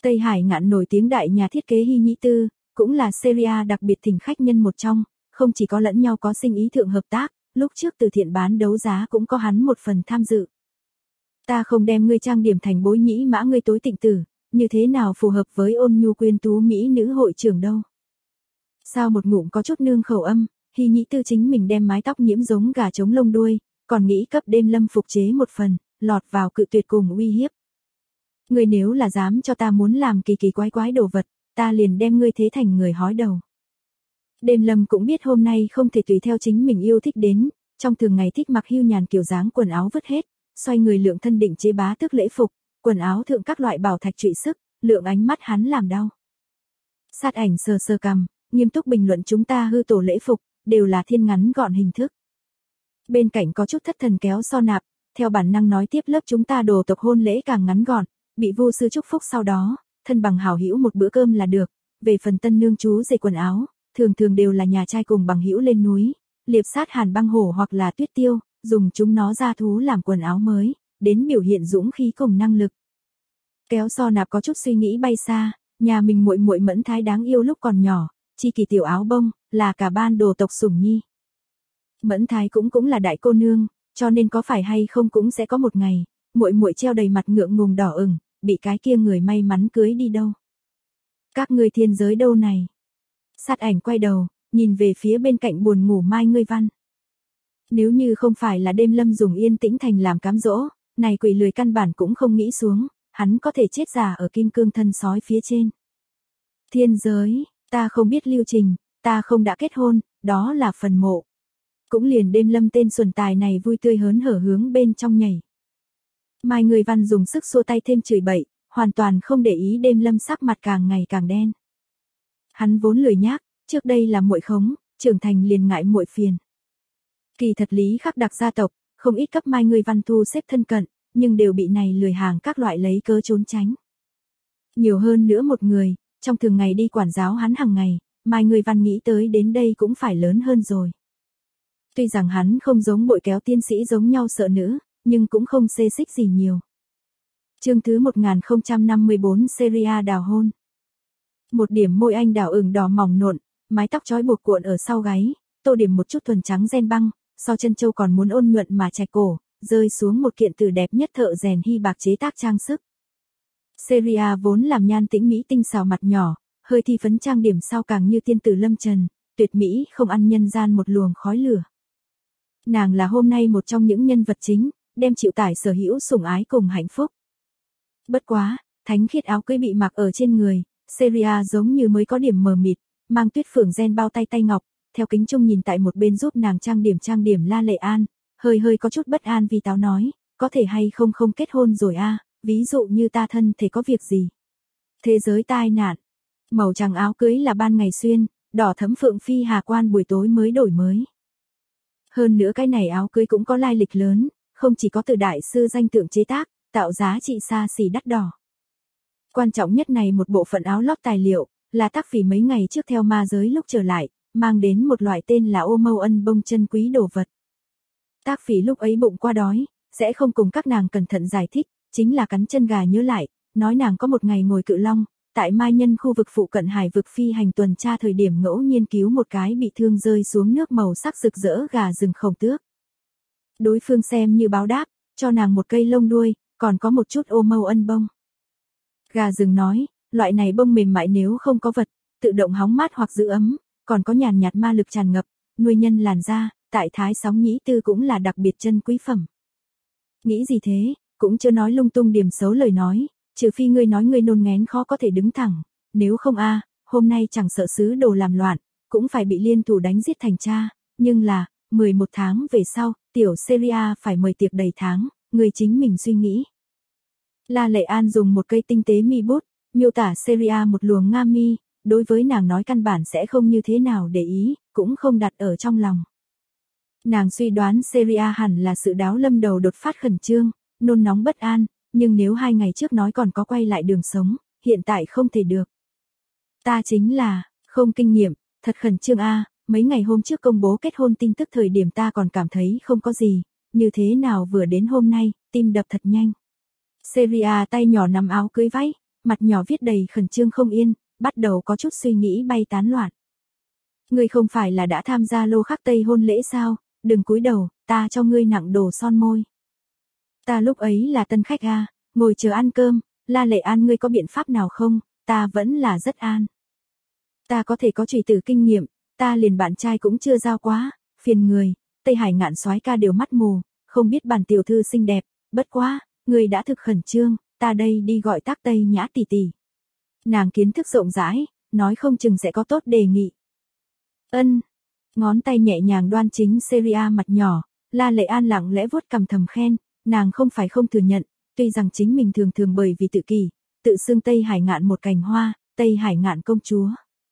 Tây Hải Ngạn nổi tiếng đại nhà thiết kế Hy Nhĩ Tư, cũng là Serie A đặc biệt thỉnh khách nhân một trong, không chỉ có lẫn nhau có sinh ý thượng hợp tác, lúc trước từ thiện bán đấu giá cũng có hắn một phần tham dự. Ta không đem ngươi trang điểm thành bối nhĩ mã ngươi tối tịnh tử, như thế nào phù hợp với ôn nhu quyến tú mỹ nữ hội trưởng đâu. Sao một ngụm có chút nương khẩu âm, Hy Nhĩ Tư chính mình đem mái tóc nhiễm giống gà trống lông đuôi, còn nghĩ cấp đêm lâm phục chế một phần, lọt vào cự tuyệt cùng uy hiếp. Ngươi nếu là dám cho ta muốn làm kỳ kỳ quái quái đồ vật, ta liền đem ngươi thế thành người hói đầu. Đêm lâm cũng biết hôm nay không thể tùy theo chính mình yêu thích đến, trong thường ngày thích mặc hưu nhàn kiểu dáng quần áo vứt hết, xoay người lượng thân định chế bá tước lễ phục, quần áo thượng các loại bảo thạch trụy sức, lượng ánh mắt hắn làm đau. Sát Ảnh sờ sờ cằm, nghiêm túc bình luận chúng ta hư tổ lễ phục, đều là thiên ngắn gọn hình thức. Bên cạnh có chút thất thần kéo so nạp, theo bản năng nói tiếp lớp chúng ta đồ tộc hôn lễ càng ngắn gọn, bị vu sư chúc phúc sau đó, thân bằng hảo hữu một bữa cơm là được, về phần tân nương chú rể quần áo, thường thường đều là nhà trai cùng bằng hữu lên núi, liệp sát hàn băng hổ hoặc là tuyết tiêu, dùng chúng nó ra thú làm quần áo mới, đến biểu hiện dũng khí cùng năng lực. Kéo so nạp có chút suy nghĩ bay xa, nhà mình muội muội Mẫn Thái đáng yêu lúc còn nhỏ, chi kỳ tiểu áo bông, là cả ban đồ tộc sủng nhi. Mẫn Thái cũng là đại cô nương, cho nên có phải hay không cũng sẽ có một ngày, muội muội treo đầy mặt ngượng ngùng đỏ ửng, bị cái kia người may mắn cưới đi đâu. Các ngươi thiên giới đâu này? Sát Ảnh quay đầu, nhìn về phía bên cạnh buồn ngủ Mai Ngươi Văn. Nếu như không phải là đêm lâm dùng yên tĩnh thành làm cám dỗ, này quỷ lười căn bản cũng không nghĩ xuống, hắn có thể chết già ở kim cương thân sói phía trên. Thiên giới, ta không biết lưu trình, ta không đã kết hôn, đó là phần mộ. Cũng liền đêm lâm tên xuẩn tài này vui tươi hớn hở hướng bên trong nhảy. Mai Ngươi Văn dùng sức xua tay thêm chửi bậy, hoàn toàn không để ý đêm lâm sắc mặt càng ngày càng đen. Hắn vốn lười nhác, trước đây là muội khống, trưởng thành liền ngại muội phiền. Kỳ thật Lý Khắc Đặc gia tộc, không ít cấp Mai Ngươi Văn thu xếp thân cận, nhưng đều bị này lười hàng các loại lấy cớ trốn tránh. Nhiều hơn nữa một người, trong thường ngày đi quản giáo hắn hàng ngày, Mai Ngươi Văn nghĩ tới đến đây cũng phải lớn hơn rồi. Tuy rằng hắn không giống bội kéo tiên sĩ giống nhau sợ nữ, nhưng cũng không xê xích gì nhiều. Chương thứ 1054 Serie A đào hôn. Một điểm môi anh đào ửng đỏ mỏng nộn, mái tóc trói buộc cuộn ở sau gáy, tô điểm một chút thuần trắng ren băng, so chân châu còn muốn ôn nhuận mà chạch cổ, rơi xuống một kiện từ đẹp nhất thợ rèn hy bạc chế tác trang sức. Serie A vốn làm nhan tĩnh mỹ tinh xảo mặt nhỏ, hơi thi phấn trang điểm sau càng như tiên tử lâm trần, tuyệt mỹ không ăn nhân gian một luồng khói lửa. Nàng là hôm nay một trong những nhân vật chính, đem chịu tải sở hữu sủng ái cùng hạnh phúc. Bất quá, thánh khiết áo cưới bị mặc ở trên người, Serie A giống như mới có điểm mờ mịt, mang tuyết phượng ren bao tay tay ngọc, theo kính chung nhìn tại một bên giúp nàng trang điểm La Lệ An, hơi có chút bất an vì táo nói, có thể hay không kết hôn rồi a, ví dụ như ta thân thể có việc gì. Thế giới tai nạn. Màu trắng áo cưới là ban ngày xuyên, đỏ thẫm phượng phi hà quan buổi tối mới đổi mới. Hơn nữa cái này áo cưới cũng có lai lịch lớn, không chỉ có từ đại sư danh tượng chế tác, tạo giá trị xa xỉ đắt đỏ. Quan trọng nhất này một bộ phận áo lót tài liệu, là Tác Phỉ mấy ngày trước theo ma giới lúc trở lại, mang đến một loại tên là ô mâu ân bông chân quý đồ vật. Tác Phỉ lúc ấy bụng qua đói, sẽ không cùng các nàng cẩn thận giải thích, chính là cắn chân gà nhớ lại, nói nàng có một ngày ngồi cự long, tại Mai Nhân khu vực phụ cận hải vực phi hành tuần tra thời điểm ngẫu nhiên cứu một cái bị thương rơi xuống nước màu sắc rực rỡ gà rừng khổng tước. Đối phương xem như báo đáp, cho nàng một cây lông đuôi, còn có một chút ô mâu ân bông. Gà rừng nói, loại này bông mềm mại nếu không có vật, tự động hóng mát hoặc giữ ấm, còn có nhàn nhạt ma lực tràn ngập, nuôi nhân làn da, tại Thái Sóng Nhĩ Tư cũng là đặc biệt chân quý phẩm. Nghĩ gì thế, cũng chưa nói lung tung điểm xấu lời nói, trừ phi ngươi nói ngươi nôn ngén khó có thể đứng thẳng, nếu không hôm nay chẳng sợ sứ đồ làm loạn, cũng phải bị liên thủ đánh giết thành cha, nhưng là, 11 tháng về sau, tiểu Serie A phải mời tiệc đầy tháng, người chính mình suy nghĩ. La Lệ An dùng một cây tinh tế mi bút, miêu tả Serie A một luồng nga mi, đối với nàng nói căn bản sẽ không như thế nào để ý, cũng không đặt ở trong lòng. Nàng suy đoán Serie A hẳn là sự đáo lâm đầu đột phát khẩn trương, nôn nóng bất an, nhưng nếu 2 ngày trước nói còn có quay lại đường sống, hiện tại không thể được. Ta chính là, không kinh nghiệm, thật khẩn trương mấy ngày hôm trước công bố kết hôn tin tức thời điểm ta còn cảm thấy không có gì, như thế nào vừa đến hôm nay, tim đập thật nhanh. Serie A tay nhỏ nắm áo cưới váy, mặt nhỏ viết đầy khẩn trương không yên, bắt đầu có chút suy nghĩ bay tán loạn. Ngươi không phải là đã tham gia lô khắc Tây hôn lễ sao, đừng cúi đầu, ta cho ngươi nặng đồ son môi. Ta lúc ấy là tân khách à, ngồi chờ ăn cơm, La Lệ An ngươi có biện pháp nào không, ta vẫn là rất an. Ta có thể có chủy tử kinh nghiệm, ta liền bạn trai cũng chưa giao quá, phiền người, Tây Hải Ngạn soái ca đều mắt mù, không biết bản tiểu thư xinh đẹp, bất quá, người đã thực khẩn trương, ta đây đi gọi Tác Tây Nhã tỷ tỷ. Nàng kiến thức rộng rãi, nói không chừng sẽ có tốt đề nghị. Ân, ngón tay nhẹ nhàng đoan chính Seria mặt nhỏ, La Lệ An lặng lẽ vuốt cằm thầm khen, nàng không phải không thừa nhận, tuy rằng chính mình thường thường bởi vì tự kỷ, tự xưng Tây Hải Ngạn một cành hoa, Tây Hải Ngạn công chúa.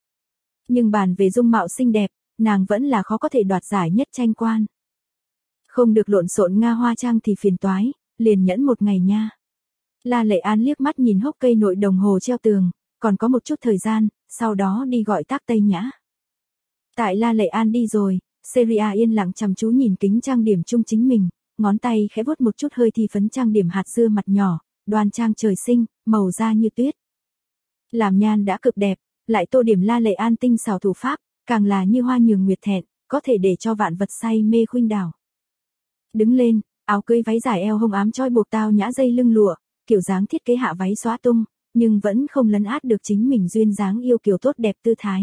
Nhưng bàn về dung mạo xinh đẹp, nàng vẫn là khó có thể đoạt giải nhất tranh quan. Không được lộn xộn Nga hoa trang thì phiền toái, liền nhẫn một ngày nha. La Lệ An liếc mắt nhìn hốc cây nội đồng hồ treo tường, còn có một chút thời gian, sau đó đi gọi Tác Tây Nhã. Tại La Lệ An đi rồi, Seria yên lặng chăm chú nhìn kính trang điểm chung chính mình, ngón tay khẽ vuốt một chút hơi thi phấn trang điểm hạt dưa mặt nhỏ, đoan trang trời sinh, màu da như tuyết. Làm nhan đã cực đẹp, lại tô điểm La Lệ An tinh xảo thủ pháp, càng là như hoa nhường nguyệt thẹn, có thể để cho vạn vật say mê khuynh đảo. Đứng lên, áo cưới váy dài eo hông ám trói buộc tao nhã dây lưng lụa, kiểu dáng thiết kế hạ váy xóa tung, nhưng vẫn không lấn át được chính mình duyên dáng yêu kiều tốt đẹp tư thái.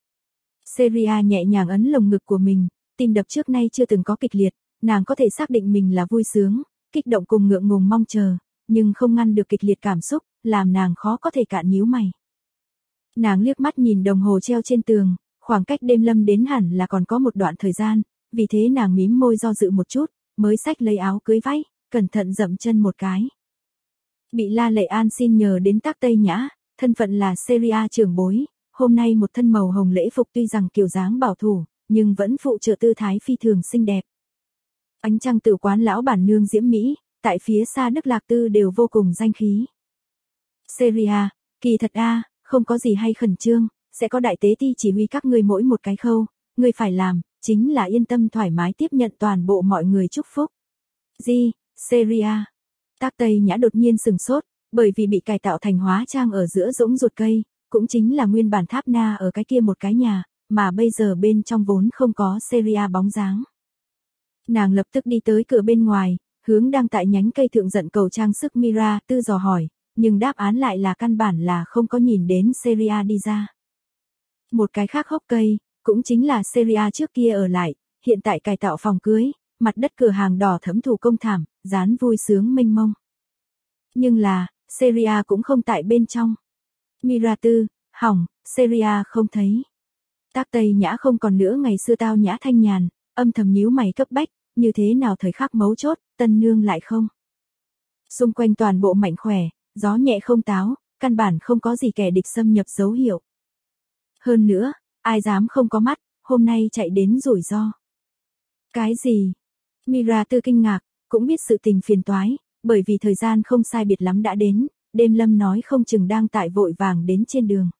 Seria nhẹ nhàng ấn lồng ngực của mình, tim đập trước nay chưa từng có kịch liệt, nàng có thể xác định mình là vui sướng, kích động cùng ngượng ngùng mong chờ, nhưng không ngăn được kịch liệt cảm xúc, làm nàng khó có thể cạn nhíu mày. Nàng liếc mắt nhìn đồng hồ treo trên tường, khoảng cách đêm lâm đến hẳn là còn có một đoạn thời gian, vì thế nàng mím môi do dự một chút, mới xách lấy áo cưới váy, cẩn thận dậm chân một cái. Bị La Lệ An xin nhờ đến Tác Tây Nhã, thân phận là Seria trưởng bối, hôm nay một thân màu hồng lễ phục tuy rằng kiểu dáng bảo thủ, nhưng vẫn phụ trợ tư thái phi thường xinh đẹp. Ánh trăng tử quán lão bản nương diễm mỹ, tại phía xa Đức Lạc Tư đều vô cùng danh khí. Seria, kỳ thật a, không có gì hay khẩn trương, sẽ có đại tế ti chỉ huy các ngươi mỗi một cái khâu, ngươi phải làm, chính là yên tâm thoải mái tiếp nhận toàn bộ mọi người chúc phúc. Seria. Tác Tây Nhã đột nhiên sừng sốt, bởi vì bị cải tạo thành hóa trang ở giữa rỗng ruột cây, cũng chính là nguyên bản tháp na ở cái kia một cái nhà, mà bây giờ bên trong vốn không có Seria bóng dáng. Nàng lập tức đi tới cửa bên ngoài, hướng đang tại nhánh cây thượng giận cầu trang sức Mira Tư dò hỏi, nhưng đáp án lại là căn bản là không có nhìn đến Seria đi ra. Một cái khác hốc cây, cũng chính là Seria trước kia ở lại, hiện tại cải tạo phòng cưới, mặt đất cửa hàng đỏ thẫm thủ công thảm, dán vui sướng mênh mông. Nhưng là, Seria cũng không tại bên trong. Mira Tư, hỏng, Seria không thấy. Tác Tây Nhã không còn nữa ngày xưa tao nhã thanh nhàn, âm thầm nhíu mày cấp bách, như thế nào thời khắc mấu chốt, tân nương lại không. Xung quanh toàn bộ mạnh khỏe, gió nhẹ không táo, căn bản không có gì kẻ địch xâm nhập dấu hiệu. Hơn nữa, ai dám không có mắt, hôm nay chạy đến rủi ro. Cái gì? Mira Tư kinh ngạc, cũng biết sự tình phiền toái, bởi vì thời gian không sai biệt lắm đã đến, đêm lâm nói không chừng đang tại vội vàng đến trên đường.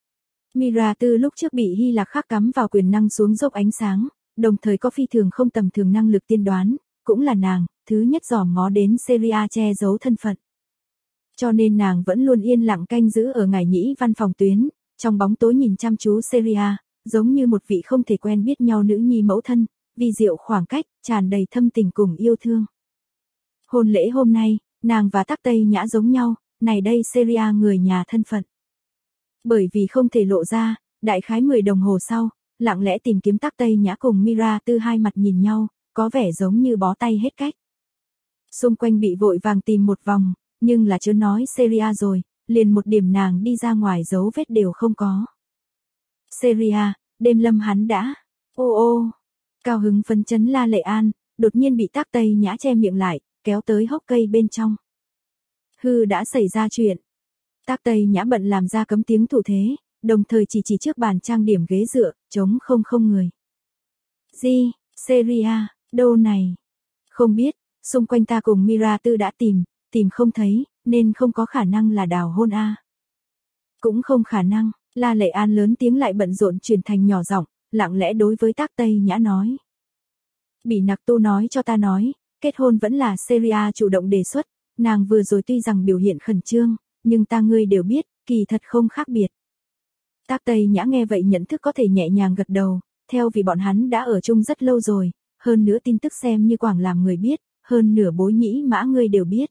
Mira Tư lúc trước bị Hy Lạc khắc cắm vào quyền năng xuống dốc ánh sáng, đồng thời có phi thường không tầm thường năng lực tiên đoán, cũng là nàng, thứ nhất dòm ngó đến Seria che giấu thân phận. Cho nên nàng vẫn luôn yên lặng canh giữ ở ngải nhĩ văn phòng tuyến, trong bóng tối nhìn chăm chú Seria, giống như một vị không thể quen biết nhau nữ nhi mẫu thân, vi diệu khoảng cách, tràn đầy thâm tình cùng yêu thương. Hôn lễ hôm nay, nàng và Tác Tây Nhã giống nhau, này đây Seria người nhà thân phận. Bởi vì không thể lộ ra, đại khái 10 đồng hồ sau, lặng lẽ tìm kiếm Tác Tây Nhã cùng Mira Tư hai mặt nhìn nhau, có vẻ giống như bó tay hết cách. Xung quanh bị vội vàng tìm một vòng, nhưng là chưa nói Seria rồi, liền một điểm nàng đi ra ngoài dấu vết đều không có. Seria, đêm lâm hắn đã, ô, cao hứng phấn chấn La Lệ An, đột nhiên bị Tác Tây Nhã che miệng lại, kéo tới hốc cây bên trong. Đã xảy ra chuyện. Tác Tây Nhã bận làm ra cấm tiếng thủ thế, đồng thời chỉ trước bàn trang điểm ghế dựa, trống không người. Seria, đâu này? Không biết, xung quanh ta cùng Mira Tư đã tìm không thấy, nên không có khả năng là đào hôn a. Cũng không khả năng, La Lệ An lớn tiếng lại bận rộn chuyển thành nhỏ giọng, lặng lẽ đối với Tác Tây Nhã nói. Bỉ Nặc Tu nói cho ta nói, kết hôn vẫn là Seria chủ động đề xuất, nàng vừa rồi tuy rằng biểu hiện khẩn trương, nhưng ta ngươi đều biết, kỳ thật không khác biệt. Tác Tây Nhã nghe vậy nhận thức có thể nhẹ nhàng gật đầu, theo vì bọn hắn đã ở chung rất lâu rồi, hơn nữa tin tức xem như quảng làm người biết, hơn nửa Bối Nhĩ Mã ngươi đều biết.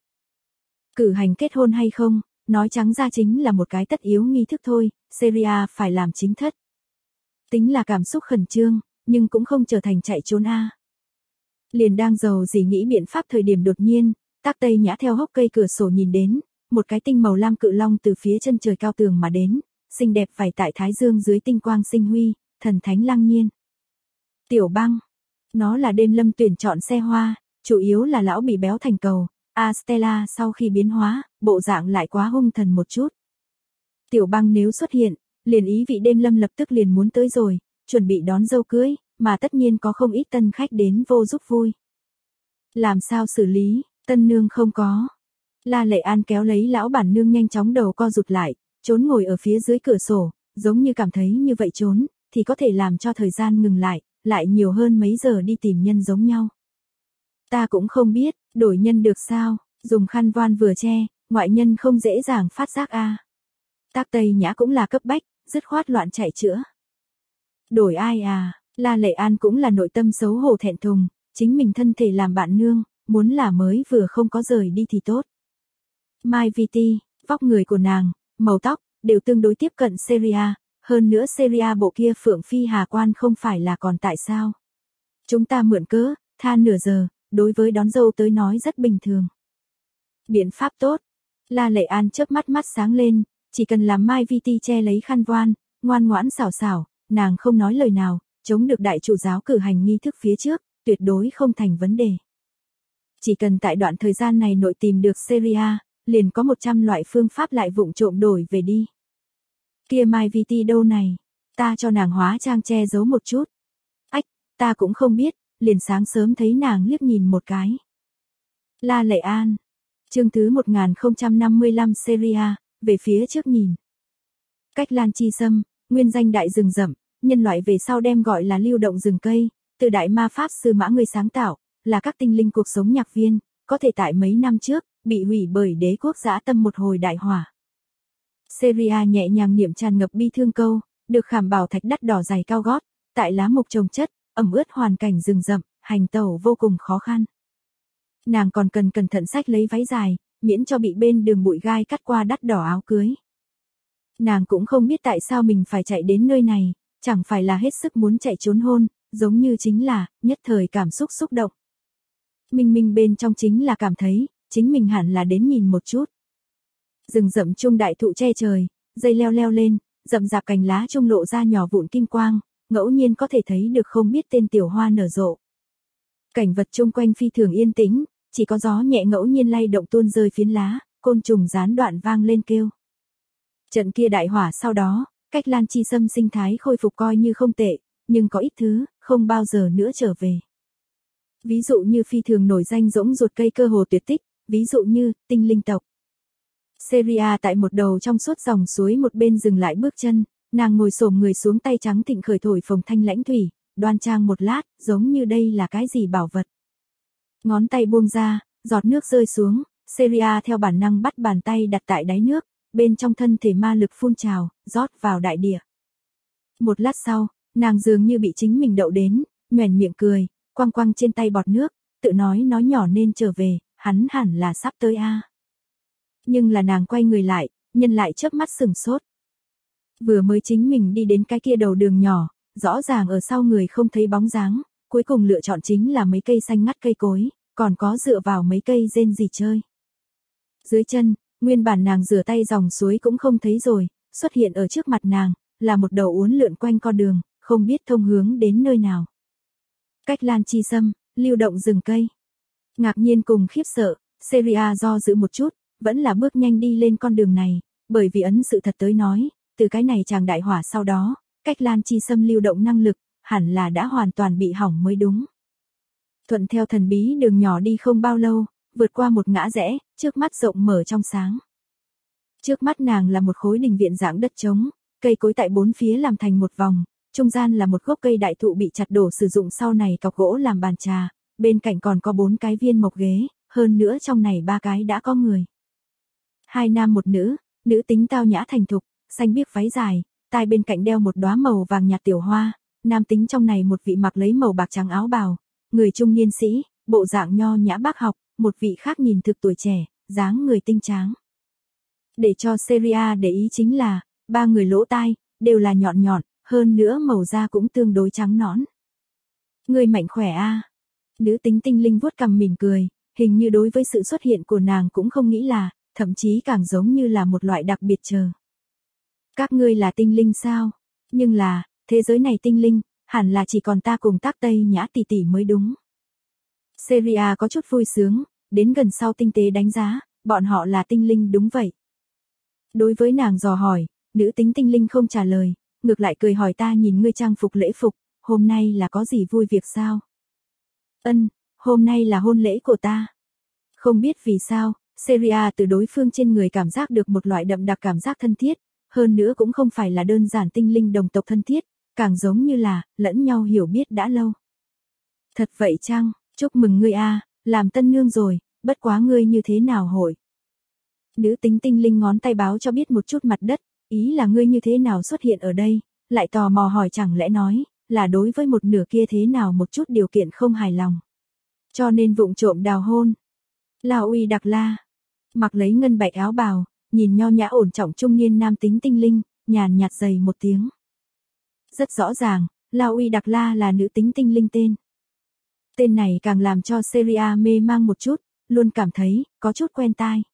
Cử hành kết hôn hay không, nói trắng ra chính là một cái tất yếu nghi thức thôi, Seria phải làm chính thất. Tính là cảm xúc khẩn trương, nhưng cũng không trở thành chạy trốn a. Liền đang giàu gì nghĩ biện pháp thời điểm đột nhiên, Tác Tây Nhã theo hốc cây cửa sổ nhìn đến, một cái tinh màu lam cự long từ phía chân trời cao tường mà đến, xinh đẹp vảy tại thái dương dưới tinh quang sinh huy, thần thánh lăng nhiên. Tiểu Băng, nó là đêm lâm tuyển chọn xe hoa, chủ yếu là lão bị béo thành cầu, Stella sau khi biến hóa, bộ dạng lại quá hung thần một chút. Tiểu Băng nếu xuất hiện, liền ý vị đêm lâm lập tức liền muốn tới rồi, chuẩn bị đón dâu cưới, mà tất nhiên có không ít tân khách đến vô giúp vui. Làm sao xử lý, tân nương không có. La Lệ An kéo lấy lão bản nương nhanh chóng đầu co rụt lại, trốn ngồi ở phía dưới cửa sổ, giống như cảm thấy như vậy trốn, thì có thể làm cho thời gian ngừng lại nhiều hơn mấy giờ đi tìm nhân giống nhau. Ta cũng không biết, đổi nhân được sao, dùng khăn voan vừa che, ngoại nhân không dễ dàng phát giác a. Tác Tây Nhã cũng là cấp bách, dứt khoát loạn chạy chữa. Đổi ai à, La Lệ An cũng là nội tâm xấu hổ thẹn thùng, chính mình thân thể làm bạn nương, muốn là mới vừa không có rời đi thì tốt. Mai Viti, vóc người của nàng, màu tóc, đều tương đối tiếp cận Seria, hơn nữa Seria bộ kia Phượng Phi Hà Quan không phải là còn tại sao. Chúng ta mượn cớ, tha nửa giờ, đối với đón dâu tới nói rất bình thường. Biện pháp tốt. La Lệ An chớp mắt sáng lên, chỉ cần làm Mai Viti che lấy khăn voan, ngoan ngoãn xảo xảo, nàng không nói lời nào, chống được đại chủ giáo cử hành nghi thức phía trước, tuyệt đối không thành vấn đề. Chỉ cần tại đoạn thời gian này nội tìm được Seria, liền có 100 loại phương pháp lại vụng trộm đổi về đi. Kia Mai Viti đâu này, ta cho nàng hóa trang che giấu một chút. Ách, ta cũng không biết, liền sáng sớm thấy nàng liếc nhìn một cái. La Lệ An, chương thứ 1055 Seria, về phía trước nhìn. Cách Lan Chi Sâm, nguyên danh đại rừng rậm, nhân loại về sau đem gọi là lưu động rừng cây, từ đại ma pháp sư Mã Ngươi sáng tạo, là các tinh linh cuộc sống nhạc viên, có thể tại mấy năm trước, bị hủy bởi đế quốc dã tâm một hồi đại hỏa. Seria nhẹ nhàng niệm tràn ngập bi thương câu, được khảm bảo thạch đắt đỏ dày cao gót, tại lá mục trồng chất, ẩm ướt hoàn cảnh rừng rậm, hành tẩu vô cùng khó khăn. Nàng còn cần cẩn thận xách lấy váy dài, miễn cho bị bên đường bụi gai cắt qua đắt đỏ áo cưới. Nàng cũng không biết tại sao mình phải chạy đến nơi này, chẳng phải là hết sức muốn chạy trốn hôn, giống như chính là, nhất thời cảm xúc xúc động. Minh bên trong chính là cảm thấy, chính mình hẳn là đến nhìn một chút. Rừng rậm chung đại thụ che trời, dây leo lên, rậm rạp cành lá chung lộ ra nhỏ vụn kim quang, ngẫu nhiên có thể thấy được không biết tên tiểu hoa nở rộ. Cảnh vật chung quanh phi thường yên tĩnh, chỉ có gió nhẹ ngẫu nhiên lay động tuôn rơi phiến lá, côn trùng gián đoạn vang lên kêu. Trận kia đại hỏa sau đó, cách Lan Chi Sâm sinh thái khôi phục coi như không tệ, nhưng có ít thứ, không bao giờ nữa trở về. Ví dụ như phi thường nổi danh rỗng ruột cây cơ hồ tuyệt tích, ví dụ như, tinh linh tộc. Seria tại một đầu trong suốt dòng suối một bên dừng lại bước chân, nàng ngồi xổm người xuống tay trắng thịnh khởi thổi phồng thanh lãnh thủy, đoan trang một lát, giống như đây là cái gì bảo vật. Ngón tay buông ra, giọt nước rơi xuống, Seria theo bản năng bắt bàn tay đặt tại đáy nước, bên trong thân thể ma lực phun trào, rót vào đại địa. Một lát sau, nàng dường như bị chính mình đậu đến, nhoẻn miệng cười, quăng quăng trên tay bọt nước, tự nói nhỏ nên trở về, hắn hẳn là sắp tới a. Nhưng là nàng quay người lại, nhân lại chớp mắt sừng sốt. Vừa mới chính mình đi đến cái kia đầu đường nhỏ, rõ ràng ở sau người không thấy bóng dáng, cuối cùng lựa chọn chính là mấy cây xanh ngắt cây cối, còn có dựa vào mấy cây rên gì chơi. Dưới chân, nguyên bản nàng rửa tay dòng suối cũng không thấy rồi, xuất hiện ở trước mặt nàng, là một đầu uốn lượn quanh con đường, không biết thông hướng đến nơi nào. Cách Lan Chi Sâm, lưu động rừng cây. Ngạc nhiên cùng khiếp sợ, Seria do dự một chút, vẫn là bước nhanh đi lên con đường này, bởi vì ấn sự thật tới nói, từ cái này chàng đại hỏa sau đó, cách Lan Chi Sâm lưu động năng lực, hẳn là đã hoàn toàn bị hỏng mới đúng. Thuận theo thần bí đường nhỏ đi không bao lâu, vượt qua một ngã rẽ, trước mắt rộng mở trong sáng. Trước mắt nàng là một khối đình viện dạng đất trống, cây cối tại bốn phía làm thành một vòng, trung gian là một gốc cây đại thụ bị chặt đổ sử dụng sau này cọc gỗ làm bàn trà, bên cạnh còn có 4 cái viên mộc ghế, hơn nữa trong này 3 cái đã có người. 2 nam một nữ, Nữ tính tao nhã thành thục, xanh biếc váy dài, tai bên cạnh đeo một đóa màu vàng nhạt tiểu hoa, nam tính trong này một vị mặc lấy màu bạc trắng áo bào, người trung niên sĩ, bộ dạng nho nhã bác học, một vị khác nhìn thực tuổi trẻ, dáng người tinh tráng. Để cho Seria để ý chính là, ba người lỗ tai, đều là nhọn nhọn, hơn nữa màu da cũng tương đối trắng nõn. Người mạnh khỏe a. Nữ tính tinh linh vuốt cằm mỉm cười, hình như đối với sự xuất hiện của nàng cũng không nghĩ là, thậm chí càng giống như là một loại đặc biệt chờ. Các ngươi là tinh linh sao? Nhưng là, thế giới này tinh linh, hẳn là chỉ còn ta cùng Tác Tây Nhã tỷ tỷ mới đúng. Seria có chút vui sướng, đến gần sau tinh tế đánh giá, bọn họ là tinh linh đúng vậy. Đối với nàng dò hỏi, nữ tính tinh linh không trả lời, ngược lại cười hỏi ta nhìn ngươi trang phục lễ phục, hôm nay là có gì vui việc sao? Hôm nay là hôn lễ của ta. Không biết vì sao, Seria từ đối phương trên người cảm giác được một loại đậm đặc cảm giác thân thiết, hơn nữa cũng không phải là đơn giản tinh linh đồng tộc thân thiết, càng giống như là, lẫn nhau hiểu biết đã lâu. Thật vậy chăng, chúc mừng ngươi a, làm tân nương rồi, bất quá ngươi như thế nào hội? Nữ tính tinh linh ngón tay báo cho biết một chút mặt đất, ý là ngươi như thế nào xuất hiện ở đây, lại tò mò hỏi chẳng lẽ nói, là đối với một nửa kia thế nào một chút điều kiện không hài lòng. Cho nên vụng trộm đào hôn. Lao Uy Đặc La, mặc lấy ngân bạch áo bào, nhìn nho nhã ổn trọng trung niên nam tính tinh linh, nhàn nhạt dày một tiếng. Rất rõ ràng, Lao Uy Đặc La là nữ tính tinh linh tên. Tên này càng làm cho Seria mê mang một chút, luôn cảm thấy, có chút quen tai.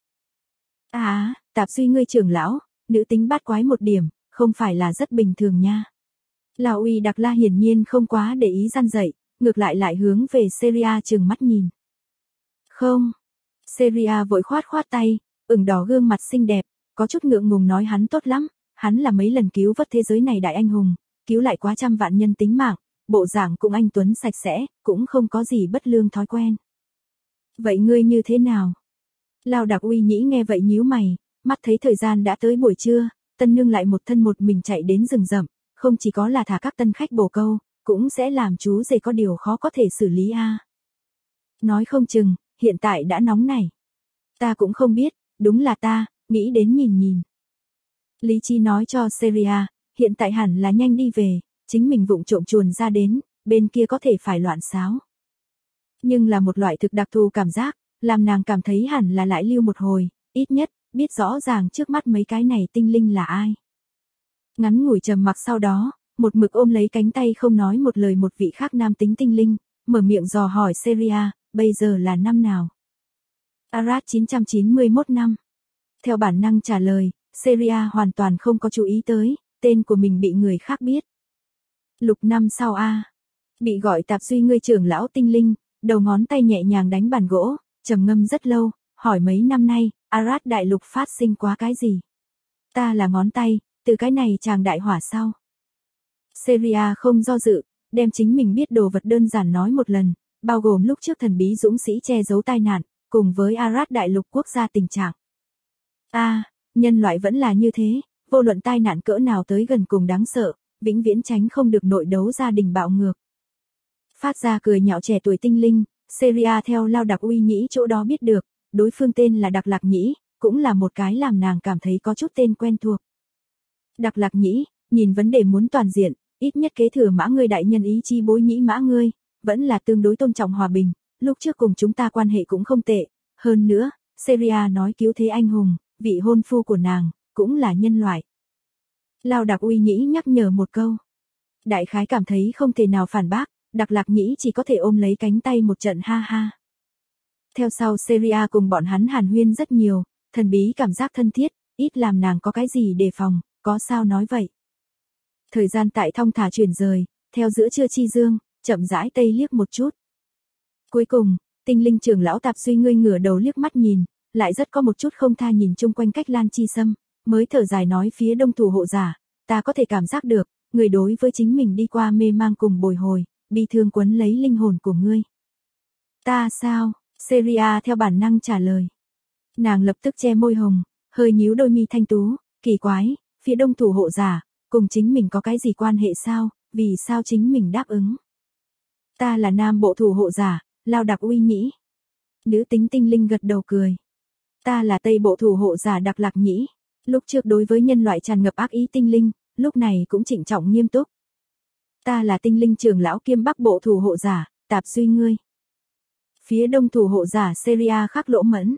Tạp Duy ngươi trưởng lão, nữ tính bát quái một điểm, không phải là rất bình thường nha. Lao Uy Đặc La hiển nhiên không quá để ý răn dậy, ngược lại hướng về Seria trừng mắt nhìn. Không. Seria vội khoát tay, ửng đỏ gương mặt xinh đẹp, có chút ngượng ngùng nói hắn tốt lắm, hắn là mấy lần cứu vớt thế giới này đại anh hùng, cứu lại quá trăm vạn nhân tính mạng, bộ dạng cũng anh tuấn sạch sẽ, cũng không có gì bất lương thói quen. Vậy ngươi như thế nào? Lao Đặc Uy nhĩ nghe vậy nhíu mày, mắt thấy thời gian đã tới buổi trưa, tân nương lại một thân một mình chạy đến rừng rậm, không chỉ có là thả các tân khách bồ câu, cũng sẽ làm chú rể có điều khó có thể xử lý a. Nói không chừng, hiện tại đã nóng này. Ta cũng không biết, đúng là ta, nghĩ đến nhìn. Lý trí nói cho Seria, hiện tại hẳn là nhanh đi về, chính mình vụng trộm chuồn ra đến, bên kia có thể phải loạn xáo. Nhưng là một loại thực đặc thù cảm giác, làm nàng cảm thấy hẳn là lại lưu một hồi, ít nhất, biết rõ ràng trước mắt mấy cái này tinh linh là ai. Ngắn ngủi trầm mặc sau đó, một mực ôm lấy cánh tay không nói một lời một vị khác nam tính tinh linh, mở miệng dò hỏi Seria, bây giờ là năm nào? Arad 991 năm. Theo bản năng trả lời, Seria hoàn toàn không có chú ý tới, tên của mình bị người khác biết. Lục năm sau a. Bị gọi Tạp Duy ngươi trưởng lão tinh linh, đầu ngón tay nhẹ nhàng đánh bàn gỗ, trầm ngâm rất lâu, hỏi mấy năm nay, Arad đại lục phát sinh quá cái gì? Ta là ngón tay, từ cái này chàng đại hỏa sao? Seria không do dự, đem chính mình biết đồ vật đơn giản nói một lần, bao gồm lúc trước thần bí dũng sĩ che giấu tai nạn, cùng với Arad đại lục quốc gia tình trạng. Nhân loại vẫn là như thế, vô luận tai nạn cỡ nào tới gần cùng đáng sợ, vĩnh viễn tránh không được nội đấu gia đình bạo ngược. Phát ra cười nhạo trẻ tuổi tinh linh, Seria theo Lao Đặc Uy nhĩ chỗ đó biết được, đối phương tên là Đặc Lạc Nhĩ, cũng là một cái làm nàng cảm thấy có chút tên quen thuộc. Đặc Lạc Nhĩ, nhìn vấn đề muốn toàn diện, ít nhất kế thừa mã ngươi đại nhân ý chi bối nhĩ mã ngươi, vẫn là tương đối tôn trọng hòa bình, lúc trước cùng chúng ta quan hệ cũng không tệ, hơn nữa, Seria nói cứu thế anh hùng, vị hôn phu của nàng, cũng là nhân loại. Lao Đặc Uy nhĩ nhắc nhở một câu. Đại khái cảm thấy không thể nào phản bác, Đặc Lạc Nhĩ chỉ có thể ôm lấy cánh tay một trận ha ha. Theo sau Seria cùng bọn hắn hàn huyên rất nhiều, thần bí cảm giác thân thiết, ít làm nàng có cái gì đề phòng, có sao nói vậy. Thời gian tại thong thả chuyển rời, theo giữa trưa chi dương, chậm rãi tây liếc một chút. Cuối cùng, tinh linh trưởng lão Tạp Duy ngươi ngửa đầu liếc mắt nhìn, lại rất có một chút không tha nhìn chung quanh cách Lan Chi Sâm, mới thở dài nói phía đông thủ hộ giả, ta có thể cảm giác được, người đối với chính mình đi qua mê mang cùng bồi hồi, bi thương quấn lấy linh hồn của ngươi. Ta sao? Seria theo bản năng trả lời. Nàng lập tức che môi hồng, hơi nhíu đôi mi thanh tú, kỳ quái, phía đông thủ hộ giả, cùng chính mình có cái gì quan hệ sao, vì sao chính mình đáp ứng. Ta là nam bộ thủ hộ giả, Lao Đặc Uy nhĩ. Nữ tính tinh linh gật đầu cười. Ta là tây bộ thủ hộ giả Đặc Lạc Nhĩ. Lúc trước đối với nhân loại tràn ngập ác ý tinh linh, lúc này cũng trịnh trọng nghiêm túc. Ta là tinh linh trưởng lão kiêm Bắc Bộ thủ hộ giả, Tạp Duy ngươi. Phía đông thủ hộ giả Seria khắc Lỗ Mẫn.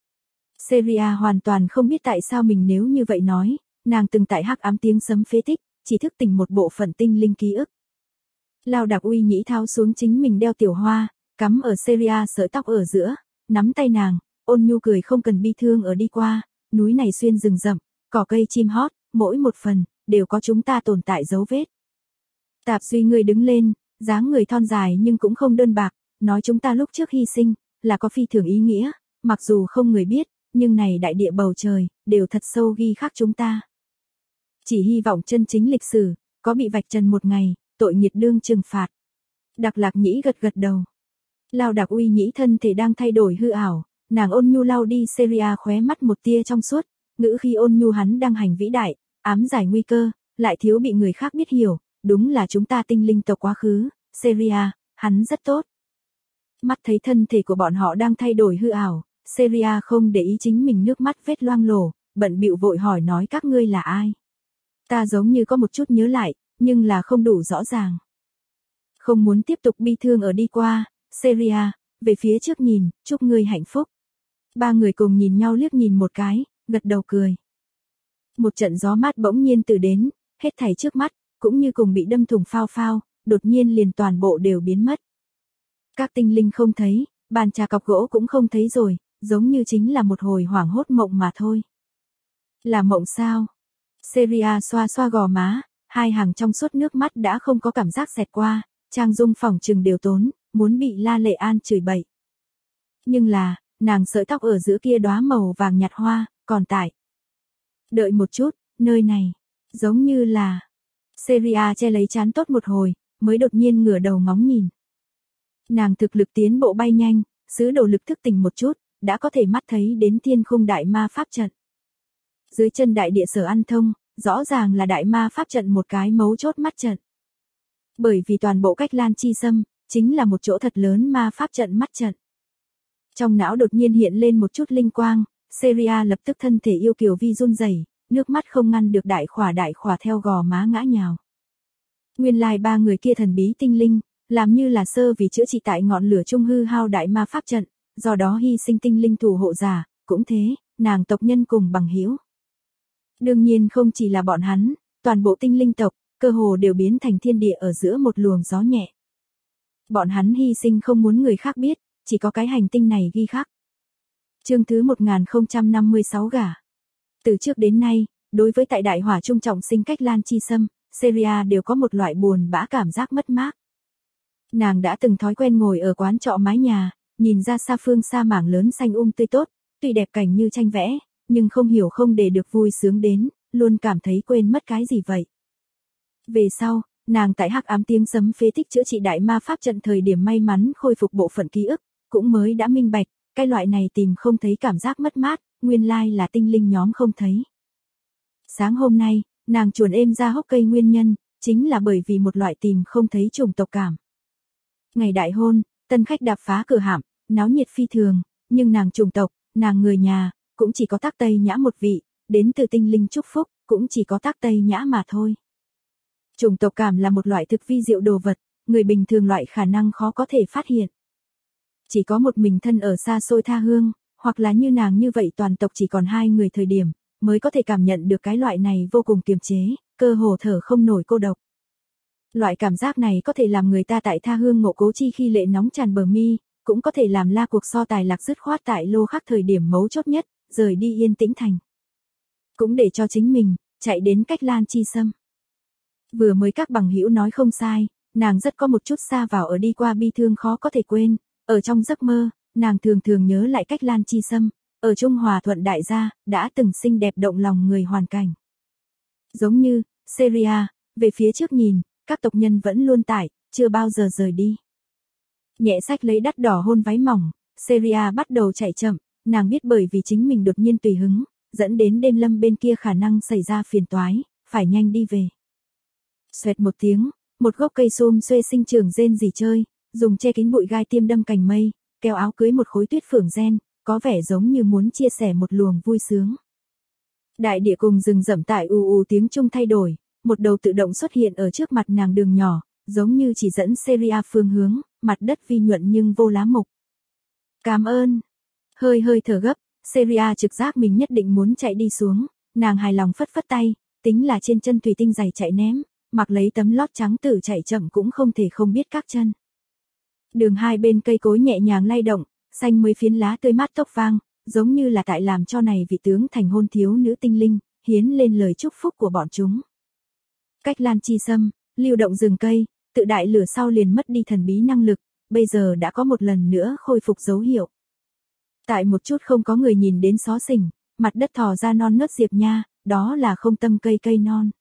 Seria hoàn toàn không biết tại sao mình nếu như vậy nói, nàng từng tại hắc ám tiếng sấm phế tích, chỉ thức tỉnh một bộ phận tinh linh ký ức. Lao Đạc Uy nhĩ tháo xuống chính mình đeo tiểu hoa, cắm ở Seria sợi tóc ở giữa, nắm tay nàng, ôn nhu cười không cần bi thương ở đi qua, núi này xuyên rừng rậm, cỏ cây chim hót, mỗi một phần, đều có chúng ta tồn tại dấu vết. Tạp Duy người đứng lên, dáng người thon dài nhưng cũng không đơn bạc, nói chúng ta lúc trước hy sinh, là có phi thường ý nghĩa, mặc dù không người biết, nhưng này đại địa bầu trời, đều thật sâu ghi khắc chúng ta. Chỉ hy vọng chân chính lịch sử, có bị vạch trần một ngày, tội nghiệt đương trừng phạt. Đặc Lạc Nhĩ gật gật đầu. Lao Đạc Uy nhĩ thân thể đang thay đổi hư ảo, nàng ôn nhu lau đi Seria khóe mắt một tia trong suốt, ngữ khi ôn nhu hắn đang hành vĩ đại, ám giải nguy cơ, lại thiếu bị người khác biết hiểu, đúng là chúng ta tinh linh tộc quá khứ, Seria, hắn rất tốt. Mắt thấy thân thể của bọn họ đang thay đổi hư ảo, Seria không để ý chính mình nước mắt vết loang lổ, bận bịu vội hỏi nói các ngươi là ai. Ta giống như có một chút nhớ lại, nhưng là không đủ rõ ràng. Không muốn tiếp tục bi thương ở đi qua, Seria, về phía trước nhìn, chúc ngươi hạnh phúc. Ba người cùng nhìn nhau liếc nhìn một cái, gật đầu cười. Một trận gió mát bỗng nhiên từ đến, hết thảy trước mắt, cũng như cùng bị đâm thủng phao phao, đột nhiên liền toàn bộ đều biến mất. Các tinh linh không thấy, bàn trà cọc gỗ cũng không thấy rồi, giống như chính là một hồi hoảng hốt mộng mà thôi. Là mộng sao? Seria xoa xoa gò má, hai hàng trong suốt nước mắt đã không có cảm giác xẹt qua, Trang Dung phỏng trừng đều tốn, muốn bị La Lệ An chửi bậy. Nhưng là, nàng sợi tóc ở giữa kia đóa màu vàng nhạt hoa, còn tại. Đợi một chút, nơi này, giống như là... Seria che lấy trán tốt một hồi, mới đột nhiên ngửa đầu ngóng nhìn. Nàng thực lực tiến bộ bay nhanh, sứ đồ lực thức tỉnh một chút, đã có thể mắt thấy đến thiên khung đại ma pháp trận. Dưới chân đại địa sở ăn thông, rõ ràng là đại ma pháp trận một cái mấu chốt mắt trận. Bởi vì toàn bộ cách Lan Chi Sâm, chính là một chỗ thật lớn ma pháp trận mắt trận. Trong não đột nhiên hiện lên một chút linh quang, Seria lập tức thân thể yêu kiều vi run rẩy, nước mắt không ngăn được đại khỏa theo gò má ngã nhào. Nguyên lai ba người kia thần bí tinh linh, làm như là sơ vì chữa trị tại ngọn lửa trung hư hao đại ma pháp trận, do đó hy sinh tinh linh thủ hộ giả, cũng thế, nàng tộc nhân cùng bằng hữu. Đương nhiên không chỉ là bọn hắn, toàn bộ tinh linh tộc, cơ hồ đều biến thành thiên địa ở giữa một luồng gió nhẹ. Bọn hắn hy sinh không muốn người khác biết, chỉ có cái hành tinh này ghi khắc. Chương thứ 1056 gả. Từ trước đến nay, đối với tại đại hỏa trung trọng sinh cách Lan Chi Sâm, Seria đều có một loại buồn bã cảm giác mất mát. Nàng đã từng thói quen ngồi ở quán trọ mái nhà, nhìn ra xa phương xa mảng lớn xanh tươi tốt, tuy đẹp cảnh như tranh vẽ, nhưng không hiểu không để được vui sướng đến, luôn cảm thấy quên mất cái gì vậy. Về sau, nàng tại hắc ám tiếng sấm phế tích chữa trị đại ma pháp trận thời điểm may mắn khôi phục bộ phận ký ức, cũng mới đã minh bạch, cái loại này tìm không thấy cảm giác mất mát, nguyên lai là tinh linh nhóm không thấy. Sáng hôm nay, nàng chuồn êm ra hốc cây nguyên nhân, chính là bởi vì một loại tìm không thấy chủng tộc cảm. Ngày đại hôn, tân khách đạp phá cửa hạm, náo nhiệt phi thường, nhưng nàng chủng tộc, nàng người nhà, cũng chỉ có Tắc Tây Nhã một vị, đến từ tinh linh chúc phúc, cũng chỉ có Tắc Tây Nhã mà thôi. Chủng tộc cảm là một loại thực vi diệu đồ vật, người bình thường loại khả năng khó có thể phát hiện. Chỉ có một mình thân ở xa xôi tha hương, hoặc là như nàng như vậy toàn tộc chỉ còn hai người thời điểm, mới có thể cảm nhận được cái loại này vô cùng kiềm chế, cơ hồ thở không nổi cô độc. Loại cảm giác này có thể làm người ta tại tha hương ngộ cố chi khi lệ nóng tràn bờ mi, cũng có thể làm la cuộc so tài lạc dứt khoát tại lô khắc thời điểm mấu chốt nhất, rời đi yên tĩnh thành. Cũng để cho chính mình, chạy đến cách Lan Chi Sâm. Vừa mới các bằng hữu nói không sai, nàng rất có một chút xa vào ở đi qua bi thương khó có thể quên, ở trong giấc mơ, nàng thường thường nhớ lại cách Lan Chi Sâm, ở Trung Hòa Thuận đại gia, đã từng xinh đẹp động lòng người hoàn cảnh. Giống như, Seria, về phía trước nhìn, các tộc nhân vẫn luôn tại, chưa bao giờ rời đi. Nhẹ sách lấy đắt đỏ hôn váy mỏng, Seria bắt đầu chạy chậm, nàng biết bởi vì chính mình đột nhiên tùy hứng, dẫn đến đêm lâm bên kia khả năng xảy ra phiền toái, phải nhanh đi về. Xoẹt một tiếng, một gốc cây xôm xuê sinh trưởng rên rỉ chơi, dùng che kín bụi gai tiêm đâm cành mây, kéo áo cưới một khối tuyết phượng gen, có vẻ giống như muốn chia sẻ một luồng vui sướng. Đại địa cùng rừng rậm tại ù tiếng trung thay đổi, một đầu tự động xuất hiện ở trước mặt nàng đường nhỏ, giống như chỉ dẫn Seria phương hướng, mặt đất vi nhuận nhưng vô lá mục. Cảm ơn. Hơi thở gấp, Seria trực giác mình nhất định muốn chạy đi xuống, nàng hài lòng phất phất tay, tính là trên chân thủy tinh giày chạy ném, mặc lấy tấm lót trắng tử chạy chậm cũng không thể không biết các chân. Đường hai bên cây cối nhẹ nhàng lay động, xanh mới phiến lá tươi mát tốc vang, giống như là tại làm cho này vị tướng thành hôn thiếu nữ tinh linh, hiến lên lời chúc phúc của bọn chúng. Cách Lan Chi Sâm, lưu động rừng cây, tự đại lửa sau liền mất đi thần bí năng lực, bây giờ đã có một lần nữa khôi phục dấu hiệu. Tại một chút không có người nhìn đến xó xỉnh, mặt đất thò ra non nớt diệp nha, đó là không tâm cây non.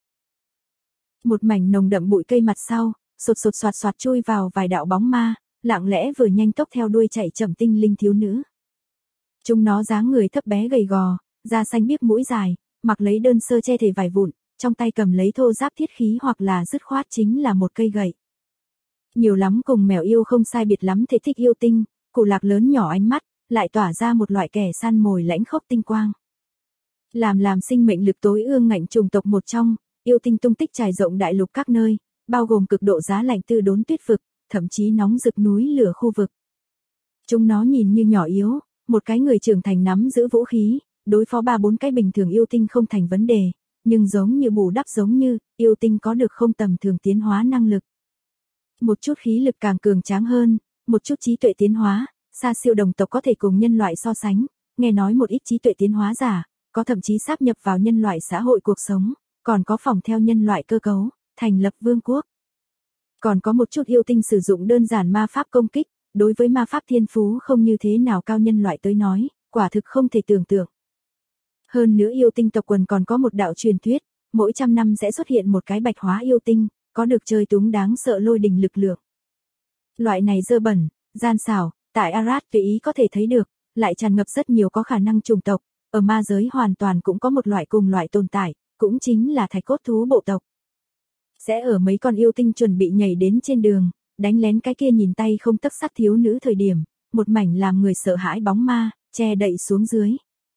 Một mảnh nồng đậm bụi cây mặt sau, sột soạt chui vào vài đạo bóng ma, lặng lẽ vừa nhanh tốc theo đuôi chạy chậm tinh linh thiếu nữ. Chúng nó dáng người thấp bé gầy gò, da xanh biếc mũi dài, mặc lấy đơn sơ che thể vải vụn, trong tay cầm lấy thô giáp thiết khí hoặc là dứt khoát chính là một cây gậy. Nhiều lắm cùng mèo yêu không sai biệt lắm thể thích yêu tinh, cụ lạc lớn nhỏ ánh mắt, lại tỏa ra một loại kẻ săn mồi lãnh khốc tinh quang. Làm sinh mệnh lực tối ương ngạnh chủng tộc một trong, yêu tinh tung tích trải rộng đại lục các nơi, bao gồm cực độ giá lạnh tư đốn tuyết vực, thậm chí nóng rực núi lửa khu vực. Chúng nó nhìn như nhỏ yếu, một cái người trưởng thành nắm giữ vũ khí, đối phó 3-4 cái bình thường yêu tinh không thành vấn đề, nhưng giống như bù đắp giống như, yêu tinh có được không tầm thường tiến hóa năng lực. Một chút khí lực càng cường tráng hơn, một chút trí tuệ tiến hóa, xa siêu đồng tộc có thể cùng nhân loại so sánh, nghe nói một ít trí tuệ tiến hóa giả, có thậm chí sáp nhập vào nhân loại xã hội cuộc sống, còn có phòng theo nhân loại cơ cấu, thành lập vương quốc. Còn có một chút yêu tinh sử dụng đơn giản ma pháp công kích, đối với ma pháp thiên phú không như thế nào cao nhân loại tới nói, quả thực không thể tưởng tượng. Hơn nữa yêu tinh tộc quần còn có một đạo truyền thuyết, mỗi 100 năm sẽ xuất hiện một cái bạch hóa yêu tinh, có được chơi túng đáng sợ lôi đình lực lượng. Loại này dơ bẩn, gian xảo, tại Arad tùy ý có thể thấy được, lại tràn ngập rất nhiều có khả năng chủng tộc, ở ma giới hoàn toàn cũng có một loại cùng loại tồn tại, cũng chính là thạch cốt thú bộ tộc. Sẽ ở mấy con yêu tinh chuẩn bị nhảy đến trên đường, đánh lén cái kia nhìn tay không tấc sắt thiếu nữ thời điểm, một mảnh làm người sợ hãi bóng ma, che đậy xuống dưới.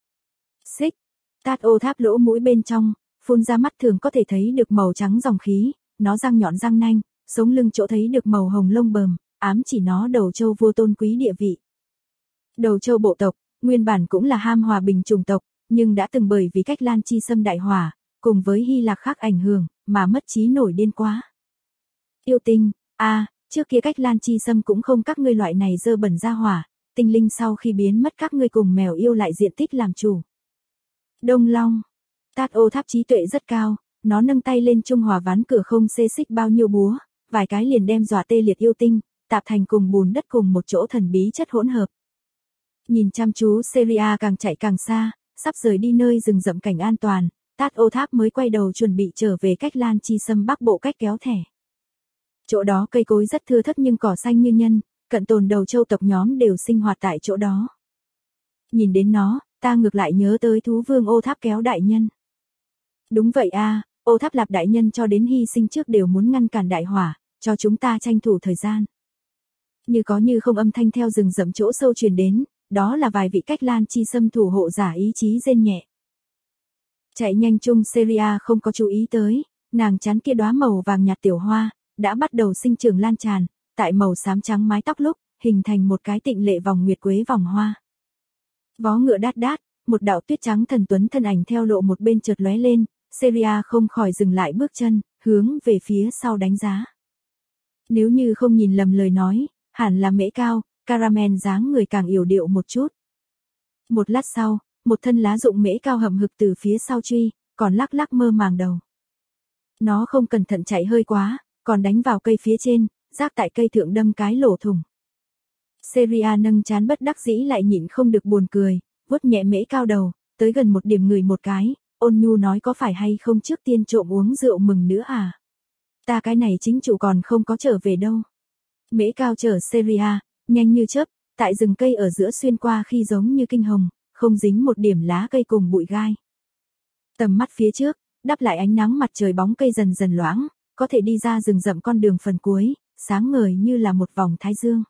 Xích, Tát ô tháp lỗ mũi bên trong, phun ra mắt thường có thể thấy được màu trắng dòng khí, nó răng nhọn răng nanh, sống lưng chỗ thấy được màu hồng lông bờm, ám chỉ nó đầu châu vua tôn quý địa vị. Đầu châu bộ tộc, nguyên bản cũng là ham hòa bình chủng tộc, nhưng đã từng bởi vì cách Lan Chi Sâm đại hỏa, cùng với Hy Lạc khác ảnh hưởng, mà mất trí nổi điên quá. Yêu tinh, trước kia cách Lan Chi Sâm cũng không các ngươi loại này dơ bẩn ra hỏa, tinh linh sau khi biến mất các ngươi cùng mèo yêu lại diện tích làm chủ. Đông Long, Tát ô tháp trí tuệ rất cao, nó nâng tay lên trung hòa ván cửa không xê xích bao nhiêu búa, vài cái liền đem dọa tê liệt yêu tinh, tạp thành cùng bùn đất cùng một chỗ thần bí chất hỗn hợp. Nhìn chăm chú Seria càng chạy càng xa, sắp rời đi nơi rừng rậm cảnh an toàn, Tát ô tháp mới quay đầu chuẩn bị trở về cách Lan Chi Sâm bắc bộ cách kéo thẻ. Chỗ đó cây cối rất thưa thớt nhưng cỏ xanh như nhân, cận tồn đầu châu tộc nhóm đều sinh hoạt tại chỗ đó. Nhìn đến nó, ta ngược lại nhớ tới thú vương ô tháp kéo đại nhân. Đúng vậy ô tháp lạp đại nhân cho đến hy sinh trước đều muốn ngăn cản đại hỏa, cho chúng ta tranh thủ thời gian. Như có như không âm thanh theo rừng rậm chỗ sâu truyền đến, đó là vài vị cách Lan Chi Sâm thủ hộ giả ý chí rên nhẹ. Chạy nhanh chung Seria không có chú ý tới, nàng chán kia đóa màu vàng nhạt tiểu hoa, đã bắt đầu sinh trưởng lan tràn, tại màu xám trắng mái tóc lúc, hình thành một cái tịnh lệ vòng nguyệt quế vòng hoa. Vó ngựa đát đát, một đạo tuyết trắng thần tuấn thân ảnh theo lộ một bên chợt lóe lên, Seria không khỏi dừng lại bước chân, hướng về phía sau đánh giá. Nếu như không nhìn lầm lời nói, hẳn là mễ cao, caramel dáng người càng yểu điệu một chút. Một lát sau, một thân lá rụng mễ cao hầm hực từ phía sau truy, còn lắc lắc mơ màng đầu. Nó không cẩn thận chạy hơi quá, còn đánh vào cây phía trên, rác tại cây thượng đâm cái lỗ thủng. Seria nâng chán bất đắc dĩ lại nhịn không được buồn cười, vuốt nhẹ mễ cao đầu, tới gần một điểm người một cái, ôn nhu nói có phải hay không trước tiên trộm uống rượu mừng nữa à? Ta cái này chính chủ còn không có trở về đâu. Mễ cao chở Seria, nhanh như chớp, tại rừng cây ở giữa xuyên qua khi giống như kinh hồng, không dính một điểm lá cây cùng bụi gai. Tầm mắt phía trước, đắp lại ánh nắng mặt trời bóng cây dần dần loãng, có thể đi ra rừng rậm con đường phần cuối, sáng ngời như là một vòng thái dương.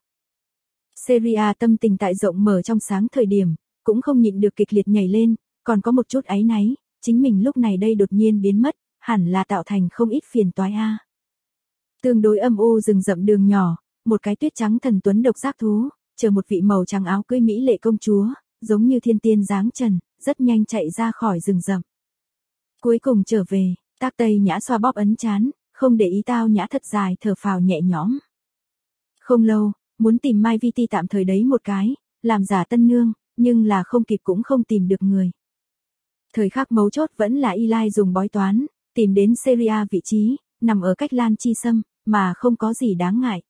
Seria tâm tình tại rộng mở trong sáng thời điểm, cũng không nhịn được kịch liệt nhảy lên, còn có một chút áy náy, chính mình lúc này đây đột nhiên biến mất, hẳn là tạo thành không ít phiền toái a. Tương đối âm u rừng rậm đường nhỏ, một cái tuyết trắng thần tuấn độc giác thú, chờ một vị màu trắng áo cưới mỹ lệ công chúa, giống như thiên tiên dáng trần, rất nhanh chạy ra khỏi rừng rậm. Cuối cùng trở về, Tác Tây Nhã xoa bóp ấn chán, không để ý Tao Nhã thật dài thở phào nhẹ nhõm. Không lâu, muốn tìm Mai Vi Ti tạm thời đấy một cái, làm giả tân nương, nhưng là không kịp cũng không tìm được người. Thời khắc mấu chốt vẫn là Eli dùng bói toán, tìm đến Seria vị trí, nằm ở cách Lan Chi Sâm, mà không có gì đáng ngại.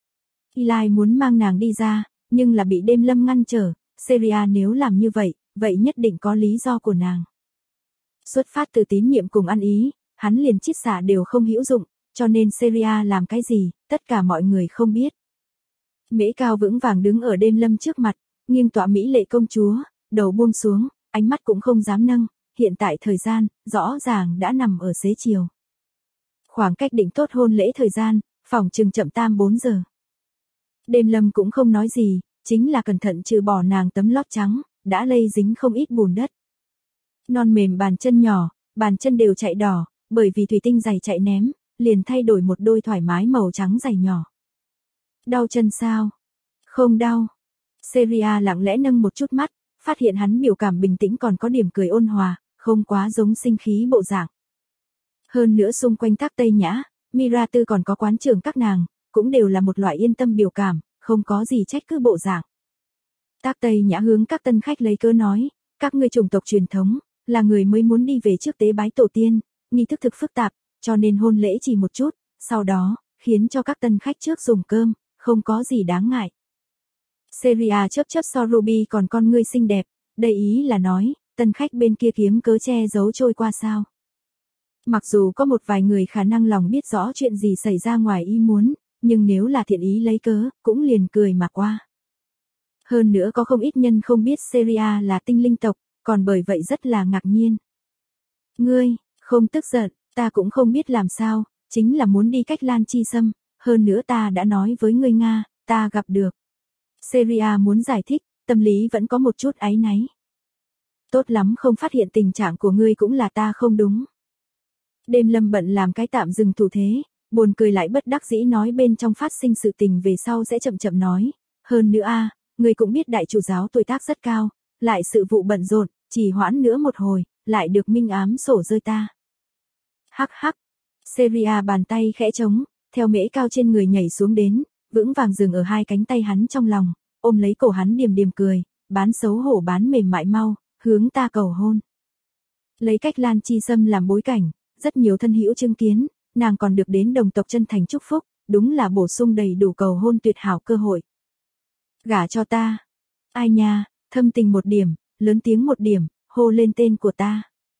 Eli muốn mang nàng đi ra, nhưng là bị Đêm Lâm ngăn trở, Seria nếu làm như vậy, vậy nhất định có lý do của nàng. Xuất phát từ tín nhiệm cùng ăn ý, hắn liền chiết xả đều không hữu dụng, cho nên Seria làm cái gì, tất cả mọi người không biết. Mễ Cao vững vàng đứng ở Đêm Lâm trước mặt, nghiêng tọa mỹ lệ công chúa, đầu buông xuống, ánh mắt cũng không dám nâng, hiện tại thời gian, rõ ràng đã nằm ở xế chiều. Khoảng cách định tốt hôn lễ thời gian, phòng chừng chậm 4 giờ. Đêm Lâm cũng không nói gì, chính là cẩn thận trừ bỏ nàng tấm lót trắng, đã lây dính không ít bùn đất. Non mềm bàn chân nhỏ, bàn chân đều chạy đỏ, bởi vì thủy tinh giày chạy ném, liền thay đổi một đôi thoải mái màu trắng giày nhỏ. Đau chân sao? Không đau. Seria lặng lẽ nâng một chút mắt, phát hiện hắn biểu cảm bình tĩnh còn có điểm cười ôn hòa, không quá giống sinh khí bộ dạng. Hơn nữa xung quanh Tác Tây Nhã, Mira Tư còn có quán trưởng các nàng, cũng đều là một loại yên tâm biểu cảm, không có gì trách cứ bộ dạng. Tác Tây Nhã hướng các tân khách lấy cớ nói, các ngươi chủng tộc truyền thống, là người mới muốn đi về trước tế bái tổ tiên, nghi thức thực phức tạp, cho nên hôn lễ chỉ một chút, sau đó, khiến cho các tân khách trước dùng cơm, không có gì đáng ngại. Seria chớp chớp so Ruby còn con ngươi xinh đẹp, đây ý là nói, tân khách bên kia kiếm cớ che giấu trôi qua sao. Mặc dù có một vài người khả năng lòng biết rõ chuyện gì xảy ra ngoài ý muốn, nhưng nếu là thiện ý lấy cớ, cũng liền cười mà qua. Hơn nữa có không ít nhân không biết Seria là tinh linh tộc, còn bởi vậy rất là ngạc nhiên. Ngươi, không tức giận, ta cũng không biết làm sao, chính là muốn đi cách Lan Chi Sâm, hơn nữa ta đã nói với ngươi Nga, ta gặp được. Seria muốn giải thích, tâm lý vẫn có một chút áy náy. Tốt lắm không phát hiện tình trạng của ngươi cũng là ta không đúng. Đêm Lâm bận làm cái tạm dừng thủ thế, buồn cười lại bất đắc dĩ nói bên trong phát sinh sự tình về sau sẽ chậm chậm nói. Hơn nữa ngươi cũng biết đại chủ giáo tuổi tác rất cao, lại sự vụ bận rộn, chỉ hoãn nữa một hồi, lại được minh ám sổ rơi ta. Hắc hắc, Seria bàn tay khẽ trống, theo Mễ Cao trên người nhảy xuống đến, vững vàng dừng ở hai cánh tay hắn trong lòng, ôm lấy cổ hắn điềm điềm cười, bán xấu hổ bán mềm mại mau, hướng ta cầu hôn. Lấy cách Lan Chi Sâm làm bối cảnh, rất nhiều thân hữu chứng kiến, nàng còn được đến đồng tộc chân thành chúc phúc, đúng là bổ sung đầy đủ cầu hôn tuyệt hảo cơ hội. Gả cho ta. Ai nha, thâm tình một điểm, lớn tiếng một điểm, hô lên tên của ta.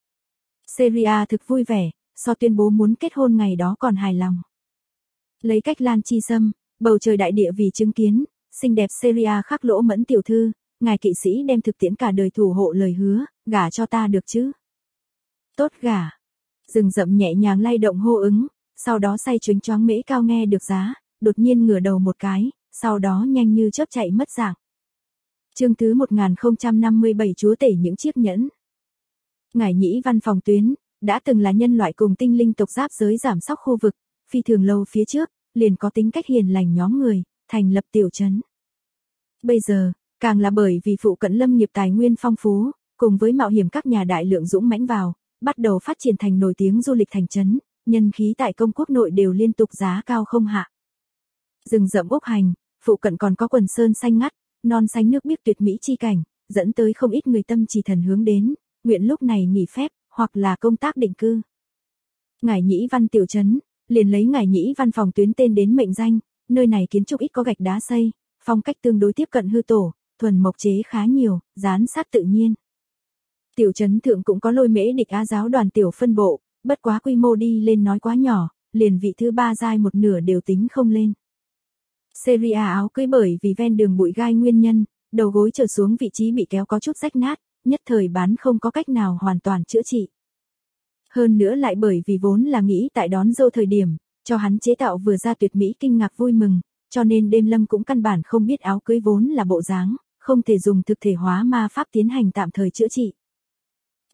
Seria thực vui vẻ, so tuyên bố muốn kết hôn ngày đó còn hài lòng. Lấy cách Lan Chi Sâm, bầu trời đại địa vì chứng kiến, xinh đẹp Seria khắc lỗ mẫn tiểu thư, ngài kỵ sĩ đem thực tiễn cả đời thủ hộ lời hứa, gả cho ta được chứ? Tốt gả. Rừng rậm nhẹ nhàng lay động hô ứng, sau đó say choáng choáng Mễ Cao nghe được giá, đột nhiên ngửa đầu một cái, sau đó nhanh như chớp chạy mất dạng. Chương thứ 1057 chúa tể những chiếc nhẫn. Ngải Nhĩ Văn phòng tuyến, đã từng là nhân loại cùng tinh linh tộc giáp giới giảm sóc khu vực, phi thường lâu phía trước, liền có tính cách hiền lành nhóm người, thành lập tiểu trấn. Bây giờ, càng là bởi vì phụ cận lâm nghiệp tài nguyên phong phú, cùng với mạo hiểm các nhà đại lượng dũng mãnh vào, bắt đầu phát triển thành nổi tiếng du lịch thành trấn, nhân khí tại công quốc nội đều liên tục giá cao không hạ. Rừng rậm ốc hành, phụ cận còn có quần sơn xanh ngắt, non xanh nước biếc tuyệt mỹ chi cảnh, dẫn tới không ít người tâm trì thần hướng đến, nguyện lúc này nghỉ phép, hoặc là công tác định cư. Ngải Nhĩ Văn tiểu trấn, liền lấy Ngải Nhĩ Văn phòng tuyến tên đến mệnh danh, nơi này kiến trúc ít có gạch đá xây, phong cách tương đối tiếp cận hư tổ, thuần mộc chế khá nhiều, dán sát tự nhiên. Tiểu trấn thượng cũng có Lôi Mễ Địch Á giáo đoàn tiểu phân bộ, bất quá quy mô đi lên nói quá nhỏ, liền vị thứ 3 giai một nửa đều tính không lên. Seria áo cưới bởi vì ven đường bụi gai nguyên nhân, đầu gối trở xuống vị trí bị kéo có chút rách nát, nhất thời bán không có cách nào hoàn toàn chữa trị. Hơn nữa lại bởi vì vốn là nghĩ tại đón dâu thời điểm, cho hắn chế tạo vừa ra tuyệt mỹ kinh ngạc vui mừng, cho nên Đêm Lâm cũng căn bản không biết áo cưới vốn là bộ dáng, không thể dùng thực thể hóa ma pháp tiến hành tạm thời chữa trị.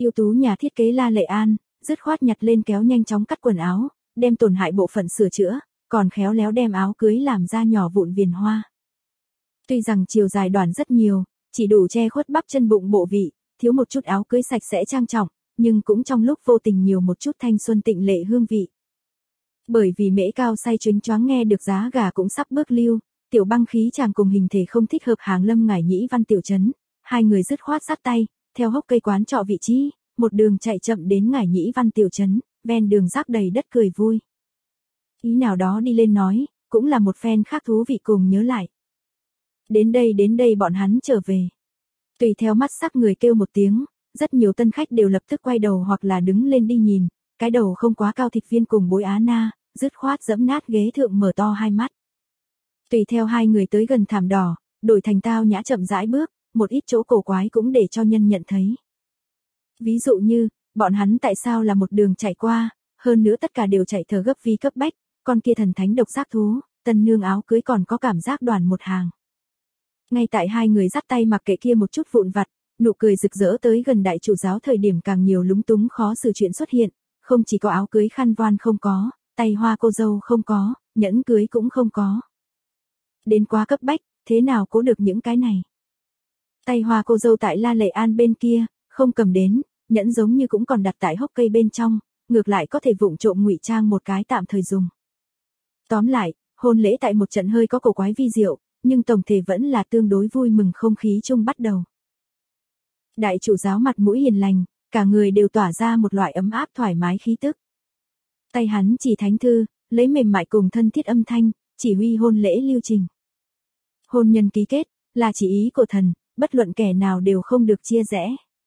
Ưu tú nhà thiết kế La Lệ An, dứt khoát nhặt lên kéo nhanh chóng cắt quần áo, đem tổn hại bộ phận sửa chữa, còn khéo léo đem áo cưới làm ra nhỏ vụn viền hoa. Tuy rằng chiều dài đoản rất nhiều, chỉ đủ che khuất bắp chân bụng bộ vị, thiếu một chút áo cưới sạch sẽ trang trọng, nhưng cũng trong lúc vô tình nhiều một chút thanh xuân tịnh lệ hương vị. Bởi vì Mễ Cao say chuyến choáng nghe được giá gà cũng sắp bước lưu, Tiểu Băng khí chàng cùng hình thể không thích hợp hàng Lâm Ngải Nhĩ Văn tiểu trấn, hai người dứt khoát dắt tay, theo hốc cây quán trọ vị trí, một đường chạy chậm đến Ngải Nhĩ Văn tiểu trấn, ven đường rác đầy đất cười vui. Ý nào đó đi lên nói, cũng là một phen khác thú vị cùng nhớ lại. Đến đây bọn hắn trở về. Tùy theo mắt sắc người kêu một tiếng, rất nhiều tân khách đều lập tức quay đầu hoặc là đứng lên đi nhìn, cái đầu không quá cao thịt viên cùng Bối Á Na, dứt khoát giẫm nát ghế thượng mở to hai mắt. Tùy theo hai người tới gần thảm đỏ, đổi thành tao nhã chậm rãi bước, một ít chỗ cổ quái cũng để cho nhân nhận thấy. Ví dụ như, bọn hắn tại sao là một đường chạy qua, hơn nữa tất cả đều chạy thở gấp vì cấp bách, con kia thần thánh độc giác thú, tân nương áo cưới còn có cảm giác đoàn một hàng. Ngay tại hai người dắt tay mặc kệ kia một chút vụn vặt, nụ cười rực rỡ tới gần đại chủ giáo thời điểm càng nhiều lúng túng khó xử chuyện xuất hiện, không chỉ có áo cưới khăn voan không có, tay hoa cô dâu không có, nhẫn cưới cũng không có. Đến quá cấp bách, thế nào cố được những cái này? Tay hoa cô dâu tại La Lệ An bên kia, không cầm đến, nhẫn giống như cũng còn đặt tại hốc cây bên trong, ngược lại có thể vụng trộm ngụy trang một cái tạm thời dùng. Tóm lại, hôn lễ tại một trận hơi có cổ quái vi diệu, nhưng tổng thể vẫn là tương đối vui mừng không khí chung bắt đầu. Đại chủ giáo mặt mũi hiền lành, cả người đều tỏa ra một loại ấm áp thoải mái khí tức. Tay hắn chỉ thánh thư, lấy mềm mại cùng thân thiết âm thanh, chỉ huy hôn lễ lưu trình. Hôn nhân ký kết, là chỉ ý của thần, bất luận kẻ nào đều không được chia rẽ.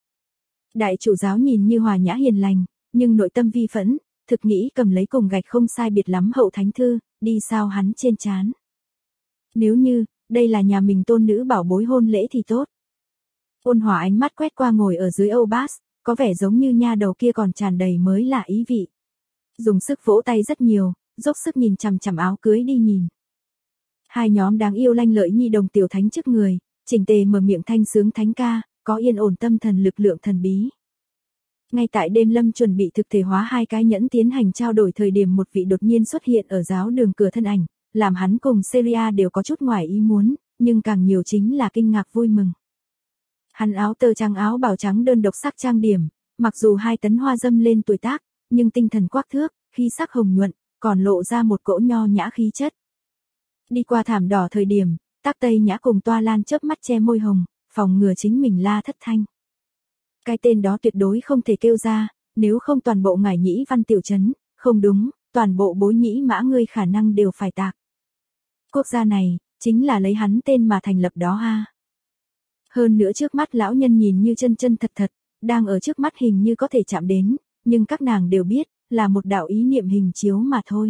Đại chủ giáo nhìn như hòa nhã hiền lành, nhưng nội tâm vi phẫn, thực nghĩ cầm lấy cùng gạch không sai biệt lắm hậu thánh thư, đi sao hắn trên trán. Nếu như, đây là nhà mình tôn nữ bảo bối hôn lễ thì tốt. Ôn hòa ánh mắt quét qua ngồi ở dưới âu bát, có vẻ giống như nha đầu kia còn tràn đầy mới lạ ý vị. Dùng sức vỗ tay rất nhiều, dốc sức nhìn chằm chằm áo cưới đi nhìn. Hai nhóm đáng yêu lanh lợi nhi đồng tiểu thánh trước người, chỉnh tề mở miệng thanh sướng thánh ca, có yên ổn tâm thần lực lượng thần bí. Ngay tại đêm lâm chuẩn bị thực thể hóa hai cái nhẫn tiến hành trao đổi thời điểm một vị đột nhiên xuất hiện ở giáo đường cửa thân ảnh, làm hắn cùng Seria đều có chút ngoài ý muốn, nhưng càng nhiều chính là kinh ngạc vui mừng. Hắn áo tơ trắng áo bào trắng đơn độc sắc trang điểm, mặc dù 2 tấn hoa dâm lên tuổi tác, nhưng tinh thần quắc thước, khí sắc hồng nhuận, còn lộ ra một cỗ nho nhã khí chất. Đi qua thảm đỏ thời điểm, Tắc Tây Nhã cùng Toa Lan chớp mắt che môi hồng, phòng ngừa chính mình la thất thanh. Cái tên đó tuyệt đối không thể kêu ra, nếu không toàn bộ Ngải Nhĩ Văn tiểu trấn, không đúng, toàn bộ Bối Nhĩ Mã ngươi khả năng đều phải tạc. Quốc gia này, chính là lấy hắn tên mà thành lập đó ha. Hơn nữa trước mắt lão nhân nhìn như chân chân thật thật, đang ở trước mắt hình như có thể chạm đến, nhưng các nàng đều biết, là một đạo ý niệm hình chiếu mà thôi.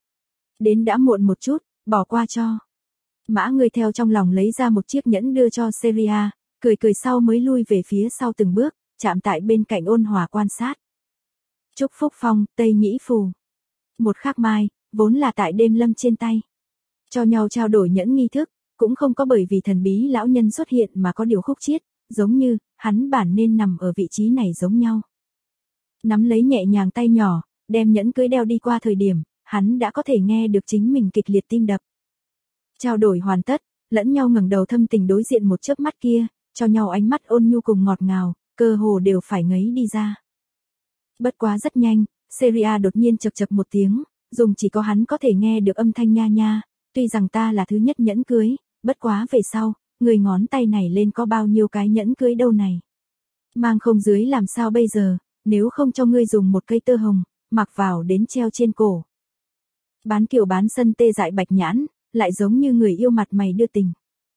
Đến đã muộn một chút, bỏ qua cho. Mã người theo trong lòng lấy ra một chiếc nhẫn đưa cho Seria, cười cười sau mới lui về phía sau từng bước, chạm tại bên cạnh ôn hòa quan sát. Chúc phúc phong, Tây Nhĩ phù. Một khắc mai, vốn là tại đêm lâm trên tay. Cho nhau trao đổi nhẫn nghi thức, cũng không có bởi vì thần bí lão nhân xuất hiện mà có điều khúc chiết, giống như, hắn bản nên nằm ở vị trí này giống nhau. Nắm lấy nhẹ nhàng tay nhỏ, đem nhẫn cưới đeo đi qua thời điểm, hắn đã có thể nghe được chính mình kịch liệt tim đập. Trao đổi hoàn tất, lẫn nhau ngẩng đầu thâm tình đối diện một chớp mắt kia, cho nhau ánh mắt ôn nhu cùng ngọt ngào, cơ hồ đều phải ngấy đi ra. Bất quá rất nhanh, Seria đột nhiên chậc chậc một tiếng, dùng chỉ có hắn có thể nghe được âm thanh nha nha, tuy rằng ta là thứ nhất nhẫn cưới, bất quá về sau, người ngón tay này lên có bao nhiêu cái nhẫn cưới đâu này. Mang không dưới làm sao bây giờ, nếu không cho ngươi dùng một cây tơ hồng, mặc vào đến treo trên cổ. Bán kiểu bán sân tê dại bạch nhãn, lại giống như người yêu mặt mày đưa tình.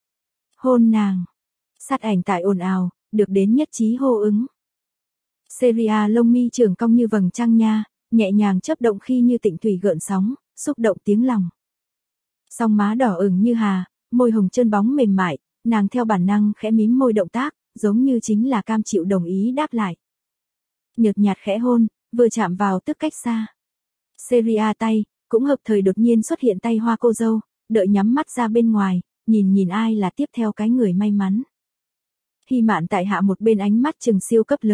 Hôn nàng. Sát ảnh tại ồn ào, được đến nhất trí hô ứng. Seria lông mi trường cong như vầng trăng nha, nhẹ nhàng chớp động khi như tịnh thủy gợn sóng, xúc động tiếng lòng. Song má đỏ ửng như hà, môi hồng chân bóng mềm mại, nàng theo bản năng khẽ mím môi động tác, giống như chính là cam chịu đồng ý đáp lại. Nhợt nhạt khẽ hôn, vừa chạm vào tức cách xa. Seria tay, cũng hợp thời đột nhiên xuất hiện tay hoa cô dâu, đợi nhắm mắt ra bên ngoài, nhìn ai là tiếp theo cái người may mắn. Hy Mạn tại hạ một bên ánh mắt trừng siêu cấp lớn,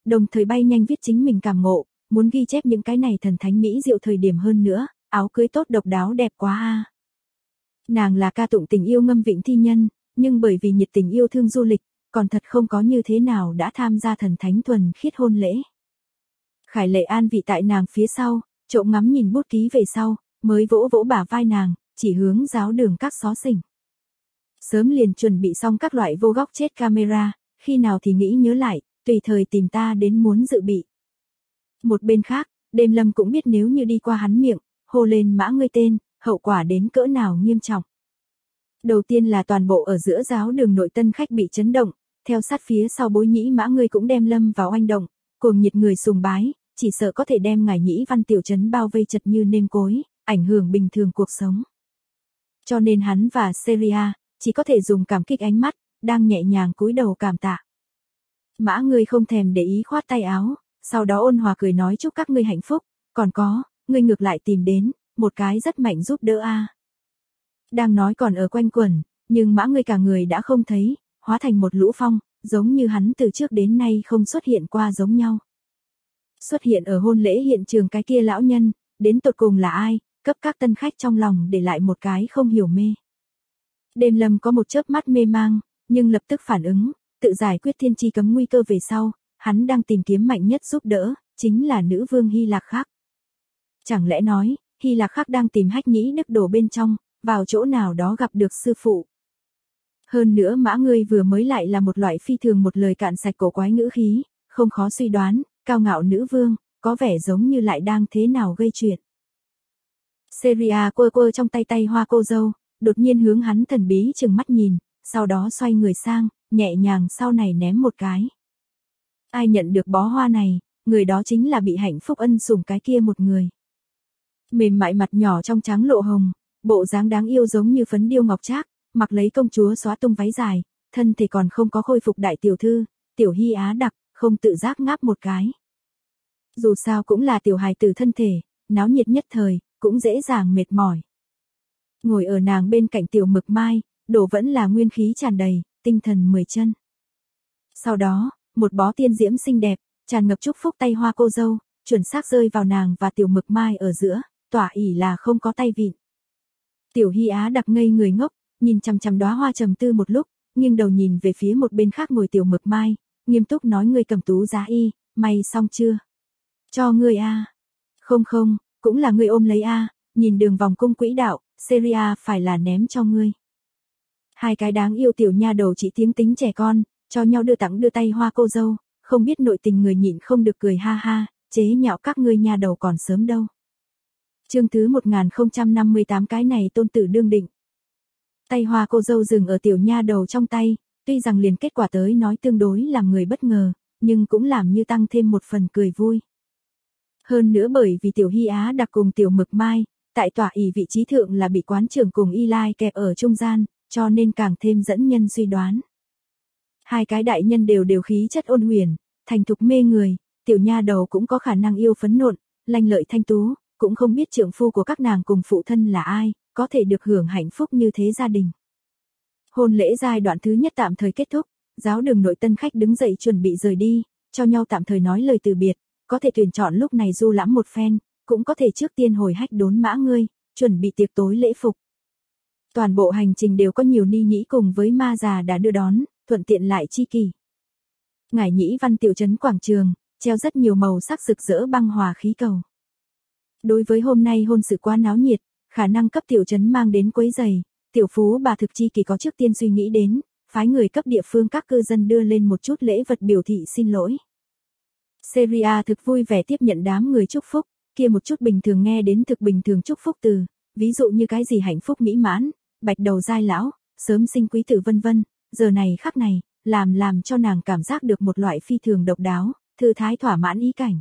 đồng thời bay nhanh viết chính mình cảm ngộ, muốn ghi chép những cái này thần thánh mỹ diệu thời điểm hơn nữa, áo cưới tốt độc đáo đẹp quá a. Nàng là ca tụng tình yêu ngâm vịnh thi nhân, nhưng bởi vì nhiệt tình yêu thương du lịch, còn thật không có như thế nào đã tham gia thần thánh thuần khiết hôn lễ. Khải Lệ an vị tại nàng phía sau, trộm ngắm nhìn bút ký về sau, mới vỗ vỗ bả vai nàng, chỉ hướng giáo đường các xó xỉnh. Sớm liền chuẩn bị xong các loại vô góc chết camera, khi nào thì nghĩ nhớ lại, tùy thời tìm ta đến muốn dự bị. Một bên khác, Đêm Lâm cũng biết nếu như đi qua hắn miệng, hô lên mã ngươi tên, hậu quả đến cỡ nào nghiêm trọng. Đầu tiên là toàn bộ ở giữa giáo đường nội tân khách bị chấn động, theo sát phía sau Bối Nhĩ mã ngươi cũng đem lâm vào oanh động, cuồng nhiệt người sùng bái, chỉ sợ có thể đem ngài Nhĩ Văn tiểu trấn bao vây chật như nêm cối, ảnh hưởng bình thường cuộc sống. Cho nên hắn và Seria chỉ có thể dùng cảm kích ánh mắt, đang nhẹ nhàng cúi đầu cảm tạ. Mã ngươi không thèm để ý khoát tay áo, sau đó ôn hòa cười nói chúc các ngươi hạnh phúc, còn có, ngươi ngược lại tìm đến, một cái rất mạnh giúp đỡ a. Đang nói còn ở quanh quẩn, nhưng mã ngươi cả người đã không thấy, hóa thành một lũ phong, giống như hắn từ trước đến nay không xuất hiện qua giống nhau. Xuất hiện ở hôn lễ hiện trường cái kia lão nhân, đến tột cùng là ai, cấp các tân khách trong lòng để lại một cái không hiểu mê. Đêm Lâm có một chớp mắt mê mang, nhưng lập tức phản ứng, tự giải quyết thiên chi cấm nguy cơ về sau, hắn đang tìm kiếm mạnh nhất giúp đỡ, chính là nữ vương Hy Lạc Khắc. Chẳng lẽ nói, Hy Lạc Khắc đang tìm Hách Nhĩ Đức đổ bên trong, vào chỗ nào đó gặp được sư phụ. Hơn nữa mã ngươi vừa mới lại là một loại phi thường một lời cạn sạch cổ quái ngữ khí, không khó suy đoán, cao ngạo nữ vương, có vẻ giống như lại đang thế nào gây chuyện. Seria quơ quơ trong tay hoa cô dâu, đột nhiên hướng hắn thần bí chừng mắt nhìn, sau đó xoay người sang, nhẹ nhàng sau này ném một cái. Ai nhận được bó hoa này, người đó chính là bị hạnh phúc ân sủng cái kia một người. Mềm mại mặt nhỏ trong trắng lộ hồng, bộ dáng đáng yêu giống như phấn điêu ngọc trác, mặc lấy công chúa xóa tung váy dài, thân thể còn không có khôi phục đại tiểu thư, tiểu Hy Á đặc, không tự giác ngáp một cái. Dù sao cũng là tiểu hài tử thân thể, náo nhiệt nhất thời, cũng dễ dàng mệt mỏi. Ngồi ở nàng bên cạnh tiểu Mực Mai, đổ vẫn là nguyên khí tràn đầy, tinh thần 10 chân. Sau đó, một bó tiên diễm xinh đẹp, tràn ngập chúc phúc tay hoa cô dâu, chuẩn xác rơi vào nàng và tiểu Mực Mai ở giữa, tỏa ỉ là không có tay vịn. Tiểu Hy Á đặc ngây người ngốc, nhìn chằm chằm đóa hoa trầm tư một lúc, nghiêng đầu nhìn về phía một bên khác ngồi tiểu Mực Mai, nghiêm túc nói ngươi cầm tú giá y, may xong chưa? Cho ngươi a. Không không, cũng là ngươi ôm lấy a, nhìn đường vòng cung quỹ đạo, Seria phải là ném cho ngươi. Hai cái đáng yêu tiểu nha đầu chỉ tiếng tính trẻ con, cho nhau đưa tay hoa cô dâu, không biết nội tình người nhịn không được cười ha ha, chế nhạo các ngươi nha đầu còn sớm đâu. Chương thứ 1058 cái này tôn tử đương định. Tay hoa cô dâu dừng ở tiểu nha đầu trong tay, tuy rằng liền kết quả tới nói tương đối làm người bất ngờ, nhưng cũng làm như tăng thêm một phần cười vui. Hơn nữa bởi vì tiểu Hy Á đặc cùng tiểu Mực Mai, tại tỏa ỷ vị trí thượng là bị quán trưởng cùng Y Lai kẹp ở trung gian, cho nên càng thêm dẫn nhân suy đoán. Hai cái đại nhân đều khí chất ôn huyền, thành thục mê người, tiểu nha đầu cũng có khả năng yêu phấn nộn, lanh lợi thanh tú, cũng không biết trượng phu của các nàng cùng phụ thân là ai, có thể được hưởng hạnh phúc như thế gia đình. Hôn lễ giai đoạn thứ nhất tạm thời kết thúc, giáo đường nội tân khách đứng dậy chuẩn bị rời đi, cho nhau tạm thời nói lời từ biệt, có thể tuyển chọn lúc này du lãm một phen, cũng có thể trước tiên hồi hách đốn mã ngươi, chuẩn bị tiệc tối lễ phục. Toàn bộ hành trình đều có nhiều ni nhĩ cùng với ma già đã đưa đón, thuận tiện lại chi kỷ. Ngải Nhĩ Văn tiểu trấn quảng trường, treo rất nhiều màu sắc rực rỡ băng hòa khí cầu. Đối với hôm nay hôn sự quá náo nhiệt, khả năng cấp tiểu trấn mang đến quấy giày, tiểu phú bà thực chi kỳ có trước tiên suy nghĩ đến, phái người cấp địa phương các cư dân đưa lên một chút lễ vật biểu thị xin lỗi. Seria thực vui vẻ tiếp nhận đám người chúc phúc, kia một chút bình thường nghe đến thực bình thường chúc phúc từ, ví dụ như cái gì hạnh phúc mỹ mãn, bạch đầu giai lão, sớm sinh quý tử vân vân, giờ này khắc này, làm cho nàng cảm giác được một loại phi thường độc đáo, thư thái thỏa mãn ý cảnh.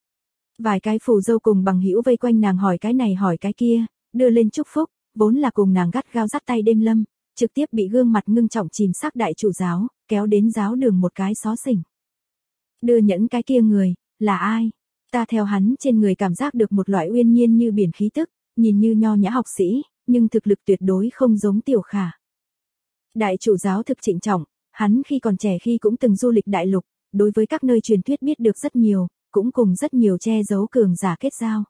Vài cái phù dâu cùng bằng hữu vây quanh nàng hỏi cái này hỏi cái kia, đưa lên chúc phúc, vốn là cùng nàng gắt gao dắt tay Đêm Lâm, trực tiếp bị gương mặt ngưng trọng chìm sắc đại chủ giáo, kéo đến giáo đường một cái xó xỉnh. Đưa nhẫn cái kia người, là ai? Ta theo hắn trên người cảm giác được một loại uyên nhiên như biển khí tức, nhìn như nho nhã học sĩ, nhưng thực lực tuyệt đối không giống tiểu Khả. Đại chủ giáo thực trịnh trọng, hắn khi còn trẻ khi cũng từng du lịch đại lục, đối với các nơi truyền thuyết biết được rất nhiều, cũng cùng rất nhiều che giấu cường giả kết giao.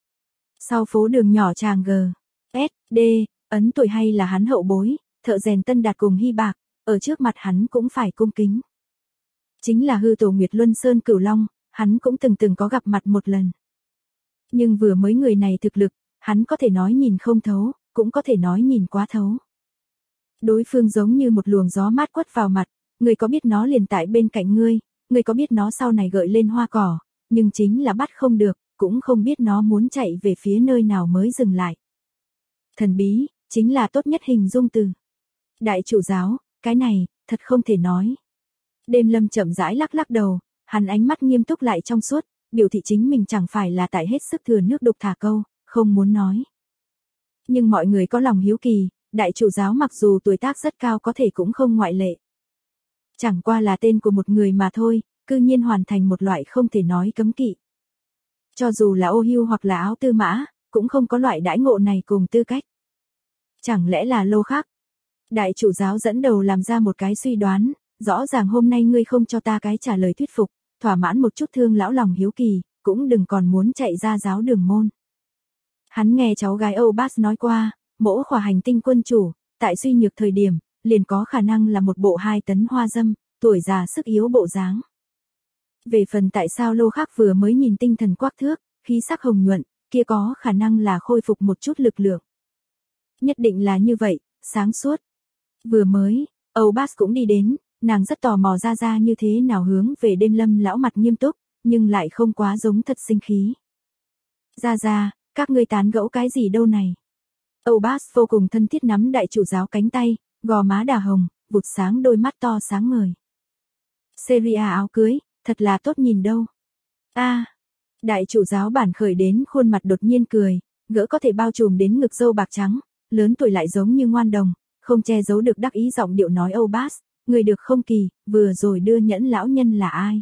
Sau phố đường nhỏ chàng G, S, D, ấn tuổi hay là hắn hậu bối, thợ rèn Tân Đạt cùng Hy Bạc, ở trước mặt hắn cũng phải cung kính. Chính là hư tổ Nguyệt Luân Sơn Cửu Long, hắn cũng từng có gặp mặt một lần. Nhưng vừa mới người này thực lực, hắn có thể nói nhìn không thấu, cũng có thể nói nhìn quá thấu. Đối phương giống như một luồng gió mát quất vào mặt, người có biết nó liền tại bên cạnh ngươi, người có biết nó sau này gợi lên hoa cỏ, nhưng chính là bắt không được, cũng không biết nó muốn chạy về phía nơi nào mới dừng lại. Thần bí, chính là tốt nhất hình dung từ. Đại chủ giáo, cái này, thật không thể nói. Đêm Lâm chậm rãi lắc đầu, hắn ánh mắt nghiêm túc lại trong suốt, biểu thị chính mình chẳng phải là tại hết sức thừa nước đục thả câu, không muốn nói. Nhưng mọi người có lòng hiếu kỳ, đại chủ giáo mặc dù tuổi tác rất cao có thể cũng không ngoại lệ. Chẳng qua là tên của một người mà thôi, cư nhiên hoàn thành một loại không thể nói cấm kỵ. Cho dù là Ô Hưu hoặc là Áo Tư Mã, cũng không có loại đãi ngộ này cùng tư cách. Chẳng lẽ là Lô Khắc? Đại chủ giáo dẫn đầu làm ra một cái suy đoán, rõ ràng hôm nay ngươi không cho ta cái trả lời thuyết phục, thỏa mãn một chút thương lão lòng hiếu kỳ, cũng đừng còn muốn chạy ra giáo đường môn. Hắn nghe cháu gái Âu Bas nói qua, mỗ khỏa hành tinh quân chủ, tại suy nhược thời điểm, liền có khả năng là một bộ 2 tấn hoa dâm, tuổi già sức yếu bộ dáng. Về phần tại sao Lô Khắc vừa mới nhìn tinh thần quắc thước, khí sắc hồng nhuận, kia có khả năng là khôi phục một chút lực lượng. Nhất định là như vậy, sáng suốt. Vừa mới, Âu Bas cũng đi đến, nàng rất tò mò ra như thế nào hướng về Đêm Lâm lão mặt nghiêm túc, nhưng lại không quá giống thật sinh khí. Ra, các ngươi tán gẫu cái gì đâu này? Âu Bas vô cùng thân thiết nắm đại chủ giáo cánh tay, gò má đà hồng, vụt sáng đôi mắt to sáng ngời. Seria áo cưới, thật là tốt nhìn đâu. Đại chủ giáo bản khởi đến khuôn mặt đột nhiên cười, gỡ có thể bao trùm đến ngực râu bạc trắng, lớn tuổi lại giống như ngoan đồng, không che giấu được đắc ý giọng điệu nói Âu Bas, người được không kỳ, vừa rồi đưa nhẫn lão nhân là ai?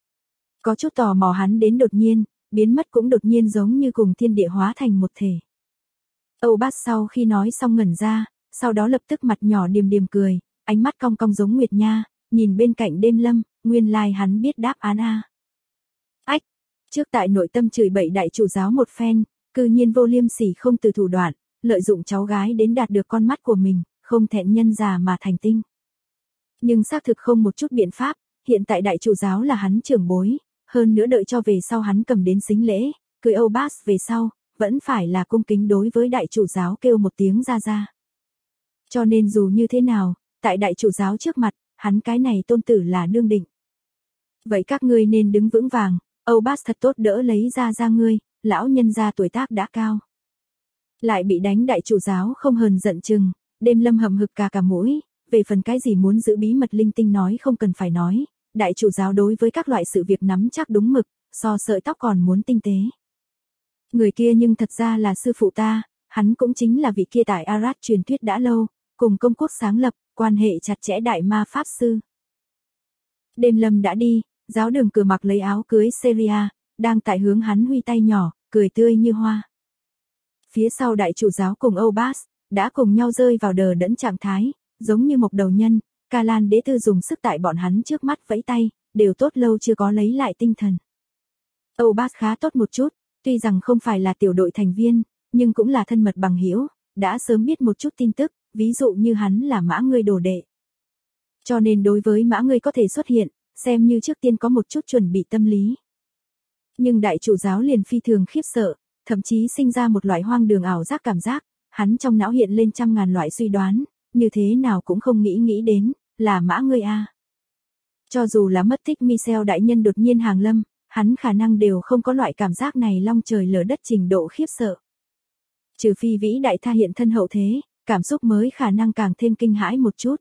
Có chút tò mò hắn đến đột nhiên, biến mất cũng đột nhiên giống như cùng thiên địa hóa thành một thể. Âu Bas sau khi nói xong ngẩn ra, sau đó lập tức mặt nhỏ điềm cười, ánh mắt cong cong giống Nguyệt Nha, nhìn bên cạnh Đêm Lâm, nguyên lai hắn biết đáp án a. Ách, trước tại nội tâm chửi bậy đại chủ giáo một phen, cư nhiên vô liêm sỉ không từ thủ đoạn, lợi dụng cháu gái đến đạt được con mắt của mình, không thẹn nhân già mà thành tinh. Nhưng xác thực không một chút biện pháp, hiện tại đại chủ giáo là hắn trưởng bối, hơn nữa đợi cho về sau hắn cầm đến sính lễ, cưới Âu Bas về sau, vẫn phải là cung kính đối với đại chủ giáo kêu một tiếng ra. Cho nên dù như thế nào, tại đại chủ giáo trước mặt, hắn cái này tôn tử là đương định. Vậy các ngươi nên đứng vững vàng, Âu Bas thật tốt đỡ lấy ra ngươi, lão nhân gia tuổi tác đã cao. Lại bị đánh đại chủ giáo không hờn giận chừng, Đêm Lâm hậm hực cả mũi, về phần cái gì muốn giữ bí mật linh tinh nói không cần phải nói, đại chủ giáo đối với các loại sự việc nắm chắc đúng mực, so sợi tóc còn muốn tinh tế. Người kia nhưng thật ra là sư phụ ta, hắn cũng chính là vị kia tại Arad truyền thuyết đã lâu, cùng công quốc sáng lập, quan hệ chặt chẽ đại ma pháp sư. Đêm Lâm đã đi, giáo đường cửa mặc lấy áo cưới Seria, đang tại hướng hắn huy tay nhỏ, cười tươi như hoa. Phía sau đại chủ giáo cùng Âu Bas, đã cùng nhau rơi vào đờ đẫn trạng thái, giống như một đầu nhân, Ca Lan đế tư dùng sức tại bọn hắn trước mắt vẫy tay, đều tốt lâu chưa có lấy lại tinh thần. Âu Bas khá tốt một chút, tuy rằng không phải là tiểu đội thành viên, nhưng cũng là thân mật bằng hữu, đã sớm biết một chút tin tức, ví dụ như hắn là Mã Ngươi đồ đệ. Cho nên đối với Mã Ngươi có thể xuất hiện, xem như trước tiên có một chút chuẩn bị tâm lý. Nhưng đại chủ giáo liền phi thường khiếp sợ, thậm chí sinh ra một loại hoang đường ảo giác cảm giác, hắn trong não hiện lên trăm ngàn loại suy đoán, như thế nào cũng không nghĩ đến, là Mã Ngươi a. Cho dù là mất tích Michel đại nhân đột nhiên hàng lâm, hắn khả năng đều không có loại cảm giác này long trời lở đất trình độ khiếp sợ. Trừ phi vĩ đại tha hiện thân hậu thế, cảm xúc mới khả năng càng thêm kinh hãi một chút.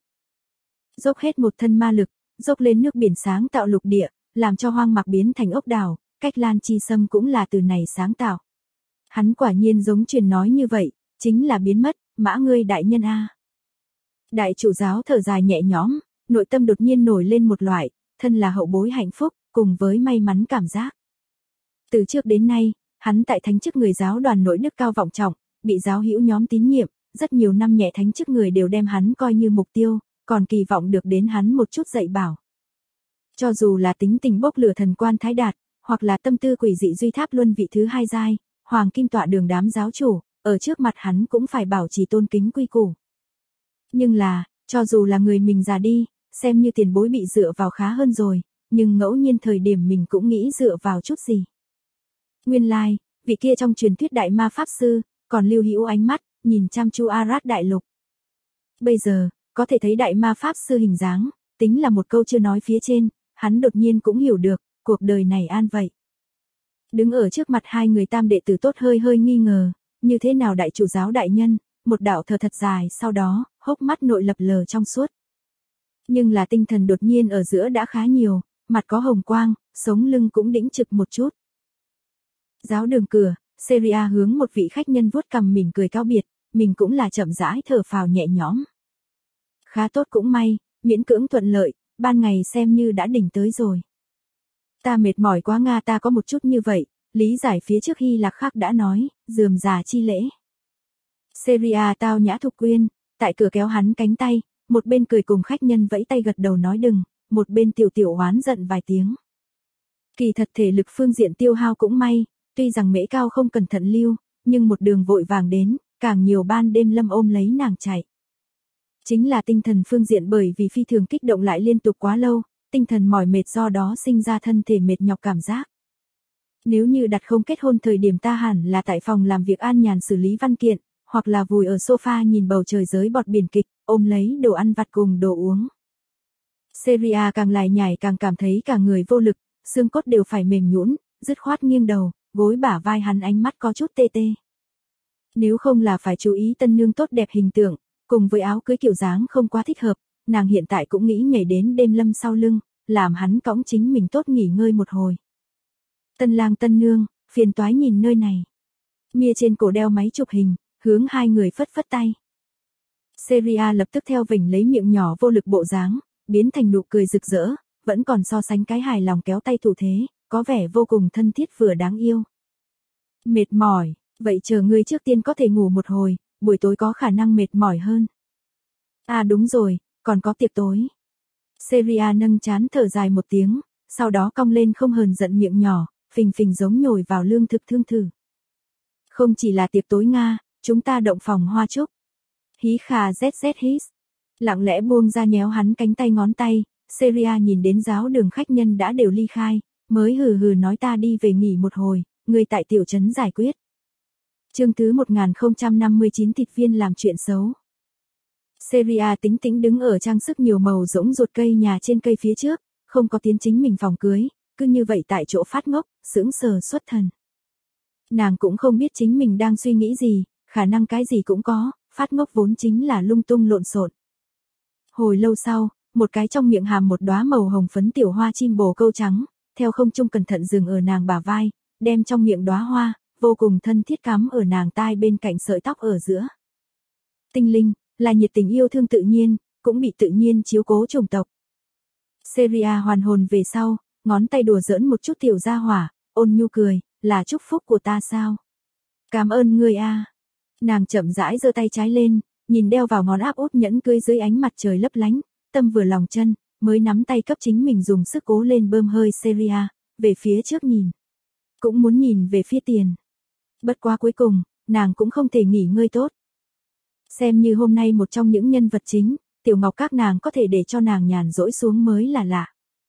Dốc hết một thân ma lực, dốc lên nước biển sáng tạo lục địa, làm cho hoang mạc biến thành ốc đảo, cách Lan Chi Sâm cũng là từ này sáng tạo. Hắn quả nhiên giống truyền nói như vậy, chính là biến mất, Mã Ngươi đại nhân a. Đại chủ giáo thở dài nhẹ nhõm, nội tâm đột nhiên nổi lên một loại, thân là hậu bối hạnh phúc, cùng với may mắn cảm giác. Từ trước đến nay, hắn tại thánh chức người giáo đoàn nội đức cao vọng trọng, bị giáo hữu nhóm tín nhiệm, rất nhiều năm nhẹ thánh chức người đều đem hắn coi như mục tiêu, còn kỳ vọng được đến hắn một chút dạy bảo. Cho dù là tính tình bốc lửa thần quan thái đạt, hoặc là tâm tư quỷ dị duy tháp luân vị thứ hai giai, hoàng kim tọa đường đám giáo chủ, ở trước mặt hắn cũng phải bảo trì tôn kính quy củ. Nhưng là, cho dù là người mình già đi, xem như tiền bối bị dựa vào khá hơn rồi, nhưng ngẫu nhiên thời điểm mình cũng nghĩ dựa vào chút gì. Nguyên lai, vị kia trong truyền thuyết đại ma pháp sư, còn lưu hữu ánh mắt, nhìn chăm chú Arad đại lục. Bây giờ, có thể thấy đại ma pháp sư hình dáng, tính là một câu chưa nói phía trên, hắn đột nhiên cũng hiểu được, cuộc đời này an vậy. Đứng ở trước mặt hai người tam đệ tử tốt hơi hơi nghi ngờ, như thế nào đại chủ giáo đại nhân, một đạo thờ thật dài sau đó, hốc mắt nội lập lờ trong suốt. Nhưng là tinh thần đột nhiên ở giữa đã khá nhiều, mặt có hồng quang, sống lưng cũng đĩnh trực một chút. Giáo đường cửa, Seria hướng một vị khách nhân vuốt cằm mỉm cười cáo biệt, mình cũng là chậm rãi thở phào nhẹ nhõm. Khá tốt cũng may, miễn cưỡng thuận lợi, ban ngày xem như đã đỉnh tới rồi. Ta mệt mỏi quá Nga, ta có một chút như vậy, lý giải phía trước Hy Lạc khác đã nói, rườm rà chi lễ. Seria tao nhã thục quyên, tại cửa kéo hắn cánh tay, một bên cười cùng khách nhân vẫy tay gật đầu nói đừng, một bên tiểu tiểu oán giận vài tiếng. Kỳ thật thể lực phương diện tiêu hao cũng may, tuy rằng mễ cao không cẩn thận lưu, nhưng một đường vội vàng đến, càng nhiều ban đêm lâm ôm lấy nàng chạy. Chính là tinh thần phương diện bởi vì phi thường kích động lại liên tục quá lâu, tinh thần mỏi mệt do đó sinh ra thân thể mệt nhọc cảm giác. Nếu như đặt không kết hôn thời điểm ta hẳn là tại phòng làm việc an nhàn xử lý văn kiện, hoặc là vùi ở sofa nhìn bầu trời giới bọt biển kịch, ôm lấy đồ ăn vặt cùng đồ uống. Seria càng lại nhảy càng cảm thấy cả người vô lực, xương cốt đều phải mềm nhũn, dứt khoát nghiêng đầu, gối bả vai hắn ánh mắt có chút tê tê. Nếu không là phải chú ý tân nương tốt đẹp hình tượng, cùng với áo cưới kiểu dáng không quá thích hợp, nàng hiện tại cũng nghĩ nhảy đến đêm lâm sau lưng, làm hắn cõng chính mình tốt nghỉ ngơi một hồi. Tân lang tân nương, phiền toái nhìn nơi này. Mia trên cổ đeo máy chụp hình, hướng hai người phất phất tay. Seria lập tức theo vểnh lấy miệng nhỏ vô lực bộ dáng, biến thành nụ cười rực rỡ, vẫn còn so sánh cái hài lòng kéo tay thủ thế, có vẻ vô cùng thân thiết vừa đáng yêu. Mệt mỏi, vậy chờ ngươi trước tiên có thể ngủ một hồi, buổi tối có khả năng mệt mỏi hơn. À đúng rồi, còn có tiệc tối. Seria nâng chán thở dài một tiếng, sau đó cong lên không hờn giận miệng nhỏ, phình phình giống nhồi vào lương thực thương thử. Không chỉ là tiệc tối Nga, chúng ta động phòng hoa trúc. Hí khà zz hít. Lặng lẽ buông ra nhéo hắn cánh tay ngón tay, Seria nhìn đến giáo đường khách nhân đã đều ly khai, mới hừ hừ nói ta đi về nghỉ một hồi, người tại tiểu trấn giải quyết. Chương thứ 1059 thịt viên làm chuyện xấu. Seria tính tĩnh đứng ở trang sức nhiều màu rỗng ruột cây nhà trên cây phía trước, không có tiến chính mình phòng cưới, cứ như vậy tại chỗ phát ngốc, sững sờ xuất thần. Nàng cũng không biết chính mình đang suy nghĩ gì, khả năng cái gì cũng có, phát ngốc vốn chính là lung tung lộn xộn. Hồi lâu sau, một cái trong miệng hàm một đóa màu hồng phấn tiểu hoa chim bồ câu trắng, theo không trung cẩn thận dừng ở nàng bả vai, đem trong miệng đóa hoa, vô cùng thân thiết cắm ở nàng tai bên cạnh sợi tóc ở giữa. Tinh linh, là nhiệt tình yêu thương tự nhiên, cũng bị tự nhiên chiếu cố chủng tộc. Seria hoàn hồn về sau, ngón tay đùa giỡn một chút tiểu gia hỏa, ôn nhu cười, là chúc phúc của ta sao? Cảm ơn ngươi a. Nàng chậm rãi giơ tay trái lên, nhìn đeo vào ngón áp út nhẫn cưới dưới ánh mặt trời lấp lánh, tâm vừa lòng chân, mới nắm tay cấp chính mình dùng sức cố lên bơm hơi Seria, về phía trước nhìn. Cũng muốn nhìn về phía tiền. Bất quá cuối cùng, nàng cũng không thể nghỉ ngơi tốt. Xem như hôm nay một trong những nhân vật chính, Tiểu Ngọc các nàng có thể để cho nàng nhàn rỗi xuống mới là lạ.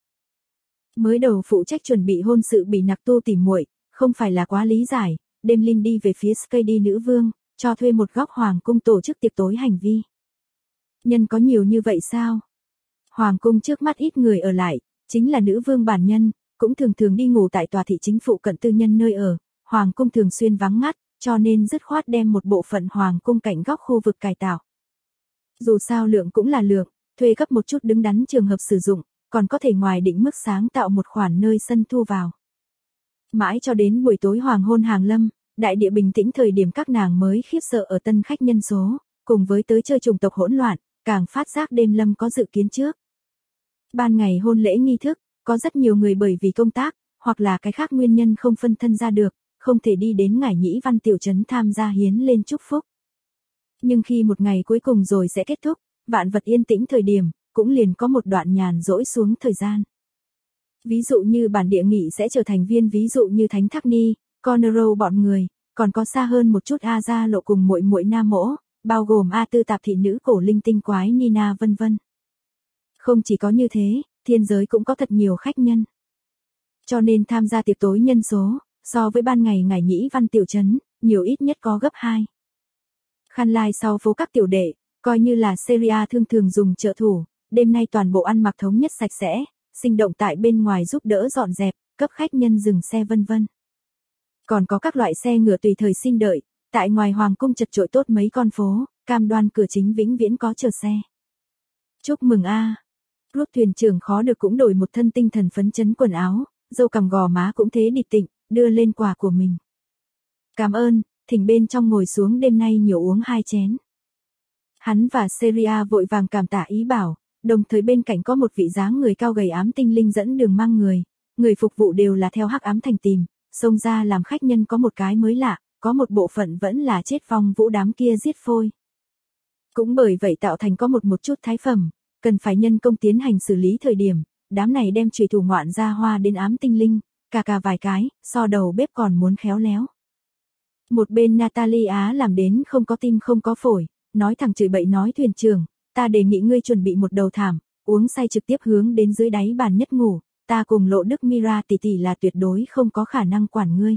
Mới đầu phụ trách chuẩn bị hôn sự bị nặc tu tỉ muội, không phải là quá lý giải, đêm linh đi về phía Skady nữ vương, cho thuê một góc hoàng cung tổ chức tiệc tối hành vi. Nhân có nhiều như vậy sao? Hoàng cung trước mắt ít người ở lại, chính là nữ vương bản nhân, cũng thường thường đi ngủ tại tòa thị chính phụ cận tư nhân nơi ở, hoàng cung thường xuyên vắng ngắt, cho nên dứt khoát đem một bộ phận hoàng cung cạnh góc khu vực cải tạo. Dù sao lượng cũng là lượng, thuê cấp một chút đứng đắn trường hợp sử dụng, còn có thể ngoài định mức sáng tạo một khoản nơi sân thu vào. Mãi cho đến buổi tối hoàng hôn hàng lâm, đại địa bình tĩnh thời điểm các nàng mới khiếp sợ ở tân khách nhân số, cùng với tới chơi chủng tộc hỗn loạn, càng phát giác đêm lâm có dự kiến trước. Ban ngày hôn lễ nghi thức, có rất nhiều người bởi vì công tác, hoặc là cái khác nguyên nhân không phân thân ra được, không thể đi đến Ngải Nhĩ Văn tiểu trấn tham gia hiến lên chúc phúc. Nhưng khi một ngày cuối cùng rồi sẽ kết thúc, vạn vật yên tĩnh thời điểm, cũng liền có một đoạn nhàn rỗi xuống thời gian. Ví dụ như bản địa nghị sẽ trở thành viên, ví dụ như Thánh Thác Ni, Conero bọn người, còn có xa hơn một chút A Gia Lộ cùng muội muội Nam Mỗ, bao gồm A Tư Tạp thị nữ cổ linh tinh quái Nina vân vân. Không chỉ có như thế, thiên giới cũng có thật nhiều khách nhân. Cho nên tham gia tiệc tối nhân số, so với ban ngày ngải nhĩ văn tiểu trấn, nhiều ít nhất có gấp 2. Khăn lai sau phố các tiểu đệ, coi như là Seria thường thường dùng trợ thủ, đêm nay toàn bộ ăn mặc thống nhất sạch sẽ, sinh động tại bên ngoài giúp đỡ dọn dẹp, cấp khách nhân dừng xe vân vân. Còn có các loại xe ngựa tùy thời xin đợi, tại ngoài hoàng cung chật chội tốt mấy con phố, cam đoan cửa chính vĩnh viễn có chờ xe. Chúc mừng a. Lúc thuyền trưởng khó được cũng đổi một thân tinh thần phấn chấn quần áo, dâu cằm gò má cũng thế địt tịnh, đưa lên quà của mình. Cảm ơn, thỉnh bên trong ngồi xuống, đêm nay nhiều uống 2 chén. Hắn và Seria vội vàng cảm tạ ý bảo, đồng thời bên cạnh có một vị dáng người cao gầy ám tinh linh dẫn đường mang người phục vụ đều là theo hắc ám thành tìm, xông ra làm khách nhân có một cái mới lạ, có một bộ phận vẫn là chết vong vũ đám kia giết phôi. Cũng bởi vậy tạo thành có một chút thái phẩm, cần phải nhân công tiến hành xử lý thời điểm, đám này đem chùy thủ ngoạn ra hoa đến ám tinh linh, cà vài cái, so đầu bếp còn muốn khéo léo. Một bên Natalia làm đến không có tim không có phổi, nói thẳng chửi bậy nói thuyền trưởng, ta đề nghị ngươi chuẩn bị một đầu thảm, uống say trực tiếp hướng đến dưới đáy bàn nhất ngủ, ta cùng Lộ Đức Mira tỷ tỷ là tuyệt đối không có khả năng quản ngươi.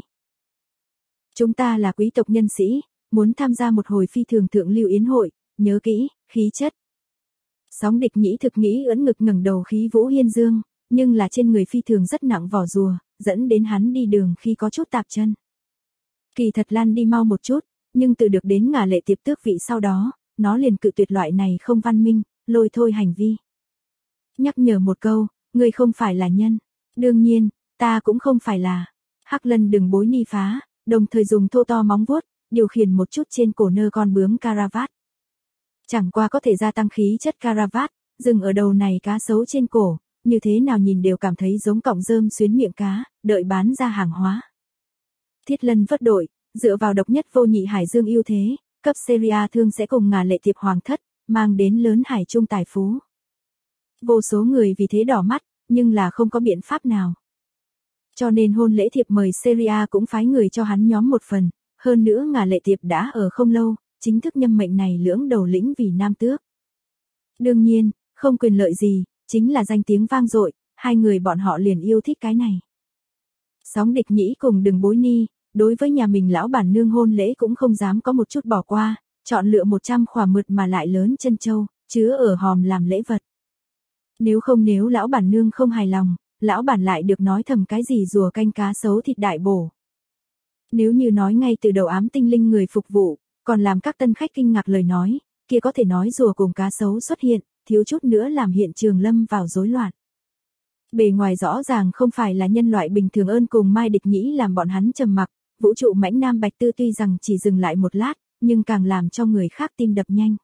Chúng ta là quý tộc nhân sĩ, muốn tham gia một hồi phi thường thượng lưu yến hội, nhớ kỹ, khí chất. Sóng địch nhĩ thực nghĩ ưỡn ngực ngẩng đầu khí vũ hiên dương, nhưng là trên người phi thường rất nặng vỏ rùa, dẫn đến hắn đi đường khi có chút tạp chân. Kỳ thật lăn đi mau một chút, nhưng từ được đến ngả lệ tiệp tước vị sau đó, nó liền cự tuyệt loại này không văn minh, lôi thôi hành vi. Nhắc nhở một câu, ngươi không phải là nhân. Đương nhiên, ta cũng không phải là. Hắc Lân đừng bối ni phá, đồng thời dùng thô to móng vuốt, điều khiển một chút trên cổ nơ con bướm Caravat. Chẳng qua có thể gia tăng khí chất Caravat, dừng ở đầu này cá sấu trên cổ, như thế nào nhìn đều cảm thấy giống cọng rơm xuyến miệng cá, đợi bán ra hàng hóa. Thiết Lân vất đội, dựa vào độc nhất vô nhị hải dương ưu thế, cấp Seria thương sẽ cùng ngả lệ tiệp hoàng thất, mang đến lớn hải trung tài phú. Vô số người vì thế đỏ mắt, nhưng là không có biện pháp nào. Cho nên hôn lễ thiệp mời Seria cũng phái người cho hắn nhóm một phần, hơn nữa ngả lệ tiệp đã ở không lâu, chính thức nhâm mệnh này lưỡng đầu lĩnh vì nam tước. Đương nhiên, không quyền lợi gì, chính là danh tiếng vang dội, hai người bọn họ liền yêu thích cái này. Sóng địch nhĩ cùng đừng bối ni, đối với nhà mình lão bản nương hôn lễ cũng không dám có một chút bỏ qua, chọn lựa 100 khỏa mượt mà lại lớn chân châu, chứa ở hòm làm lễ vật. Nếu lão bản nương không hài lòng, lão bản lại được nói thầm cái gì rùa canh cá sấu thịt đại bổ. Nếu như nói ngay từ đầu ám tinh linh người phục vụ, còn làm các tân khách kinh ngạc lời nói, kia có thể nói rùa cùng cá sấu xuất hiện, thiếu chút nữa làm hiện trường lâm vào rối loạn. Bề ngoài rõ ràng không phải là nhân loại bình thường, ơn cùng Mai Địch Nhĩ làm bọn hắn trầm mặc, vũ trụ mãnh nam Bạch Tư tuy rằng chỉ dừng lại một lát, nhưng càng làm cho người khác tim đập nhanh.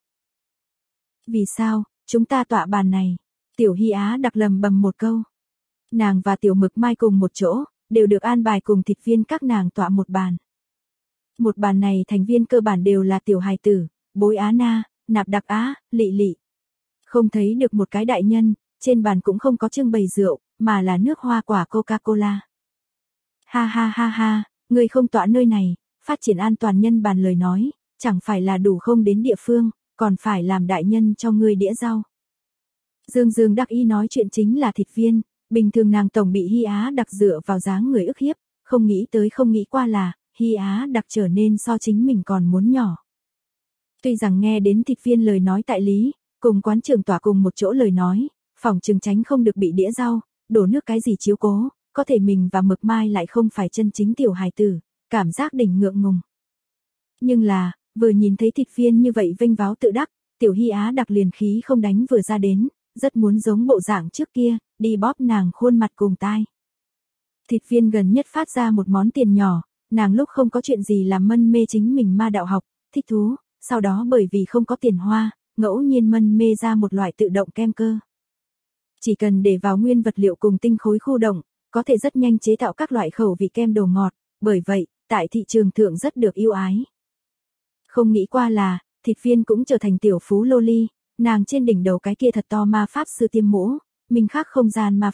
Vì sao, chúng ta tọa bàn này? Tiểu Hy Á đặc lầm bầm một câu. Nàng và Tiểu Mực Mai cùng một chỗ, đều được an bài cùng thịt viên các nàng tọa một bàn. Một bàn này thành viên cơ bản đều là tiểu hài tử, Bối Á Na, Nạp Đặc Á, Lị Lị. Không thấy được một cái đại nhân, trên bàn cũng không có trưng bày rượu, mà là nước hoa quả Coca-Cola. Ha ha ha ha, ngươi không tọa nơi này, phát triển an toàn nhân bàn lời nói, chẳng phải là đủ không đến địa phương, còn phải làm đại nhân cho ngươi đĩa rau. Dương Dương đắc ý nói chuyện chính là thịt viên, bình thường nàng tổng bị Hy Á đặc dựa vào dáng người ức hiếp, không nghĩ qua là, Hy Á đặc trở nên so chính mình còn muốn nhỏ. Tuy rằng nghe đến thịt viên lời nói tại lý, cùng quán trưởng tỏa cùng một chỗ lời nói, phòng trường tránh không được bị đĩa rau, đổ nước cái gì chiếu cố, có thể mình và Mực Mai lại không phải chân chính tiểu hài tử, cảm giác đỉnh ngượng ngùng. Nhưng là, vừa nhìn thấy thịt viên như vậy vênh váo tự đắc, tiểu Hy Á đặc liền khí không đánh vừa ra đến, rất muốn giống bộ dạng trước kia, đi bóp nàng khuôn mặt cùng tai. Thịt viên gần nhất phát ra một món tiền nhỏ, nàng lúc không có chuyện gì làm mân mê chính mình ma đạo học, thích thú, sau đó bởi vì không có tiền hoa, ngẫu nhiên mân mê ra một loại tự động kem cơ. Chỉ cần để vào nguyên vật liệu cùng tinh khối khu động, có thể rất nhanh chế tạo các loại khẩu vị kem đồ ngọt, bởi vậy, tại thị trường thượng rất được yêu ái. Không nghĩ qua là, thịt viên cũng trở thành tiểu phú loli, nàng trên đỉnh đầu cái kia thật to ma pháp sư tiêm mũ, minh khắc không gian ma pháp,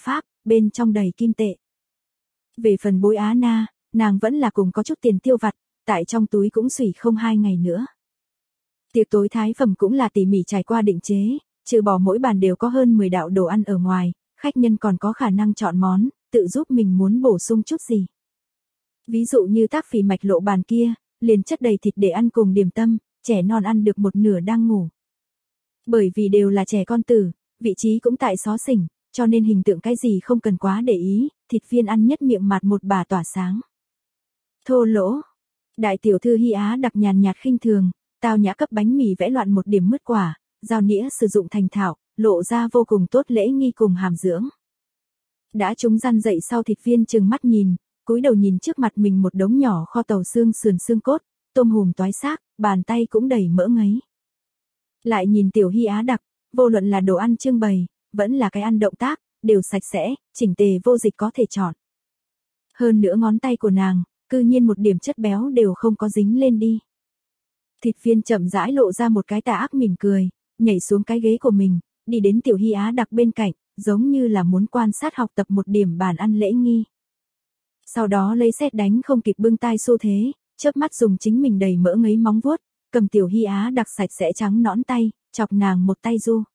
bên trong đầy kim tệ. Về phần Bối Á Na, nàng vẫn là cùng có chút tiền tiêu vặt, tại trong túi cũng xủy không 2 ngày nữa. Tiệc tối thái phẩm cũng là tỉ mỉ trải qua định chế, trừ bỏ mỗi bàn đều có hơn 10 đạo đồ ăn ở ngoài, khách nhân còn có khả năng chọn món, tự giúp mình muốn bổ sung chút gì. Ví dụ như tác phỉ mạch lộ bàn kia, liền chất đầy thịt để ăn cùng điểm tâm, trẻ non ăn được một nửa đang ngủ. Bởi vì đều là trẻ con tử, vị trí cũng tại xó xỉnh, cho nên hình tượng cái gì không cần quá để ý, thịt viên ăn nhất miệng mặt một bà tỏa sáng. Thô lỗ. Đại tiểu thư Hy Á đặc nhàn nhạt khinh thường, tao nhã cấp bánh mì vẽ loạn một điểm mứt quả, dao nĩa sử dụng thành thạo, lộ ra vô cùng tốt lễ nghi cùng hàm dưỡng. Đã chúng răn dậy sau thịt viên trừng mắt nhìn, cúi đầu nhìn trước mặt mình một đống nhỏ kho tàu xương sườn xương cốt, tôm hùm toái xác, bàn tay cũng đầy mỡ ngấy. Lại nhìn tiểu Hy Á đặc, vô luận là đồ ăn trưng bày, vẫn là cái ăn động tác, đều sạch sẽ, chỉnh tề vô dịch có thể chọn. Hơn nữa ngón tay của nàng, cư nhiên một điểm chất béo đều không có dính lên đi. Thịt viên chậm rãi lộ ra một cái tà ác mỉm cười, nhảy xuống cái ghế của mình, đi đến tiểu Hy Á đặc bên cạnh, giống như là muốn quan sát học tập một điểm bàn ăn lễ nghi. Sau đó lấy sét đánh không kịp bưng tai xu thế, chớp mắt dùng chính mình đầy mỡ ngấy móng vuốt, cầm tiểu Hy Á đặc sạch sẽ trắng nõn tay, chọc nàng một tay du.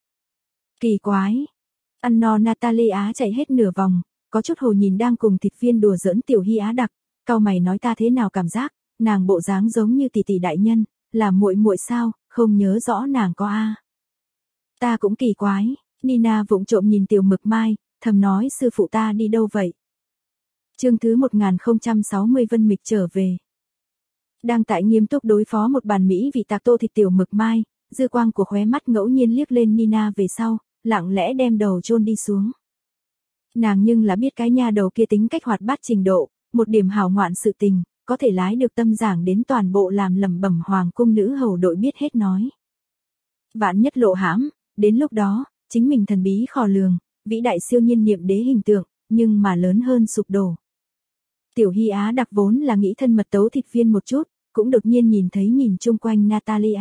Kỳ quái. Ăn no Natalie Á chạy hết nửa vòng, có chút hồ nhìn đang cùng thịt viên đùa giỡn tiểu Hy Á đặc, cau mày nói ta thế nào cảm giác, nàng bộ dáng giống như tỷ tỷ đại nhân, là muội muội sao, không nhớ rõ nàng có a. Ta cũng kỳ quái, Nina vụng trộm nhìn tiểu Mực Mai, thầm nói sư phụ ta đi đâu vậy. Chương thứ 1060 Vân Mịch trở về. Đang tại nghiêm túc đối phó một bàn mỹ vị tạc tô thịt tiểu Mực Mai, dư quang của khóe mắt ngẫu nhiên liếc lên Nina về sau, lặng lẽ đem đầu chôn đi xuống. Nàng nhưng là biết cái nha đầu kia tính cách hoạt bát trình độ, một điểm hào ngoạn sự tình, có thể lái được tâm giảng đến toàn bộ làm lẩm bẩm hoàng cung nữ hầu đội biết hết nói. Vạn nhất lộ hãm, đến lúc đó, chính mình thần bí khó lường, vĩ đại siêu nhiên niệm đế hình tượng, nhưng mà lớn hơn sụp đổ. Tiểu Hy Á đặc vốn là nghĩ thân mật tấu thịt viên một chút, cũng đột nhiên nhìn thấy nhìn chung quanh Natalia.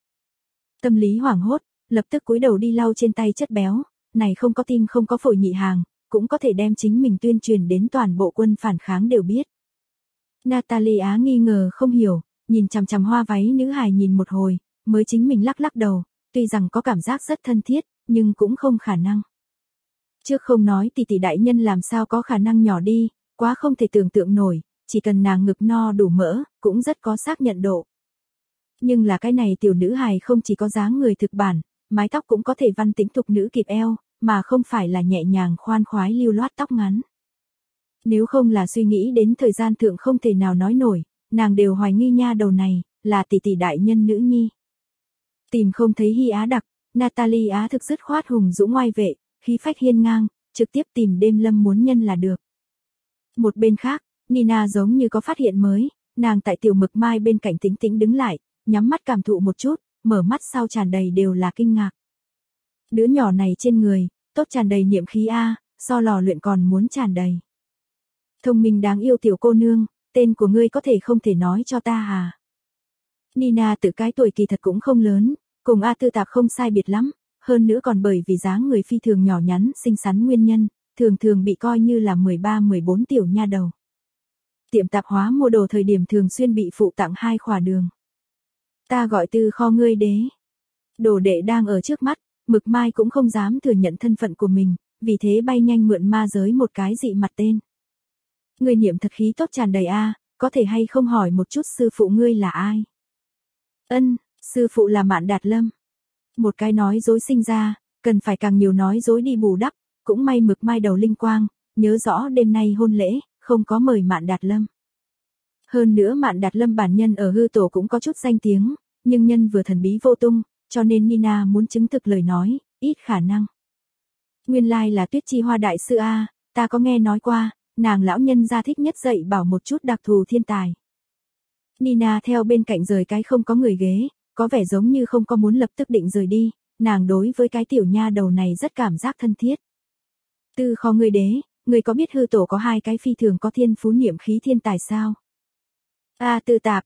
Tâm lý hoảng hốt, lập tức cúi đầu đi lau trên tay chất béo, này không có tim không có phổi nhị hàng, cũng có thể đem chính mình tuyên truyền đến toàn bộ quân phản kháng đều biết. Natalia nghi ngờ không hiểu, nhìn chằm chằm hoa váy nữ hài nhìn một hồi, mới chính mình lắc lắc đầu, tuy rằng có cảm giác rất thân thiết, nhưng cũng không khả năng. Trước không nói tỷ tỷ đại nhân làm sao có khả năng nhỏ đi, quá không thể tưởng tượng nổi, chỉ cần nàng ngực no đủ mỡ, cũng rất có xác nhận độ. Nhưng là cái này tiểu nữ hài không chỉ có dáng người thực bản, mái tóc cũng có thể văn tĩnh thục nữ kịp eo, mà không phải là nhẹ nhàng khoan khoái lưu loát tóc ngắn. Nếu không là suy nghĩ đến thời gian thượng không thể nào nói nổi, nàng đều hoài nghi nha đầu này, là tỷ tỷ đại nhân nữ nhi. Tìm không thấy Hy Á đặc, Natalie Á thực dứt khoát hùng dũng ngoai vệ, khí phách hiên ngang, trực tiếp tìm đêm lâm muốn nhân là được. Một bên khác, Nina giống như có phát hiện mới, nàng tại tiểu Mực Mai bên cạnh tĩnh tĩnh đứng lại, nhắm mắt cảm thụ một chút, mở mắt sau tràn đầy đều là kinh ngạc. Đứa nhỏ này trên người, tốt tràn đầy niệm khí a, so lò luyện còn muốn tràn đầy. Thông minh đáng yêu tiểu cô nương, tên của ngươi có thể không thể nói cho ta à? Nina tự cái tuổi kỳ thật cũng không lớn, cùng A Tư Tạp không sai biệt lắm, hơn nữa còn bởi vì dáng người phi thường nhỏ nhắn, xinh xắn nguyên nhân, thường thường bị coi như là 13-14 tiểu nha đầu. Tiệm tạp hóa mua đồ thời điểm thường xuyên bị phụ tặng 2 khỏa đường. Ta gọi Tư Kho ngươi đế. Đồ đệ đang ở trước mắt, Mực Mai cũng không dám thừa nhận thân phận của mình, vì thế bay nhanh mượn ma giới một cái dị mặt tên. Ngươi niệm thật khí tốt tràn đầy a, có thể hay không hỏi một chút sư phụ ngươi là ai? Ân, sư phụ là Mạn Đạt Lâm. Một cái nói dối sinh ra, cần phải càng nhiều nói dối đi bù đắp, cũng may Mực Mai đầu linh quang, nhớ rõ đêm nay hôn lễ, không có mời Mạn Đạt Lâm. Hơn nữa Mạn Đạt Lâm bản nhân ở hư tổ cũng có chút danh tiếng, nhưng nhân vừa thần bí vô tung, cho nên Nina muốn chứng thực lời nói, ít khả năng. Nguyên lai là Tuyết Chi Hoa đại sư a, ta có nghe nói qua, nàng lão nhân gia thích nhất dạy bảo một chút đặc thù thiên tài. Nina theo bên cạnh rời cái không có người ghế, có vẻ giống như không có muốn lập tức định rời đi, nàng đối với cái tiểu nha đầu này rất cảm giác thân thiết. Tư Kho ngươi đế, ngươi có biết hư tổ có 2 cái phi thường có thiên phú niệm khí thiên tài sao? A Tư Tạp.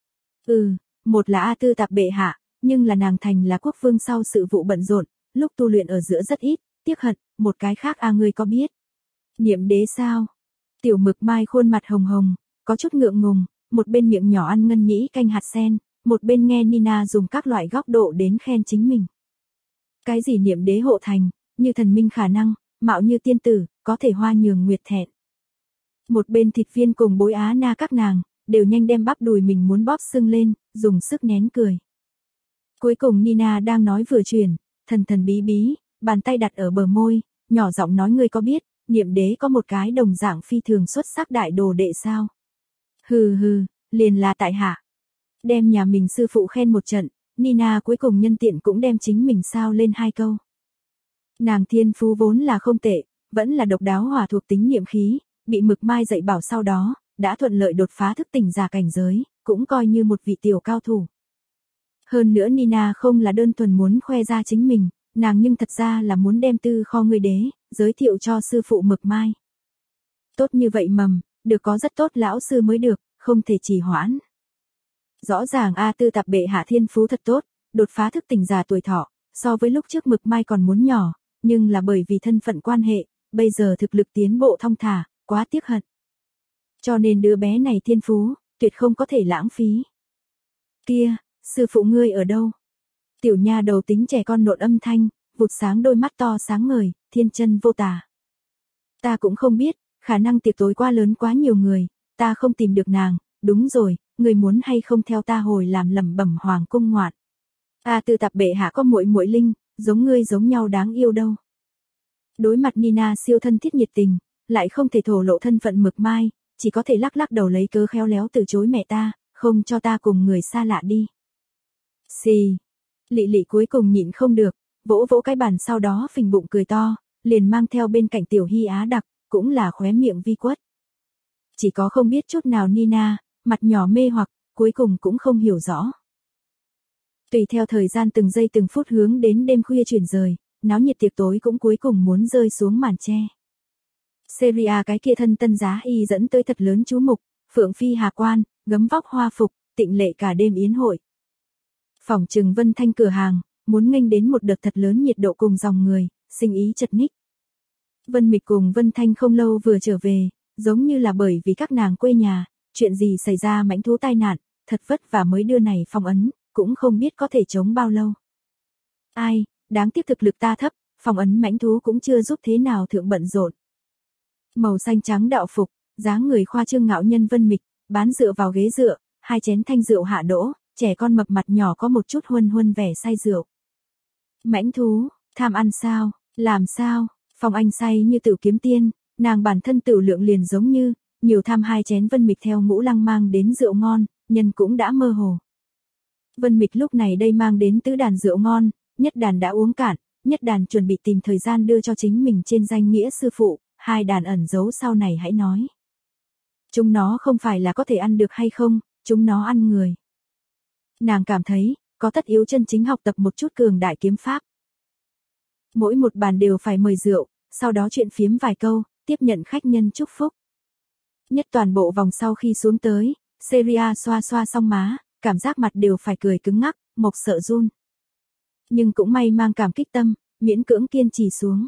Một là A Tư Tạp bệ hạ, nhưng là nàng thành là quốc vương sau sự vụ bận rộn, lúc tu luyện ở giữa rất ít, tiếc hận, một cái khác a ngươi có biết? Niệm đế sao? Tiểu Mực Mai khuôn mặt hồng hồng, có chút ngượng ngùng, một bên miệng nhỏ ăn ngân nhĩ canh hạt sen, một bên nghe Nina dùng các loại góc độ đến khen chính mình. Cái gì niệm đế hộ thành, như thần minh khả năng, mạo như tiên tử, có thể hoa nhường nguyệt thẹn. Một bên thịt viên cùng bối á na các nàng, đều nhanh đem bắp đùi mình muốn bóp sưng lên, dùng sức nén cười. Cuối cùng Nina đang nói vừa chuyển, thần thần bí bí, bàn tay đặt ở bờ môi, nhỏ giọng nói ngươi có biết, niệm đế có một cái đồng dạng phi thường xuất sắc đại đồ đệ sao? Hừ hừ, liền là tại hạ. Đem nhà mình sư phụ khen một trận, Nina cuối cùng nhân tiện cũng đem chính mình sao lên 2 câu. Nàng thiên phú vốn là không tệ, vẫn là độc đáo hỏa thuộc tính niệm khí, bị Mực Mai dạy bảo sau đó, đã thuận lợi đột phá thức tỉnh giả cảnh giới, cũng coi như một vị tiểu cao thủ. Hơn nữa Nina không là đơn thuần muốn khoe ra chính mình, nàng nhưng thật ra là muốn đem tư kho người đế, giới thiệu cho sư phụ Mực Mai. Tốt như vậy mầm, được có rất tốt lão sư mới được, không thể trì hoãn. Rõ ràng A Tư Tạp bệ hạ thiên phú thật tốt, đột phá thức tỉnh giả tuổi thọ, so với lúc trước Mực Mai còn muốn nhỏ, nhưng là bởi vì thân phận quan hệ, bây giờ thực lực tiến bộ thong thả, quá tiếc hận. Cho nên đứa bé này thiên phú, tuyệt không có thể lãng phí. Kia, sư phụ ngươi ở đâu? Tiểu nha đầu tính trẻ con nộn âm thanh, vụt sáng đôi mắt to sáng ngời, thiên chân vô tà. Ta cũng không biết, khả năng tiệc tối quá lớn quá nhiều người, ta không tìm được nàng, đúng rồi, người muốn hay không theo ta hồi làm lẩm bẩm hoàng cung ngoạn. A Tư Tạp bệ hạ có muội muội linh, giống ngươi giống nhau đáng yêu đâu. Đối mặt Nina siêu thân thiết nhiệt tình, lại không thể thổ lộ thân phận Mực Mai, chỉ có thể lắc lắc đầu lấy cớ khéo léo từ chối mẹ ta, không cho ta cùng người xa lạ đi. Xì. Lị Lị cuối cùng nhịn không được, vỗ vỗ cái bàn sau đó phình bụng cười to, liền mang theo bên cạnh Tiểu Hy Á đặc, cũng là khóe miệng vi quất. Chỉ có không biết chút nào Nina, mặt nhỏ mê hoặc, cuối cùng cũng không hiểu rõ. Tùy theo thời gian từng giây từng phút hướng đến đêm khuya chuyển rời, náo nhiệt tiệc tối cũng cuối cùng muốn rơi xuống màn che. Seria cái kia thân tân giá y dẫn tới thật lớn chú mục, phượng phi hà quan, gấm vóc hoa phục, tịnh lệ cả đêm yến hội. Phỏng chừng Vân Thanh cửa hàng, muốn nghênh đến một đợt thật lớn nhiệt độ cùng dòng người, sinh ý chật ních. Vân Mịch cùng Vân Thanh không lâu vừa trở về, giống như là bởi vì các nàng quê nhà, chuyện gì xảy ra mãnh thú tai nạn, thật vất vả mới đưa này phong ấn, cũng không biết có thể chống bao lâu. Ai, đáng tiếc thực lực ta thấp, phong ấn mãnh thú cũng chưa giúp thế nào thượng bận rộn. Màu xanh trắng đạo phục, dáng người khoa trương ngạo nhân Vân Mịch, bán dựa vào ghế dựa, 2 chén thanh rượu hạ đỗ, trẻ con mập mặt nhỏ có một chút huân huân vẻ say rượu. Mãnh thú, tham ăn sao, làm sao, Phong Anh say như Tử Kiếm Tiên, nàng bản thân tử lượng liền giống như, nhiều tham 2 chén Vân Mịch theo Ngũ Lăng mang đến rượu ngon, nhân cũng đã mơ hồ. Vân Mịch lúc này đây mang đến tứ đàn rượu ngon, nhất đàn đã uống cạn, nhất đàn chuẩn bị tìm thời gian đưa cho chính mình trên danh nghĩa sư phụ, 2 đàn ẩn giấu sau này hãy nói. Chúng nó không phải là có thể ăn được hay không, chúng nó ăn người. Nàng cảm thấy, có tất yếu chân chính học tập một chút cường đại kiếm pháp. Mỗi một bàn đều phải mời rượu, sau đó chuyện phiếm vài câu, tiếp nhận khách nhân chúc phúc. Nhất toàn bộ vòng sau khi xuống tới, Seria xoa xoa xong má, cảm giác mặt đều phải cười cứng ngắc, mộc sợ run. Nhưng cũng may mang cảm kích tâm, miễn cưỡng kiên trì xuống.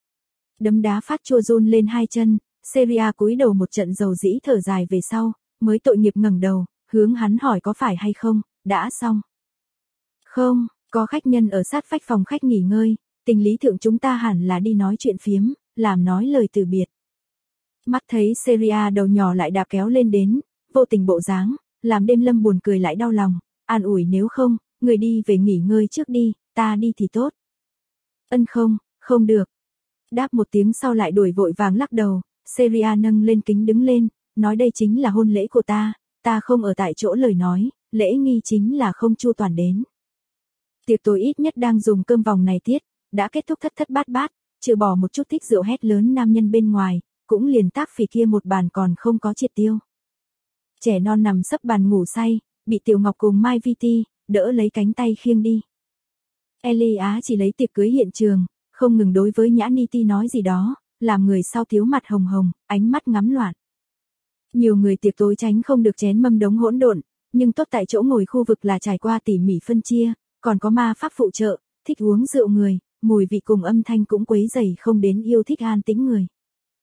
Đấm đá phát chua run lên 2 chân, Seria cúi đầu một trận dầu dĩ thở dài về sau, mới tội nghiệp ngẩng đầu, hướng hắn hỏi có phải hay không, đã xong. Không, có khách nhân ở sát vách phòng khách nghỉ ngơi, tình lý thượng chúng ta hẳn là đi nói chuyện phiếm, làm nói lời từ biệt. Mắt thấy Seria đầu nhỏ lại đạp kéo lên đến, vô tình bộ dáng, làm đêm lâm buồn cười lại đau lòng, an ủi nếu không, người đi về nghỉ ngơi trước đi, ta đi thì tốt. Ân không, không được. Đáp một tiếng sau lại đuổi vội vàng lắc đầu, Seria nâng lên kính đứng lên, nói đây chính là hôn lễ của ta không ở tại chỗ lời nói, lễ nghi chính là không chu toàn đến. Tiệc tối ít nhất đang dùng cơm vòng này tiết, đã kết thúc thất thất bát bát, trừ bỏ một chút thích rượu hét lớn nam nhân bên ngoài, cũng liền tác phì kia một bàn còn không có triệt tiêu. Trẻ non nằm sấp bàn ngủ say, bị Tiểu Ngọc cùng Mai Vi Ti đỡ lấy cánh tay khiêng đi. Ellie Á chỉ lấy tiệc cưới hiện trường, không ngừng đối với Nhã Ni Ti nói gì đó, làm người sau thiếu mặt hồng hồng, ánh mắt ngắm loạn. Nhiều người tiệc tối tránh không được chén mâm đống hỗn độn, nhưng tốt tại chỗ ngồi khu vực là trải qua tỉ mỉ phân chia, còn có ma pháp phụ trợ, thích uống rượu người, mùi vị cùng âm thanh cũng quấy rầy không đến yêu thích an tĩnh người.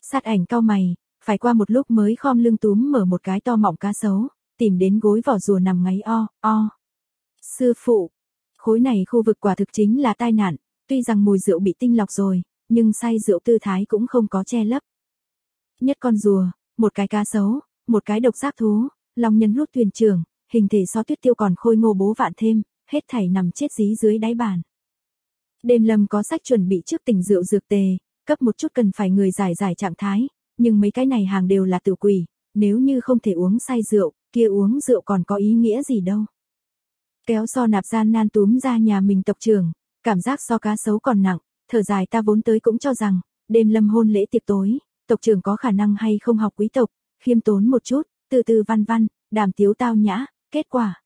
Sát Ảnh cau mày, phải qua một lúc mới khom lưng túm mở một cái to mọng cá sấu, tìm đến gối vỏ rùa nằm ngáy o. Sư phụ, khối này khu vực quả thực chính là tai nạn, tuy rằng mùi rượu bị tinh lọc rồi, nhưng say rượu tư thái cũng không có che lấp. Nhất con rùa, một cái cá sấu, một cái độc giác thú, long nhân hút thuyền trưởng, hình thể so Tuyết Tiêu còn khôi ngô bố vạn thêm, hết thảy nằm chết dí dưới đáy bàn. Đêm Lâm có sách chuẩn bị trước tỉnh rượu dược tề, cấp một chút cần phải người giải trạng thái, nhưng mấy cái này hàng đều là tự quỷ, nếu như không thể uống say rượu, kia uống rượu còn có ý nghĩa gì đâu. Kéo So Nạp gian nan túm ra nhà mình tộc trưởng, cảm giác so cá sấu còn nặng, thở dài ta vốn tới cũng cho rằng, đêm Lâm hôn lễ tiệc tối, tộc trưởng có khả năng hay không học quý tộc, khiêm tốn một chút, từ từ văn văn, đàm tiếu tao nhã, kết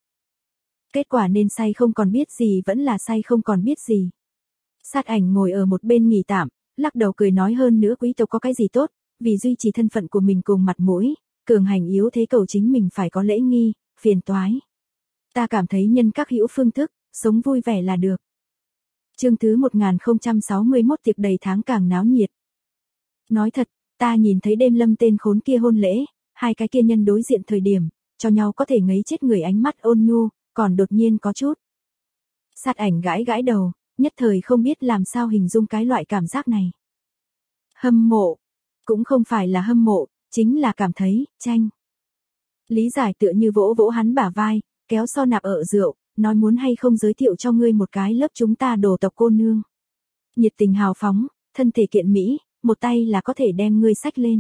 quả nên say không còn biết gì vẫn là say không còn biết gì. Sát Ảnh ngồi ở một bên nghỉ tạm, lắc đầu cười nói hơn nữa quý tộc có cái gì tốt, vì duy trì thân phận của mình cùng mặt mũi, cường hành yếu thế cầu chính mình phải có lễ nghi, phiền toái. Ta cảm thấy nhân các hữu phương thức, sống vui vẻ là được. Chương thứ 1061 tiệc đầy tháng càng náo nhiệt. Nói thật, ta nhìn thấy đêm Lâm tên khốn kia hôn lễ, hai cái kia nhân đối diện thời điểm, cho nhau có thể ngấy chết người ánh mắt ôn nhu, còn đột nhiên có chút. Sát Ảnh gãi đầu, nhất thời không biết làm sao hình dung cái loại cảm giác này. Hâm mộ, cũng không phải là hâm mộ, chính là cảm thấy, tranh. Lý Giải tựa như vỗ vỗ hắn bả vai, kéo So Nạp ở rượu, nói muốn hay không giới thiệu cho ngươi một cái lớp chúng ta đồ tộc cô nương. Nhiệt tình hào phóng, thân thể kiện mỹ, một tay là có thể đem ngươi xách lên.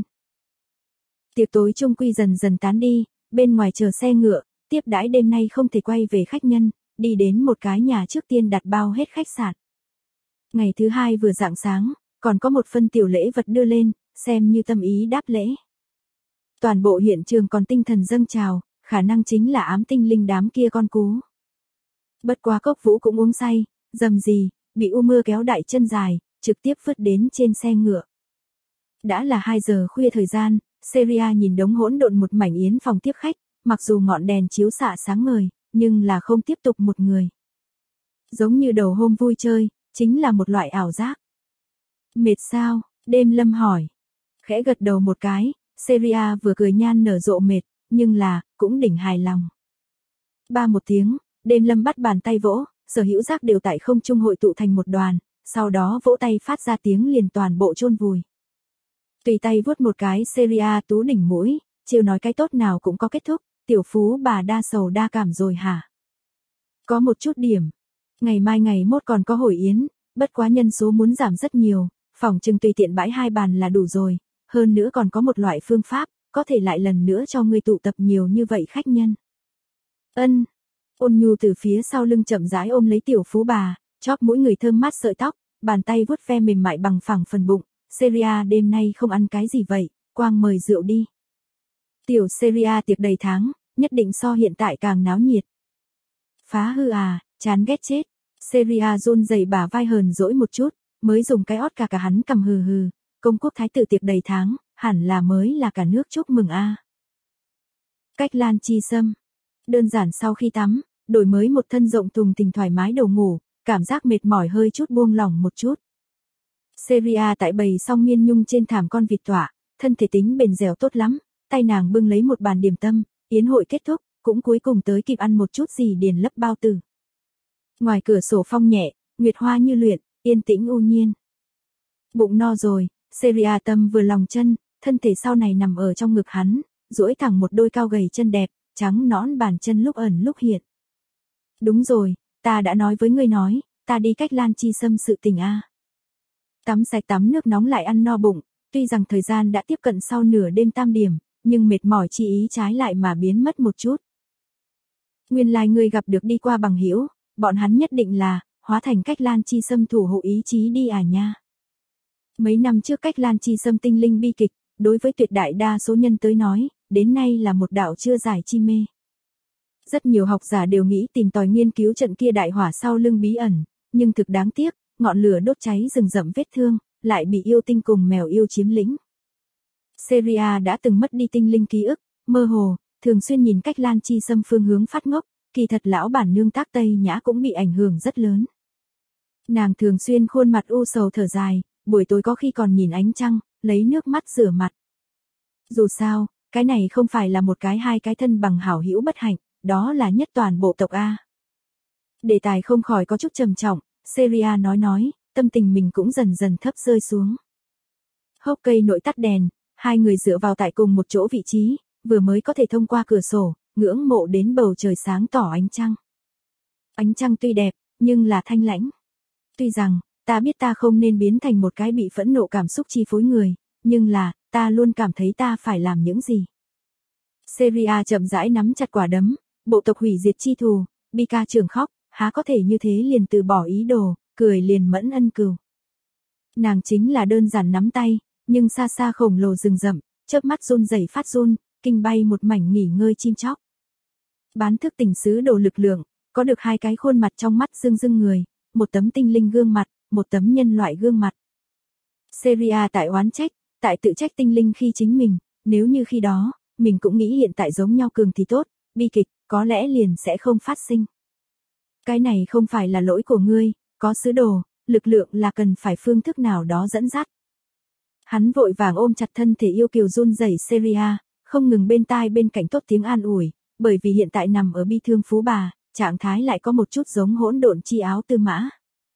Tiệc tối chung quy dần dần tán đi, bên ngoài chờ xe ngựa, tiếp đãi đêm nay không thể quay về khách nhân, đi đến một cái nhà trước tiên đặt bao hết khách sạn. Ngày thứ hai vừa rạng sáng, còn có một phân tiểu lễ vật đưa lên, xem như tâm ý đáp lễ. Toàn bộ hiện trường còn tinh thần dâng trào, khả năng chính là ám tinh linh đám kia con cú. Bất quá Cốc Vũ cũng uống say, dầm gì, bị u mưa kéo đại chân dài, trực tiếp vứt đến trên xe ngựa. Đã là 2 giờ khuya thời gian, Seria nhìn đống hỗn độn một mảnh yến phòng tiếp khách, mặc dù ngọn đèn chiếu xạ sáng ngời, nhưng là không tiếp tục một người. Giống như đầu hôm vui chơi, chính là một loại ảo giác. Mệt sao? Đêm Lâm hỏi. Khẽ gật đầu một cái, Seria vừa cười nhan nở rộ mệt, nhưng là, cũng đỉnh hài lòng. Ba một tiếng, Đêm Lâm bắt bàn tay vỗ, sở hữu giác đều tại không trung hội tụ thành một đoàn, sau đó vỗ tay phát ra tiếng liền toàn bộ chôn vùi. Tùy tay vuốt một cái Seria tú đỉnh mũi, chiều nói cái tốt nào cũng có kết thúc, tiểu phú bà đa sầu đa cảm rồi hả? Có một chút điểm. Ngày mai ngày mốt còn có hồi yến, bất quá nhân số muốn giảm rất nhiều, phòng trừng tùy tiện bãi 2 bàn là đủ rồi, hơn nữa còn có một loại phương pháp, có thể lại lần nữa cho ngươi tụ tập nhiều như vậy khách nhân. Ân. Ôn nhu từ phía sau lưng chậm rãi ôm lấy tiểu phú bà, chóp mũi người thơm mát sợi tóc, bàn tay vuốt ve mềm mại bằng phẳng phần bụng. Seria đêm nay không ăn cái gì vậy, quang mời rượu đi. Tiểu Seria tiệc đầy tháng, nhất định so hiện tại càng náo nhiệt. Phá hư à, chán ghét chết. Seria run rẩy bả vai hờn dỗi một chút, mới dùng cái ót cả hắn cầm hừ, công quốc thái tử tiệc đầy tháng, hẳn là mới là cả nước chúc mừng a. Cách Lan Chi Sâm. Đơn giản sau khi tắm, đổi mới một thân rộng thùng thình thoải mái đầu ngủ, cảm giác mệt mỏi hơi chút buông lỏng một chút. Seria tại bầy song miên nhung trên thảm con vịt tọa, thân thể tính bền dẻo tốt lắm, tay nàng bưng lấy một bàn điểm tâm, yến hội kết thúc, cũng cuối cùng tới kịp ăn một chút gì điền lấp bao tử. Ngoài cửa sổ phong nhẹ, nguyệt hoa như luyện, yên tĩnh u nhiên. Bụng no rồi, Seria tâm vừa lòng chân, thân thể sau này nằm ở trong ngực hắn, duỗi thẳng một đôi cao gầy chân đẹp, trắng nõn bàn chân lúc ẩn lúc hiện. Đúng rồi, ta đã nói với ngươi nói, ta đi Cách Lan Chi Sâm sự tình a. Tắm sạch tắm nước nóng lại ăn no bụng, tuy rằng thời gian đã tiếp cận sau nửa đêm tam điểm, nhưng mệt mỏi chi ý trái lại mà biến mất một chút. Nguyên lai ngươi gặp được đi qua bằng hữu, bọn hắn nhất định là hóa thành Cách Lan Chi Sâm thủ hộ ý chí đi à nha. Mấy năm trước Cách Lan Chi Sâm tinh linh bi kịch, đối với tuyệt đại đa số nhân tới nói, đến nay là một đạo chưa giải chi mê. Rất nhiều học giả đều nghĩ tìm tòi nghiên cứu trận kia đại hỏa sau lưng bí ẩn, nhưng thực đáng tiếc, ngọn lửa đốt cháy rừng rậm vết thương, lại bị yêu tinh cùng mèo yêu chiếm lĩnh. Seria đã từng mất đi tinh linh ký ức, mơ hồ, thường xuyên nhìn Cách Lan Chi Sâm phương hướng phát ngốc, kỳ thật lão bản nương Tác Tây Nhã cũng bị ảnh hưởng rất lớn. Nàng thường xuyên khuôn mặt u sầu thở dài, buổi tối có khi còn nhìn ánh trăng, lấy nước mắt rửa mặt. Dù sao, cái này không phải là một cái hai cái thân bằng hảo hữu bất hạnh, đó là nhất toàn bộ tộc A. Đề tài không khỏi có chút trầm trọng, Seria nói, tâm tình mình cũng dần dần thấp rơi xuống. Hốc cây nội tắt đèn, hai người dựa vào tại cùng một chỗ vị trí, vừa mới có thể thông qua cửa sổ, ngưỡng mộ đến bầu trời sáng tỏ ánh trăng. Ánh trăng tuy đẹp, nhưng là thanh lãnh. Tuy rằng, ta biết ta không nên biến thành một cái bị phẫn nộ cảm xúc chi phối người, nhưng là, ta luôn cảm thấy ta phải làm những gì. Seria chậm rãi nắm chặt quả đấm, bộ tộc hủy diệt chi thù, Bika trường khóc, há có thể như thế liền từ bỏ ý đồ, cười liền mẫn ân cừu. Nàng chính là đơn giản nắm tay, nhưng xa xa khổng lồ rừng rậm, chớp mắt run rẩy phát run, kinh bay một mảnh nghỉ ngơi chim chóc. Bán thức tỉnh sứ đồ lực lượng, có được hai cái khuôn mặt trong mắt rưng rưng người, một tấm tinh linh gương mặt, một tấm nhân loại gương mặt. Seria tại oán trách, tại tự trách tinh linh khi chính mình, nếu như khi đó, mình cũng nghĩ hiện tại giống nhau cường thì tốt, bi kịch, có lẽ liền sẽ không phát sinh. Cái này không phải là lỗi của ngươi, có sứ đồ, lực lượng là cần phải phương thức nào đó dẫn dắt. Hắn vội vàng ôm chặt thân thể yêu kiều run rẩy Seria, không ngừng bên tai bên cạnh tốt tiếng an ủi, bởi vì hiện tại nằm ở bi thương phú bà, trạng thái lại có một chút giống hỗn độn chi áo tư mã.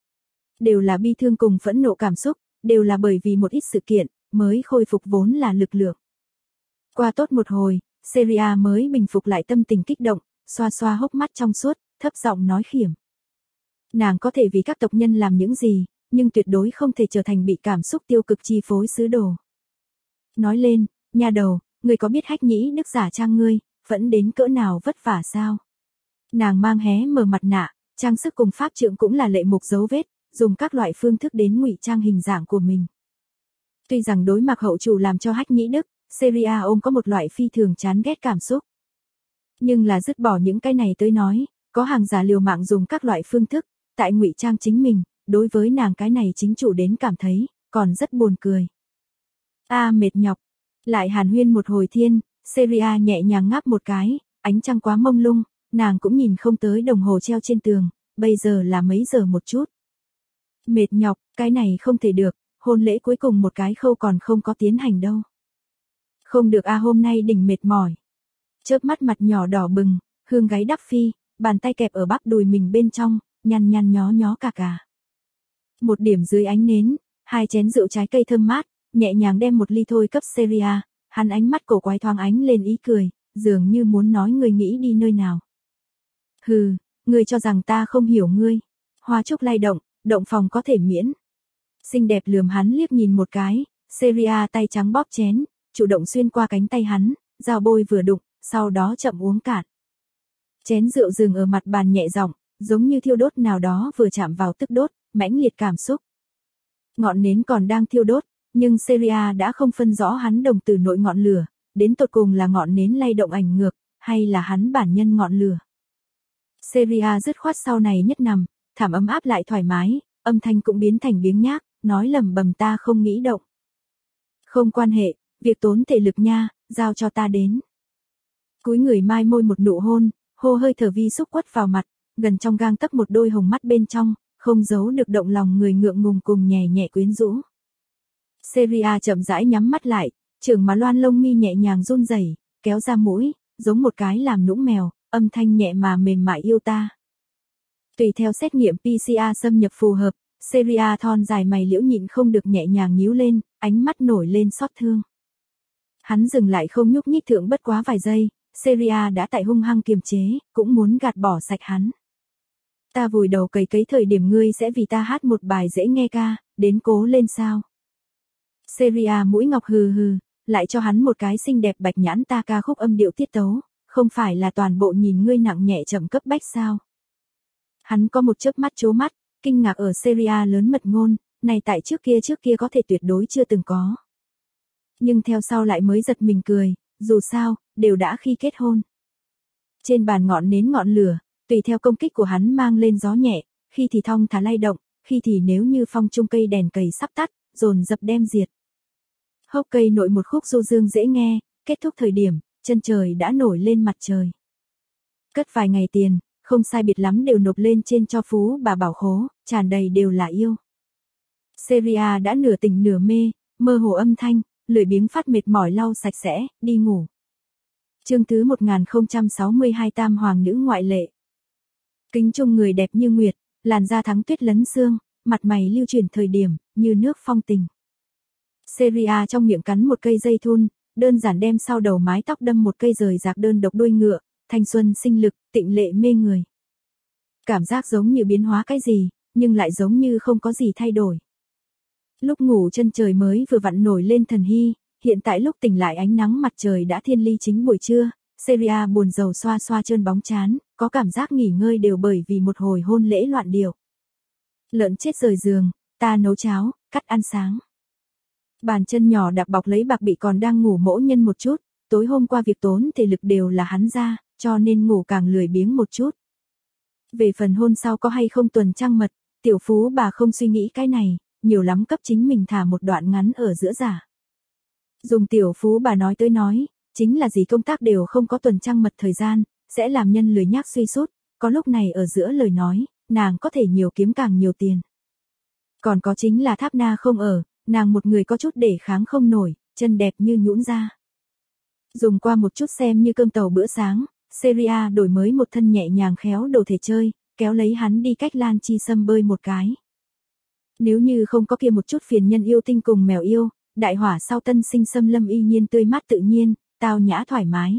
Đều là bi thương cùng phẫn nộ cảm xúc, đều là bởi vì một ít sự kiện, mới khôi phục vốn là lực lượng. Qua tốt một hồi, Seria mới bình phục lại tâm tình kích động, xoa xoa hốc mắt trong suốt, thấp giọng nói khiểm. Nàng có thể vì các tộc nhân làm những gì, nhưng tuyệt đối không thể trở thành bị cảm xúc tiêu cực chi phối sứ đồ. Nói lên, nha đầu, ngươi có biết Hách Nhĩ Đức giả trang ngươi, vẫn đến cỡ nào vất vả sao? Nàng mang hé mở mặt nạ, trang sức cùng pháp trượng cũng là lệ mục dấu vết, dùng các loại phương thức đến ngụy trang hình dạng của mình. Tuy rằng đối mặt hậu chủ làm cho Hách Nhĩ Đức, Seria ôm có một loại phi thường chán ghét cảm xúc. Nhưng là dứt bỏ những cái này tới nói, có hàng giả liều mạng dùng các loại phương thức, tại ngụy trang chính mình, đối với nàng cái này chính chủ đến cảm thấy, còn rất buồn cười. Mệt nhọc. Lại hàn huyên một hồi thiên, Seria nhẹ nhàng ngáp một cái, ánh trăng quá mông lung, nàng cũng nhìn không tới đồng hồ treo trên tường, bây giờ là mấy giờ một chút. Mệt nhọc, cái này không thể được, hôn lễ cuối cùng một cái khâu còn không có tiến hành đâu. Không được hôm nay đỉnh mệt mỏi. Chớp mắt mặt nhỏ đỏ bừng, hương gáy đắp phi, bàn tay kẹp ở bắp đùi mình bên trong, nhăn nhăn nhó nhó cả. Một điểm dưới ánh nến, hai chén rượu trái cây thơm mát, nhẹ nhàng đem một ly thôi cấp Seria, hắn ánh mắt cổ quái thoáng ánh lên ý cười, dường như muốn nói người nghĩ đi nơi nào. Hừ, ngươi cho rằng ta không hiểu ngươi. Hoa trúc lay động, động phòng có thể miễn. Xinh đẹp lườm hắn liếc nhìn một cái, Seria tay trắng bóp chén, chủ động xuyên qua cánh tay hắn, dao bôi vừa đụng, sau đó chậm uống cạn. Chén rượu dừng ở mặt bàn nhẹ giọng, giống như thiêu đốt nào đó vừa chạm vào tức đốt, mãnh liệt cảm xúc. Ngọn nến còn đang thiêu đốt, nhưng Seria đã không phân rõ hắn đồng tử nội ngọn lửa, đến tột cùng là ngọn nến lay động ảnh ngược, hay là hắn bản nhân ngọn lửa. Seria dứt khoát sau này nhất nằm, thảm ấm áp lại thoải mái, âm thanh cũng biến thành biếng nhác, nói lầm bầm ta không nghĩ động. Không quan hệ, việc tốn thể lực nha, giao cho ta đến. Cúi người mai môi một nụ hôn, hô hơi thở vi xúc quất vào mặt, gần trong gang tấc một đôi hồng mắt bên trong, không giấu được động lòng người ngượng ngùng cùng nhẹ nhẹ quyến rũ. Seria chậm rãi nhắm mắt lại, trường má loan lông mi nhẹ nhàng run rẩy, kéo ra mũi, giống một cái làm nũng mèo, âm thanh nhẹ mà mềm mại yêu ta. Tùy theo xét nghiệm PCR xâm nhập phù hợp, Seria thon dài mày liễu nhịn không được nhẹ nhàng nhíu lên, ánh mắt nổi lên xót thương. Hắn dừng lại không nhúc nhích thượng bất quá vài giây, Seria đã tại hung hăng kiềm chế, cũng muốn gạt bỏ sạch hắn. Ta vùi đầu cày cấy thời điểm ngươi sẽ vì ta hát một bài dễ nghe ca, đến cố lên sao. Seria mũi ngọc hừ hừ, lại cho hắn một cái xinh đẹp bạch nhãn ta ca khúc âm điệu tiết tấu, không phải là toàn bộ nhìn ngươi nặng nhẹ chậm cấp bách sao. Hắn có một chớp mắt chố mắt, kinh ngạc ở Seria lớn mật ngôn, này tại trước kia có thể tuyệt đối chưa từng có. Nhưng theo sau lại mới giật mình cười, dù sao, đều đã khi kết hôn. Trên bàn ngọn nến ngọn lửa, tùy theo công kích của hắn mang lên gió nhẹ, khi thì thong thả lay động, khi thì nếu như phong trung cây đèn cầy sắp tắt, dồn dập đem diệt. Hốc cây nội một khúc du dương dễ nghe, kết thúc thời điểm, chân trời đã nổi lên mặt trời. Cất vài ngày tiền, không sai biệt lắm đều nộp lên trên cho phú bà bảo khố, tràn đầy đều là yêu. Seria đã nửa tỉnh nửa mê, mơ hồ âm thanh, lười biếng phát mệt mỏi lau sạch sẽ, đi ngủ. Chương thứ 1062 Tam Hoàng nữ ngoại lệ. Kính chung người đẹp như nguyệt, làn da thắng tuyết lấn xương, mặt mày lưu chuyển thời điểm, như nước phong tình. Seria trong miệng cắn một cây dây thun, đơn giản đem sau đầu mái tóc đâm một cây rời rạc đơn độc đuôi ngựa, thanh xuân sinh lực, tịnh lệ mê người. Cảm giác giống như biến hóa cái gì, nhưng lại giống như không có gì thay đổi. Lúc ngủ chân trời mới vừa vặn nổi lên thần hy, hiện tại lúc tỉnh lại ánh nắng mặt trời đã thiên ly chính buổi trưa, Seria buồn rầu xoa xoa trơn bóng trán, có cảm giác nghỉ ngơi đều bởi vì một hồi hôn lễ loạn điệu. Lợn chết rời giường, ta nấu cháo, cắt ăn sáng. Bàn chân nhỏ đạp bọc lấy bạc bị còn đang ngủ mỗ nhân một chút, tối hôm qua việc tốn thể lực đều là hắn ra, cho nên ngủ càng lười biếng một chút. Về phần hôn sau có hay không tuần trăng mật, tiểu phú bà không suy nghĩ cái này, nhiều lắm cấp chính mình thả một đoạn ngắn ở giữa giả. Dùng tiểu phú bà nói tới nói, chính là gì công tác đều không có tuần trăng mật thời gian, sẽ làm nhân lười nhác suy sút, có lúc này ở giữa lời nói, nàng có thể nhiều kiếm càng nhiều tiền. Còn có chính là Tháp Na không ở, nàng một người có chút để kháng không nổi, chân đẹp như nhũn ra. Dùng qua một chút xem như cơm tàu bữa sáng, Seria đổi mới một thân nhẹ nhàng khéo đồ thể chơi, kéo lấy hắn đi cách Lan Chi Sâm bơi một cái. Nếu như không có kia một chút phiền nhân yêu tinh cùng mèo yêu, đại hỏa sau tân sinh xâm lâm y nhiên tươi mát tự nhiên, tao nhã thoải mái.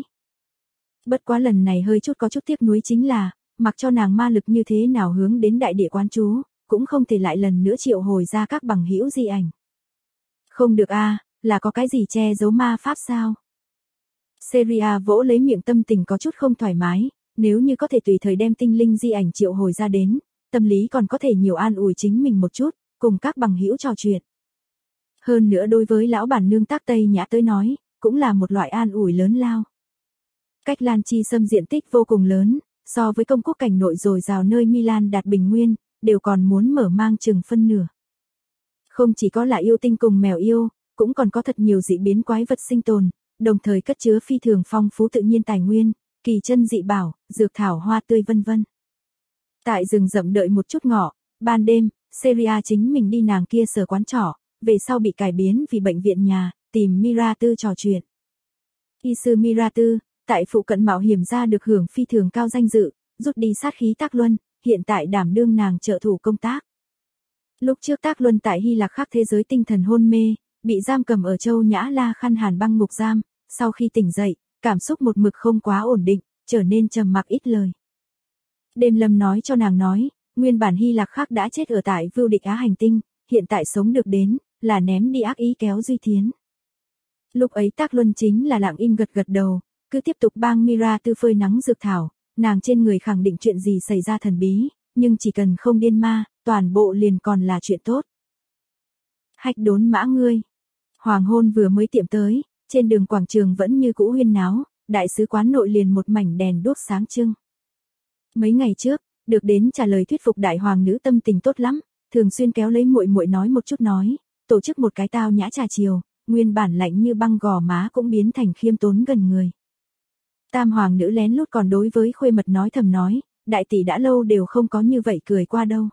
Bất quá lần này hơi chút có chút tiếc nuối chính là, mặc cho nàng ma lực như thế nào hướng đến đại địa quán trú, cũng không thể lại lần nữa triệu hồi ra các bằng hữu di ảnh. Không được a, là có cái gì che giấu ma pháp sao? Seria vỗ lấy miệng tâm tình có chút không thoải mái, nếu như có thể tùy thời đem tinh linh di ảnh triệu hồi ra đến, tâm lý còn có thể nhiều an ủi chính mình một chút, cùng các bằng hữu trò chuyện. Hơn nữa đối với lão bản nương Tác Tây Nhã tới nói, cũng là một loại an ủi lớn lao. Cách Lan Chi Sâm diện tích vô cùng lớn, so với công quốc cảnh nội dồi dào nơi Milan đạt bình nguyên, đều còn muốn mở mang chừng phân nửa. Không chỉ có là yêu tinh cùng mèo yêu, cũng còn có thật nhiều dị biến quái vật sinh tồn, đồng thời cất chứa phi thường phong phú tự nhiên tài nguyên, kỳ chân dị bảo, dược thảo hoa tươi vân vân. Tại rừng rậm đợi một chút ngọ, ban đêm, Seria chính mình đi nàng kia sở quán trọ, về sau bị cải biến vì bệnh viện nhà, tìm Mira Tư trò chuyện. Y sư Mira Tư, tại phụ cận mạo hiểm ra được hưởng phi thường cao danh dự, rút đi sát khí Tác Luân, hiện tại đảm đương nàng trợ thủ công tác. Lúc trước Tác Luân tại Hy Lạc khác thế giới tinh thần hôn mê, bị giam cầm ở Châu Nhã La Khăn Hàn băng ngục giam, sau khi tỉnh dậy, cảm xúc một mực không quá ổn định, trở nên trầm mặc ít lời. Đêm Lâm nói cho nàng nói, nguyên bản Hy Lạc khác đã chết ở tại Vưu Địch Á hành tinh, hiện tại sống được đến, là ném đi ác ý kéo Duy Thiến. Lúc ấy Tác Luân chính là lặng im gật gật đầu, cứ tiếp tục bang Mira Tư phơi nắng dược thảo, nàng trên người khẳng định chuyện gì xảy ra thần bí, nhưng chỉ cần không điên ma, toàn bộ liền còn là chuyện tốt. Hách đốn mã ngươi. Hoàng hôn vừa mới tiệm tới, trên đường quảng trường vẫn như cũ huyên náo, đại sứ quán nội liền một mảnh đèn đuốc sáng trưng. Mấy ngày trước, được đến trả lời thuyết phục đại hoàng nữ tâm tình tốt lắm, thường xuyên kéo lấy muội muội nói một chút nói, tổ chức một cái tao nhã trà chiều, nguyên bản lạnh như băng gò má cũng biến thành khiêm tốn gần người. Tam hoàng nữ lén lút còn đối với khuê mật nói thầm nói, đại tỷ đã lâu đều không có như vậy cười qua đâu.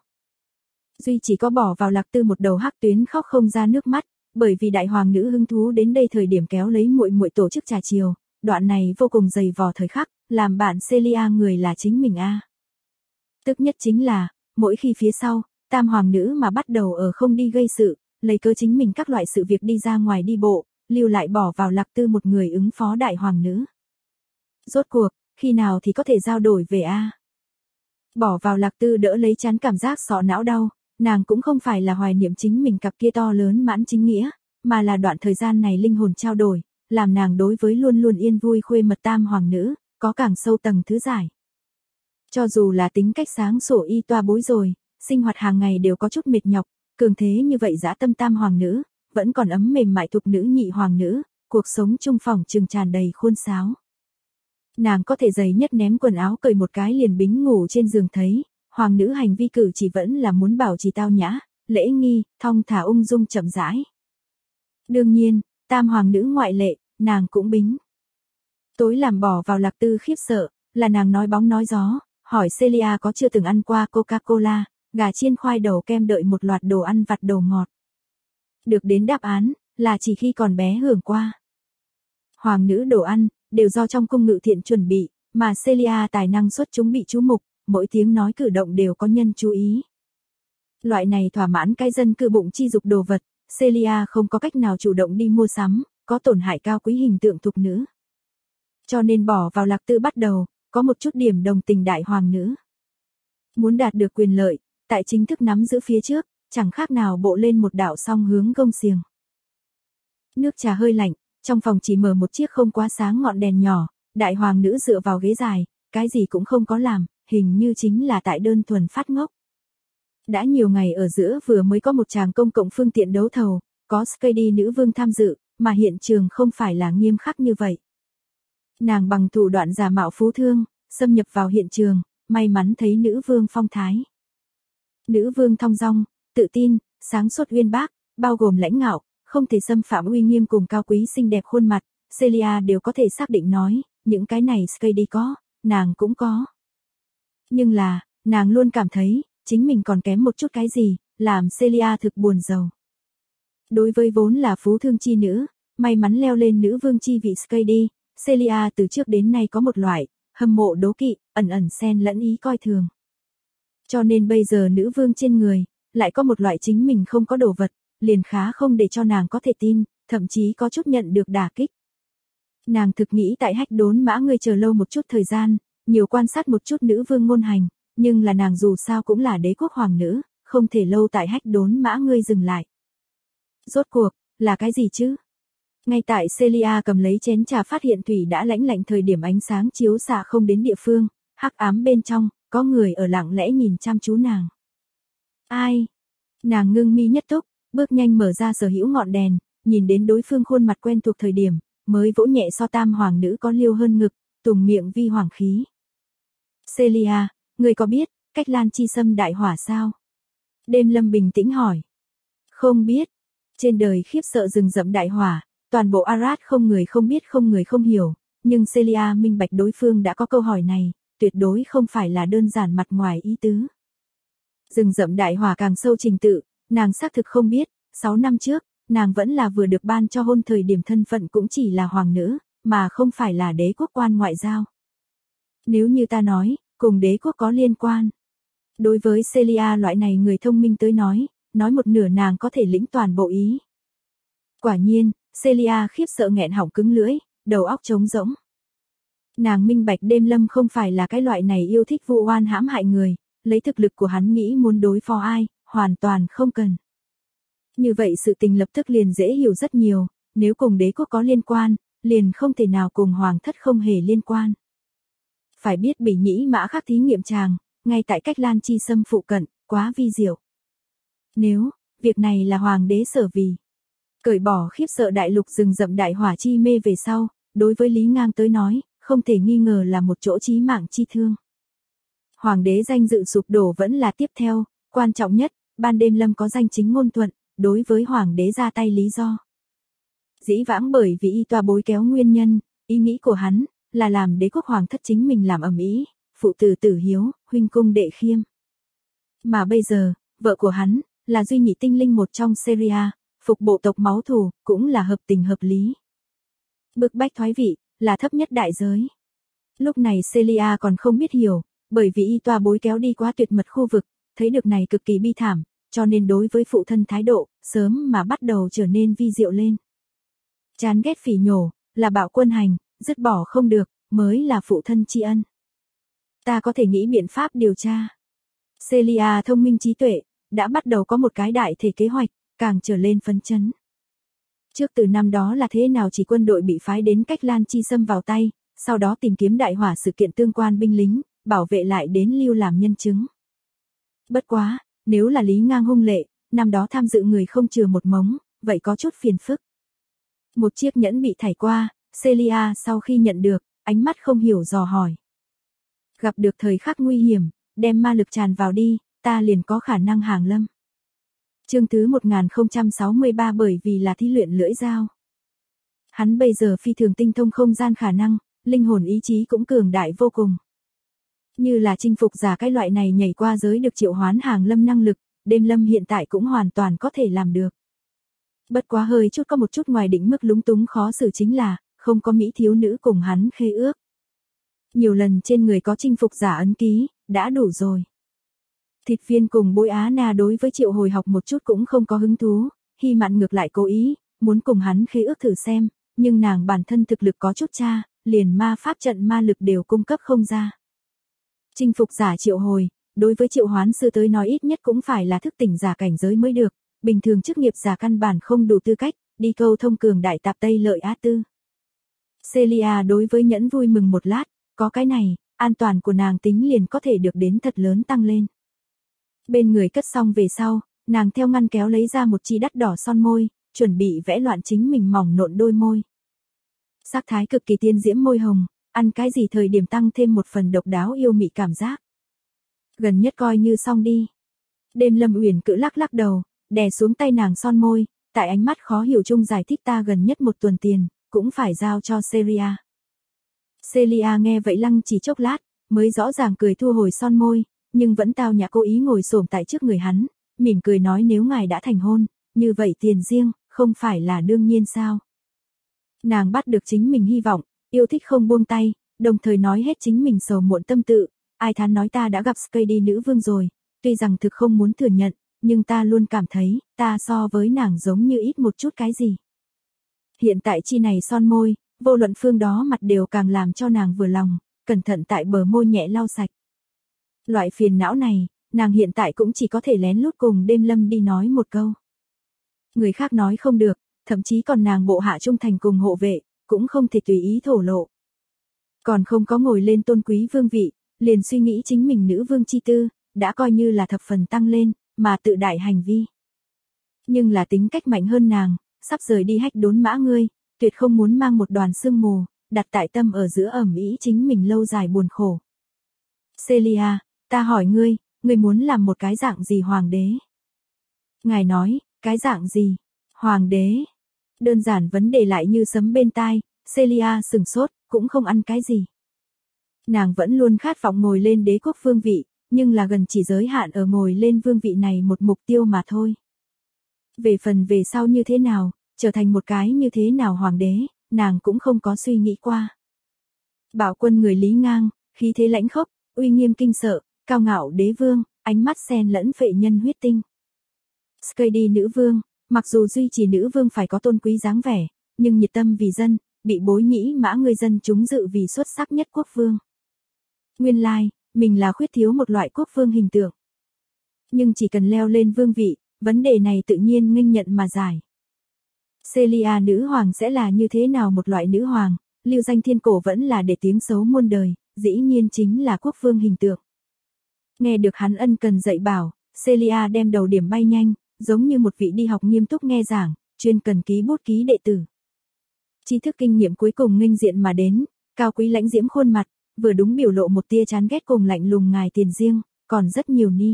Duy chỉ có bỏ vào Lạc Tư một đầu hắc tuyến khóc không ra nước mắt, bởi vì đại hoàng nữ hứng thú đến đây thời điểm kéo lấy muội muội tổ chức trà chiều, đoạn này vô cùng dày vò thời khắc, làm bạn Celia người là chính mình a. Tức nhất chính là, mỗi khi phía sau, tam hoàng nữ mà bắt đầu ở không đi gây sự, lấy cớ chính mình các loại sự việc đi ra ngoài đi bộ, lưu lại bỏ vào Lạc Tư một người ứng phó đại hoàng nữ. Rốt cuộc, khi nào thì có thể giao đổi về a? Bỏ vào Lạc Tư đỡ lấy chán cảm giác sọ não đau, nàng cũng không phải là hoài niệm chính mình cặp kia to lớn mãn chính nghĩa, mà là đoạn thời gian này linh hồn trao đổi, làm nàng đối với luôn luôn yên vui khuê mật tam hoàng nữ, có càng sâu tầng thứ giải. Cho dù là tính cách sáng sủa y toa bối rồi, sinh hoạt hàng ngày đều có chút mệt nhọc, cường thế như vậy dã tâm tam hoàng nữ, vẫn còn ấm mềm mại thục nữ nhị hoàng nữ, cuộc sống chung phòng trừng tràn đầy khuôn sáo. Nàng có thể giày nhất ném quần áo cởi một cái liền bính ngủ trên giường thấy, hoàng nữ hành vi cử chỉ vẫn là muốn bảo trì tao nhã, lễ nghi, thong thả ung dung chậm rãi. Đương nhiên, tam hoàng nữ ngoại lệ, nàng cũng bính. Tối làm bỏ vào Lạc Tư khiếp sợ, là nàng nói bóng nói gió, hỏi Celia có chưa từng ăn qua Coca-Cola, gà chiên khoai đầu kem đợi một loạt đồ ăn vặt đồ ngọt. Được đến đáp án, là chỉ khi còn bé hưởng qua. Hoàng nữ đồ ăn, đều do trong cung ngự thiện chuẩn bị, mà Celia tài năng xuất chúng bị chú mục, mỗi tiếng nói cử động đều có nhân chú ý. Loại này thỏa mãn cái dân cư bụng chi dục đồ vật, Celia không có cách nào chủ động đi mua sắm, có tổn hại cao quý hình tượng thục nữ. Cho nên bỏ vào Lạc Tư bắt đầu, có một chút điểm đồng tình đại hoàng nữ. Muốn đạt được quyền lợi, tại chính thức nắm giữ phía trước, chẳng khác nào bộ lên một đạo song hướng gông xiềng. Nước trà hơi lạnh, trong phòng chỉ mở một chiếc không quá sáng ngọn đèn nhỏ, đại hoàng nữ dựa vào ghế dài, cái gì cũng không có làm, hình như chính là tại đơn thuần phát ngốc. Đã nhiều ngày ở giữa vừa mới có một tràng công cộng phương tiện đấu thầu, có Skady nữ vương tham dự, mà hiện trường không phải là nghiêm khắc như vậy. Nàng bằng thủ đoạn giả mạo phú thương, xâm nhập vào hiện trường, may mắn thấy nữ vương phong thái. Nữ vương thong dong, tự tin, sáng suốt uyên bác, bao gồm lãnh ngạo, không thể xâm phạm uy nghiêm cùng cao quý xinh đẹp khuôn mặt, Celia đều có thể xác định nói, những cái này Skady có, nàng cũng có. Nhưng là, nàng luôn cảm thấy, chính mình còn kém một chút cái gì, làm Celia thực buồn rầu. Đối với vốn là phú thương chi nữ, may mắn leo lên nữ vương chi vị Skady, Celia từ trước đến nay có một loại, hâm mộ đố kỵ, ẩn ẩn xen lẫn ý coi thường. Cho nên bây giờ nữ vương trên người, lại có một loại chính mình không có đồ vật, liền khá không để cho nàng có thể tin, thậm chí có chút nhận được đả kích. Nàng thực nghĩ tại Hách Đốn Mã ngươi chờ lâu một chút thời gian, nhiều quan sát một chút nữ vương ngôn hành, nhưng là nàng dù sao cũng là đế quốc hoàng nữ, không thể lâu tại Hách Đốn Mã ngươi dừng lại. Rốt cuộc, là cái gì chứ? Ngay tại Celia cầm lấy chén trà phát hiện thủy đã lãnh lạnh thời điểm ánh sáng chiếu xạ không đến địa phương, hắc ám bên trong, có người ở lặng lẽ nhìn chăm chú nàng. Ai? Nàng ngưng mi nhất túc, bước nhanh mở ra sở hữu ngọn đèn, nhìn đến đối phương khuôn mặt quen thuộc thời điểm, mới vỗ nhẹ so tam hoàng nữ có liêu hơn ngực, tùng miệng vi hoàng khí. Celia, người có biết, cách Lan Chi Sâm đại hỏa sao? Đêm Lâm bình tĩnh hỏi. Không biết. Trên đời khiếp sợ rừng rậm đại hỏa, toàn bộ Arad không người không biết không người không hiểu, nhưng Celia minh bạch đối phương đã có câu hỏi này, tuyệt đối không phải là đơn giản mặt ngoài ý tứ. Rừng rậm đại hỏa càng sâu trình tự, nàng xác thực không biết, 6 năm trước, nàng vẫn là vừa được ban cho hôn thời điểm thân phận cũng chỉ là hoàng nữ, mà không phải là đế quốc quan ngoại giao. Nếu như ta nói, cùng đế quốc có liên quan. Đối với Celia loại này người thông minh tới nói một nửa nàng có thể lĩnh toàn bộ ý. Quả nhiên, Celia khiếp sợ nghẹn họng cứng lưỡi, đầu óc trống rỗng. Nàng minh bạch Đêm Lâm không phải là cái loại này yêu thích vu oan hãm hại người, lấy thực lực của hắn nghĩ muốn đối phó ai, hoàn toàn không cần. Như vậy sự tình lập tức liền dễ hiểu rất nhiều, nếu cùng đế quốc có liên quan, liền không thể nào cùng hoàng thất không hề liên quan. Phải biết Bỉ Nhĩ Mã Khắc thí nghiệm tràng, ngay tại cách Lan Chi Sâm phụ cận, quá vi diệu. Nếu, việc này là hoàng đế sở vì. Cởi bỏ khiếp sợ đại lục rừng rậm đại hỏa chi mê về sau, đối với Lý Ngang tới nói, không thể nghi ngờ là một chỗ chí mạng chi thương. Hoàng đế danh dự sụp đổ vẫn là tiếp theo, quan trọng nhất, ban đêm Lâm có danh chính ngôn thuận, đối với hoàng đế ra tay lý do. Dĩ vãng bởi vì y tòa bối kéo nguyên nhân, ý nghĩ của hắn, là làm đế quốc hoàng thất chính mình làm ầm ĩ, phụ tử tử hiếu, huynh cung đệ khiêm. Mà bây giờ, vợ của hắn, là duy nhị tinh linh một trong Syria, phục bộ tộc máu thù, cũng là hợp tình hợp lý. Bức bách thoái vị, là thấp nhất đại giới. Lúc này Celia còn không biết hiểu, bởi vì y tòa bối kéo đi quá tuyệt mật khu vực, thấy được này cực kỳ bi thảm, cho nên đối với phụ thân thái độ, sớm mà bắt đầu trở nên vi diệu lên. Chán ghét phỉ nhổ, là bạo quân hành, dứt bỏ không được, mới là phụ thân tri ân. Ta có thể nghĩ biện pháp điều tra. Celia thông minh trí tuệ, đã bắt đầu có một cái đại thể kế hoạch, càng trở lên phấn chấn. Trước từ năm đó là thế nào chỉ quân đội bị phái đến cách Lan Chi Sâm vào tay, sau đó tìm kiếm đại hỏa sự kiện tương quan binh lính, bảo vệ lại đến lưu làm nhân chứng. Bất quá, nếu là Lý Ngang hung lệ, năm đó tham dự người không chừa một mống, vậy có chút phiền phức. Một chiếc nhẫn bị thảy qua, Celia sau khi nhận được, ánh mắt không hiểu dò hỏi. Gặp được thời khắc nguy hiểm, đem ma lực tràn vào đi, ta liền có khả năng hàng lâm. Chương thứ 1063 bởi vì là thí luyện lưỡi dao. Hắn bây giờ phi thường tinh thông không gian khả năng, linh hồn ý chí cũng cường đại vô cùng. Như là chinh phục giả cái loại này nhảy qua giới được triệu hoán hàng lâm năng lực, Đêm Lâm hiện tại cũng hoàn toàn có thể làm được. Bất quá hơi chút có một chút ngoài định mức lúng túng khó xử chính là, không có Mỹ thiếu nữ cùng hắn khê ước. Nhiều lần trên người có chinh phục giả ấn ký, đã đủ rồi. Thịt viên cùng Bối Á Na đối với Triệu Hồi học một chút cũng không có hứng thú, Hy Mạn ngược lại cố ý, muốn cùng hắn khế ước thử xem, nhưng nàng bản thân thực lực có chút cha, liền ma pháp trận ma lực đều cung cấp không ra. Chinh phục giả Triệu Hồi, đối với Triệu Hoán sư tới nói ít nhất cũng phải là thức tỉnh giả cảnh giới mới được, bình thường chức nghiệp giả căn bản không đủ tư cách, đi câu thông cường đại tạp Tây lợi Á Tư. Celia đối với nhẫn vui mừng một lát, có cái này, an toàn của nàng tính liền có thể được đến thật lớn tăng lên. Bên người cất xong về sau, nàng theo ngăn kéo lấy ra một chi đắt đỏ son môi, chuẩn bị vẽ loạn chính mình mỏng nộn đôi môi. Sắc thái cực kỳ tiên diễm môi hồng, ăn cái gì thời điểm tăng thêm một phần độc đáo yêu mị cảm giác. Gần nhất coi như xong đi. Đêm Lâm Uyển cự lắc lắc đầu, đè xuống tay nàng son môi, tại ánh mắt khó hiểu chung giải thích ta gần nhất một tuần tiền, cũng phải giao cho Celia. Celia nghe vậy lăng chỉ chốc lát, mới rõ ràng cười thu hồi son môi, nhưng vẫn tao nhã cố ý ngồi xổm tại trước người hắn, mỉm cười nói nếu ngài đã thành hôn, như vậy tiền riêng, không phải là đương nhiên sao. Nàng bắt được chính mình hy vọng, yêu thích không buông tay, đồng thời nói hết chính mình sầu muộn tâm tự, ai thán nói ta đã gặp Skady nữ vương rồi, tuy rằng thực không muốn thừa nhận, nhưng ta luôn cảm thấy, ta so với nàng giống như ít một chút cái gì. Hiện tại chi này son môi, vô luận phương đó mặt đều càng làm cho nàng vừa lòng, cẩn thận tại bờ môi nhẹ lau sạch. Loại phiền não này, nàng hiện tại cũng chỉ có thể lén lút cùng Đêm Lâm đi nói một câu. Người khác nói không được, thậm chí còn nàng bộ hạ trung thành cùng hộ vệ, cũng không thể tùy ý thổ lộ. Còn không có ngồi lên tôn quý vương vị, liền suy nghĩ chính mình nữ vương chi tư, đã coi như là thập phần tăng lên, mà tự đại hành vi. Nhưng là tính cách mạnh hơn nàng, sắp rời đi hách đốn mã ngươi, tuyệt không muốn mang một đoàn sương mù, đặt tại tâm ở giữa ẩm ý chính mình lâu dài buồn khổ. Celia, ta hỏi ngươi, ngươi muốn làm một cái dạng gì hoàng đế? Ngài nói, cái dạng gì? Hoàng đế? Đơn giản vấn đề lại như sấm bên tai, Celia sừng sốt, cũng không ăn cái gì. Nàng vẫn luôn khát vọng ngồi lên đế quốc vương vị, nhưng là gần chỉ giới hạn ở ngồi lên vương vị này một mục tiêu mà thôi. Về phần về sau như thế nào, trở thành một cái như thế nào hoàng đế, nàng cũng không có suy nghĩ qua. Bạo quân người Lý Ngang, khí thế lãnh khốc, uy nghiêm kinh sợ, cao ngạo đế vương, ánh mắt xen lẫn phệ nhân huyết tinh. Skady nữ vương, mặc dù duy trì nữ vương phải có tôn quý dáng vẻ, nhưng nhiệt tâm vì dân, bị bối nhĩ mã người dân chúng dự vì xuất sắc nhất quốc vương. Nguyên lai, mình là khuyết thiếu một loại quốc vương hình tượng. Nhưng chỉ cần leo lên vương vị, vấn đề này tự nhiên nghênh nhận mà giải. Celia nữ hoàng sẽ là như thế nào một loại nữ hoàng, lưu danh thiên cổ vẫn là để tiếng xấu muôn đời, dĩ nhiên chính là quốc vương hình tượng. Nghe được hắn ân cần dạy bảo, Celia đem đầu điểm bay nhanh, giống như một vị đi học nghiêm túc nghe giảng, chuyên cần ký bút ký đệ tử. Tri thức kinh nghiệm cuối cùng nghênh diện mà đến, cao quý lãnh diễm khuôn mặt, vừa đúng biểu lộ một tia chán ghét cùng lạnh lùng ngài tiền riêng, còn rất nhiều ni.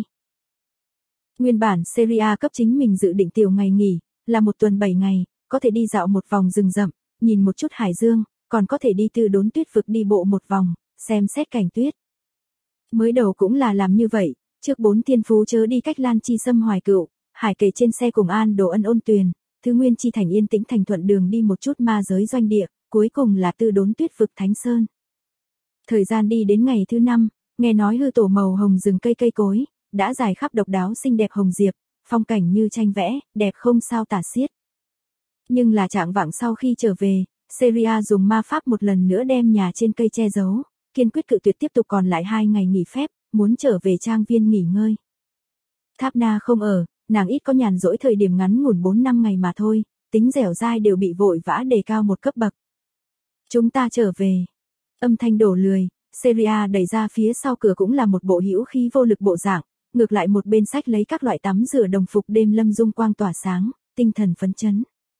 Nguyên bản Celia cấp chính mình dự định tiểu ngày nghỉ, là một tuần 7 ngày, có thể đi dạo một vòng rừng rậm, nhìn một chút hải dương, còn có thể đi từ đốn tuyết vực đi bộ một vòng, xem xét cảnh tuyết. Mới đầu cũng là làm như vậy, trước 4 thiên phú chớ đi cách Lan Chi Sâm Hoài Cựu, hải kể trên xe cùng An Đồ Ân Ôn Tuyền, Thứ Nguyên Chi Thành yên tĩnh thành thuận đường đi một chút ma giới doanh địa, cuối cùng là từ đốn tuyết vực Thánh Sơn. Thời gian đi đến ngày thứ 5, nghe nói hư tổ màu hồng rừng cây cây cối, đã dài khắp độc đáo xinh đẹp hồng diệp, phong cảnh như tranh vẽ, đẹp không sao tả xiết. Nhưng là trạng vạng sau khi trở về, Celia dùng ma pháp một lần nữa đem nhà trên cây che giấu, kiên quyết cự tuyệt tiếp tục còn lại 2 ngày nghỉ phép, muốn trở về trang viên nghỉ ngơi. Tháp Na không ở, nàng ít có nhàn rỗi thời điểm ngắn ngủn 4-5 ngày mà thôi, tính dẻo dai đều bị vội vã đề cao một cấp bậc. Chúng ta trở về. Âm thanh đổ lười, Celia đẩy ra phía sau cửa cũng là một bộ hữu khí vô lực bộ dạng, ngược lại một bên sách lấy các loại tắm rửa đồng phục Đêm Lâm dung quang tỏa sáng, tinh thần phấn chấn.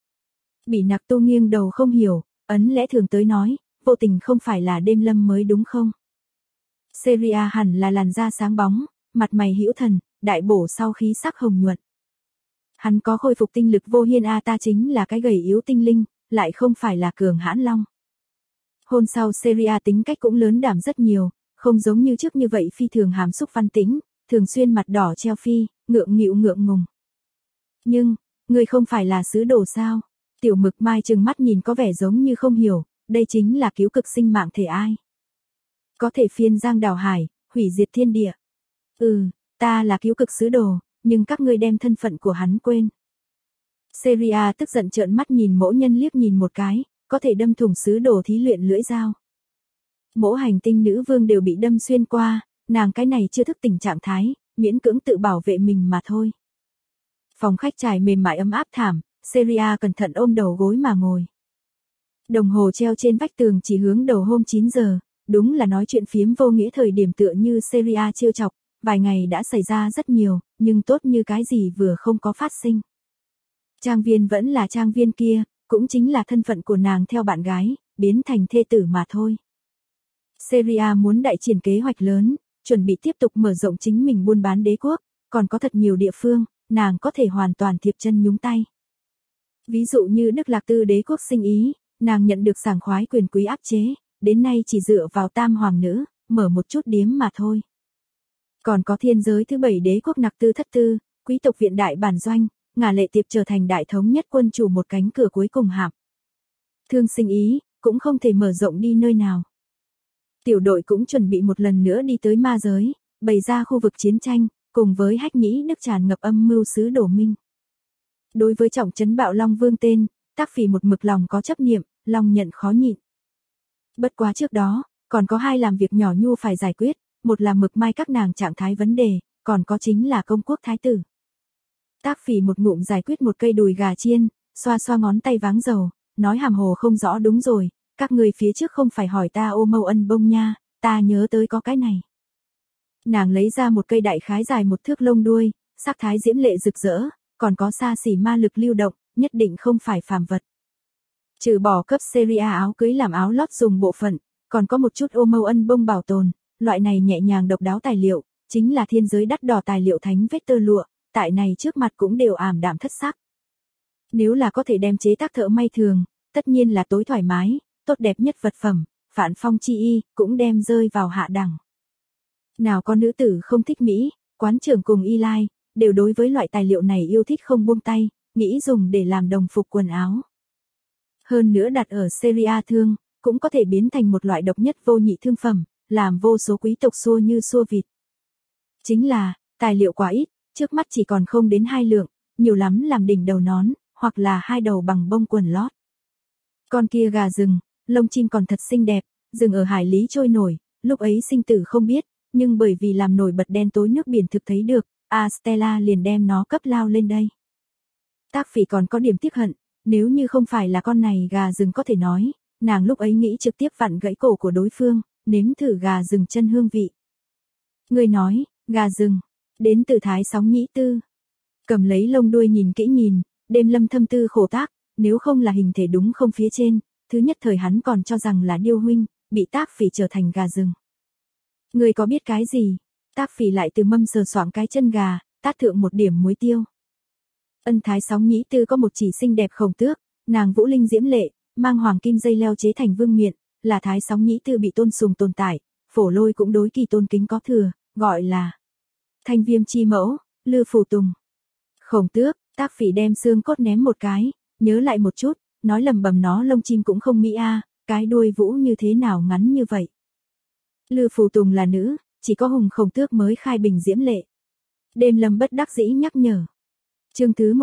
Bị Nặc Tu nghiêng đầu không hiểu, ấn lẽ thường tới nói, vô tình không phải là Đêm Lâm mới đúng không? Celia hẳn là làn da sáng bóng, mặt mày hữu thần, đại bổ sau khí sắc hồng nhuận. Hắn có khôi phục tinh lực vô hiên ta chính là cái gầy yếu tinh linh, lại không phải là cường hãn long. Hôn sau Celia tính cách cũng lớn đảm rất nhiều, không giống như trước như vậy phi thường hàm xúc văn tĩnh, thường xuyên mặt đỏ treo phi, ngượng nghịu ngượng ngùng. Nhưng, ngươi không phải là sứ đồ sao? Tiểu Mực Mai trừng mắt nhìn có vẻ giống như không hiểu, đây chính là cứu cực sinh mạng thể ai? Có thể phiên giang đảo hải, hủy diệt thiên địa. Ta là cứu cực sứ đồ, nhưng các ngươi đem thân phận của hắn quên. Seria tức giận trợn mắt nhìn Mỗ Nhân liếc nhìn một cái, có thể đâm thủng sứ đồ thí luyện lưỡi dao. Mỗi hành tinh nữ vương đều bị đâm xuyên qua, nàng cái này chưa thức tỉnh trạng thái, miễn cưỡng tự bảo vệ mình mà thôi. Phòng khách trải mềm mại ấm áp thảm, Seria cẩn thận ôm đầu gối mà ngồi. Đồng hồ treo trên vách tường chỉ hướng đầu hôm 9 giờ, đúng là nói chuyện phiếm vô nghĩa thời điểm tựa như Seria trêu chọc, vài ngày đã xảy ra rất nhiều, nhưng tốt như cái gì vừa không có phát sinh. Trang viên vẫn là trang viên kia, cũng chính là thân phận của nàng theo bạn gái, biến thành thê tử mà thôi. Seria muốn đại triển kế hoạch lớn, chuẩn bị tiếp tục mở rộng chính mình buôn bán đế quốc, còn có thật nhiều địa phương, nàng có thể hoàn toàn thiệp chân nhúng tay. Ví dụ như Đức Lạc Tư đế quốc sinh ý, nàng nhận được sảng khoái quyền quý áp chế, đến nay chỉ dựa vào tam hoàng nữ, mở một chút điếm mà thôi. Còn có thiên giới thứ 7 đế quốc Nặc Tư Thất Tư, quý tộc viện đại bản doanh, Ngả Lệ Tiệp trở thành đại thống nhất quân chủ một cánh cửa cuối cùng hạp. Thương sinh ý, cũng không thể mở rộng đi nơi nào. Tiểu đội cũng chuẩn bị một lần nữa đi tới ma giới, bày ra khu vực chiến tranh, cùng với Hách Nhĩ Đức tràn ngập âm mưu sứ đổ minh. Đối với trọng trấn bạo Long Vương tên, Tác Phỉ một mực lòng có chấp niệm, lòng nhận khó nhịn. Bất quá trước đó, còn có hai làm việc nhỏ nhu phải giải quyết, một là Mực Mai các nàng trạng thái vấn đề, còn có chính là công quốc thái tử. Tác Phỉ một ngụm giải quyết một cây đùi gà chiên, xoa xoa ngón tay váng dầu, nói hàm hồ không rõ đúng rồi, các người phía trước không phải hỏi ta ô mâu ân bông nha, ta nhớ tới có cái này. Nàng lấy ra một cây đại khái dài một thước lông đuôi, sắc thái diễm lệ rực rỡ, còn có xa xỉ ma lực lưu động, nhất định không phải phàm vật. Trừ bỏ cấp Seria áo cưới làm áo lót dùng bộ phận, còn có một chút ô mâu ân bông bảo tồn, loại này nhẹ nhàng độc đáo tài liệu, chính là thiên giới đắt đỏ tài liệu thánh vết tơ lụa, tại này trước mặt cũng đều ảm đạm thất sắc. Nếu là có thể đem chế tác thợ may thường, tất nhiên là tối thoải mái, tốt đẹp nhất vật phẩm, Phản Phong chi y, cũng đem rơi vào hạ đẳng. Nào có nữ tử không thích Mỹ, quán trưởng cùng Y Lai, đều đối với loại tài liệu này yêu thích không buông tay, nghĩ dùng để làm đồng phục quần áo. Hơn nữa đặt ở Seria thương, cũng có thể biến thành một loại độc nhất vô nhị thương phẩm, làm vô số quý tộc xua như xua vịt. Chính là, tài liệu quá ít, trước mắt chỉ còn không đến 2 lượng, nhiều lắm làm đỉnh đầu nón, hoặc là 2 đầu bằng bông quần lót. Con kia gà rừng, lông chim còn thật xinh đẹp, rừng ở hải lý trôi nổi, lúc ấy sinh tử không biết, nhưng bởi vì làm nổi bật đen tối nước biển thực thấy được, Stella liền đem nó cấp lao lên đây. Tác Phỉ còn có điểm tiếc hận, nếu như không phải là con này gà rừng có thể nói, nàng lúc ấy nghĩ trực tiếp vặn gãy cổ của đối phương, nếm thử gà rừng chân hương vị. Người nói, gà rừng, đến từ Thái Sóng Nhĩ Tư. Cầm lấy lông đuôi nhìn kỹ nhìn, đêm lâm thâm tư khổ tác, nếu không là hình thể đúng không phía trên, thứ nhất thời hắn còn cho rằng là điêu huynh, bị Tác Phỉ trở thành gà rừng. Người có biết cái gì? Tác Phỉ lại từ mâm sờ soạng cái chân gà, tát thượng một điểm muối tiêu. Ân Thái Sóng Nhĩ Tư có một chỉ xinh đẹp khổng tước, nàng vũ linh diễm lệ, mang hoàng kim dây leo chế thành vương miện, là Thái Sóng Nhĩ Tư bị tôn sùng tồn tại, Phổ Lôi cũng đối kỳ tôn kính có thừa, gọi là Thanh Viêm chi mẫu, Lư Phù Tùng. Khổng tước, Tác Phỉ đem xương cốt ném một cái, nhớ lại một chút, nói lầm bầm nó lông chim cũng không mỹ a, cái đuôi vũ như thế nào ngắn như vậy. Lư Phù Tùng là nữ, chỉ có Hùng Khổng Tước mới khai bình diễm lệ. Đêm lâm bất đắc dĩ nhắc nhở. Chương thứ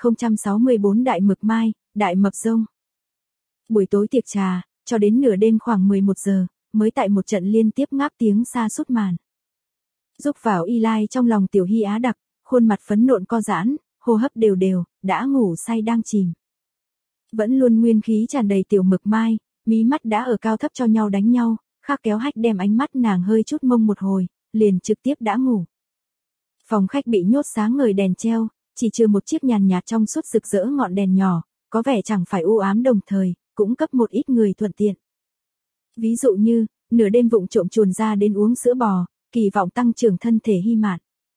1064 Đại Mực Mai, Đại Mập Rông. Buổi tối tiệc trà, cho đến nửa đêm khoảng 11 giờ, mới tại một trận liên tiếp ngáp tiếng xa sút màn. Rúc vào Y Lai trong lòng Tiểu Hy Á đặc, khuôn mặt phấn nộn co giãn, hô hấp đều đều, đã ngủ say đang chìm. Vẫn luôn nguyên khí tràn đầy Tiểu Mực Mai, mí mắt đã ở cao thấp cho nhau đánh nhau, Khắc Kéo Hách đem ánh mắt nàng hơi chút mông một hồi, liền trực tiếp đã ngủ. Phòng khách bị nhốt sáng ngời đèn treo, chỉ trừ một chiếc nhàn nhạt trong suốt rực rỡ ngọn đèn nhỏ, có vẻ chẳng phải u ám đồng thời, cũng cấp một ít người thuận tiện. Ví dụ như, nửa đêm vụng trộm chuồn ra đến uống sữa bò, kỳ vọng tăng trưởng thân thể hy mạn.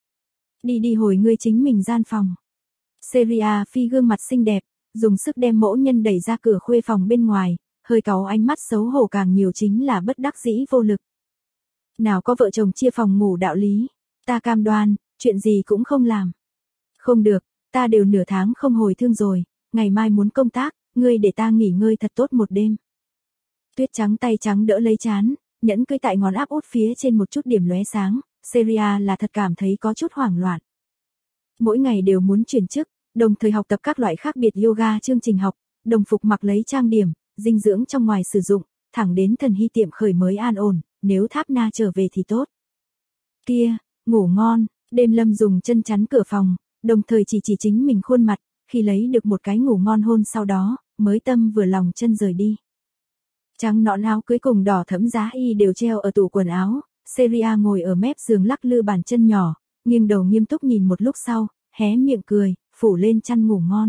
Đi hồi ngươi chính mình gian phòng. Seria Phi gương mặt xinh đẹp, dùng sức đem Mỗ Nhân đẩy ra cửa khuê phòng bên ngoài, hơi cáu ánh mắt xấu hổ càng nhiều chính là bất đắc dĩ vô lực. Nào có vợ chồng chia phòng ngủ đạo lý, ta cam đoan, chuyện gì cũng không làm. Không được, Ta đều nửa tháng không hồi thương rồi, ngày mai muốn công tác, ngươi để ta nghỉ ngơi thật tốt một đêm. Tuyết trắng tay trắng đỡ lấy trán, nhẫn cưỡi tại ngón áp út phía trên một chút điểm lóe sáng, Seria là thật cảm thấy có chút hoảng loạn. Mỗi ngày đều muốn chuyển chức, đồng thời học tập các loại khác biệt yoga chương trình học, đồng phục mặc lấy trang điểm, dinh dưỡng trong ngoài sử dụng, thẳng đến thần hy tiệm khởi mới an ổn, nếu Tháp Na trở về thì tốt. Kia, ngủ ngon, đêm Lâm dùng chân chắn cửa phòng, đồng thời chỉ chính mình khuôn mặt, khi lấy được một cái ngủ ngon hôn sau đó, mới tâm vừa lòng chân rời đi. Trắng nõn áo cưới cùng đỏ thẫm giá y đều treo ở tủ quần áo, Seria ngồi ở mép giường lắc lư bàn chân nhỏ, nghiêng đầu nghiêm túc nhìn một lúc sau, hé miệng cười, phủ lên chăn ngủ ngon.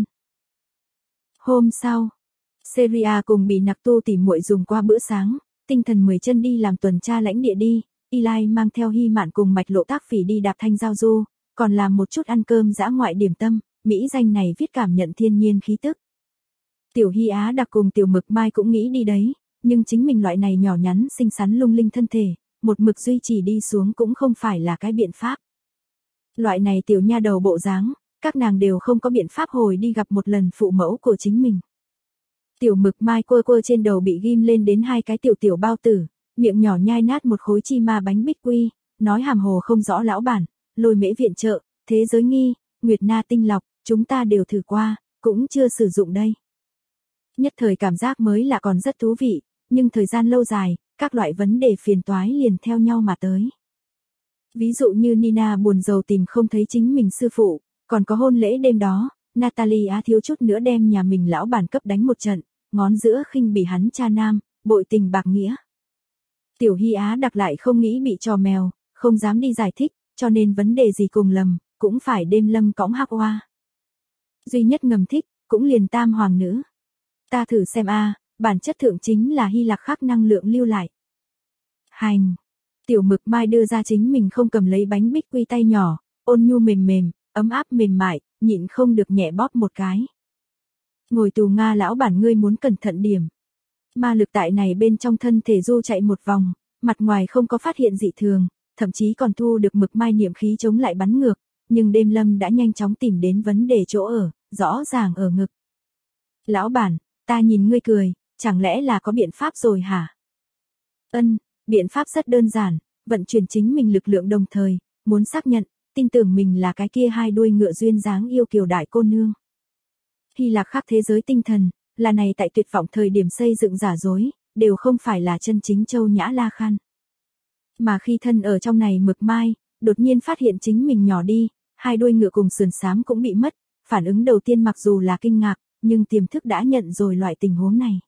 Hôm sau, Seria cùng Bỉ Nặc Tu tỉ muội dùng qua bữa sáng, tinh thần 10 chân đi làm tuần tra lãnh địa đi, Eli mang theo Hy Mạn cùng Mạch Lộ Tác Phỉ đi đạp thanh giao du, còn làm một chút ăn cơm dã ngoại điểm tâm, mỹ danh này viết cảm nhận thiên nhiên khí tức. Tiểu Hy Á đặc cùng Tiểu Mực Mai cũng nghĩ đi đấy, nhưng chính mình loại này nhỏ nhắn xinh xắn lung linh thân thể, một mực duy trì đi xuống cũng không phải là cái biện pháp. Loại này tiểu nha đầu bộ dáng, các nàng đều không có biện pháp hồi đi gặp một lần phụ mẫu của chính mình. Tiểu Mực Mai quơ quơ trên đầu bị ghim lên đến hai cái tiểu bao tử, miệng nhỏ nhai nát một khối chi ma bánh bích quy, nói hàm hồ không rõ lão bản, Lôi Mễ viện trợ, Thế giới nghi, Nguyệt Na tinh lọc, chúng ta đều thử qua, cũng chưa sử dụng đây. Nhất thời cảm giác mới là còn rất thú vị, nhưng thời gian lâu dài, các loại vấn đề phiền toái liền theo nhau mà tới. Ví dụ như Nina buồn rầu tìm không thấy chính mình sư phụ, còn có hôn lễ đêm đó, Natalia thiếu chút nữa đem nhà mình lão bản cấp đánh một trận, ngón giữa khinh bỉ hắn cha nam, bội tình bạc nghĩa. Tiểu Hy Á đặc lại không nghĩ bị trò mèo, không dám đi giải thích, cho nên vấn đề gì cùng lầm, cũng phải đêm Lâm cõng hắc oa. Duy nhất ngầm thích, cũng liền tam hoàng nữ. Ta thử xem bản chất thượng chính là Hy Lạc khắc năng lượng lưu lại. Hành. Tiểu Mực Mai đưa ra chính mình không cầm lấy bánh bích quy tay nhỏ, ôn nhu mềm mềm, ấm áp mềm mại, nhịn không được nhẹ bóp một cái. Ngồi tù Nga lão bản ngươi muốn cẩn thận điểm. Ma lực tại này bên trong thân thể du chạy một vòng, mặt ngoài không có phát hiện dị thường, thậm chí còn thu được Mực Mai niệm khí chống lại bắn ngược, nhưng đêm Lâm đã nhanh chóng tìm đến vấn đề chỗ ở, rõ ràng ở ngực. Lão bản, ta nhìn ngươi cười, chẳng lẽ là có biện pháp rồi hả? Biện pháp rất đơn giản, vận chuyển chính mình lực lượng đồng thời, muốn xác nhận, tin tưởng mình là cái kia hai đuôi ngựa duyên dáng yêu kiều đại cô nương. Hy Lạc khắc thế giới tinh thần, là này tại tuyệt vọng thời điểm xây dựng giả dối, đều không phải là chân chính Châu Nhã La Khan. Mà khi thân ở trong này Mực Mai, đột nhiên phát hiện chính mình nhỏ đi, hai đuôi ngựa cùng sườn xám cũng bị mất, phản ứng đầu tiên mặc dù là kinh ngạc, nhưng tiềm thức đã nhận rồi loại tình huống này.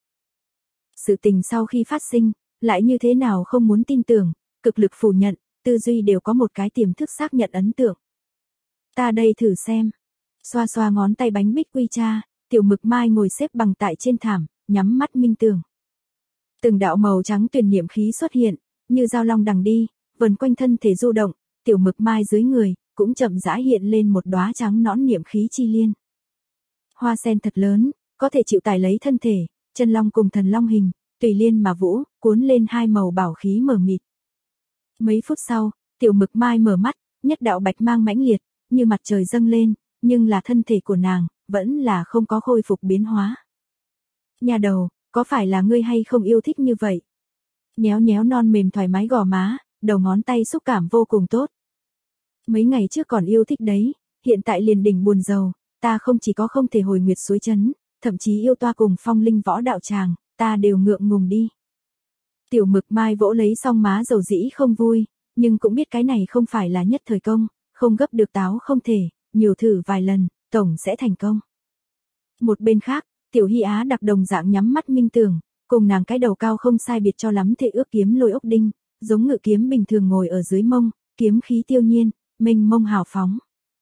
Sự tình sau khi phát sinh, lại như thế nào không muốn tin tưởng, cực lực phủ nhận, tư duy đều có một cái tiềm thức xác nhận ấn tượng. Ta đây thử xem. Xoa xoa ngón tay bánh bích quy cha, Tiểu Mực Mai ngồi xếp bằng tại trên thảm, nhắm mắt minh tưởng. Từng đạo màu trắng tuyền niệm khí xuất hiện, như dao long đằng đi, vần quanh thân thể du động, Tiểu Mực Mai dưới người, cũng chậm rãi hiện lên một đóa trắng nõn niệm khí chi liên. Hoa sen thật lớn, có thể chịu tải lấy thân thể, chân long cùng thần long hình, tùy liên mà vũ, cuốn lên hai màu bảo khí mờ mịt. Mấy phút sau, Tiểu Mực Mai mở mắt, nhất đạo bạch mang mãnh liệt, như mặt trời dâng lên, nhưng là thân thể của nàng, vẫn là không có khôi phục biến hóa. Nhà đầu, có phải là ngươi hay không yêu thích như vậy? Nhéo nhéo non mềm thoải mái gò má, đầu ngón tay xúc cảm vô cùng tốt. Mấy ngày trước còn yêu thích đấy, hiện tại liền đỉnh buồn rầu, ta không chỉ có không thể hồi nguyệt suối trấn, thậm chí yêu toa cùng phong linh võ đạo tràng, ta đều ngượng ngùng đi. Tiểu Mực Mai vỗ lấy song má dầu dĩ không vui, nhưng cũng biết cái này không phải là nhất thời công, không gấp được táo không thể, nhiều thử vài lần, tổng sẽ thành công. Một bên khác, Tiểu Hy Á đặc đồng dạng nhắm mắt minh tưởng, cùng nàng cái đầu cao không sai biệt cho lắm thể ước kiếm Lôi Ốc Đinh, giống ngự kiếm bình thường ngồi ở dưới mông, kiếm khí tiêu nhiên, mênh mông hào phóng.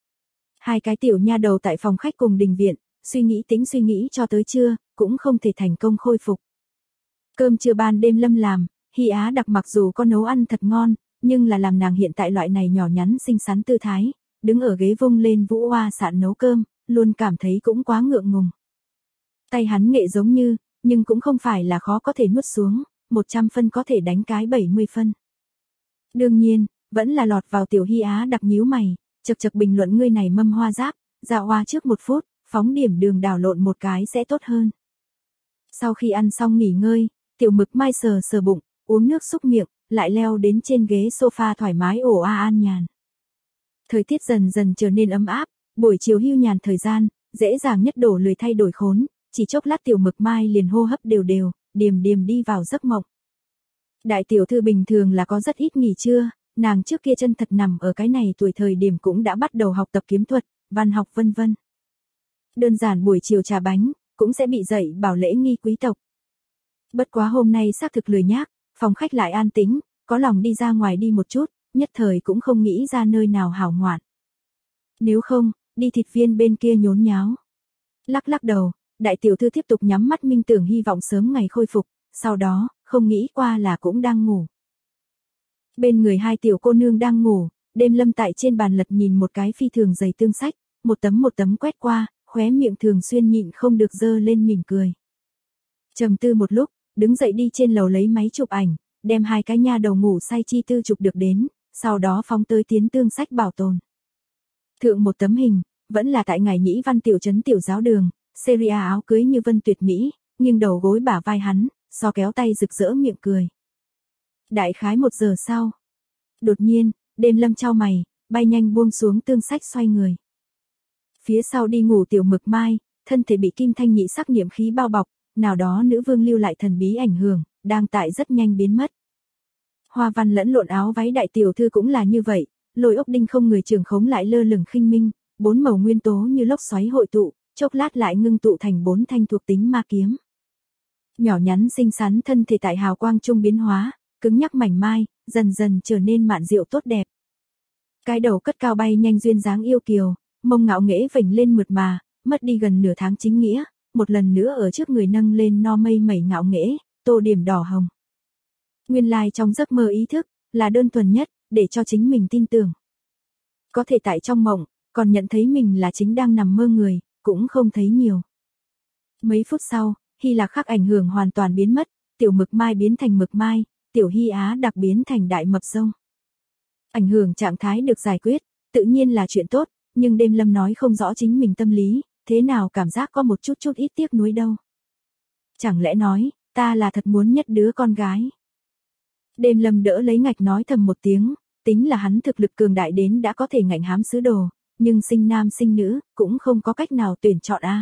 Hai cái tiểu nha đầu tại phòng khách cùng đình viện, suy nghĩ cho tới trưa, cũng không thể thành công khôi phục. Cơm trưa ban đêm Lâm làm, Hy Á đặc mặc dù có nấu ăn thật ngon, nhưng là làm nàng hiện tại loại này nhỏ nhắn xinh xắn tư thái, đứng ở ghế vung lên vũ hoa sạn nấu cơm, luôn cảm thấy cũng quá ngượng ngùng. Tay hắn nghệ giống như, nhưng cũng không phải là khó có thể nuốt xuống, 100 phân có thể đánh cái 70 phân. Đương nhiên, vẫn là lọt vào Tiểu Hy Á đặc nhíu mày, chật bình luận ngươi này mâm hoa giáp, dạ oa trước 1 phút, phóng điểm đường đảo lộn một cái sẽ tốt hơn. Sau khi ăn xong nghỉ ngơi, Tiểu Mực Mai sờ sờ bụng, uống nước xúc miệng, lại leo đến trên ghế sofa thoải mái ổ an nhàn. Thời tiết dần dần trở nên ấm áp, buổi chiều hưu nhàn thời gian, dễ dàng nhất đổ lười thay đổi khốn, chỉ chốc lát Tiểu Mực Mai liền hô hấp đều đều, điềm điềm đi vào giấc mộng. Đại tiểu thư bình thường là có rất ít nghỉ trưa, nàng trước kia chân thật nằm ở cái này tuổi thời điểm cũng đã bắt đầu học tập kiếm thuật, văn học vân vân. Đơn giản buổi chiều trà bánh, cũng sẽ bị dậy bảo lễ nghi quý tộc. Bất quá hôm nay xác thực lười nhác, phòng khách lại an tĩnh, có lòng đi ra ngoài đi một chút, nhất thời cũng không nghĩ ra nơi nào hảo ngoạn. Nếu không, đi thịt viên bên kia nhốn nháo. Lắc lắc đầu, đại tiểu thư tiếp tục nhắm mắt minh tưởng hy vọng sớm ngày khôi phục, sau đó, không nghĩ qua là cũng đang ngủ. Bên người hai tiểu cô nương đang ngủ, Đêm Lâm tại trên bàn lật nhìn một cái phi thường dày tương sách, một tấm quét qua, khóe miệng thường xuyên nhịn không được dơ lên mỉm cười. Trầm tư một lúc, đứng dậy đi trên lầu lấy máy chụp ảnh, đem hai cái nha đầu ngủ say chi tư chụp được đến, sau đó phóng tới tiến tương sách bảo tồn. Thượng một tấm hình, vẫn là tại ngày Nhĩ Văn tiểu trấn tiểu giáo đường, Seria áo cưới như vân tuyệt mỹ, nhưng đầu gối bả vai hắn, so kéo tay rực rỡ miệng cười. Đại khái 1 giờ sau, đột nhiên, Đêm Lâm chau mày, bay nhanh buông xuống tương sách xoay người. Phía sau đi ngủ Tiểu Mực Mai, thân thể bị kim thanh nhị sắc niệm khí bao bọc, nào đó nữ vương lưu lại thần bí ảnh hưởng, đang tại rất nhanh biến mất. Hoa văn lẫn lộn áo váy đại tiểu thư cũng là như vậy, Lôi ốc đinh không người trường khống lại lơ lửng khinh minh, 4 màu nguyên tố như lốc xoáy hội tụ, chốc lát lại ngưng tụ thành 4 thanh thuộc tính ma kiếm. Nhỏ nhắn xinh xắn thân thể tại hào quang trung biến hóa, cứng nhắc mảnh mai, dần dần trở nên mạn diệu tốt đẹp. Cái đầu cất cao bay nhanh duyên dáng yêu kiều, mông ngạo nghễ vểnh lên mượt mà, mất đi gần nửa tháng chính nghĩa, một lần nữa ở trước người nâng lên no mây mẩy ngạo nghễ, tô điểm đỏ hồng. Nguyên lai trong giấc mơ ý thức, là đơn thuần nhất, để cho chính mình tin tưởng. Có thể tại trong mộng, còn nhận thấy mình là chính đang nằm mơ người, cũng không thấy nhiều. Mấy phút sau, Hy Lạc khắc ảnh hưởng hoàn toàn biến mất, Tiểu Mực Mai biến thành Mực Mai, Tiểu Hy Á đặc biến thành Đại Mập Rông. Ảnh hưởng trạng thái được giải quyết, tự nhiên là chuyện tốt, nhưng Đêm Lâm nói không rõ chính mình tâm lý, thế nào cảm giác có một chút ít tiếc nuối đâu. Chẳng lẽ nói, ta là thật muốn nhất đứa con gái. Đêm Lâm đỡ lấy ngạch nói thầm một tiếng, tính là hắn thực lực cường đại đến đã có thể ngạnh hám sứ đồ, nhưng sinh nam sinh nữ, cũng không có cách nào tuyển chọn a.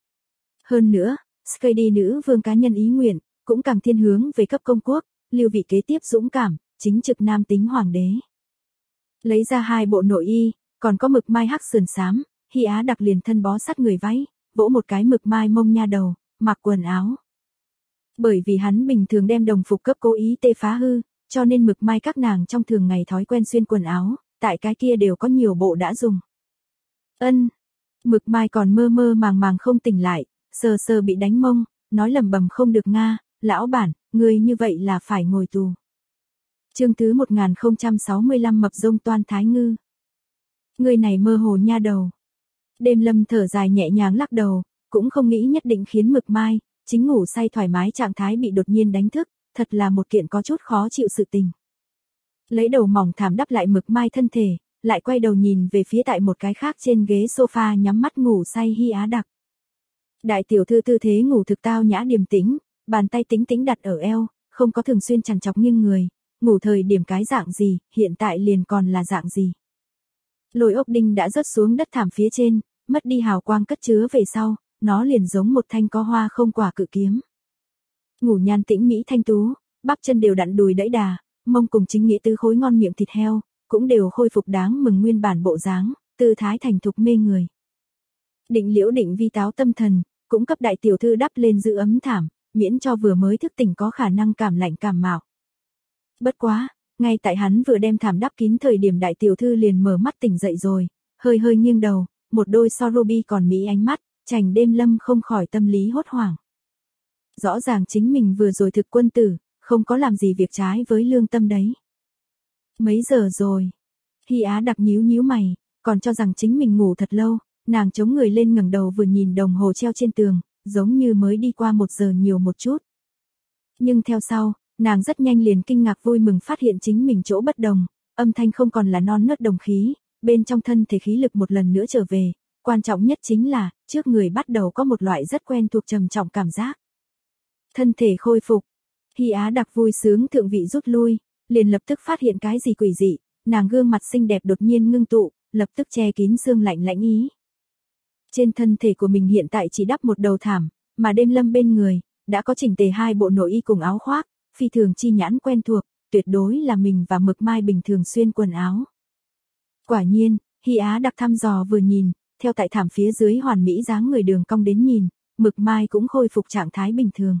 Hơn nữa, Skady nữ vương cá nhân ý nguyện, cũng càng thiên hướng về cấp công quốc, lưu vị kế tiếp dũng cảm, chính trực nam tính hoàng đế. Lấy ra 2 bộ nội y, còn có Mực Mai hắc sườn xám, Hy Á đặc liền thân bó sát người váy, vỗ một cái Mực Mai mông nha đầu, mặc quần áo. Bởi vì hắn bình thường đem đồng phục cấp cố ý tê phá hư, cho nên Mực Mai các nàng trong thường ngày thói quen xuyên quần áo, tại cái kia đều có nhiều bộ đã dùng. Mực Mai còn mơ mơ màng không tỉnh lại, sờ sờ bị đánh mông, nói lầm bầm không được nga, lão bản, người như vậy là phải ngồi tù. Chương thứ 1065 Mập Rông toan thái ngư. Người này mơ hồ nha đầu. Đêm Lâm thở dài nhẹ nhàng lắc đầu, cũng không nghĩ nhất định khiến Mực Mai, chính ngủ say thoải mái trạng thái bị đột nhiên đánh thức, thật là một kiện có chút khó chịu sự tình. Lấy đầu mỏng thảm đắp lại Mực Mai thân thể, lại quay đầu nhìn về phía tại một cái khác trên ghế sofa nhắm mắt ngủ say Hy Á đặc. Đại tiểu thư tư thế ngủ thực tao nhã điềm tĩnh, bàn tay tính tính đặt ở eo, không có thường xuyên chằn chọc nghiêng người, ngủ thời điểm cái dạng gì, hiện tại liền còn là dạng gì. Lôi ốc đinh đã rớt xuống đất thảm phía trên, mất đi hào quang cất chứa về sau, nó liền giống một thanh có hoa không quả cự kiếm. Ngủ nhan tĩnh mỹ thanh tú, bắp chân đều đặn đùi đẫy đà, mông cùng chính nghĩa tứ khối ngon miệng thịt heo, cũng đều khôi phục đáng mừng nguyên bản bộ dáng, tư thái thành thục mê người. Định Liễu Định Vi táo tâm thần, cũng cấp đại tiểu thư đắp lên giữ ấm thảm, miễn cho vừa mới thức tỉnh có khả năng cảm lạnh cảm mạo. Bất quá, ngay tại hắn vừa đem thảm đắp kín thời điểm đại tiểu thư liền mở mắt tỉnh dậy rồi, hơi hơi nghiêng đầu, một đôi so ruby còn mỹ ánh mắt, chành Đêm Lâm không khỏi tâm lý hốt hoảng. Rõ ràng chính mình vừa rồi thực quân tử, không có làm gì việc trái với lương tâm đấy. Mấy giờ rồi? Hy Á đặc nhíu nhíu mày, còn cho rằng chính mình ngủ thật lâu, nàng chống người lên ngẩng đầu vừa nhìn đồng hồ treo trên tường, giống như mới đi qua 1 giờ nhiều một chút. Nhưng theo sau, nàng rất nhanh liền kinh ngạc vui mừng phát hiện chính mình chỗ bất đồng, âm thanh không còn là non nớt đồng khí, bên trong thân thể khí lực một lần nữa trở về, quan trọng nhất chính là, trước người bắt đầu có một loại rất quen thuộc trầm trọng cảm giác. Thân thể khôi phục. Hy Á Đặc vui sướng thượng vị rút lui, liền lập tức phát hiện cái gì quỷ dị, nàng gương mặt xinh đẹp đột nhiên ngưng tụ, lập tức che kín xương lạnh lãnh ý. Trên thân thể của mình hiện tại chỉ đắp một đầu thảm, mà Đêm Lâm bên người, đã có chỉnh tề 2 bộ nội y cùng áo khoác, phi thường chi nhãn quen thuộc, tuyệt đối là mình và Mực Mai bình thường xuyên quần áo. Quả nhiên, Hy Á Đặc thăm dò vừa nhìn, theo tại thảm phía dưới hoàn mỹ dáng người đường cong đến nhìn, Mực Mai cũng khôi phục trạng thái bình thường.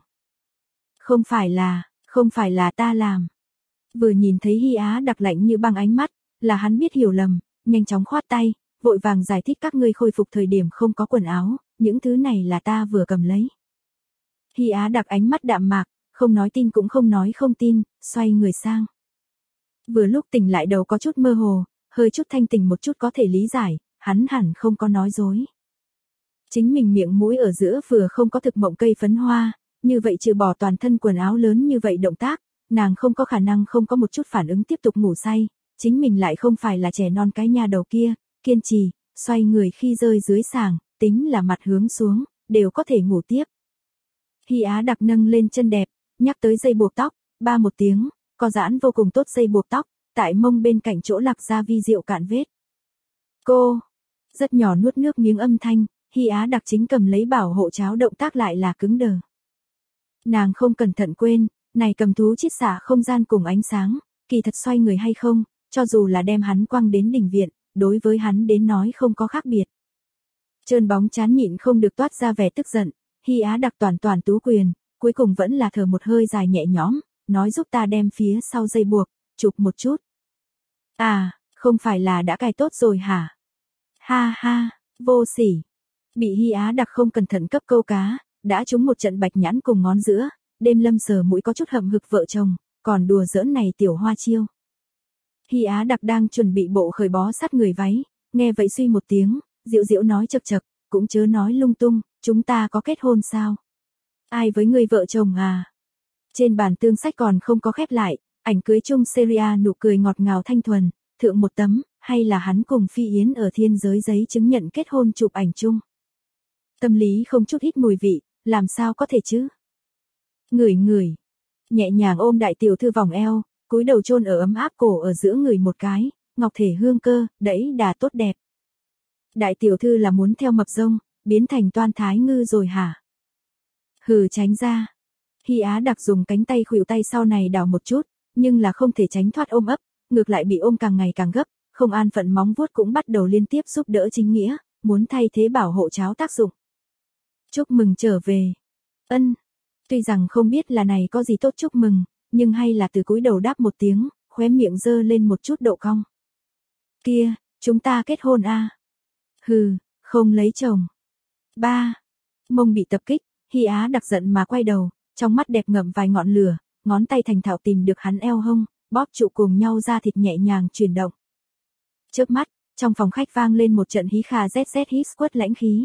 Không phải là ta làm. Vừa nhìn thấy Hy Á Đặc lạnh như băng ánh mắt, là hắn biết hiểu lầm, nhanh chóng khoát tay, vội vàng giải thích các ngươi khôi phục thời điểm không có quần áo, những thứ này là ta vừa cầm lấy. Hy Á Đặc ánh mắt đạm mạc, không nói tin cũng không nói không tin, xoay người sang. Vừa lúc tỉnh lại đầu có chút mơ hồ, hơi chút thanh tỉnh một chút có thể lý giải, hắn hẳn không có nói dối. Chính mình miệng mũi ở giữa vừa không có thực mộng cây phấn hoa, như vậy trừ bỏ toàn thân quần áo lớn như vậy động tác, nàng không có khả năng không có một chút phản ứng tiếp tục ngủ say, chính mình lại không phải là trẻ non cái nha đầu kia, kiên trì, xoay người khi rơi dưới sàng, tính là mặt hướng xuống, đều có thể ngủ tiếp. Hy Á Đặc nâng lên chân đẹp, nhắc tới dây buộc tóc, ba một tiếng, có giãn vô cùng tốt dây buộc tóc, tại mông bên cạnh chỗ lạc ra vi diệu cạn vết. Cô, rất nhỏ nuốt nước miếng âm thanh, Hy Á Đặc chính cầm lấy bảo hộ cháo động tác lại là cứng đờ. Nàng không cẩn thận quên, này cầm thú chiết xạ không gian cùng ánh sáng, kỳ thật xoay người hay không, cho dù là đem hắn quăng đến đỉnh viện, đối với hắn đến nói không có khác biệt. Trơn bóng chán nhịn không được toát ra vẻ tức giận, Hy Á Đặc toàn tú quyền, cuối cùng vẫn là thở một hơi dài nhẹ nhõm, nói giúp ta đem phía sau dây buộc, chụp một chút. À, không phải là đã cài tốt rồi hả? Ha ha, vô sỉ. Bị Hy Á Đặc không cẩn thận cấp câu cá, đã trúng một trận bạch nhãn cùng ngón giữa, Đêm Lâm sờ mũi có chút hậm hực vợ chồng, còn đùa giỡn này tiểu hoa chiêu. Hy Á Đặc đang chuẩn bị bộ khởi bó sát người váy, nghe vậy suy một tiếng, diệu diệu nói chậc chậc, cũng chớ nói lung tung, chúng ta có kết hôn sao? Ai với người vợ chồng à? Trên bàn tương sách còn không có khép lại, ảnh cưới chung Seria nụ cười ngọt ngào thanh thuần, thượng một tấm, hay là hắn cùng Phi Yến ở thiên giới giấy chứng nhận kết hôn chụp ảnh chung. Tâm lý không chút ít mùi vị, làm sao có thể chứ? Ngửi, nhẹ nhàng ôm đại tiểu thư vòng eo, cúi đầu chôn ở ấm áp cổ ở giữa người một cái, ngọc thể hương cơ, đẫy đà tốt đẹp. Đại tiểu thư là muốn theo mập rông, biến thành toan thái ngư rồi hả? Hừ, tránh ra. Hy Á Đặc dùng cánh tay khuỷu tay sau này đảo một chút, nhưng là không thể tránh thoát ôm ấp, ngược lại bị ôm càng ngày càng gấp, không an phận móng vuốt cũng bắt đầu liên tiếp giúp đỡ chính nghĩa, muốn thay thế bảo hộ cháo tác dụng. Chúc mừng trở về. Ân. Tuy rằng không biết là này có gì tốt chúc mừng, nhưng hay là từ cúi đầu đáp một tiếng, khóe miệng dơ lên một chút độ cong. Kia, chúng ta kết hôn à? Hừ, không lấy chồng. Ba. Mông bị tập kích, Hy Á Đặc giận mà quay đầu, trong mắt đẹp ngậm vài ngọn lửa, ngón tay thành thạo tìm được hắn eo hông, bóp trụ cùng nhau ra thịt nhẹ nhàng chuyển động. Chớp mắt, trong phòng khách vang lên một trận hí khà zz hít quất lãnh khí.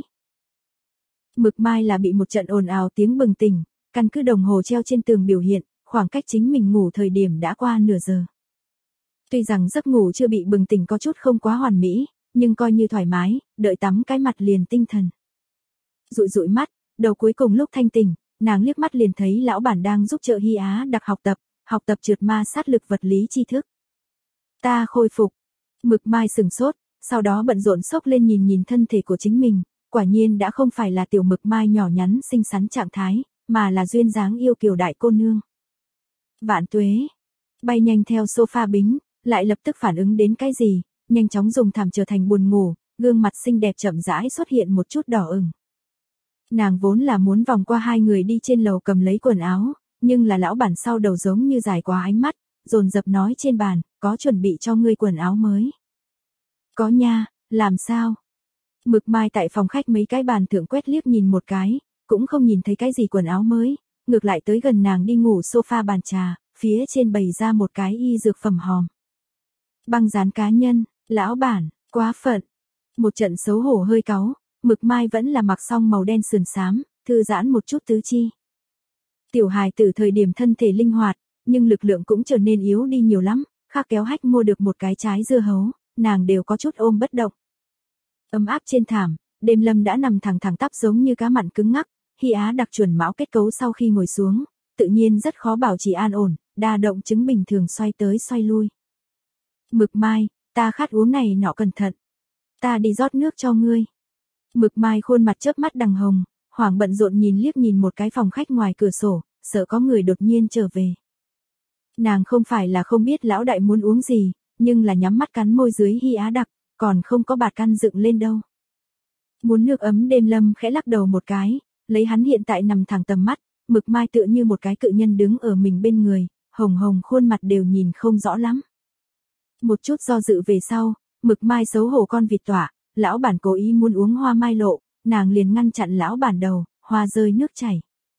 Mực Mai là bị một trận ồn ào tiếng bừng tỉnh, căn cứ đồng hồ treo trên tường biểu hiện, khoảng cách chính mình ngủ thời điểm đã qua nửa giờ. Tuy rằng giấc ngủ chưa bị bừng tỉnh có chút không quá hoàn mỹ, nhưng coi như thoải mái, đợi tắm cái mặt liền tinh thần. Dụi mắt, đầu cuối cùng lúc thanh tỉnh, nàng liếc mắt liền thấy lão bản đang giúp trợ Hy Á Đặc học tập trượt ma sát lực vật lý tri thức. Ta khôi phục. Mực Mai sừng sốt, sau đó bận rộn xốc lên nhìn thân thể của chính mình, quả nhiên đã không phải là tiểu Mực Mai nhỏ nhắn xinh xắn trạng thái, mà là duyên dáng yêu kiều đại cô nương. Vạn tuế. Bay nhanh theo sofa bính, lại lập tức phản ứng đến cái gì, nhanh chóng dùng thảm trở thành buồn ngủ, gương mặt xinh đẹp chậm rãi xuất hiện một chút đỏ ửng. Nàng vốn là muốn vòng qua hai người đi trên lầu cầm lấy quần áo, nhưng là lão bản sau đầu giống như dài quá ánh mắt, dồn dập nói trên bàn, có chuẩn bị cho ngươi quần áo mới. Có nha, làm sao? Mực Mai tại phòng khách mấy cái bàn thượng quét liếc nhìn một cái, cũng không nhìn thấy cái gì quần áo mới, ngược lại tới gần nàng đi ngủ sofa bàn trà, phía trên bày ra một cái y dược phẩm hòm. Băng dán cá nhân, lão bản, quá phận. Một trận xấu hổ hơi cáu, Mực Mai vẫn là mặc xong màu đen sườn xám, thư giãn một chút tứ chi. Tiểu hài từ thời điểm thân thể linh hoạt, nhưng lực lượng cũng trở nên yếu đi nhiều lắm, khác kéo hách mua được một cái trái dưa hấu, nàng đều có chút ôm bất động. Ấm áp trên thảm, Đêm Lâm đã nằm thẳng tắp giống như cá mặn cứng ngắc, Hy Á đặc chuẩn mão kết cấu sau khi ngồi xuống, tự nhiên rất khó bảo trì an ổn, đa động chứng bình thường xoay tới xoay lui. Mực Mai, ta khát uống này nọ cẩn thận. Ta đi rót nước cho ngươi. Mực Mai khuôn mặt chớp mắt đằng hồng, hoảng bận rộn nhìn liếc nhìn một cái phòng khách ngoài cửa sổ, sợ có người đột nhiên trở về. Nàng không phải là không biết lão đại muốn uống gì, nhưng là nhắm mắt cắn môi dưới Hy Á đặc, còn không có bạt căn dựng lên đâu. Muốn nước ấm. Đêm Lâm khẽ lắc đầu một cái, lấy hắn hiện tại nằm thẳng tầm mắt, Mực Mai tựa như một cái cự nhân đứng ở mình bên người, hồng hồng khuôn mặt đều nhìn không rõ lắm. Một chút do dự về sau, Mực Mai xấu hổ con vịt tỏa, lão bản cố ý muốn uống hoa mai lộ, nàng liền ngăn chặn lão bản đầu, hoa rơi nước chảy.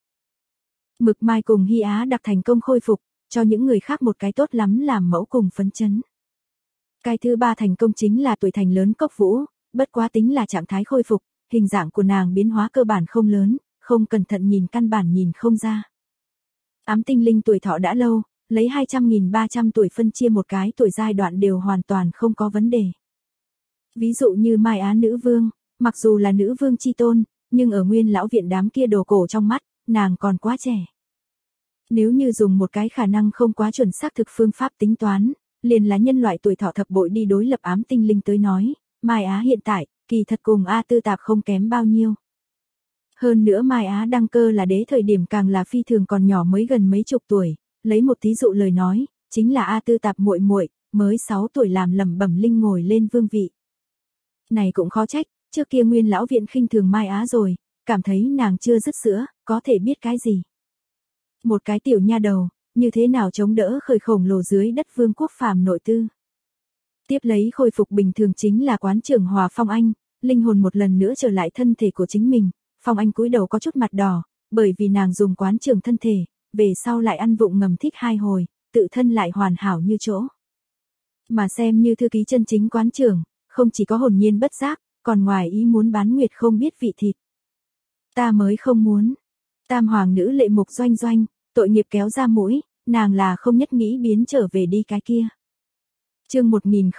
Mực Mai cùng Hy Á đặc thành công khôi phục, cho những người khác một cái tốt lắm làm mẫu cùng phấn chấn. Cái thứ ba thành công chính là tuổi thành lớn Cốc Vũ, bất quá tính là trạng thái khôi phục, hình dạng của nàng biến hóa cơ bản không lớn, không cẩn thận nhìn căn bản nhìn không ra. Ám tinh linh tuổi thọ đã lâu, lấy 200.300 tuổi phân chia một cái tuổi giai đoạn đều hoàn toàn không có vấn đề. Ví dụ như Mai Á nữ vương, mặc dù là nữ vương chi tôn, nhưng ở Nguyên lão viện đám kia đồ cổ trong mắt, nàng còn quá trẻ. Nếu như dùng một cái khả năng không quá chuẩn xác thực phương pháp tính toán, liền là nhân loại tuổi thọ thập bội đi đối lập ám tinh linh tới nói, Mai Á hiện tại, kỳ thật cùng A Tư Tạp không kém bao nhiêu. Hơn nữa Mai Á đăng cơ là đế thời điểm càng là phi thường còn nhỏ mới gần mấy chục tuổi, lấy một thí dụ lời nói, chính là A Tư Tạp muội muội, mới 6 tuổi làm lẩm bẩm linh ngồi lên vương vị. Này cũng khó trách, trước kia Nguyên lão viện khinh thường Mai Á rồi, cảm thấy nàng chưa dứt sữa, có thể biết cái gì. Một cái tiểu nha đầu, như thế nào chống đỡ khởi khổng lồ dưới đất vương quốc phàm nội tư. Tiếp lấy khôi phục bình thường chính là quán trưởng Hòa Phong Anh, linh hồn một lần nữa trở lại thân thể của chính mình, Phong Anh cúi đầu có chút mặt đỏ, bởi vì nàng dùng quán trưởng thân thể, về sau lại ăn vụng ngầm thích 2 hồi, tự thân lại hoàn hảo như chỗ. Mà xem như thư ký chân chính quán trưởng, không chỉ có hồn nhiên bất giác, còn ngoài ý muốn bán nguyệt không biết vị thịt. Ta mới không muốn. Tam hoàng nữ lệ mục doanh doanh, tội nghiệp kéo ra mũi, nàng là không nhất nghĩ biến trở về đi cái kia. Chương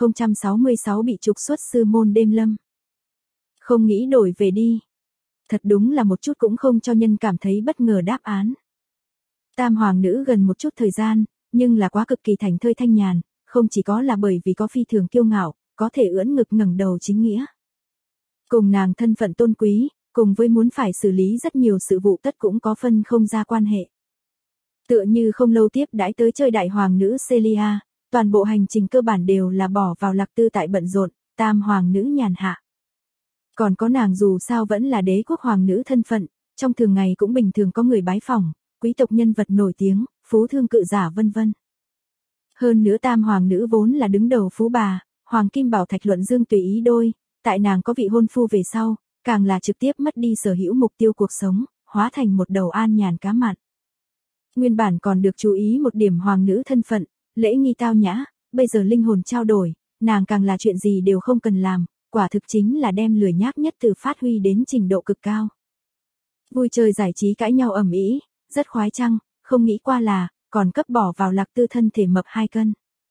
1066 bị trục xuất sư môn. Đêm Lâm không nghĩ đổi về đi. Thật đúng là một chút cũng không cho nhân cảm thấy bất ngờ đáp án. Tam hoàng nữ gần một chút thời gian, nhưng là quá cực kỳ thành thơi thanh nhàn, không chỉ có là bởi vì có phi thường kiêu ngạo, có thể ưỡn ngực ngẩng đầu chính nghĩa. Cùng nàng thân phận tôn quý, cùng với muốn phải xử lý rất nhiều sự vụ tất cũng có phân không ra quan hệ. Tựa như không lâu tiếp đãi tới chơi đại hoàng nữ Celia, toàn bộ hành trình cơ bản đều là bỏ vào Lạc Tư tại bận rộn, tam hoàng nữ nhàn hạ. Còn có nàng dù sao vẫn là đế quốc hoàng nữ thân phận, trong thường ngày cũng bình thường có người bái phỏng, quý tộc nhân vật nổi tiếng, phú thương cự giả vân vân. Hơn nữa tam hoàng nữ vốn là đứng đầu phú bà, Hoàng Kim Bảo Thạch luận dương tùy ý đôi, tại nàng có vị hôn phu về sau, càng là trực tiếp mất đi sở hữu mục tiêu cuộc sống, hóa thành một đầu an nhàn cá mặn. Nguyên bản còn được chú ý một điểm hoàng nữ thân phận, lễ nghi tao nhã, bây giờ linh hồn trao đổi, nàng càng là chuyện gì đều không cần làm, quả thực chính là đem lười nhác nhất từ phát huy đến trình độ cực cao. Vui chơi giải trí cãi nhau ầm ĩ, rất khoái trăng, không nghĩ qua là, còn cấp bỏ vào Lạc Tư thân thể mập 2 cân.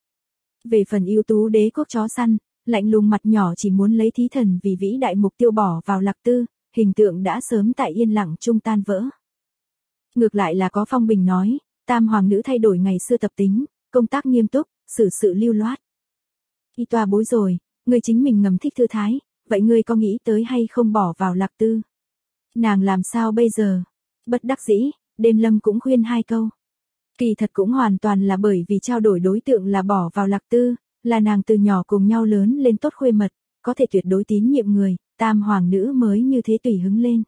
Về phần ưu tú đế quốc chó săn, lạnh lùng mặt nhỏ chỉ muốn lấy thí thần vì vĩ đại mục tiêu bỏ vào Lạc Tư, hình tượng đã sớm tại yên lặng trung tan vỡ. Ngược lại là có phong bình nói, tam hoàng nữ thay đổi ngày xưa tập tính, công tác nghiêm túc, xử sự lưu loát. Y toa bối rồi, ngươi chính mình ngầm thích thư thái, vậy ngươi có nghĩ tới hay không bỏ vào Lạc Tư? Nàng làm sao bây giờ? Bất đắc dĩ, Đêm Lâm cũng khuyên 2 câu. Kỳ thật cũng hoàn toàn là bởi vì trao đổi đối tượng là bỏ vào Lạc Tư, là nàng từ nhỏ cùng nhau lớn lên tốt khuê mật, có thể tuyệt đối tín nhiệm người, tam hoàng nữ mới như thế tùy hứng lên.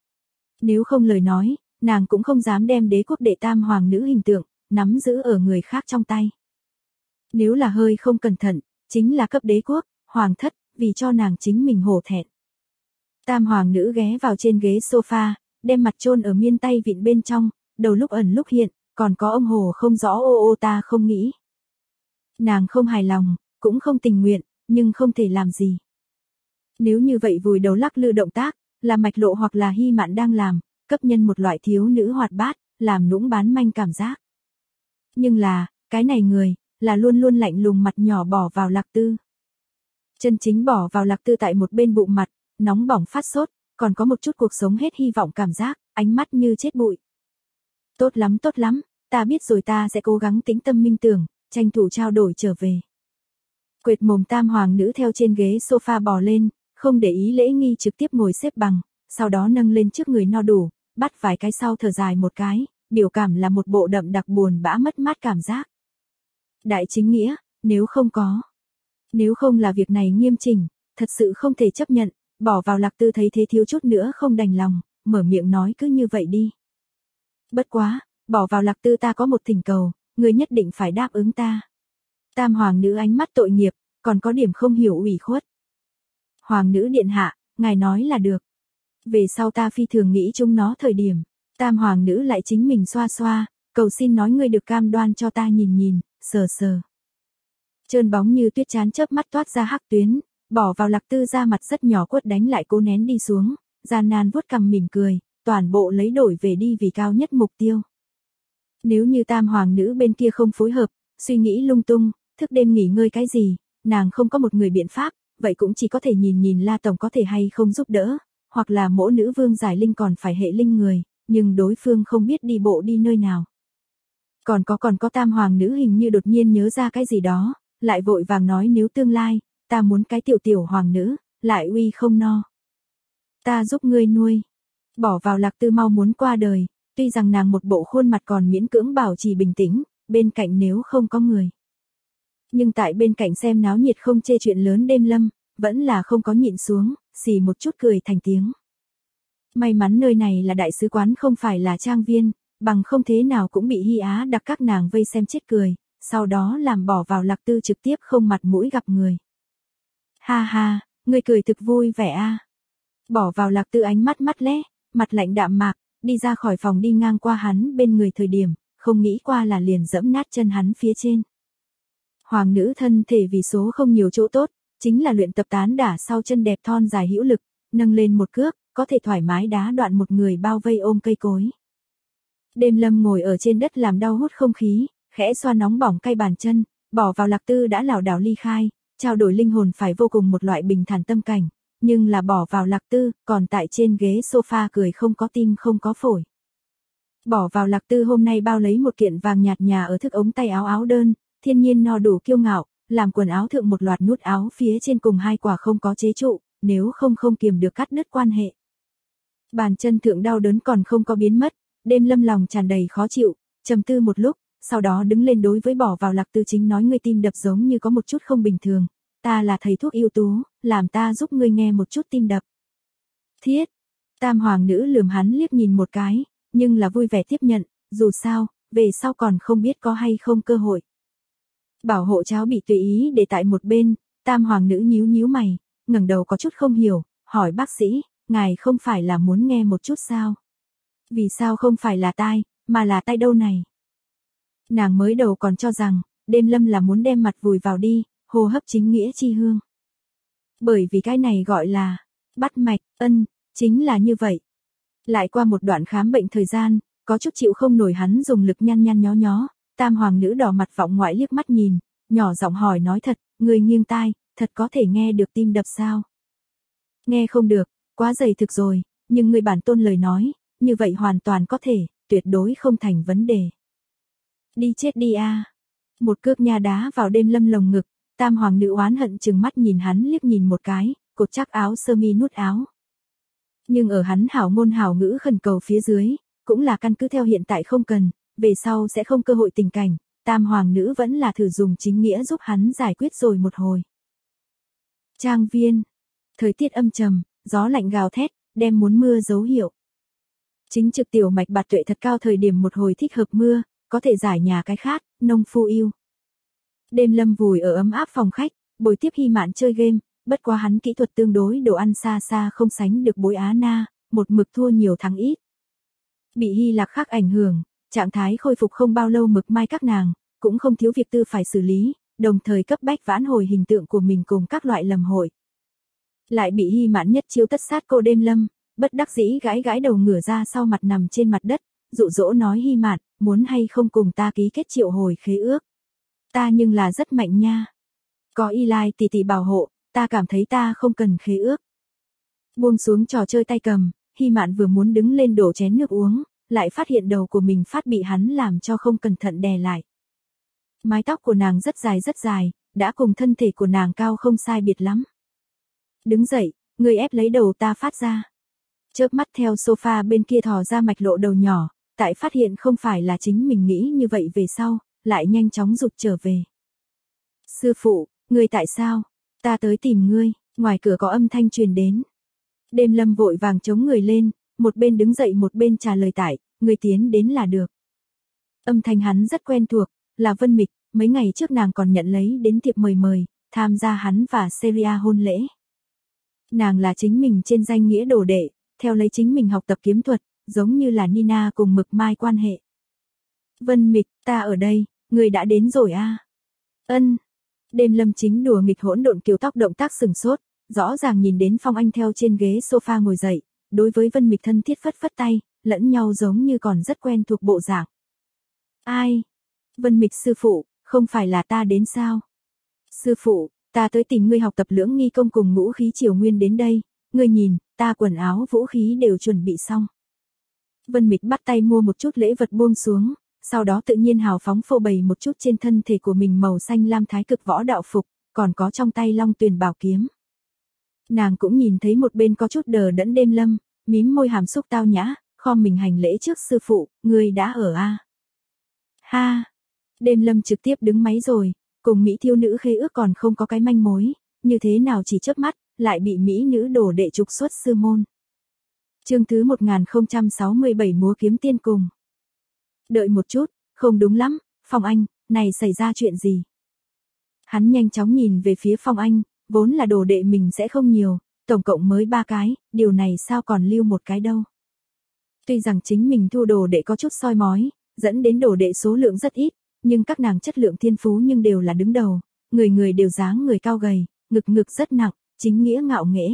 Nếu không lời nói, nàng cũng không dám đem đế quốc đệ tam hoàng nữ hình tượng, nắm giữ ở người khác trong tay. Nếu là hơi không cẩn thận, chính là cấp đế quốc, hoàng thất, vì cho nàng chính mình hổ thẹn. Tam hoàng nữ ghé vào trên ghế sofa, đem mặt chôn ở miên tay vịn bên trong, đầu lúc ẩn lúc hiện, còn có ông hồ không rõ ô ta không nghĩ. Nàng không hài lòng, cũng không tình nguyện, nhưng không thể làm gì. Nếu như vậy vùi đầu lắc lư động tác, là Mạch Lộ hoặc là Hy Mạn đang làm, cấp nhân một loại thiếu nữ hoạt bát, làm nũng bán manh cảm giác. Nhưng là, cái này người, là luôn luôn lạnh lùng mặt nhỏ bỏ vào Lạc Tư. Chân chính bỏ vào Lạc Tư tại một bên bụng mặt, nóng bỏng phát sốt, còn có một chút cuộc sống hết hy vọng cảm giác, ánh mắt như chết bụi. Tốt lắm, ta biết rồi, ta sẽ cố gắng tĩnh tâm minh tưởng, tranh thủ trao đổi trở về. Quệt mồm tam hoàng nữ theo trên ghế sofa bò lên, không để ý lễ nghi trực tiếp ngồi xếp bằng, sau đó nâng lên trước người no đủ, bắt vài cái sau thở dài một cái, biểu cảm là một bộ đậm đặc buồn bã mất mát cảm giác. Đại chính nghĩa, nếu không là việc này nghiêm chỉnh, thật sự không thể chấp nhận, bỏ vào Lạc Tư thấy thế thiếu chút nữa không đành lòng, mở miệng nói cứ như vậy đi. Bất quá, bỏ vào Lạc Tư, ta có một thỉnh cầu, người nhất định phải đáp ứng ta. Tam hoàng nữ ánh mắt tội nghiệp, còn có điểm không hiểu ủy khuất. Hoàng nữ điện hạ, ngài nói là được. Về sau ta phi thường nghĩ chúng nó thời điểm, tam hoàng nữ lại chính mình xoa xoa, cầu xin nói ngươi được cam đoan cho ta nhìn, sờ. Trơn bóng như tuyết chán chớp mắt toát ra hắc tuyến, bỏ vào Lạc Tư ra mặt rất nhỏ quất đánh lại cố nén đi xuống, gian nan vuốt cằm mỉm cười, toàn bộ lấy đổi về đi vì cao nhất mục tiêu. Nếu như tam hoàng nữ bên kia không phối hợp, suy nghĩ lung tung, thức đêm nghỉ ngơi cái gì, nàng không có một người biện pháp, vậy cũng chỉ có thể nhìn La Tổng có thể hay không giúp đỡ, hoặc là mỗi nữ vương giải linh còn phải hệ linh người, nhưng đối phương không biết đi bộ đi nơi nào. Còn có tam hoàng nữ hình như đột nhiên nhớ ra cái gì đó, lại vội vàng nói nếu tương lai, ta muốn cái tiểu hoàng nữ, lại uy không no. Ta giúp ngươi nuôi. Bỏ vào Lạc Tư mau muốn qua đời, tuy rằng nàng một bộ khuôn mặt còn miễn cưỡng bảo trì bình tĩnh, bên cạnh nếu không có người. Nhưng tại bên cạnh xem náo nhiệt không chê chuyện lớn đêm lâm, vẫn là không có nhịn xuống, xì một chút cười thành tiếng. May mắn nơi này là đại sứ quán không phải là trang viên, bằng không thế nào cũng bị Hy Á đặc các nàng vây xem chết cười, sau đó làm bỏ vào Lạc Tư trực tiếp không mặt mũi gặp người. Ha, ngươi cười thực vui vẻ a. Bỏ vào Lạc Tư ánh mắt mắt lẽ, mặt lạnh đạm mạc, đi ra khỏi phòng đi ngang qua hắn bên người thời điểm, không nghĩ qua là liền dẫm nát chân hắn phía trên. Hoàng nữ thân thể vì số không nhiều chỗ tốt, chính là luyện tập tán đả sau chân đẹp thon dài hữu lực, nâng lên một cước, có thể thoải mái đá đoạn một người bao vây ôm cây cối. Đêm lâm ngồi ở trên đất làm đau hút không khí, khẽ xoa nóng bỏng cay bàn chân, bỏ vào Lạc Tư đã lảo đảo ly khai, trao đổi linh hồn phải vô cùng một loại bình thản tâm cảnh, nhưng là bỏ vào Lạc Tư, còn tại trên ghế sofa cười không có tim không có phổi. Bỏ vào Lạc Tư hôm nay bao lấy một kiện vàng nhạt nhà ở thức ống tay áo đơn, thiên nhiên no đủ kiêu ngạo, làm quần áo thượng một loạt nút áo phía trên cùng hai quả không có chế trụ, nếu không kiềm được cắt đứt quan hệ. Bàn chân thượng đau đớn còn không có biến mất, đêm lâm lòng tràn đầy khó chịu, trầm tư một lúc, sau đó đứng lên đối với bỏ vào Lạc Tư chính nói ngươi tim đập giống như có một chút không bình thường, ta là thầy thuốc ưu tú, làm ta giúp ngươi nghe một chút tim đập. Thiết, tam hoàng nữ lườm hắn liếc nhìn một cái, nhưng là vui vẻ tiếp nhận, dù sao, về sau còn không biết có hay không cơ hội. Bảo hộ cháo bị tùy ý để tại một bên, tam hoàng nữ nhíu mày, ngẩng đầu có chút không hiểu, hỏi bác sĩ, ngài không phải là muốn nghe một chút sao? Vì sao không phải là tai, mà là tay đâu này? Nàng mới đầu còn cho rằng, đêm lâm là muốn đem mặt vùi vào đi, hô hấp chính nghĩa chi hương. Bởi vì cái này gọi là, bắt mạch, chính là như vậy. Lại qua một đoạn khám bệnh thời gian, có chút chịu không nổi hắn dùng lực nhăn nhó, tam hoàng nữ đỏ mặt vọng ngoại liếc mắt nhìn, nhỏ giọng hỏi nói thật, người nghiêng tai, thật có thể nghe được tim đập sao? Nghe không được, quá dày thực rồi, nhưng người bản tôn lời nói, như vậy hoàn toàn có thể, tuyệt đối không thành vấn đề. Đi chết đi a. Một cước nha đá vào đêm lâm lồng ngực, tam hoàng nữ oán hận chừng mắt nhìn hắn liếc nhìn một cái, cột chắc áo sơ mi nút áo. Nhưng ở hắn hảo ngôn hảo ngữ khẩn cầu phía dưới, cũng là căn cứ theo hiện tại không cần, về sau sẽ không cơ hội tình cảnh, tam hoàng nữ vẫn là thử dùng chính nghĩa giúp hắn giải quyết rồi một hồi. Trang viên, thời tiết âm trầm, gió lạnh gào thét, đem muốn mưa dấu hiệu. Chính trực tiểu mạch bạt tuệ thật cao thời điểm một hồi thích hợp mưa, có thể giải nhà cái khát, nông phu yêu. Đêm lâm vùi ở ấm áp phòng khách, bồi tiếp Hy Mạn chơi game, bất quá hắn kỹ thuật tương đối đồ ăn xa không sánh được bối Á Na, một mực thua nhiều thắng ít. Bị Hy Lạc khắc ảnh hưởng, trạng thái khôi phục không bao lâu Mực Mai các nàng, cũng không thiếu việc tư phải xử lý, đồng thời cấp bách vãn hồi hình tượng của mình cùng các loại lầm hội. Lại bị Hy Mạn nhất chiêu tất sát cô đêm lâm, bất đắc dĩ gãi đầu ngửa ra sau mặt nằm trên mặt đất, dụ dỗ nói Hy Mạn, muốn hay không cùng ta ký kết triệu hồi khế ước. Ta nhưng là rất mạnh nha. Có Y Lai tỷ tỷ bảo hộ, ta cảm thấy ta không cần khế ước. Buông xuống trò chơi tay cầm, Hy Mạn vừa muốn đứng lên đổ chén nước uống, lại phát hiện đầu của mình bị hắn làm cho không cẩn thận đè lại. Mái tóc của nàng rất dài, đã cùng thân thể của nàng cao không sai biệt lắm. Đứng dậy, người ép lấy đầu ta phát ra. Chớp mắt theo sofa bên kia thò ra mạch lộ đầu nhỏ, tại phát hiện không phải là chính mình nghĩ như vậy về sau, lại nhanh chóng rụt trở về. Sư phụ, ngươi tại sao? Ta tới tìm ngươi, ngoài cửa có âm thanh truyền đến. Đêm Lâm vội vàng chống người lên, một bên đứng dậy một bên trả lời tại, ngươi tiến đến là được. Âm thanh hắn rất quen thuộc, là Vân Mịch, mấy ngày trước nàng còn nhận lấy đến thiệp mời, tham gia hắn và Seria hôn lễ. Nàng là chính mình trên danh nghĩa đồ đệ, theo lấy chính mình học tập kiếm thuật, giống như là Nina cùng Mực Mai quan hệ. Vân Mịch, ta ở đây, ngươi đã đến rồi à? Ân. Đêm Lâm chính đùa nghịch hỗn độn kiều tóc động tác sừng sốt, rõ ràng nhìn đến Phong Anh theo trên ghế sofa ngồi dậy, đối với Vân Mịch thân thiết phất tay, lẫn nhau giống như còn rất quen thuộc bộ dạng. Ai? Vân Mịch sư phụ, không phải là ta đến sao? Sư phụ, ta tới tìm ngươi học tập lưỡng nghi công cùng ngũ khí triều nguyên đến đây, ngươi nhìn, ta quần áo vũ khí đều chuẩn bị xong. Vân Mịch bắt tay mua một chút lễ vật buông xuống, sau đó tự nhiên hào phóng phô bày một chút trên thân thể của mình màu xanh lam thái cực võ đạo phục, còn có trong tay Long Tuyền bảo kiếm. Nàng cũng nhìn thấy một bên có chút đờ đẫn Đêm Lâm, mím môi hàm xúc tao nhã, khom mình hành lễ trước sư phụ, ngươi đã ở a? Ha! Đêm Lâm trực tiếp đứng máy rồi, cùng Mỹ Thiêu nữ khê ước còn không có cái manh mối, như thế nào chỉ chớp mắt, lại bị Mỹ nữ đổ đệ trục xuất sư môn. Chương thứ 1067 múa kiếm tiên cùng. Đợi một chút, không đúng lắm, Phong Anh, này xảy ra chuyện gì? Hắn nhanh chóng nhìn về phía Phong Anh, vốn là đồ đệ mình sẽ không nhiều, tổng cộng mới 3 cái, điều này sao còn lưu một cái đâu. Tuy rằng chính mình thu đồ đệ có chút soi mói, dẫn đến đồ đệ số lượng rất ít, nhưng các nàng chất lượng thiên phú nhưng đều là đứng đầu, người người đều dáng người cao gầy, ngực rất nặng, chính nghĩa ngạo nghễ.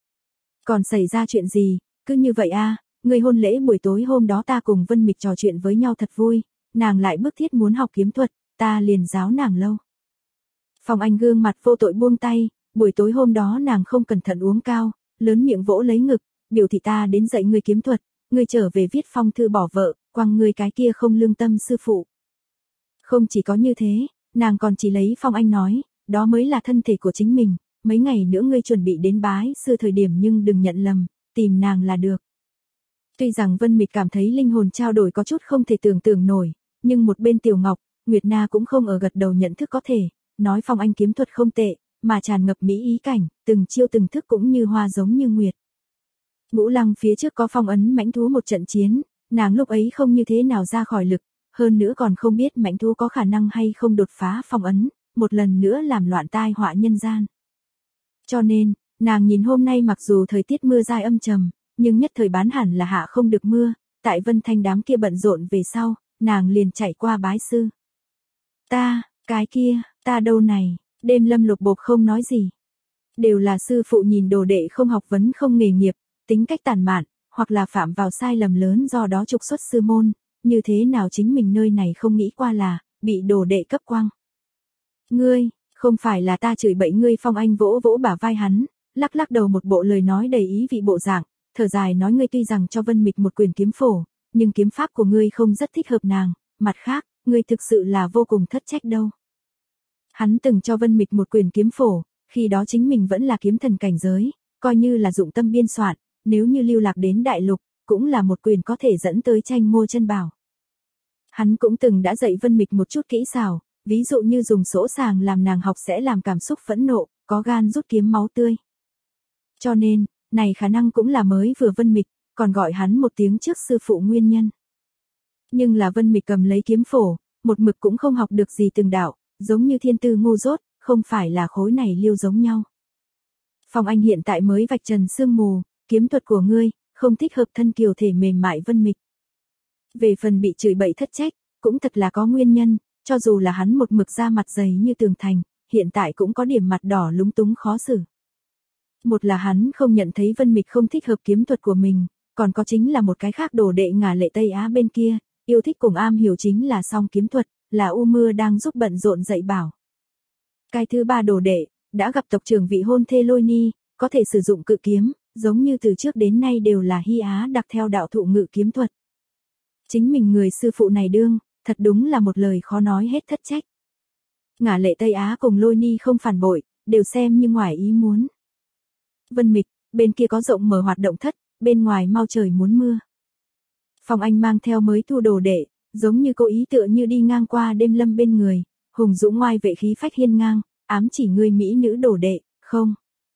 Còn xảy ra chuyện gì, cứ như vậy a, người hôn lễ buổi tối hôm đó ta cùng Vân Mịch trò chuyện với nhau thật vui, nàng lại bức thiết muốn học kiếm thuật, ta liền giáo nàng lâu. Phong Anh gương mặt vô tội buông tay, buổi tối hôm đó nàng không cẩn thận uống cao, lớn miệng vỗ lấy ngực, biểu thị ta đến dạy ngươi kiếm thuật, ngươi trở về viết phong thư bỏ vợ, quăng ngươi cái kia không lương tâm sư phụ. Không chỉ có như thế, nàng còn chỉ lấy Phong Anh nói, đó mới là thân thể của chính mình, mấy ngày nữa ngươi chuẩn bị đến bái sư thời điểm nhưng đừng nhận lầm, tìm nàng là được. Tuy rằng Vân Mịch cảm thấy linh hồn trao đổi có chút không thể tưởng tượng nổi, nhưng một bên Tiểu Ngọc, Nguyệt Na cũng không ở gật đầu nhận thức có thể, nói Phong Anh kiếm thuật không tệ, mà tràn ngập mỹ ý cảnh, từng chiêu từng thức cũng như hoa giống như nguyệt. Ngũ Lăng phía trước có phong ấn mãnh thú một trận chiến, nàng lúc ấy không như thế nào ra khỏi lực, hơn nữa còn không biết mãnh thú có khả năng hay không đột phá phong ấn, một lần nữa làm loạn tai họa nhân gian. Cho nên, nàng nhìn hôm nay mặc dù thời tiết mưa dai âm trầm, nhưng nhất thời bán hẳn là hạ không được mưa, tại Vân Thanh đám kia bận rộn về sau, nàng liền chạy qua bái sư. Ta, cái kia, ta đâu này, Đêm Lâm lục bộp không nói gì. Đều là sư phụ nhìn đồ đệ không học vấn không nghề nghiệp, tính cách tàn mạn, hoặc là phạm vào sai lầm lớn do đó trục xuất sư môn, như thế nào chính mình nơi này không nghĩ qua là, bị đồ đệ cấp quăng. Ngươi, không phải là ta chửi bậy ngươi. Phong Anh vỗ vỗ bả vai hắn, lắc lắc đầu một bộ lời nói đầy ý vị bộ dạng, thở dài nói ngươi tuy rằng cho Vân Mịch một quyền kiếm phổ, nhưng kiếm pháp của ngươi không rất thích hợp nàng, mặt khác, ngươi thực sự là vô cùng thất trách đâu. Hắn từng cho Vân Mịch một quyền kiếm phổ, khi đó chính mình vẫn là kiếm thần cảnh giới, coi như là dụng tâm biên soạn, nếu như lưu lạc đến đại lục, cũng là một quyền có thể dẫn tới tranh mua chân bảo. Hắn cũng từng đã dạy Vân Mịch một chút kỹ xảo, ví dụ như dùng sỗ sàng làm nàng học sẽ làm cảm xúc phẫn nộ, có gan rút kiếm máu tươi. Cho nên, này khả năng cũng là mới vừa Vân Mịch, còn gọi hắn một tiếng trước sư phụ nguyên nhân. Nhưng là Vân Mịch cầm lấy kiếm phổ, một mực cũng không học được gì từng đạo, giống như thiên tư ngu dốt, không phải là khối này liêu giống nhau. Phong Anh hiện tại mới vạch trần sương mù, kiếm thuật của ngươi, không thích hợp thân kiều thể mềm mại Vân Mịch. Về phần bị chửi bậy thất trách, cũng thật là có nguyên nhân, cho dù là hắn một mực da mặt dày như tường thành, hiện tại cũng có điểm mặt đỏ lúng túng khó xử. Một là hắn không nhận thấy Vân Mịch không thích hợp kiếm thuật của mình, còn có chính là một cái khác đồ đệ ngả lệ Tây Á bên kia, yêu thích cùng am hiểu chính là song kiếm thuật, là U Mưa đang giúp bận rộn dạy bảo. Cái thứ ba đồ đệ, đã gặp tộc trưởng vị hôn thê Lôi Ni, có thể sử dụng cự kiếm, giống như từ trước đến nay đều là Hy Á Đặc theo đạo thụ ngự kiếm thuật. Chính mình người sư phụ này đương, thật đúng là một lời khó nói hết thất trách. Ngả Lệ Tây Á cùng Lôi Ni không phản bội, đều xem như ngoài ý muốn. Vân Mịch, bên kia có rộng mở hoạt động thất, bên ngoài mau trời muốn mưa. Phong Anh mang theo mới thu đồ đệ, giống như cố ý tựa như đi ngang qua Đêm Lâm bên người, hùng dũng ngoai vệ khí phách hiên ngang, ám chỉ người mỹ nữ đồ đệ, không.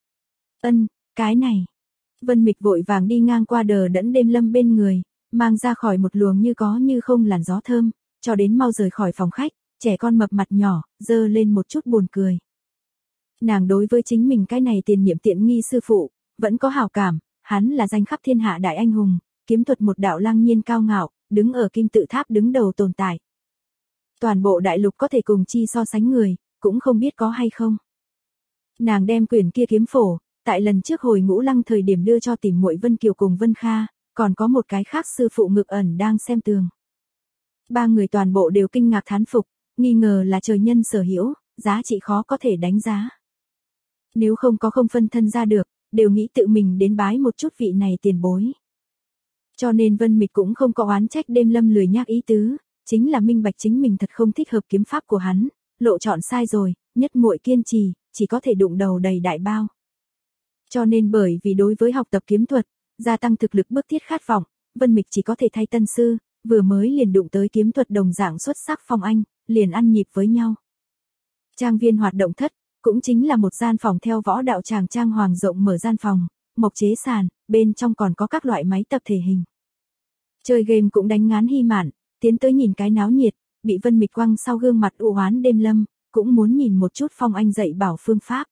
Cái này. Vân Mịch vội vàng đi ngang qua đờ đẫn Đêm Lâm bên người, mang ra khỏi một luồng như có như không làn gió thơm, cho đến mau rời khỏi phòng khách, trẻ con mập mặt nhỏ, dơ lên một chút buồn cười. Nàng đối với chính mình cái này tiền nhiệm tiện nghi sư phụ, vẫn có hảo cảm, hắn là danh khắp thiên hạ đại anh hùng, kiếm thuật một đạo lang nhiên cao ngạo, đứng ở kim tự tháp đứng đầu tồn tại. Toàn bộ đại lục có thể cùng chi so sánh người, cũng không biết có hay không. Nàng đem quyển kia kiếm phổ, tại lần trước hồi Ngũ Lăng thời điểm đưa cho tìm muội Vân Kiều cùng Vân Kha, còn có một cái khác sư phụ ngực ẩn đang xem tường. Ba người toàn bộ đều kinh ngạc thán phục, nghi ngờ là trời nhân sở hữu, giá trị khó có thể đánh giá. Nếu không có không phân thân ra được, đều nghĩ tự mình đến bái một chút vị này tiền bối. Cho nên Vân Mịch cũng không có oán trách Đêm Lâm lười nhác ý tứ, chính là minh bạch chính mình thật không thích hợp kiếm pháp của hắn, lộ chọn sai rồi, nhất muội kiên trì, chỉ có thể đụng đầu đầy đại bao. Cho nên bởi vì đối với học tập kiếm thuật, gia tăng thực lực bức thiết khát vọng, Vân Mịch chỉ có thể thay tân sư, vừa mới liền đụng tới kiếm thuật đồng dạng xuất sắc Phong Anh, liền ăn nhịp với nhau. Trang viên hoạt động thất, cũng chính là một gian phòng theo võ đạo tràng trang hoàng rộng mở gian phòng, mộc chế sàn, bên trong còn có các loại máy tập thể hình. Chơi game cũng đánh ngán Hy Mạn, tiến tới nhìn cái náo nhiệt, bị Vân Mịch quăng sau gương mặt u oán Đêm Lâm, cũng muốn nhìn một chút Phong Anh dạy bảo phương pháp.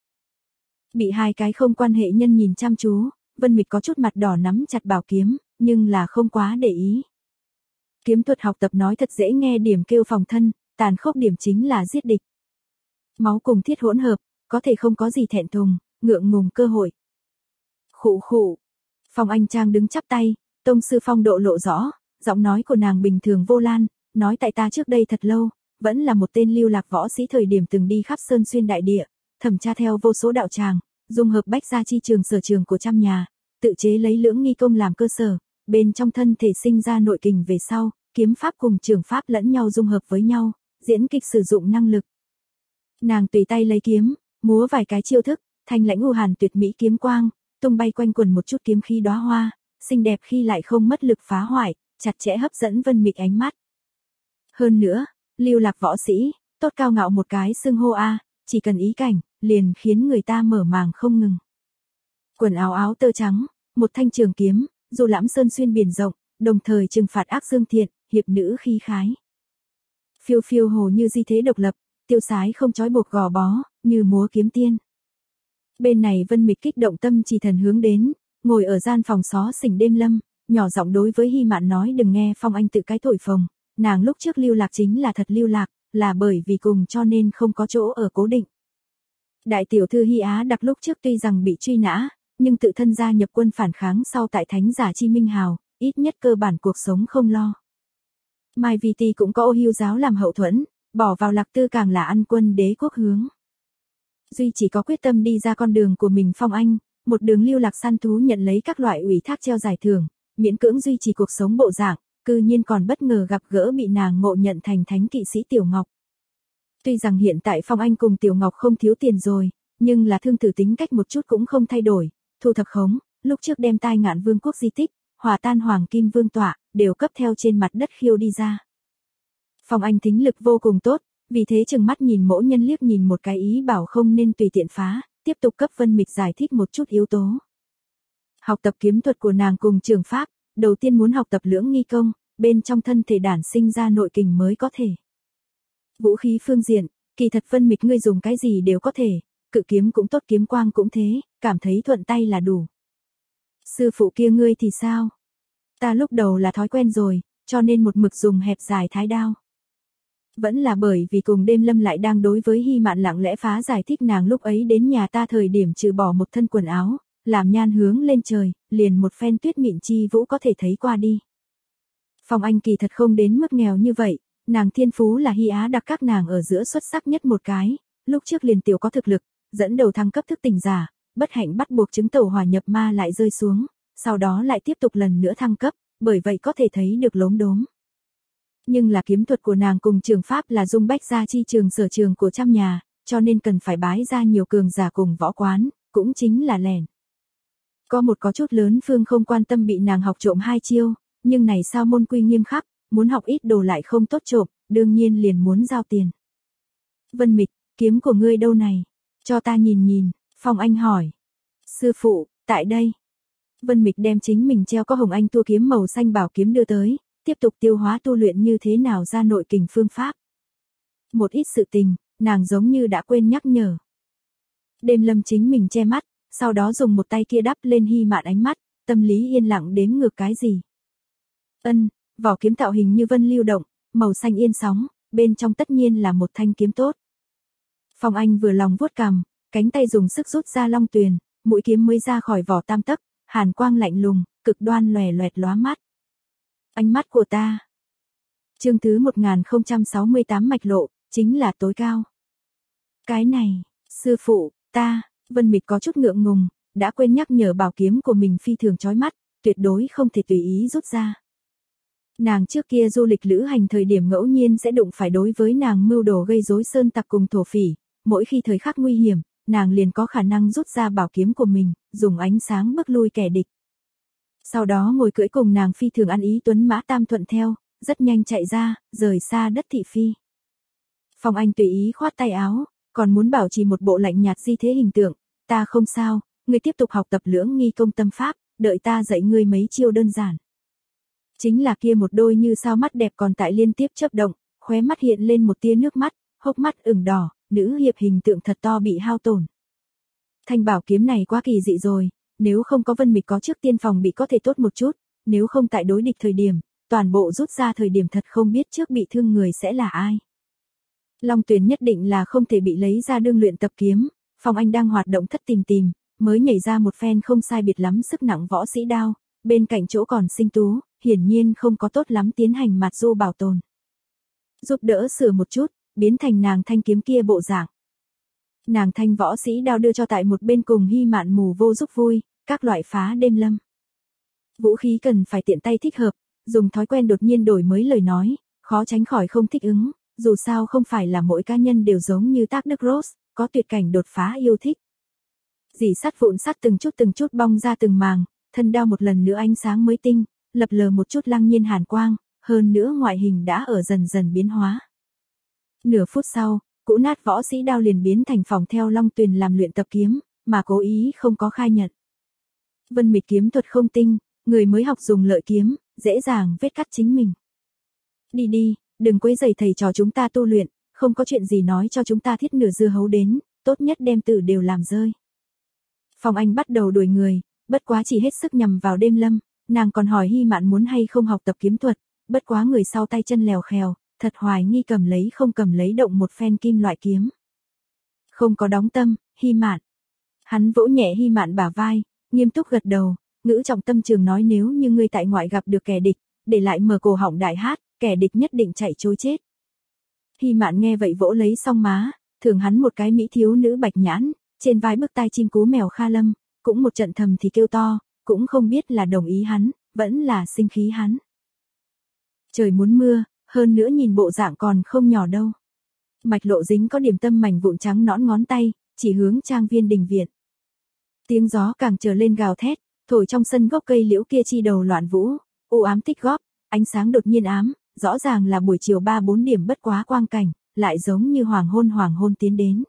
Bị hai cái không quan hệ nhân nhìn chăm chú, Vân Mịch có chút mặt đỏ nắm chặt bảo kiếm, nhưng là không quá để ý. Kiếm thuật học tập nói thật dễ nghe điểm kêu phòng thân, tàn khốc điểm chính là giết địch. Máu cùng thiết hỗn hợp, có thể không có gì thẹn thùng, ngượng ngùng cơ hội. Khụ khụ. Phong Anh Trang đứng chắp tay, tông sư phong độ lộ rõ, giọng nói của nàng bình thường vô lan, nói tại ta trước đây thật lâu, vẫn là một tên lưu lạc võ sĩ thời điểm từng đi khắp sơn xuyên đại địa, thẩm tra theo vô số đạo tràng, dung hợp bách gia chi trường sở trường của trăm nhà, tự chế lấy lưỡng nghi công làm cơ sở, bên trong thân thể sinh ra nội kình về sau, kiếm pháp cùng trường pháp lẫn nhau dung hợp với nhau, diễn kịch sử dụng năng lực. Nàng tùy tay lấy kiếm, múa vài cái chiêu thức, thanh lãnh u hàn tuyệt mỹ kiếm quang, tung bay quanh quần một chút kiếm khí đóa hoa, xinh đẹp khi lại không mất lực phá hoại, chặt chẽ hấp dẫn Vân Mịch ánh mắt. Hơn nữa, lưu lạc võ sĩ, tốt cao ngạo một cái xưng hô a, chỉ cần ý cảnh, liền khiến người ta mở màng không ngừng. Quần áo áo tơ trắng, một thanh trường kiếm, dù lãm sơn xuyên biển rộng, đồng thời trừng phạt ác dương thiện, hiệp nữ khí khái. Phiêu phiêu hồ như di thế độc lập, tiêu sái không trói buộc gò bó, như múa kiếm tiên. Bên này Vân Mịch kích động tâm trì thần hướng đến, ngồi ở gian phòng xó xỉnh Đêm Lâm, nhỏ giọng đối với Hy Mạn nói đừng nghe Phong Anh tự cái thổi phồng, nàng lúc trước lưu lạc chính là thật lưu lạc, là bởi vì cùng cho nên không có chỗ ở cố định. Đại tiểu thư Hy Á Đặc lúc trước tuy rằng bị truy nã, nhưng tự thân gia nhập quân phản kháng sau tại Thánh Giả Chi Minh Hào, ít nhất cơ bản cuộc sống không lo. Mai Vi Ti cũng có Ô Hưu giáo làm hậu thuẫn, bỏ vào Lạc Tư càng là ăn quân đế quốc hướng. Duy chỉ có quyết tâm đi ra con đường của mình Phong Anh, một đường lưu lạc săn thú nhận lấy các loại ủy thác treo giải thưởng, miễn cưỡng duy trì cuộc sống bộ dạng, cư nhiên còn bất ngờ gặp gỡ bị nàng ngộ nhận thành thánh kỵ sĩ Tiểu Ngọc. Tuy rằng hiện tại Phong Anh cùng Tiểu Ngọc không thiếu tiền rồi, nhưng là thương tử tính cách một chút cũng không thay đổi, thu thập khống, lúc trước đem Tai Ngạn Vương quốc di tích, hòa tan Hoàng Kim Vương tọa, đều cấp theo trên mặt đất khiêu đi ra. Phong Anh thính lực vô cùng tốt, vì thế chừng mắt nhìn mỗi nhân liếc nhìn một cái ý bảo không nên tùy tiện phá, tiếp tục cấp Vân Mịch giải thích một chút yếu tố. Học tập kiếm thuật của nàng cùng trường pháp, đầu tiên muốn học tập lưỡng nghi công, bên trong thân thể đản sinh ra nội kình mới có thể. Vũ khí phương diện, kỳ thật Vân Mịch ngươi dùng cái gì đều có thể, cự kiếm cũng tốt kiếm quang cũng thế, cảm thấy thuận tay là đủ. Sư phụ kia ngươi thì sao? Ta lúc đầu là thói quen rồi, cho nên một mực dùng hẹp dài thái đao. Vẫn là bởi vì cùng Đêm Lâm lại đang đối với Hy Mạn lặng lẽ phá giải thích nàng lúc ấy đến nhà ta thời điểm trừ bỏ một thân quần áo, làm nhan hướng lên trời, liền một phen tuyết mịn chi vũ có thể thấy qua đi. Phong Anh kỳ thật không đến mức nghèo như vậy, nàng thiên phú là Hy Á Đặc các nàng ở giữa xuất sắc nhất một cái, lúc trước liền tiểu có thực lực, dẫn đầu thăng cấp thức tỉnh giả, bất hạnh bắt buộc chứng tẩu hỏa nhập ma lại rơi xuống, sau đó lại tiếp tục lần nữa thăng cấp, bởi vậy có thể thấy được lốm đốm. Nhưng là kiếm thuật của nàng cùng trường pháp là dung bách gia chi trường sở trường của trăm nhà, cho nên cần phải bái ra nhiều cường giả cùng võ quán, cũng chính là lẻn. Có chút lớn Phương không quan tâm bị nàng học trộm 2 chiêu, nhưng này sao môn quy nghiêm khắc, muốn học ít đồ lại không tốt trộm, đương nhiên liền muốn giao tiền. Vân Mịch, kiếm của ngươi đâu này? Cho ta nhìn nhìn, Phong Anh hỏi. Sư phụ, tại đây. Vân Mịch đem chính mình treo có hồng anh tua kiếm màu xanh bảo kiếm đưa tới, tiếp tục tiêu hóa tu luyện như thế nào ra nội kình phương pháp. Một ít sự tình, nàng giống như đã quên nhắc nhở. Đêm Lâm chính mình che mắt, sau đó dùng một tay kia đắp lên Hy Mạn ánh mắt, tâm lý yên lặng đếm ngược cái gì. Vỏ kiếm tạo hình như vân lưu động, màu xanh yên sóng, bên trong tất nhiên là một thanh kiếm tốt. Phong Anh vừa lòng vuốt cằm, cánh tay dùng sức rút ra long tuyền, mũi kiếm mới ra khỏi vỏ tam tấc, hàn quang lạnh lùng, cực đoan lòe loẹt lóa mắt. Ánh mắt của ta. Chương thứ 1068 mạch lộ, chính là tối cao. Cái này, sư phụ, ta, Vân Mịch có chút ngượng ngùng, đã quên nhắc nhở bảo kiếm của mình phi thường chói mắt, tuyệt đối không thể tùy ý rút ra. Nàng trước kia du lịch lữ hành thời điểm ngẫu nhiên sẽ đụng phải đối với nàng mưu đồ gây rối sơn tặc cùng thổ phỉ, mỗi khi thời khắc nguy hiểm, nàng liền có khả năng rút ra bảo kiếm của mình, dùng ánh sáng bức lui kẻ địch. Sau đó ngồi cưỡi cùng nàng phi thường ăn ý tuấn mã tam thuận theo, rất nhanh chạy ra, rời xa đất thị phi. Phong Anh tùy ý khoát tay áo, còn muốn bảo trì một bộ lạnh nhạt di thế hình tượng, ta không sao, ngươi tiếp tục học tập lưỡng nghi công tâm pháp, đợi ta dạy ngươi mấy chiêu đơn giản. Chính là kia một đôi như sao mắt đẹp còn tại liên tiếp chớp động, khóe mắt hiện lên một tia nước mắt, hốc mắt ửng đỏ, nữ hiệp hình tượng thật to bị hao tổn. Thanh bảo kiếm này quá kỳ dị rồi, nếu không có Vân Mịch có trước tiên phòng bị có thể tốt một chút, nếu không tại đối địch thời điểm, toàn bộ rút ra thời điểm thật không biết trước bị thương người sẽ là ai. Long Tuyền nhất định là không thể bị lấy ra đương luyện tập kiếm, Phong Anh đang hoạt động thất tìm, mới nhảy ra một phen không sai biệt lắm sức nặng võ sĩ đao, bên cạnh chỗ còn sinh tú, hiển nhiên không có tốt lắm tiến hành mạt du bảo tồn. Giúp đỡ sửa một chút, biến thành nàng thanh kiếm kia bộ dạng. Nàng thanh võ sĩ đao đưa cho tại một bên cùng Hy Mạn mù vô giúp vui, các loại phá đêm lâm. Vũ khí cần phải tiện tay thích hợp, dùng thói quen đột nhiên đổi mới lời nói, khó tránh khỏi không thích ứng, dù sao không phải là mỗi cá nhân đều giống như Tác Đức Rose, có tuyệt cảnh đột phá yêu thích. Dỉ sắt vụn sắt từng chút bong ra từng màng, thân đao một lần nữa ánh sáng mới tinh, lập lờ một chút lăng nhiên hàn quang, hơn nữa ngoại hình đã ở dần dần biến hóa. Nửa phút sau, cũ nát võ sĩ đao liền biến thành phòng theo Long Tuyền làm luyện tập kiếm, mà cố ý không có khai nhận. Vân Mịch kiếm thuật không tinh, người mới học dùng lợi kiếm, dễ dàng vết cắt chính mình. Đi, đừng quấy rầy thầy trò chúng ta tu luyện, không có chuyện gì nói cho chúng ta thiết nửa dưa hấu đến, tốt nhất đem tử đều làm rơi. Phong Anh bắt đầu đuổi người, bất quá chỉ hết sức nhằm vào Đêm Lâm, nàng còn hỏi Hy Mạn muốn hay không học tập kiếm thuật, bất quá người sau tay chân lèo khèo, thật hoài nghi cầm lấy không cầm lấy động một phen kim loại kiếm. Không có đóng tâm, Hy Mạn. Hắn vỗ nhẹ Hy Mạn bả vai, nghiêm túc gật đầu, ngữ trọng tâm trường nói nếu như ngươi tại ngoại gặp được kẻ địch, để lại mở cổ họng đại hát, kẻ địch nhất định chạy trối chết. Hy Mạn nghe vậy vỗ lấy song má, thưởng hắn một cái mỹ thiếu nữ bạch nhãn, trên vai bức tai chim cú mèo Kha Lâm, cũng một trận thầm thì kêu to, cũng không biết là đồng ý hắn, vẫn là sinh khí hắn. Trời muốn mưa, hơn nữa nhìn bộ dạng còn không nhỏ đâu. Mạch Lộ dính có điểm tâm mảnh vụn trắng nõn ngón tay, chỉ hướng trang viên đình viện. Tiếng gió càng trở lên gào thét, thổi trong sân gốc cây liễu kia chi đầu loạn vũ, u ám tích góp, ánh sáng đột nhiên ám, rõ ràng là buổi chiều 3-4 điểm bất quá quang cảnh, lại giống như hoàng hôn tiến đến.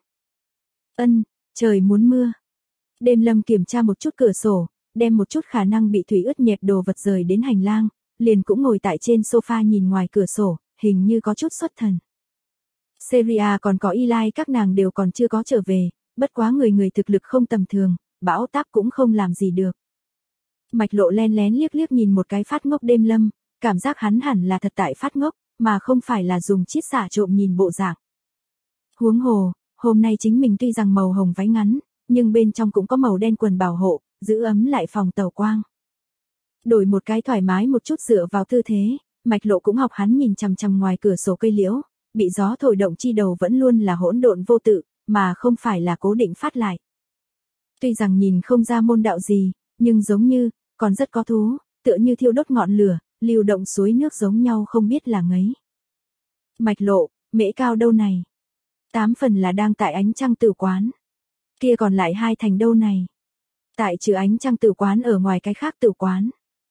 Trời muốn mưa. Đêm Lâm kiểm tra một chút cửa sổ, đem một chút khả năng bị thủy ướt nhẹp đồ vật rời đến hành lang, liền cũng ngồi tại trên sofa nhìn ngoài cửa sổ, hình như có chút xuất thần. Seria còn có Eli các nàng đều còn chưa có trở về, bất quá người thực lực không tầm thường, bão táp cũng không làm gì được. Mạch Lộ len lén liếc nhìn một cái phát ngốc Đêm Lâm, cảm giác hắn hẳn là thật tại phát ngốc, mà không phải là dùng chiết xạ trộm nhìn bộ dạng. Huống hồ, hôm nay chính mình tuy rằng màu hồng váy ngắn, nhưng bên trong cũng có màu đen quần bảo hộ, giữ ấm lại phòng tàu quang. Đổi một cái thoải mái một chút dựa vào tư thế, Mạch Lộ cũng học hắn nhìn chằm chằm ngoài cửa sổ cây liễu, bị gió thổi động chi đầu vẫn luôn là hỗn độn vô tự, mà không phải là cố định phát lại. Tuy rằng nhìn không ra môn đạo gì, nhưng giống như, còn rất có thú, tựa như thiêu đốt ngọn lửa, lưu động suối nước giống nhau không biết là ngấy. Mạch Lộ, Mễ Cao đâu này? 8 phần là đang tại ánh trăng tử quán. Kia còn lại 2 thành đâu này? Tại trừ ánh trăng tử quán ở ngoài cái khác tử quán.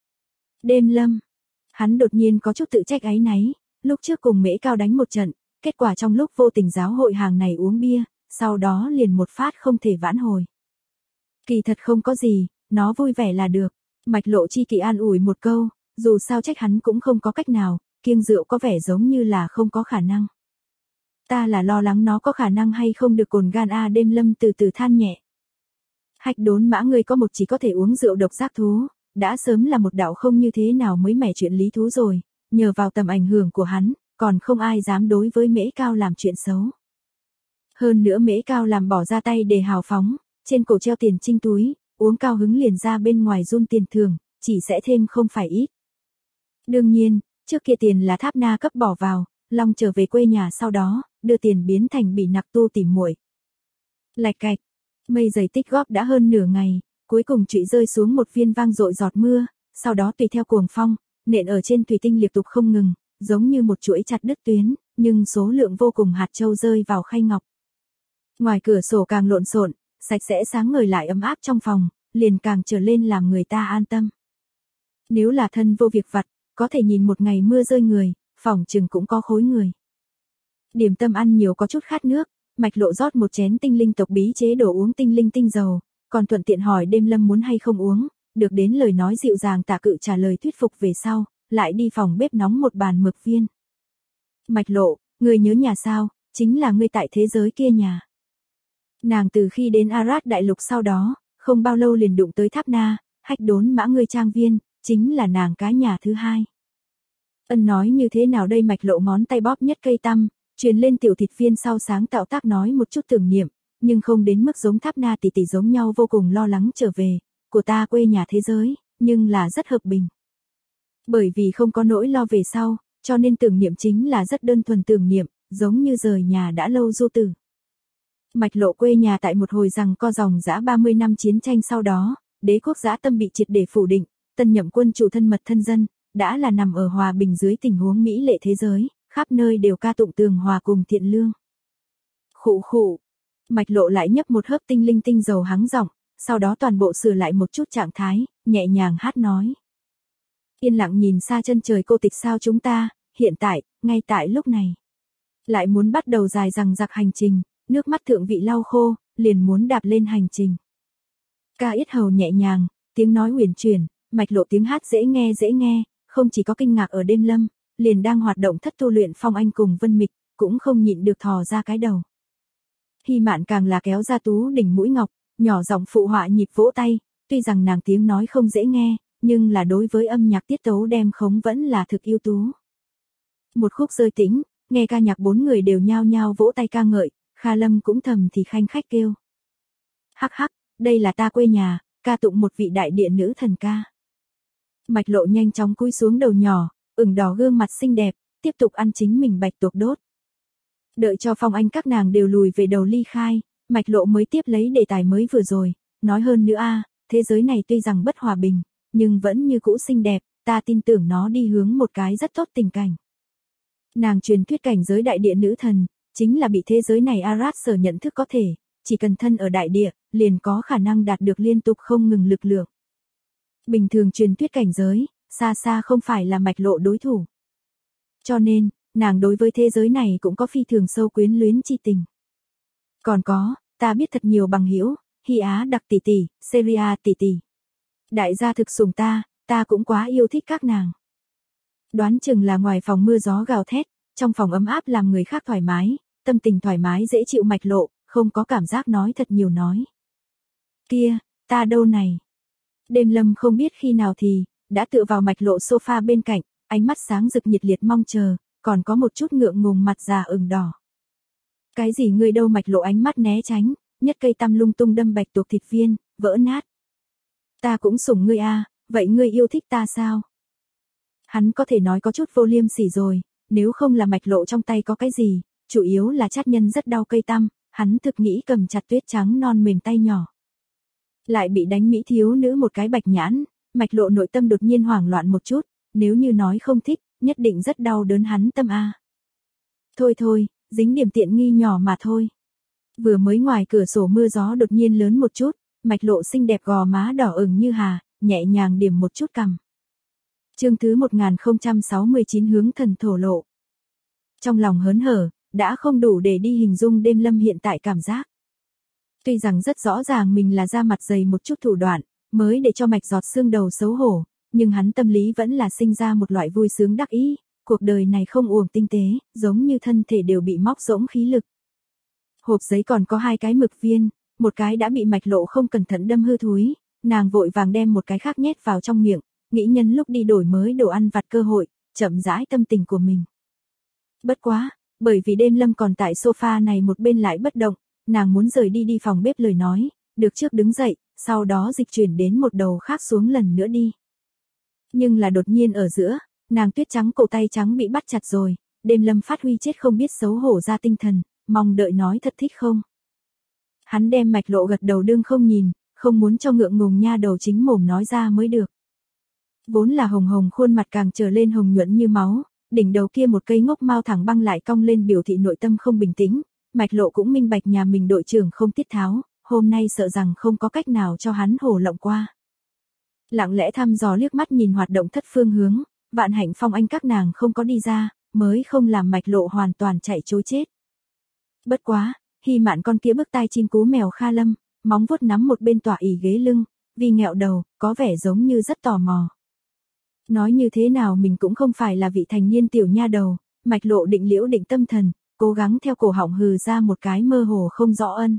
Đêm Lâm. Hắn đột nhiên có chút tự trách áy náy, lúc trước cùng Mễ Cao đánh một trận, kết quả trong lúc vô tình giáo hội hàng này uống bia, sau đó liền một phát không thể vãn hồi. Kỳ thật không có gì, nó vui vẻ là được. Mạch Lộ chi kỷ an ủi một câu, dù sao trách hắn cũng không có cách nào, kiêng rượu có vẻ giống như là không có khả năng. Ta là lo lắng nó có khả năng hay không được cồn gan a. Đêm Lâm từ từ than nhẹ. Hạch Đốn Mã ngươi có một chỉ có thể uống rượu độc giác thú, đã sớm là một đạo không như thế nào mới mẻ chuyện lý thú rồi, nhờ vào tầm ảnh hưởng của hắn, còn không ai dám đối với Mễ Cao làm chuyện xấu. Hơn nữa Mễ Cao làm bỏ ra tay để hào phóng, trên cổ treo tiền trinh túi, uống cao hứng liền ra bên ngoài run tiền thường, chỉ sẽ thêm không phải ít. Đương nhiên, trước kia tiền là Tháp Na cấp bỏ vào, Long trở về quê nhà sau đó, đưa tiền biến thành bị nặc tu tỉ muội. Lạch cạch, mây dày tích góp đã hơn nửa ngày, cuối cùng trụy rơi xuống một viên vang dội giọt mưa, sau đó tùy theo cuồng phong, nện ở trên thủy tinh liên tục không ngừng, giống như một chuỗi chặt đứt tuyến, nhưng số lượng vô cùng hạt châu rơi vào khay ngọc. Ngoài cửa sổ càng lộn xộn, sạch sẽ sáng ngời lại ấm áp trong phòng, liền càng trở lên làm người ta an tâm. Nếu là thân vô việc vặt, có thể nhìn một ngày mưa rơi người, phòng chừng cũng có khối người. Điểm tâm ăn nhiều có chút khát nước, Mạch Lộ rót một chén tinh linh tộc bí chế đồ uống tinh linh tinh dầu, còn thuận tiện hỏi Đêm Lâm muốn hay không uống, được đến lời nói dịu dàng tạ cự trả lời thuyết phục về sau, lại đi phòng bếp nóng một bàn mực viên. Mạch Lộ, ngươi nhớ nhà sao, chính là ngươi tại thế giới kia nhà. Nàng từ khi đến Arad đại lục sau đó, không bao lâu liền đụng tới Tháp Na, Hạch Đốn Mã ngươi trang viên, chính là nàng cái nhà thứ hai. Ân nói như thế nào đây? Mạch Lộ ngón tay bóp nhất cây tăm, truyền lên tiểu thịt viên sau sáng tạo tác nói một chút tưởng niệm, nhưng không đến mức giống Tháp Na tỷ tỷ giống nhau vô cùng lo lắng trở về, của ta quê nhà thế giới, nhưng là rất hợp bình. Bởi vì không có nỗi lo về sau, cho nên tưởng niệm chính là rất đơn thuần tưởng niệm, giống như rời nhà đã lâu du tử. Mạch Lộ quê nhà tại một hồi rằng co dòng dã 30 năm chiến tranh sau đó, đế quốc dã tâm bị triệt để phủ định, tân nhậm quân chủ thân mật thân dân, đã là nằm ở hòa bình dưới tình huống mỹ lệ thế giới, khắp nơi đều ca tụng tường hòa cùng thiện lương. Khụ khụ. Mạch Lộ lại nhấp một hớp tinh linh tinh dầu hắng giọng, sau đó toàn bộ sửa lại một chút trạng thái, nhẹ nhàng hát nói. Yên lặng nhìn xa chân trời cô tịch sao chúng ta, hiện tại, ngay tại lúc này. Lại muốn bắt đầu dài dằng dặc hành trình, nước mắt thượng vị lau khô, liền muốn đạp lên hành trình. Ca yết hầu nhẹ nhàng, tiếng nói huyền chuyển, Mạch Lộ tiếng hát dễ nghe, không chỉ có kinh ngạc ở Đêm Lâm, liền đang hoạt động thất tu luyện Phong Anh cùng Vân Mịch, cũng không nhịn được thò ra cái đầu. Hy Mạn càng là kéo ra tú đỉnh mũi ngọc, nhỏ giọng phụ họa nhịp vỗ tay, tuy rằng nàng tiếng nói không dễ nghe, nhưng là đối với âm nhạc tiết tấu đem khống vẫn là thực ưu tú. Một khúc rơi tĩnh, nghe ca nhạc 4 người đều nhao nhao vỗ tay ca ngợi, Kha Lâm cũng thầm thì khanh khách kêu. Hắc hắc, đây là ta quê nhà, ca tụng một vị đại địa nữ thần ca. Mạch Lộ nhanh chóng cúi xuống đầu nhỏ, ửng đỏ gương mặt xinh đẹp, tiếp tục ăn chính mình bạch tuộc đốt. Đợi cho Phong Anh các nàng đều lùi về đầu ly khai, Mạch Lộ mới tiếp lấy đề tài mới vừa rồi, nói hơn nữa thế giới này tuy rằng bất hòa bình, nhưng vẫn như cũ xinh đẹp, ta tin tưởng nó đi hướng một cái rất tốt tình cảnh. Nàng truyền thuyết cảnh giới đại địa nữ thần, chính là bị thế giới này Arad sở nhận thức có thể, chỉ cần thân ở đại địa, liền có khả năng đạt được liên tục không ngừng lực lượng. Bình thường truyền thuyết cảnh giới, xa xa không phải là Mạch Lộ đối thủ. Cho nên, nàng đối với thế giới này cũng có phi thường sâu quyến luyến chi tình. Còn có, ta biết thật nhiều bằng hữu, Hy Á đặc tỷ tỷ, Seria tỷ tỷ. Đại gia thực sủng ta cũng quá yêu thích các nàng. Đoán chừng là ngoài phòng mưa gió gào thét, trong phòng ấm áp làm người khác thoải mái, tâm tình thoải mái dễ chịu Mạch Lộ, không có cảm giác nói thật nhiều nói. Kia, ta đâu này? Đêm Lâm không biết khi nào thì, đã tựa vào Mạch Lộ sofa bên cạnh, ánh mắt sáng rực nhiệt liệt mong chờ, còn có một chút ngượng ngùng mặt già ửng đỏ. Cái gì ngươi đâu? Mạch Lộ ánh mắt né tránh, nhất cây tăm lung tung đâm bạch tuộc thịt viên, vỡ nát. Ta cũng sủng ngươi vậy ngươi yêu thích ta sao? Hắn có thể nói có chút vô liêm sỉ rồi, nếu không là Mạch Lộ trong tay có cái gì, chủ yếu là chát nhân rất đau cây tăm, hắn thực nghĩ cầm chặt tuyết trắng non mềm tay nhỏ. Lại bị đánh Mỹ thiếu nữ một cái bạch nhãn, Mạch Lộ nội tâm đột nhiên hoảng loạn một chút, nếu như nói không thích, nhất định rất đau đớn hắn tâm a. Thôi thôi, dính điểm tiện nghi nhỏ mà thôi. Vừa mới ngoài cửa sổ mưa gió đột nhiên lớn một chút, Mạch Lộ xinh đẹp gò má đỏ ửng như hà, nhẹ nhàng điểm một chút cằm. Chương thứ 1069 hướng thần thổ lộ. Trong lòng hớn hở, đã không đủ để đi hình dung đêm lâm hiện tại cảm giác. Tuy rằng rất rõ ràng mình là ra mặt dày một chút thủ đoạn, mới để cho Mạch Giọt xương đầu xấu hổ, nhưng hắn tâm lý vẫn là sinh ra một loại vui sướng đắc ý, cuộc đời này không uổng tinh tế, giống như thân thể đều bị móc rỗng khí lực. Hộp giấy còn có 2 cái mực viên, một cái đã bị Mạch Lộ không cẩn thận đâm hư thúi, nàng vội vàng đem một cái khác nhét vào trong miệng, nghĩ nhân lúc đi đổi mới đồ ăn vặt cơ hội, chậm rãi tâm tình của mình. Bất quá, bởi vì đêm lâm còn tại sofa này một bên lại bất động, nàng muốn rời đi phòng bếp lời nói, được trước đứng dậy, sau đó dịch chuyển đến một đầu khác xuống lần nữa đi. Nhưng là đột nhiên ở giữa, nàng tuyết trắng cổ tay trắng bị bắt chặt rồi, đêm lâm phát huy chết không biết xấu hổ ra tinh thần, mong đợi nói thật thích không. Hắn đem Mạch Lộ gật đầu đương không nhìn, không muốn cho ngượng ngùng nha đầu chính mồm nói ra mới được. Vốn là hồng hồng khuôn mặt càng trở lên hồng nhuận như máu, đỉnh đầu kia một cây ngốc mao thẳng băng lại cong lên biểu thị nội tâm không bình tĩnh, Mạch Lộ cũng minh bạch nhà mình đội trưởng không tiết tháo, hôm nay sợ rằng không có cách nào cho hắn hồ lộng qua. Lặng lẽ thăm dò liếc mắt nhìn hoạt động thất phương hướng, Vạn Hạnh Phong Anh các nàng không có đi ra, mới không làm Mạch Lộ hoàn toàn chạy trối chết. Bất quá, Hy Mạn con kia bước tai chim cú mèo Kha Lâm, móng vuốt nắm một bên tỏa ỉ ghế lưng, vì nghẹo đầu, có vẻ giống như rất tò mò. Nói như thế nào mình cũng không phải là vị thành niên tiểu nha đầu, Mạch Lộ định liễu định tâm thần, cố gắng theo cổ họng hừ ra một cái mơ hồ không rõ ân.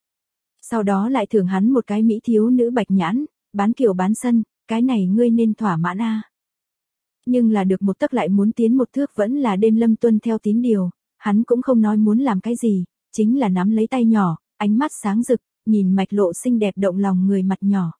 Sau đó lại thưởng hắn một cái mỹ thiếu nữ bạch nhãn, bán kiểu bán sân, cái này ngươi nên thỏa mãn a. Nhưng là được một tấc lại muốn tiến một thước vẫn là đêm lâm tuân theo tín điều, hắn cũng không nói muốn làm cái gì, chính là nắm lấy tay nhỏ, ánh mắt sáng rực, nhìn Mạch Lộ xinh đẹp động lòng người mặt nhỏ.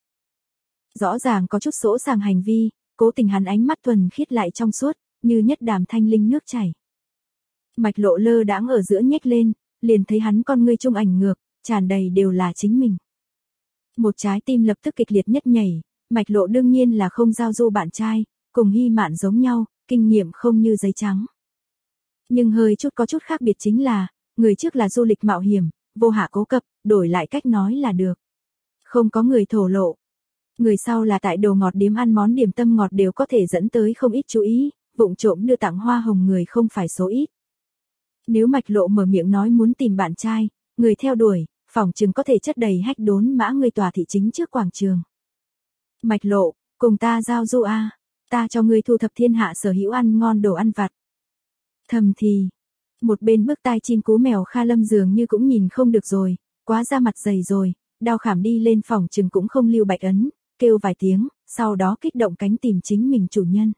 Rõ ràng có chút sỗ sàng hành vi, cố tình hắn ánh mắt thuần khiết lại trong suốt, như nhất đàm thanh linh nước chảy. Mạch Lộ lơ đãng ở giữa nhếch lên, liền thấy hắn con ngươi trung ảnh ngược, tràn đầy đều là chính mình. Một trái tim lập tức kịch liệt nhất nhảy, Mạch Lộ đương nhiên là không giao du bạn trai, cùng Hy Mạn giống nhau, kinh nghiệm không như giấy trắng. Nhưng hơi chút có chút khác biệt chính là, người trước là du lịch mạo hiểm, vô hạ cố cập, đổi lại cách nói là được. Không có người thổ lộ. Người sau là tại đồ ngọt điếm ăn món điểm tâm ngọt đều có thể dẫn tới không ít chú ý, vụng trộm đưa tặng hoa hồng người không phải số ít. Nếu Mạch Lộ mở miệng nói muốn tìm bạn trai, người theo đuổi, phỏng chừng có thể chất đầy hách đốn mã người tòa thị chính trước quảng trường. Mạch Lộ, cùng ta giao du a, ta cho ngươi thu thập thiên hạ sở hữu ăn ngon đồ ăn vặt. Thầm thì, một bên bước tai chim cú mèo Kha Lâm dường như cũng nhìn không được rồi, quá ra mặt dày rồi, đau khảm đi lên phòng chừng cũng không lưu bạch ấn, kêu vài tiếng, sau đó kích động cánh tìm chính mình chủ nhân.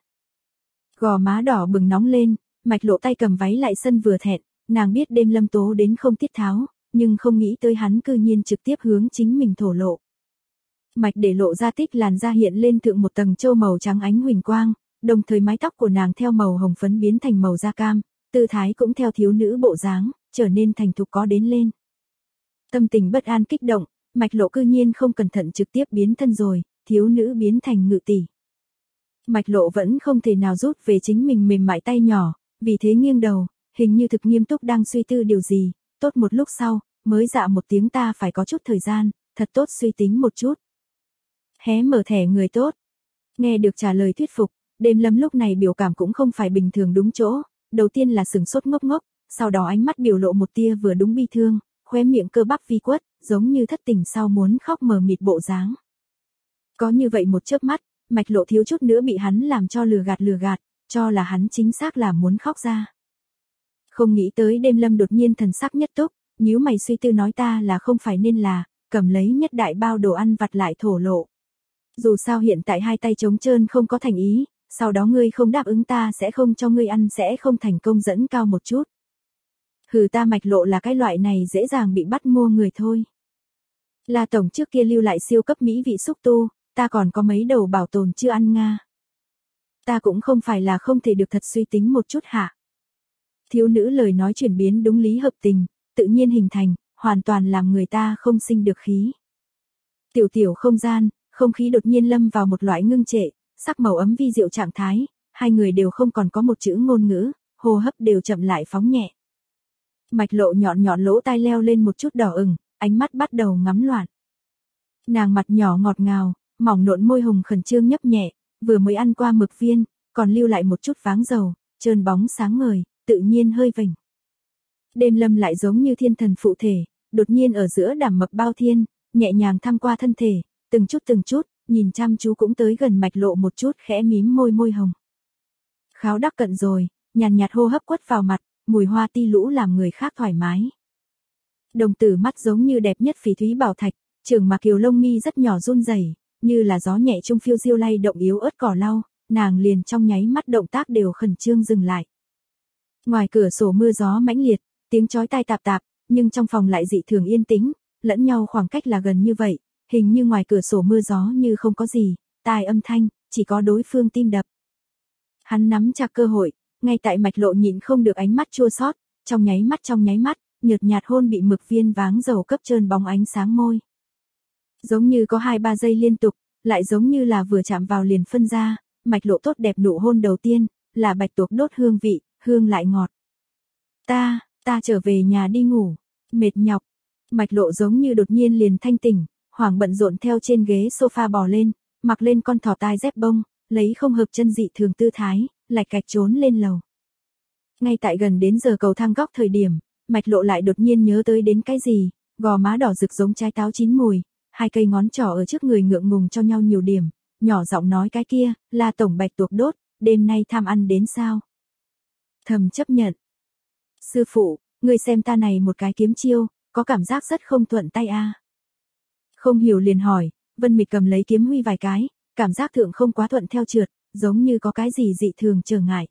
Gò má đỏ bừng nóng lên, Mạch Lộ tay cầm váy lại sân vừa thẹn, nàng biết đêm lâm tố đến không tiết tháo, nhưng không nghĩ tới hắn cư nhiên trực tiếp hướng chính mình thổ lộ. Mạch để lộ ra tích làn da hiện lên thượng một tầng châu màu trắng ánh huỳnh quang, đồng thời mái tóc của nàng theo màu hồng phấn biến thành màu da cam, tư thái cũng theo thiếu nữ bộ dáng, trở nên thành thục có đến lên. Tâm tình bất an kích động, Mạch Lộ cư nhiên không cẩn thận trực tiếp biến thân rồi, thiếu nữ biến thành ngự tỷ. Mạch Lộ vẫn không thể nào rút về chính mình mềm mại tay nhỏ, vì thế nghiêng đầu, hình như thực nghiêm túc đang suy tư điều gì, tốt một lúc sau, mới dạ một tiếng ta phải có chút thời gian, thật tốt suy tính một chút. Hé mở thẻ người tốt. Nghe được trả lời thuyết phục, đêm lâm lúc này biểu cảm cũng không phải bình thường đúng chỗ, đầu tiên là sừng sốt ngốc ngốc, sau đó ánh mắt biểu lộ một tia vừa đúng bi thương, khóe miệng cơ bắp vi quất, giống như thất tình sau muốn khóc mờ mịt bộ dáng. Có như vậy một chớp mắt, Mạch Lộ thiếu chút nữa bị hắn làm cho lừa gạt, cho là hắn chính xác là muốn khóc ra. Không nghĩ tới đêm lâm đột nhiên thần sắc nhất túc, nhíu mày suy tư nói ta là không phải nên là, cầm lấy nhất đại bao đồ ăn vặt lại thổ lộ. Dù sao hiện tại hai tay trống trơn không có thành ý, sau đó ngươi không đáp ứng ta sẽ không cho ngươi ăn sẽ không thành công dẫn cao một chút. Hừ ta Mạch Lộ là cái loại này dễ dàng bị bắt mua người thôi. Là tổng trước kia lưu lại siêu cấp mỹ vị xúc tu, ta còn có mấy đầu bảo tồn chưa ăn nga. Ta cũng không phải là không thể được thật suy tính một chút hả. Thiếu nữ lời nói chuyển biến đúng lý hợp tình, tự nhiên hình thành, hoàn toàn làm người ta không sinh được khí. Tiểu tiểu không gian, không khí đột nhiên lâm vào một loại ngưng trệ, sắc màu ấm vi diệu trạng thái, hai người đều không còn có một chữ ngôn ngữ, hô hấp đều chậm lại phóng nhẹ. Mạch Lộ nhọn nhọn lỗ tai leo lên một chút đỏ ửng, ánh mắt bắt đầu ngắm loạn. Nàng mặt nhỏ ngọt ngào, mỏng nộn môi hồng khẩn trương nhấp nhẹ, vừa mới ăn qua mực viên, còn lưu lại một chút váng dầu, trơn bóng sáng ngời, tự nhiên hơi vểnh. Đêm Lâm lại giống như thiên thần phụ thể, đột nhiên ở giữa đảm mập bao thiên, nhẹ nhàng thăm qua thân thể, từng chút, nhìn chăm chú cũng tới gần Mạch Lộ một chút, khẽ mím môi môi hồng. Kháo đắc cận rồi, nhàn nhạt hô hấp quất vào mặt, mùi hoa ti lũ làm người khác thoải mái. Đồng tử mắt giống như đẹp nhất phỉ thúy bảo thạch, trường mà kiều lông mi rất nhỏ run rẩy, như là gió nhẹ trung phiêu diêu lay động yếu ớt cỏ lau, nàng liền trong nháy mắt động tác đều khẩn trương dừng lại. Ngoài cửa sổ mưa gió mãnh liệt, tiếng chói tai tạp tạp, nhưng trong phòng lại dị thường yên tĩnh, lẫn nhau khoảng cách là gần như vậy, hình như ngoài cửa sổ mưa gió như không có gì, tai âm thanh, chỉ có đối phương tim đập. Hắn nắm chặt cơ hội, ngay tại Mạch Lộ nhịn không được ánh mắt chua xót, trong nháy mắt, nhợt nhạt hôn bị mực viên váng dầu cấp trơn bóng ánh sáng môi. Giống như có 2-3 giây liên tục, lại giống như là vừa chạm vào liền phân ra, Mạch Lộ tốt đẹp nụ hôn đầu tiên, là bạch tuộc đốt hương vị, hương lại ngọt. Ta trở về nhà đi ngủ, mệt nhọc. Mạch Lộ giống như đột nhiên liền thanh tỉnh, hoảng bận rộn theo trên ghế sofa bò lên, mặc lên con thỏ tai dép bông, lấy không hợp chân dị thường tư thái, lạch cạch trốn lên lầu. Ngay tại gần đến giờ cầu thang góc thời điểm, Mạch Lộ lại đột nhiên nhớ tới đến cái gì, gò má đỏ rực giống trái táo chín mùi, hai cây ngón trỏ ở trước người ngượng ngùng cho nhau nhiều điểm, nhỏ giọng nói cái kia, là tổng bạch tuộc đốt, đêm nay tham ăn đến sao? Thầm chấp nhận. Sư phụ, ngươi xem ta này một cái kiếm chiêu, có cảm giác rất không thuận tay a. Không hiểu liền hỏi, Vân Mịch cầm lấy kiếm huy vài cái, cảm giác thượng không quá thuận theo trượt, giống như có cái gì dị thường trở ngại.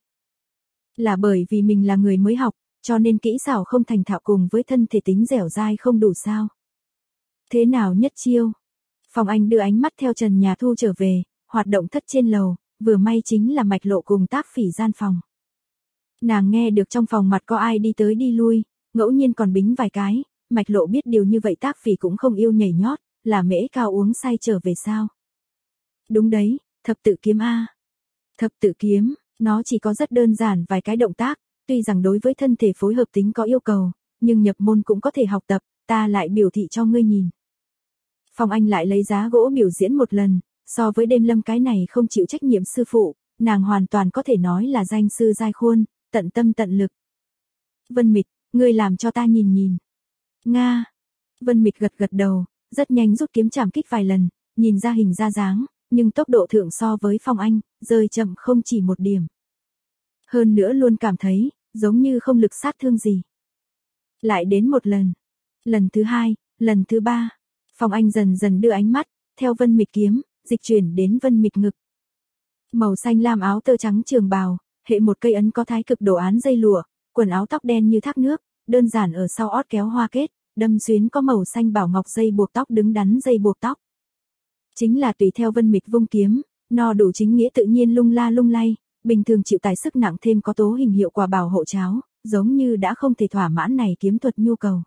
Là bởi vì mình là người mới học, cho nên kỹ xảo không thành thạo cùng với thân thể tính dẻo dai không đủ sao? Thế nào nhất chiêu? Phong Anh đưa ánh mắt theo trần nhà thu trở về, hoạt động thất trên lầu, vừa may chính là Mạch Lộ cùng Tác Phỉ gian phòng. Nàng nghe được trong phòng mặt có ai đi tới đi lui, ngẫu nhiên còn bính vài cái, Mạch Lộ biết điều như vậy Tác Phỉ cũng không yêu nhảy nhót, là mễ cao uống say trở về sao? Đúng đấy, thập tự kiếm a. Thập tự kiếm, nó chỉ có rất đơn giản vài cái động tác, tuy rằng đối với thân thể phối hợp tính có yêu cầu, nhưng nhập môn cũng có thể học tập, ta lại biểu thị cho ngươi nhìn. Phong Anh lại lấy giá gỗ biểu diễn một lần, so với Đêm Lâm cái này không chịu trách nhiệm sư phụ, nàng hoàn toàn có thể nói là danh sư giai khuôn, tận tâm tận lực. Vân Mịch, ngươi làm cho ta nhìn nhìn. Nga. Vân Mịch gật gật đầu, rất nhanh rút kiếm chảm kích vài lần, nhìn ra hình ra dáng, nhưng tốc độ thượng so với Phong Anh, rơi chậm không chỉ một điểm. Hơn nữa luôn cảm thấy, giống như không lực sát thương gì. Lại đến một lần. Lần thứ hai, lần thứ ba. Phong Anh dần dần đưa ánh mắt, theo Vân Mịch kiếm, dịch chuyển đến Vân Mịch ngực. Màu xanh lam áo tơ trắng trường bào, hệ một cây ấn có thái cực đồ án dây lụa, quần áo tóc đen như thác nước, đơn giản ở sau ót kéo hoa kết, đâm xuyến có màu xanh bảo ngọc dây buộc tóc đứng đắn dây buộc tóc. Chính là tùy theo Vân Mịch vung kiếm, no đủ chính nghĩa tự nhiên lung la lung lay, bình thường chịu tải sức nặng thêm có tố hình hiệu quả bảo hộ cháo, giống như đã không thể thỏa mãn này kiếm thuật nhu cầu.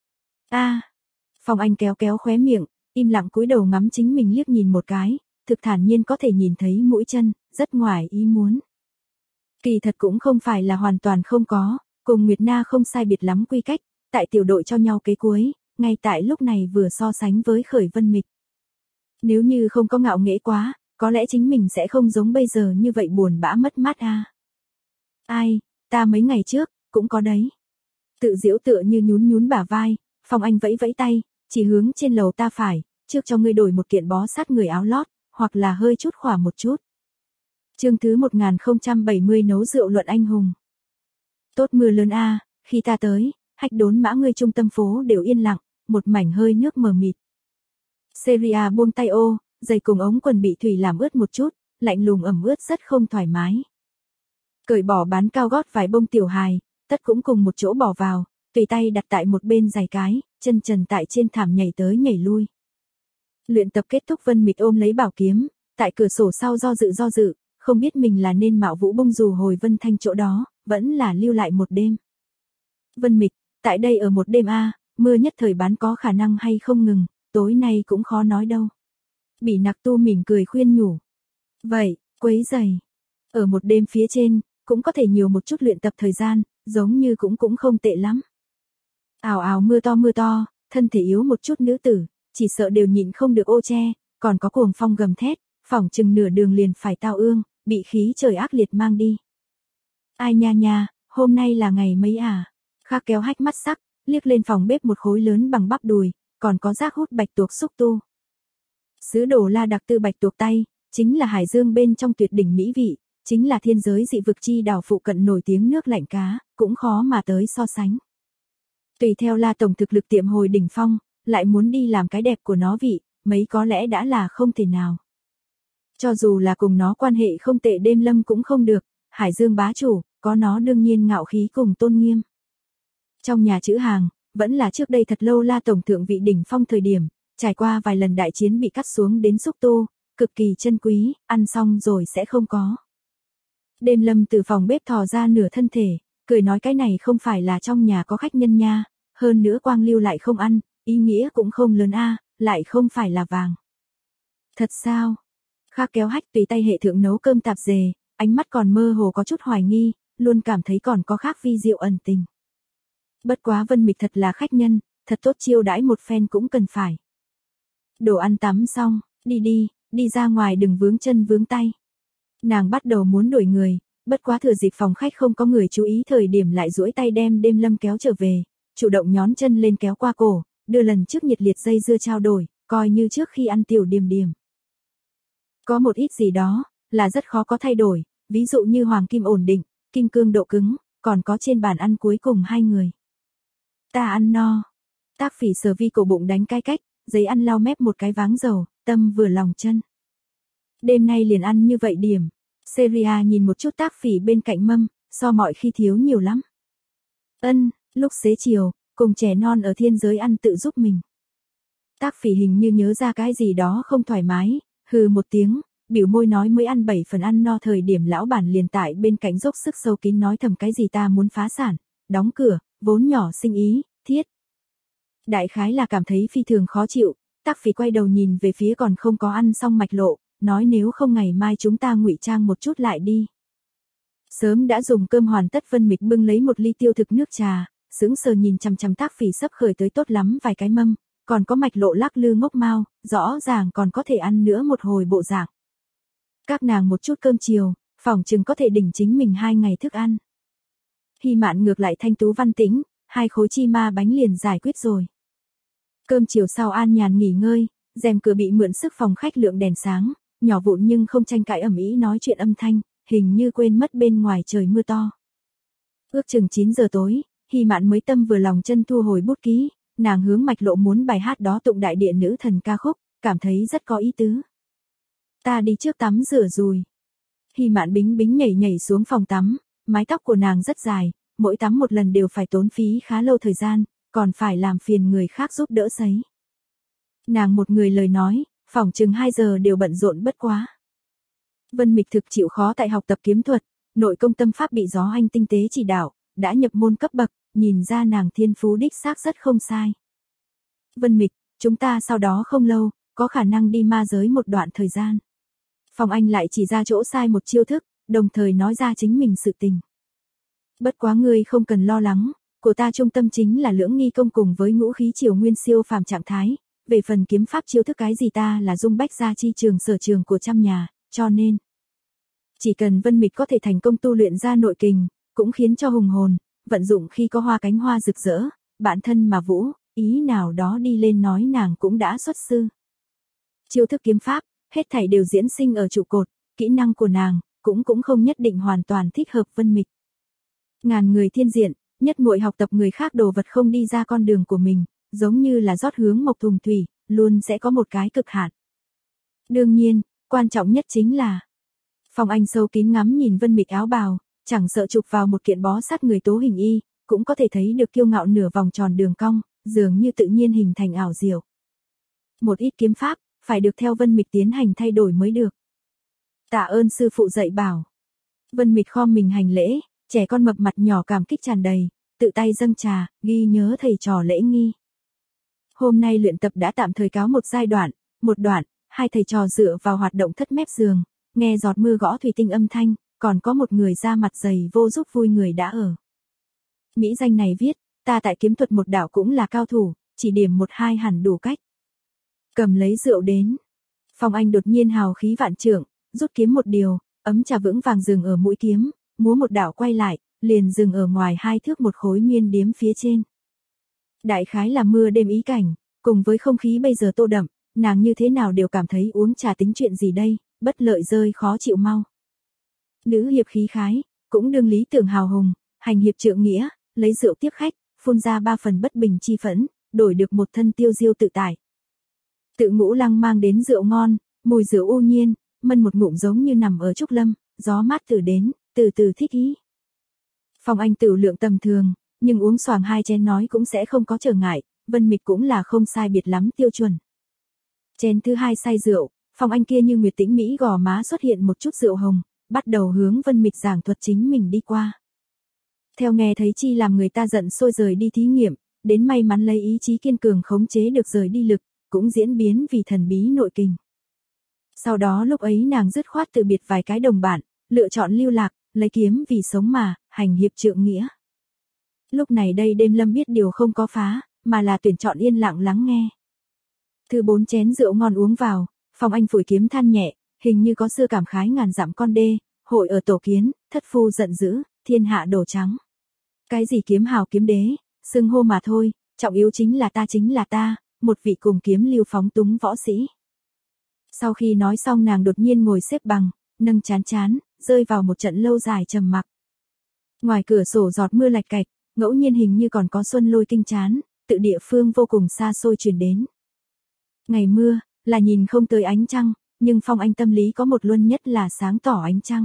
Phong Anh kéo kéo khóe miệng, im lặng cúi đầu ngắm chính mình liếc nhìn một cái, thực thản nhiên có thể nhìn thấy mũi chân, rất ngoài ý muốn. Kỳ thật cũng không phải là hoàn toàn không có, cùng Nguyệt Na không sai biệt lắm quy cách, tại tiểu đội cho nhau kế cuối, ngay tại lúc này vừa so sánh với Khởi Vân Mịch. Nếu như không có ngạo nghễ quá, có lẽ chính mình sẽ không giống bây giờ như vậy buồn bã mất mát a. Ai, ta mấy ngày trước, cũng có đấy. Tự giễu tựa như nhún nhún bả vai, Phong Anh vẫy vẫy tay, chỉ hướng trên lầu ta phải, trước cho ngươi đổi một kiện bó sát người áo lót, hoặc là hơi chút khỏa một chút. Chương thứ 1070 nấu rượu luận anh hùng. Tốt mưa lớn a, khi ta tới, Hách Đốn Mã ngươi trung tâm phố đều yên lặng, một mảnh hơi nước mờ mịt. Seria buông tay ô, giày cùng ống quần bị thủy làm ướt một chút, lạnh lùng ẩm ướt rất không thoải mái. Cởi bỏ bán cao gót vải bông tiểu hài, tất cũng cùng một chỗ bỏ vào, tùy tay đặt tại một bên giày cái, chân trần tại trên thảm nhảy tới nhảy lui. Luyện tập kết thúc Vân Mịch ôm lấy bảo kiếm, tại cửa sổ sau do dự, không biết mình là nên mạo vũ bông dù hồi Vân Thanh chỗ đó, vẫn là lưu lại một đêm. Vân Mịch, tại đây ở một đêm a, mưa nhất thời bán có khả năng hay không ngừng, tối nay cũng khó nói đâu. Bỉ Nặc Tu mỉm cười khuyên nhủ. Vậy, quấy giày. Ở một đêm phía trên, cũng có thể nhiều một chút luyện tập thời gian, giống như cũng không tệ lắm. Ào ào mưa to, thân thể yếu một chút nữ tử, chỉ sợ đều nhịn không được ô che, còn có cuồng phong gầm thét, phỏng chừng nửa đường liền phải tao ương, bị khí trời ác liệt mang đi. Ai nha nha, hôm nay là ngày mấy à? Kha Kéo Hách mắt sắc, liếc lên phòng bếp một khối lớn bằng bắp đùi, còn có rác hút bạch tuộc xúc tu. Sứ đồ La đặc tư bạch tuộc tay, chính là hải dương bên trong tuyệt đỉnh mỹ vị, chính là thiên giới dị vực chi đảo phụ cận nổi tiếng nước lạnh cá, cũng khó mà tới so sánh. Tùy theo La tổng thực lực tiệm hồi đỉnh phong, lại muốn đi làm cái đẹp của nó vị, mấy có lẽ đã là không thể nào. Cho dù là cùng nó quan hệ không tệ Đêm Lâm cũng không được, hải dương bá chủ, có nó đương nhiên ngạo khí cùng tôn nghiêm. Trong nhà chữ hàng, vẫn là trước đây thật lâu La tổng thượng vị đỉnh phong thời điểm, trải qua vài lần đại chiến bị cắt xuống đến xúc tu, cực kỳ chân quý, ăn xong rồi sẽ không có. Đêm Lâm từ phòng bếp thò ra nửa thân thể, cười nói cái này không phải là trong nhà có khách nhân nha, hơn nữa Quang Lưu lại không ăn, ý nghĩa cũng không lớn a, lại không phải là vàng. Thật sao? Kha Kéo Hách tùy tay hệ thượng nấu cơm tạp dề, ánh mắt còn mơ hồ có chút hoài nghi, luôn cảm thấy còn có khác vi diệu ẩn tình. Bất quá Vân Mịch thật là khách nhân, thật tốt chiêu đãi một phen cũng cần phải. Đồ ăn tắm xong, đi ra ngoài đừng vướng chân vướng tay. Nàng bắt đầu muốn đuổi người, bất quá thừa dịp phòng khách không có người chú ý thời điểm lại duỗi tay đem Đêm Lâm kéo trở về, chủ động nhón chân lên kéo qua cổ, đưa lần trước nhiệt liệt dây dưa trao đổi, coi như trước khi ăn tiểu điềm điềm. Có một ít gì đó, là rất khó có thay đổi, ví dụ như hoàng kim ổn định, kim cương độ cứng, còn có trên bàn ăn cuối cùng hai người. Ta ăn no. Tác Phỉ sờ vi cổ bụng đánh cái cách, giấy ăn lau mép một cái váng dầu, tâm vừa lòng chân. Đêm nay liền ăn như vậy điểm. Seria nhìn một chút Tác Phỉ bên cạnh mâm, so mọi khi thiếu nhiều lắm. Lúc xế chiều, cùng trẻ non ở thiên giới ăn tự giúp mình. Tác Phỉ hình như nhớ ra cái gì đó không thoải mái, hừ một tiếng, biểu môi nói mới ăn 7 phần ăn no thời điểm lão bản liền tại bên cạnh dốc sức sâu kín nói thầm cái gì ta muốn phá sản, đóng cửa, vốn nhỏ sinh ý, thiết. Đại khái là cảm thấy phi thường khó chịu, Tác Phỉ quay đầu nhìn về phía còn không có ăn xong Mạch Lộ, nói nếu không ngày mai chúng ta ngụy trang một chút lại đi. Sớm đã dùng cơm hoàn tất Vân Mịch bưng lấy một ly tiêu thực nước trà, sững sờ nhìn chằm chằm Tác Phỉ sắp khởi tới tốt lắm vài cái mâm, còn có Mạch Lộ lắc lư ngốc mao, rõ ràng còn có thể ăn nữa một hồi bộ dạng. Các nàng một chút cơm chiều, phỏng chừng có thể đỉnh chính mình 2 ngày thức ăn. Hy Mạn ngược lại thanh tú văn tĩnh, 2 khối chi ma bánh liền giải quyết rồi. Cơm chiều sau an nhàn nghỉ ngơi, rèm cửa bị mượn sức phòng khách lượng đèn sáng, nhỏ vụn nhưng không tranh cãi ầm ĩ nói chuyện âm thanh, hình như quên mất bên ngoài trời mưa to. Ước chừng 9 giờ tối, Hy Mạn mới tâm vừa lòng chân thu hồi bút ký, nàng hướng Mạch Lộ muốn bài hát đó tụng đại địa nữ thần ca khúc, cảm thấy rất có ý tứ. Ta đi trước tắm rửa rồi. Hy Mạn bính bính nhảy nhảy xuống phòng tắm, mái tóc của nàng rất dài, mỗi tắm một lần đều phải tốn phí khá lâu thời gian, còn phải làm phiền người khác giúp đỡ sấy. Nàng một người lời nói, phỏng chừng 2 giờ đều bận rộn bất quá. Vân Mịch thực chịu khó tại học tập kiếm thuật, nội công tâm pháp bị Gió Anh tinh tế chỉ đạo, đã nhập môn cấp bậc, nhìn ra nàng thiên phú đích xác rất không sai. Vân Mịch, chúng ta sau đó không lâu, có khả năng đi ma giới một đoạn thời gian. Phong Anh lại chỉ ra chỗ sai một chiêu thức, đồng thời nói ra chính mình sự tình. Bất quá ngươi không cần lo lắng, của ta trung tâm chính là lưỡng nghi công cùng với ngũ khí triều nguyên siêu phàm trạng thái, về phần kiếm pháp chiêu thức cái gì ta là dung bách gia chi trường sở trường của trăm nhà, cho nên chỉ cần Vân Mịch có thể thành công tu luyện ra nội kình, cũng khiến cho hùng hồn, vận dụng khi có hoa cánh hoa rực rỡ, bản thân mà vũ, ý nào đó đi lên nói nàng cũng đã xuất sư. Chiêu thức kiếm pháp, hết thảy đều diễn sinh ở trụ cột, kỹ năng của nàng, cũng không nhất định hoàn toàn thích hợp Vân Mịch. Ngàn người thiên diện, nhất muội học tập người khác đồ vật không đi ra con đường của mình, giống như là rót hướng mộc thùng thủy, luôn sẽ có một cái cực hạn. Đương nhiên, quan trọng nhất chính là Phong Anh sâu kín ngắm nhìn Vân Mịch áo bào, chẳng sợ chụp vào một kiện bó sát người tố hình y, cũng có thể thấy được kiêu ngạo nửa vòng tròn đường cong, dường như tự nhiên hình thành ảo diệu. Một ít kiếm pháp, phải được theo Vân Mịch tiến hành thay đổi mới được. Tạ ơn sư phụ dạy bảo. Vân Mịch khom mình hành lễ, trẻ con mập mặt nhỏ cảm kích tràn đầy, tự tay dâng trà, ghi nhớ thầy trò lễ nghi. Hôm nay luyện tập đã tạm thời cáo một giai đoạn, một đoạn, hai thầy trò dựa vào hoạt động thất mép giường, nghe giọt mưa gõ thủy tinh âm thanh, còn có một người da mặt dày vô giúp vui người đã ở. Mỹ danh này viết, ta tại kiếm thuật một đạo cũng là cao thủ, chỉ điểm một hai hẳn đủ cách. Cầm lấy rượu đến. Phong Anh đột nhiên hào khí vạn trượng, rút kiếm một điều, ấm trà vững vàng dừng ở mũi kiếm, múa một đạo quay lại, liền dừng ở ngoài 2 thước một khối miên điếm phía trên. Đại khái là mưa đêm ý cảnh, cùng với không khí bây giờ tô đậm, nàng như thế nào đều cảm thấy uống trà tính chuyện gì đây, bất lợi rơi khó chịu mau. Nữ hiệp khí khái, cũng đương lý tưởng hào hùng, hành hiệp trượng nghĩa, lấy rượu tiếp khách, phun ra 3 phần bất bình chi phẫn, đổi được một thân tiêu diêu tự tại. Tự Ngũ Lăng mang đến rượu ngon, mùi rượu u nhiên, mân một ngụm giống như nằm ở trúc lâm, gió mát từ đến, từ từ thích ý. Phong Anh tửu lượng tầm thường, nhưng uống xoàng 2 chén nói cũng sẽ không có trở ngại, Vân Mịch cũng là không sai biệt lắm tiêu chuẩn. Chén thứ 2 say rượu, Phong Anh kia như nguyệt tĩnh mỹ gò má xuất hiện một chút rượu hồng, bắt đầu hướng Vân Mịch giảng thuật chính mình đi qua. Theo nghe thấy chi làm người ta giận sôi rời đi thí nghiệm, đến may mắn lấy ý chí kiên cường khống chế được rời đi lực, cũng diễn biến vì thần bí nội kình. Sau đó lúc ấy nàng dứt khoát từ biệt vài cái đồng bạn, lựa chọn lưu lạc, lấy kiếm vì sống mà, hành hiệp trượng nghĩa. Lúc này đây Đêm Lâm biết điều không có phá, mà là tuyển chọn yên lặng lắng nghe. Thứ 4 chén rượu ngon uống vào, Phong Anh phủi kiếm than nhẹ, hình như có xưa cảm khái ngàn dặm con đê, hội ở tổ kiến, thất phu giận dữ, thiên hạ đổ trắng. Cái gì kiếm hào kiếm đế, xưng hô mà thôi, trọng yếu chính là ta, một vị cùng kiếm lưu phóng túng võ sĩ. Sau khi nói xong nàng đột nhiên ngồi xếp bằng, nâng chán, rơi vào một trận lâu dài trầm mặc. Ngoài cửa sổ giọt mưa lạch cạch, ngẫu nhiên hình như còn có xuân lôi kinh chán, tự địa phương vô cùng xa xôi truyền đến. Ngày mưa, là nhìn không tới ánh trăng, nhưng Phong Anh tâm lý có một luân nhất là sáng tỏ ánh trăng.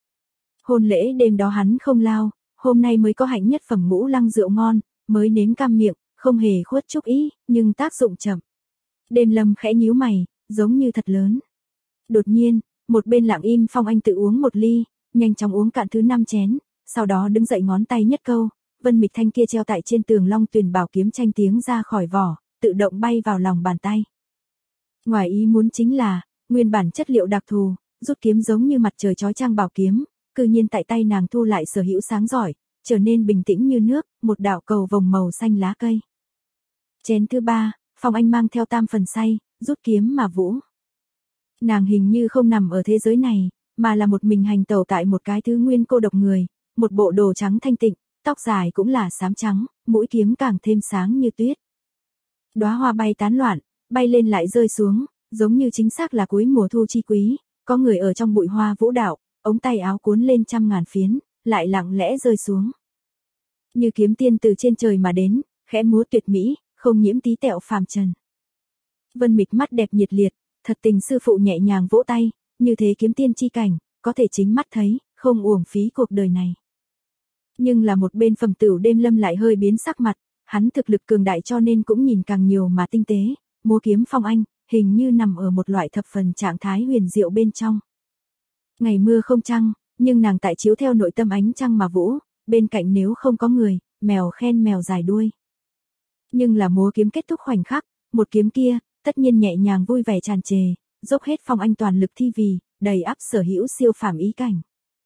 Hôn lễ đêm đó hắn không lao, hôm nay mới có hạnh nhất phẩm Ngũ Lăng rượu ngon, mới nếm cam miệng, không hề khuất chút ý, nhưng tác dụng chậm. Đêm Lâm khẽ nhíu mày, giống như thật lớn. Đột nhiên, một bên lặng im Phong Anh tự uống một ly, nhanh chóng uống cạn thứ 5 chén, sau đó đứng dậy ngón tay nhất câu, Vân Mịch thanh kia treo tại trên tường Long Tuyền bảo kiếm tranh tiếng ra khỏi vỏ, tự động bay vào lòng bàn tay. Ngoài ý muốn chính là, nguyên bản chất liệu đặc thù, rút kiếm giống như mặt trời chói chang bảo kiếm, cư nhiên tại tay nàng thu lại sở hữu sáng giỏi, trở nên bình tĩnh như nước, một đạo cầu vồng màu xanh lá cây. Chén thứ 3, Phong Anh mang theo tam phần say, rút kiếm mà vũ. Nàng hình như không nằm ở thế giới này, mà là một mình hành tẩu tại một cái thứ nguyên cô độc người, một bộ đồ trắng thanh tịnh, tóc dài cũng là xám trắng, mũi kiếm càng thêm sáng như tuyết. Đóa hoa bay tán loạn, bay lên lại rơi xuống, giống như chính xác là cuối mùa thu chi quý, có người ở trong bụi hoa vũ đạo, ống tay áo cuốn lên trăm ngàn phiến, lại lặng lẽ rơi xuống. Như kiếm tiên từ trên trời mà đến, khẽ múa tuyệt mỹ, không nhiễm tí tẹo phàm trần. Vân Mịch mắt đẹp nhiệt liệt, thật tình sư phụ nhẹ nhàng vỗ tay, như thế kiếm tiên chi cảnh, có thể chính mắt thấy, không uổng phí cuộc đời này. Nhưng là một bên Phẩm Tửu Đêm Lâm lại hơi biến sắc mặt, hắn thực lực cường đại cho nên cũng nhìn càng nhiều mà tinh tế, múa kiếm Phong Anh, hình như nằm ở một loại thập phần trạng thái huyền diệu bên trong. Ngày mưa không trăng, nhưng nàng tại chiếu theo nội tâm ánh trăng mà vũ, bên cạnh nếu không có người, mèo khen mèo dài đuôi. Nhưng là múa kiếm kết thúc khoảnh khắc, một kiếm kia, tất nhiên nhẹ nhàng vui vẻ tràn trề, dốc hết Phong Anh toàn lực thi vì, đầy ắp sở hữu siêu phàm ý cảnh.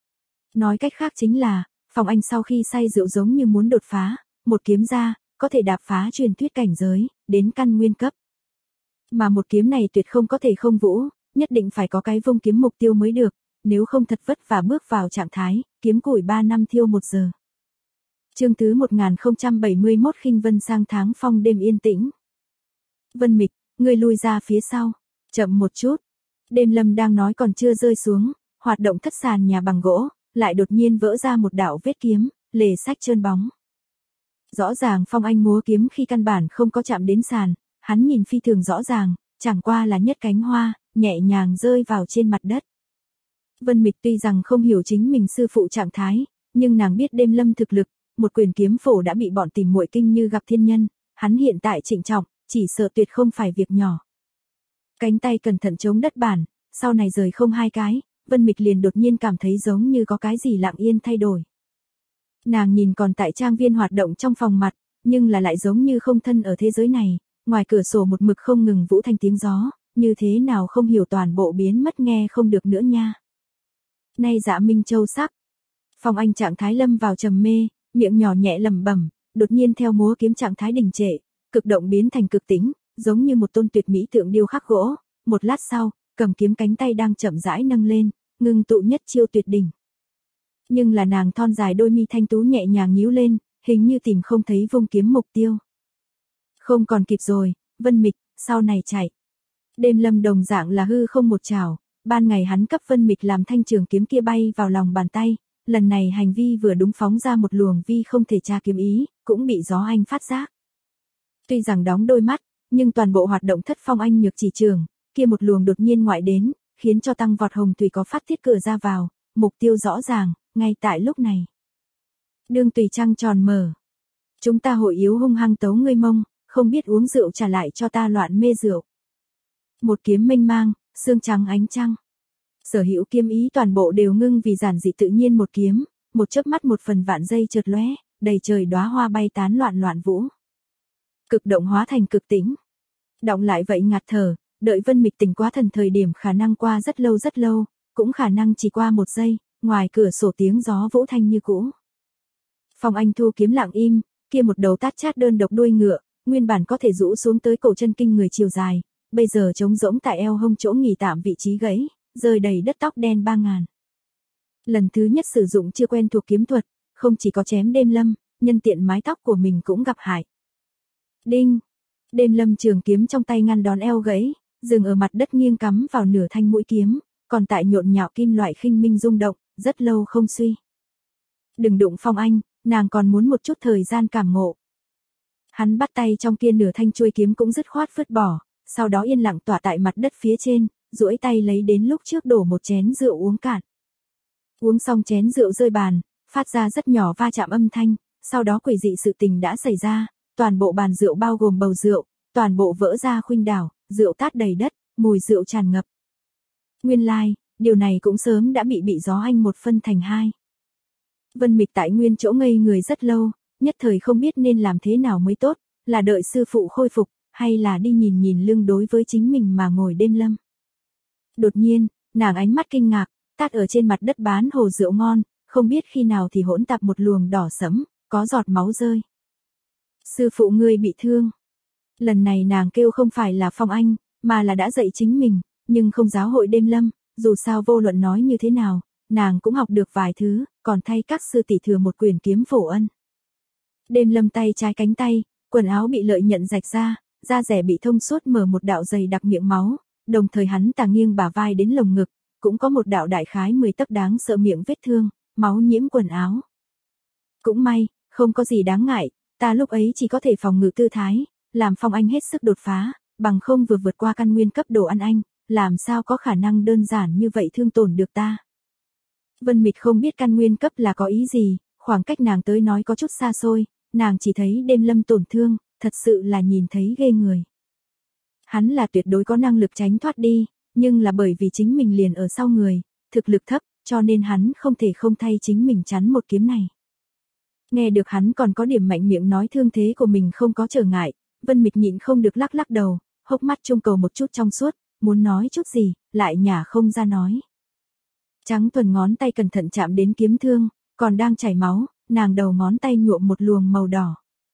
Nói cách khác chính là, Phong Anh sau khi say rượu giống như muốn đột phá, một kiếm ra, có thể đạp phá truyền thuyết cảnh giới, đến căn nguyên cấp. Mà một kiếm này tuyệt không có thể không vũ, nhất định phải có cái vung kiếm mục tiêu mới được, nếu không thật vất vả bước vào trạng thái, kiếm củi 3 năm thiêu 1 giờ. Chương thứ 1071 khinh vân sang tháng phong đêm yên tĩnh. Vân Mịch, ngươi lui ra phía sau, chậm một chút. Đêm Lâm đang nói còn chưa rơi xuống, hoạt động thất sàn nhà bằng gỗ, lại đột nhiên vỡ ra một đạo vết kiếm, lề sách trơn bóng. Rõ ràng Phong Anh múa kiếm khi căn bản không có chạm đến sàn, hắn nhìn phi thường rõ ràng, chẳng qua là nhất cánh hoa, nhẹ nhàng rơi vào trên mặt đất. Vân Mịch tuy rằng không hiểu chính mình sư phụ trạng thái, nhưng nàng biết Đêm Lâm thực lực, một quyền kiếm phổ đã bị bọn tìm muội kinh như gặp thiên nhân, hắn hiện tại trịnh trọng, chỉ sợ tuyệt không phải việc nhỏ. Cánh tay cẩn thận chống đất bản, sau này rời không 2 cái, Vân Mịch liền đột nhiên cảm thấy giống như có cái gì lặng yên thay đổi. Nàng nhìn còn tại trang viên hoạt động trong phòng mặt, nhưng là lại giống như không thân ở thế giới này, ngoài cửa sổ một mực không ngừng vũ thanh tiếng gió, như thế nào không hiểu toàn bộ biến mất nghe không được nữa nha. Nay Dạ Minh Châu sắc. Phong Anh trạng thái lâm vào trầm mê, miệng nhỏ nhẹ lẩm bẩm, đột nhiên theo múa kiếm trạng thái đình trệ, cực động biến thành cực tĩnh, giống như một tôn tuyệt mỹ tượng điêu khắc gỗ, một lát sau, cầm kiếm cánh tay đang chậm rãi nâng lên, ngưng tụ nhất chiêu tuyệt đỉnh. Nhưng là nàng thon dài đôi mi thanh tú nhẹ nhàng nhíu lên, hình như tìm không thấy vung kiếm mục tiêu. Không còn kịp rồi, Vân Mịch, sau này chạy. Đêm Lâm đồng dạng là hư không một trảo, ban ngày hắn cấp Vân Mịch làm thanh trường kiếm kia bay vào lòng bàn tay, lần này hành vi vừa đúng phóng ra một luồng vi không thể tra kiếm ý, cũng bị gió anh phát giác. Tuy rằng đóng đôi mắt, nhưng toàn bộ hoạt động thất Phong Anh nhược chỉ trường, kia một luồng đột nhiên ngoại đến, khiến cho tăng vọt hồng tùy có phát thiết cửa ra vào, mục tiêu rõ ràng, ngay tại lúc này. Đương tùy trăng tròn mở. Chúng ta hội yếu hung hăng tấu ngươi mông, không biết uống rượu trả lại cho ta loạn mê rượu. Một kiếm mênh mang, xương trắng ánh trăng. Sở hữu kiếm ý toàn bộ đều ngưng vì giản dị tự nhiên một kiếm, một chớp mắt một phần vạn giây chợt lóe, đầy trời đóa hoa bay tán loạn loạn vũ. Cực động hóa thành cực tĩnh. Động lại vậy ngạt thở, đợi Vân Mịch tỉnh quá thần thời điểm khả năng qua rất lâu, cũng khả năng chỉ qua một giây, ngoài cửa sổ tiếng gió vũ thanh như cũ. Phong Anh thu kiếm lặng im, kia một đầu tát chát đơn độc đuôi ngựa, nguyên bản có thể rũ xuống tới cổ chân kinh người chiều dài, bây giờ trống rỗng tại eo hông chỗ nghỉ tạm vị trí gãy, rơi đầy đất tóc đen 3000. Lần thứ nhất sử dụng chưa quen thuộc kiếm thuật, không chỉ có chém Đêm Lâm, nhân tiện mái tóc của mình cũng gặp hại. Đinh! Đêm Lâm trường kiếm trong tay ngăn đón eo gãy, dừng ở mặt đất nghiêng cắm vào nửa thanh mũi kiếm, còn tại nhộn nhạo kim loại khinh minh rung động, rất lâu không suy. Đừng đụng Phong Anh, nàng còn muốn một chút thời gian cảm ngộ. Hắn bắt tay trong kia nửa thanh chuôi kiếm cũng dứt khoát vứt bỏ, sau đó yên lặng tỏa tại mặt đất phía trên, duỗi tay lấy đến lúc trước đổ một chén rượu uống cạn. Uống xong chén rượu rơi bàn, phát ra rất nhỏ va chạm âm thanh, sau đó quỷ dị sự tình đã xảy ra, toàn bộ bàn rượu bao gồm bầu rượu, toàn bộ vỡ ra khuynh đảo, rượu tát đầy đất, mùi rượu tràn ngập. Nguyên lai, điều này cũng sớm đã bị gió anh một phân thành hai. Vân Mịch tại nguyên chỗ ngây người rất lâu, nhất thời không biết nên làm thế nào mới tốt, là đợi sư phụ khôi phục, hay là đi nhìn nhìn lưng đối với chính mình mà ngồi Đêm Lâm. Đột nhiên, nàng ánh mắt kinh ngạc, tát ở trên mặt đất bán hồ rượu ngon, không biết khi nào thì hỗn tạp một luồng đỏ sẫm, có giọt máu rơi. Sư phụ ngươi bị thương. Lần này nàng kêu không phải là Phong Anh, mà là đã dạy chính mình, nhưng không giáo hội Đêm Lâm, dù sao vô luận nói như thế nào, nàng cũng học được vài thứ, còn thay các sư tỷ thừa một quyền kiếm phổ ân. Đêm Lâm tay trái cánh tay, quần áo bị lợi nhận rạch ra, da rẻ bị thông suốt mở một đạo dày đặc miệng máu, đồng thời hắn tà nghiêng bả vai đến lồng ngực, cũng có một đạo đại khái 10 tấc đáng sợ miệng vết thương, máu nhiễm quần áo. Cũng may, không có gì đáng ngại, ta lúc ấy chỉ có thể phòng ngự tư thái, làm Phong Anh hết sức đột phá, bằng không vừa vượt qua căn nguyên cấp đồ ăn anh, làm sao có khả năng đơn giản như vậy thương tổn được ta. Vân Mịch không biết căn nguyên cấp là có ý gì, khoảng cách nàng tới nói có chút xa xôi, nàng chỉ thấy Đêm Lâm tổn thương, thật sự là nhìn thấy ghê người. Hắn là tuyệt đối có năng lực tránh thoát đi, nhưng là bởi vì chính mình liền ở sau người, thực lực thấp, cho nên hắn không thể không thay chính mình chắn một kiếm này. Nghe được hắn còn có điểm mạnh miệng nói thương thế của mình không có trở ngại, Vân Mịch nhịn không được lắc lắc đầu, hốc mắt trông cầu một chút trong suốt, muốn nói chút gì, lại nhả không ra nói. Trắng thuần ngón tay cẩn thận chạm đến kiếm thương, còn đang chảy máu, nàng đầu ngón tay nhuộm một luồng màu đỏ.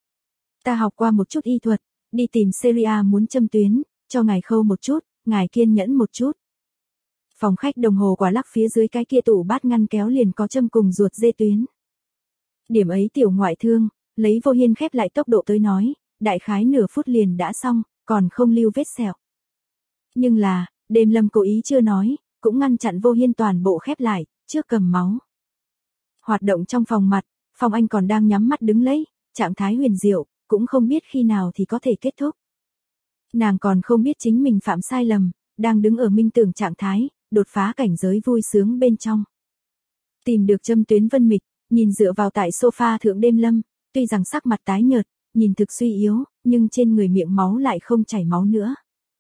Ta học qua một chút y thuật, đi tìm Seria muốn châm tuyến, cho ngài khâu một chút, ngài kiên nhẫn một chút. Phòng khách đồng hồ quả lắc phía dưới cái kia tủ bát ngăn kéo liền có châm cùng ruột dê tuyến. Điểm ấy tiểu ngoại thương, lấy Vô Hiên khép lại tốc độ tới nói, đại khái nửa phút liền đã xong, còn không lưu vết sẹo. Nhưng là, Đêm Lâm cố ý chưa nói, cũng ngăn chặn Vô Hiên toàn bộ khép lại, trước cầm máu. Hoạt động trong phòng mặt, Phong Anh còn đang nhắm mắt đứng lấy, trạng thái huyền diệu, cũng không biết khi nào thì có thể kết thúc. Nàng còn không biết chính mình phạm sai lầm, đang đứng ở minh tưởng trạng thái, đột phá cảnh giới vui sướng bên trong. Tìm được châm tuyến Vân Mịch, nhìn dựa vào tại sofa thượng Đêm Lâm, tuy rằng sắc mặt tái nhợt, nhìn thực suy yếu, nhưng trên người miệng máu lại không chảy máu nữa.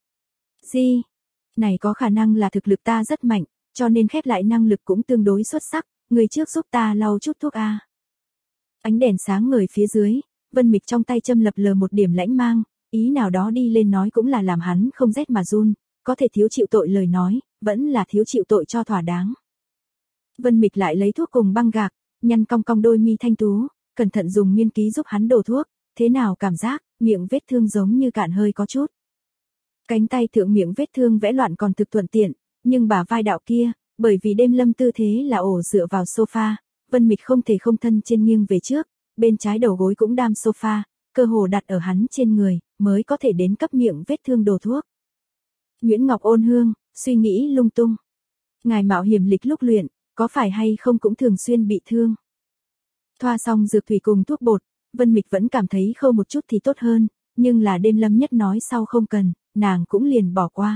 Gì? Này có khả năng là thực lực ta rất mạnh, cho nên khép lại năng lực cũng tương đối xuất sắc, người trước giúp ta lau chút thuốc a. Ánh đèn sáng ngời phía dưới, Vân Mịch trong tay châm lập lờ một điểm lãnh mang, ý nào đó đi lên nói cũng là làm hắn không rét mà run, có thể thiếu chịu tội lời nói, vẫn là thiếu chịu tội cho thỏa đáng. Vân Mịch lại lấy thuốc cùng băng gạc, nhăn cong cong đôi mi thanh tú, cẩn thận dùng miên ký giúp hắn đổ thuốc, thế nào cảm giác, miệng vết thương giống như cạn hơi có chút. Cánh tay thượng miệng vết thương vẽ loạn còn thực thuận tiện, nhưng bả vai đạo kia, bởi vì đêm lâm tư thế là ổ dựa vào sofa, Vân Mịch không thể không thân trên nghiêng về trước, bên trái đầu gối cũng đam sofa, cơ hồ đặt ở hắn trên người, mới có thể đến cấp miệng vết thương đổ thuốc. Nguyễn Ngọc ôn hương, suy nghĩ lung tung. Ngài mạo hiểm lịch lúc luyện, có phải hay không cũng thường xuyên bị thương. Thoa xong dược thủy cùng thuốc bột, Vân Mịch vẫn cảm thấy khâu một chút thì tốt hơn, nhưng là đêm lâm nhất nói sau không cần, nàng cũng liền bỏ qua.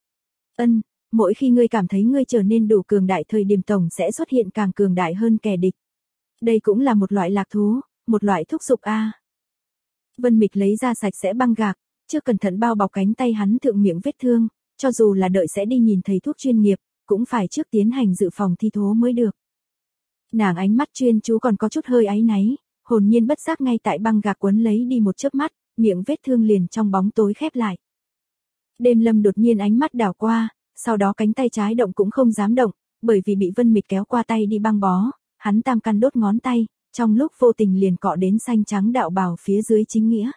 Ân, mỗi khi ngươi cảm thấy ngươi trở nên đủ cường đại thời điểm tổng sẽ xuất hiện càng cường đại hơn kẻ địch. Đây cũng là một loại lạc thú, một loại thúc giục a. Vân Mịch lấy ra sạch sẽ băng gạc, chưa cẩn thận bao bọc cánh tay hắn thượng miệng vết thương, cho dù là đợi sẽ đi nhìn thầy thuốc chuyên nghiệp, cũng phải trước tiến hành dự phòng thi thố mới được. Nàng ánh mắt chuyên chú còn có chút hơi áy náy, hồn nhiên bất giác ngay tại băng gạc quấn lấy đi một chớp mắt, miệng vết thương liền trong bóng tối khép lại. Đêm lâm đột nhiên ánh mắt đảo qua, sau đó cánh tay trái động cũng không dám động, bởi vì bị Vân Mịch kéo qua tay đi băng bó, hắn tam căn đốt ngón tay, trong lúc vô tình liền cọ đến xanh trắng đạo bào phía dưới chính nghĩa.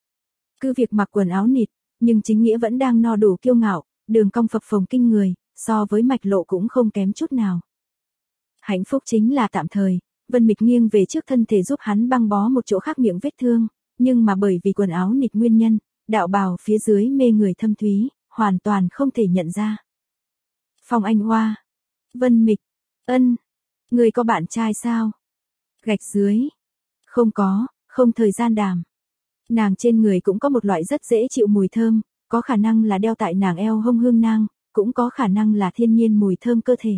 Cứ việc mặc quần áo nịt, nhưng chính nghĩa vẫn đang no đủ kiêu ngạo, đường cong phập phồng kinh người, so với mạch lộ cũng không kém chút nào. Hạnh phúc chính là tạm thời, Vân Mịch nghiêng về trước thân thể giúp hắn băng bó một chỗ khác miệng vết thương, nhưng mà bởi vì quần áo nịt nguyên nhân, đạo bào phía dưới mê người thâm thúy, hoàn toàn không thể nhận ra. Phong Anh Hoa. Vân Mịch. Ân. Người có bạn trai sao? Gạch dưới. Không có, không thời gian đàm. Nàng trên người cũng có một loại rất dễ chịu mùi thơm, có khả năng là đeo tại nàng eo hông hương nang, cũng có khả năng là thiên nhiên mùi thơm cơ thể.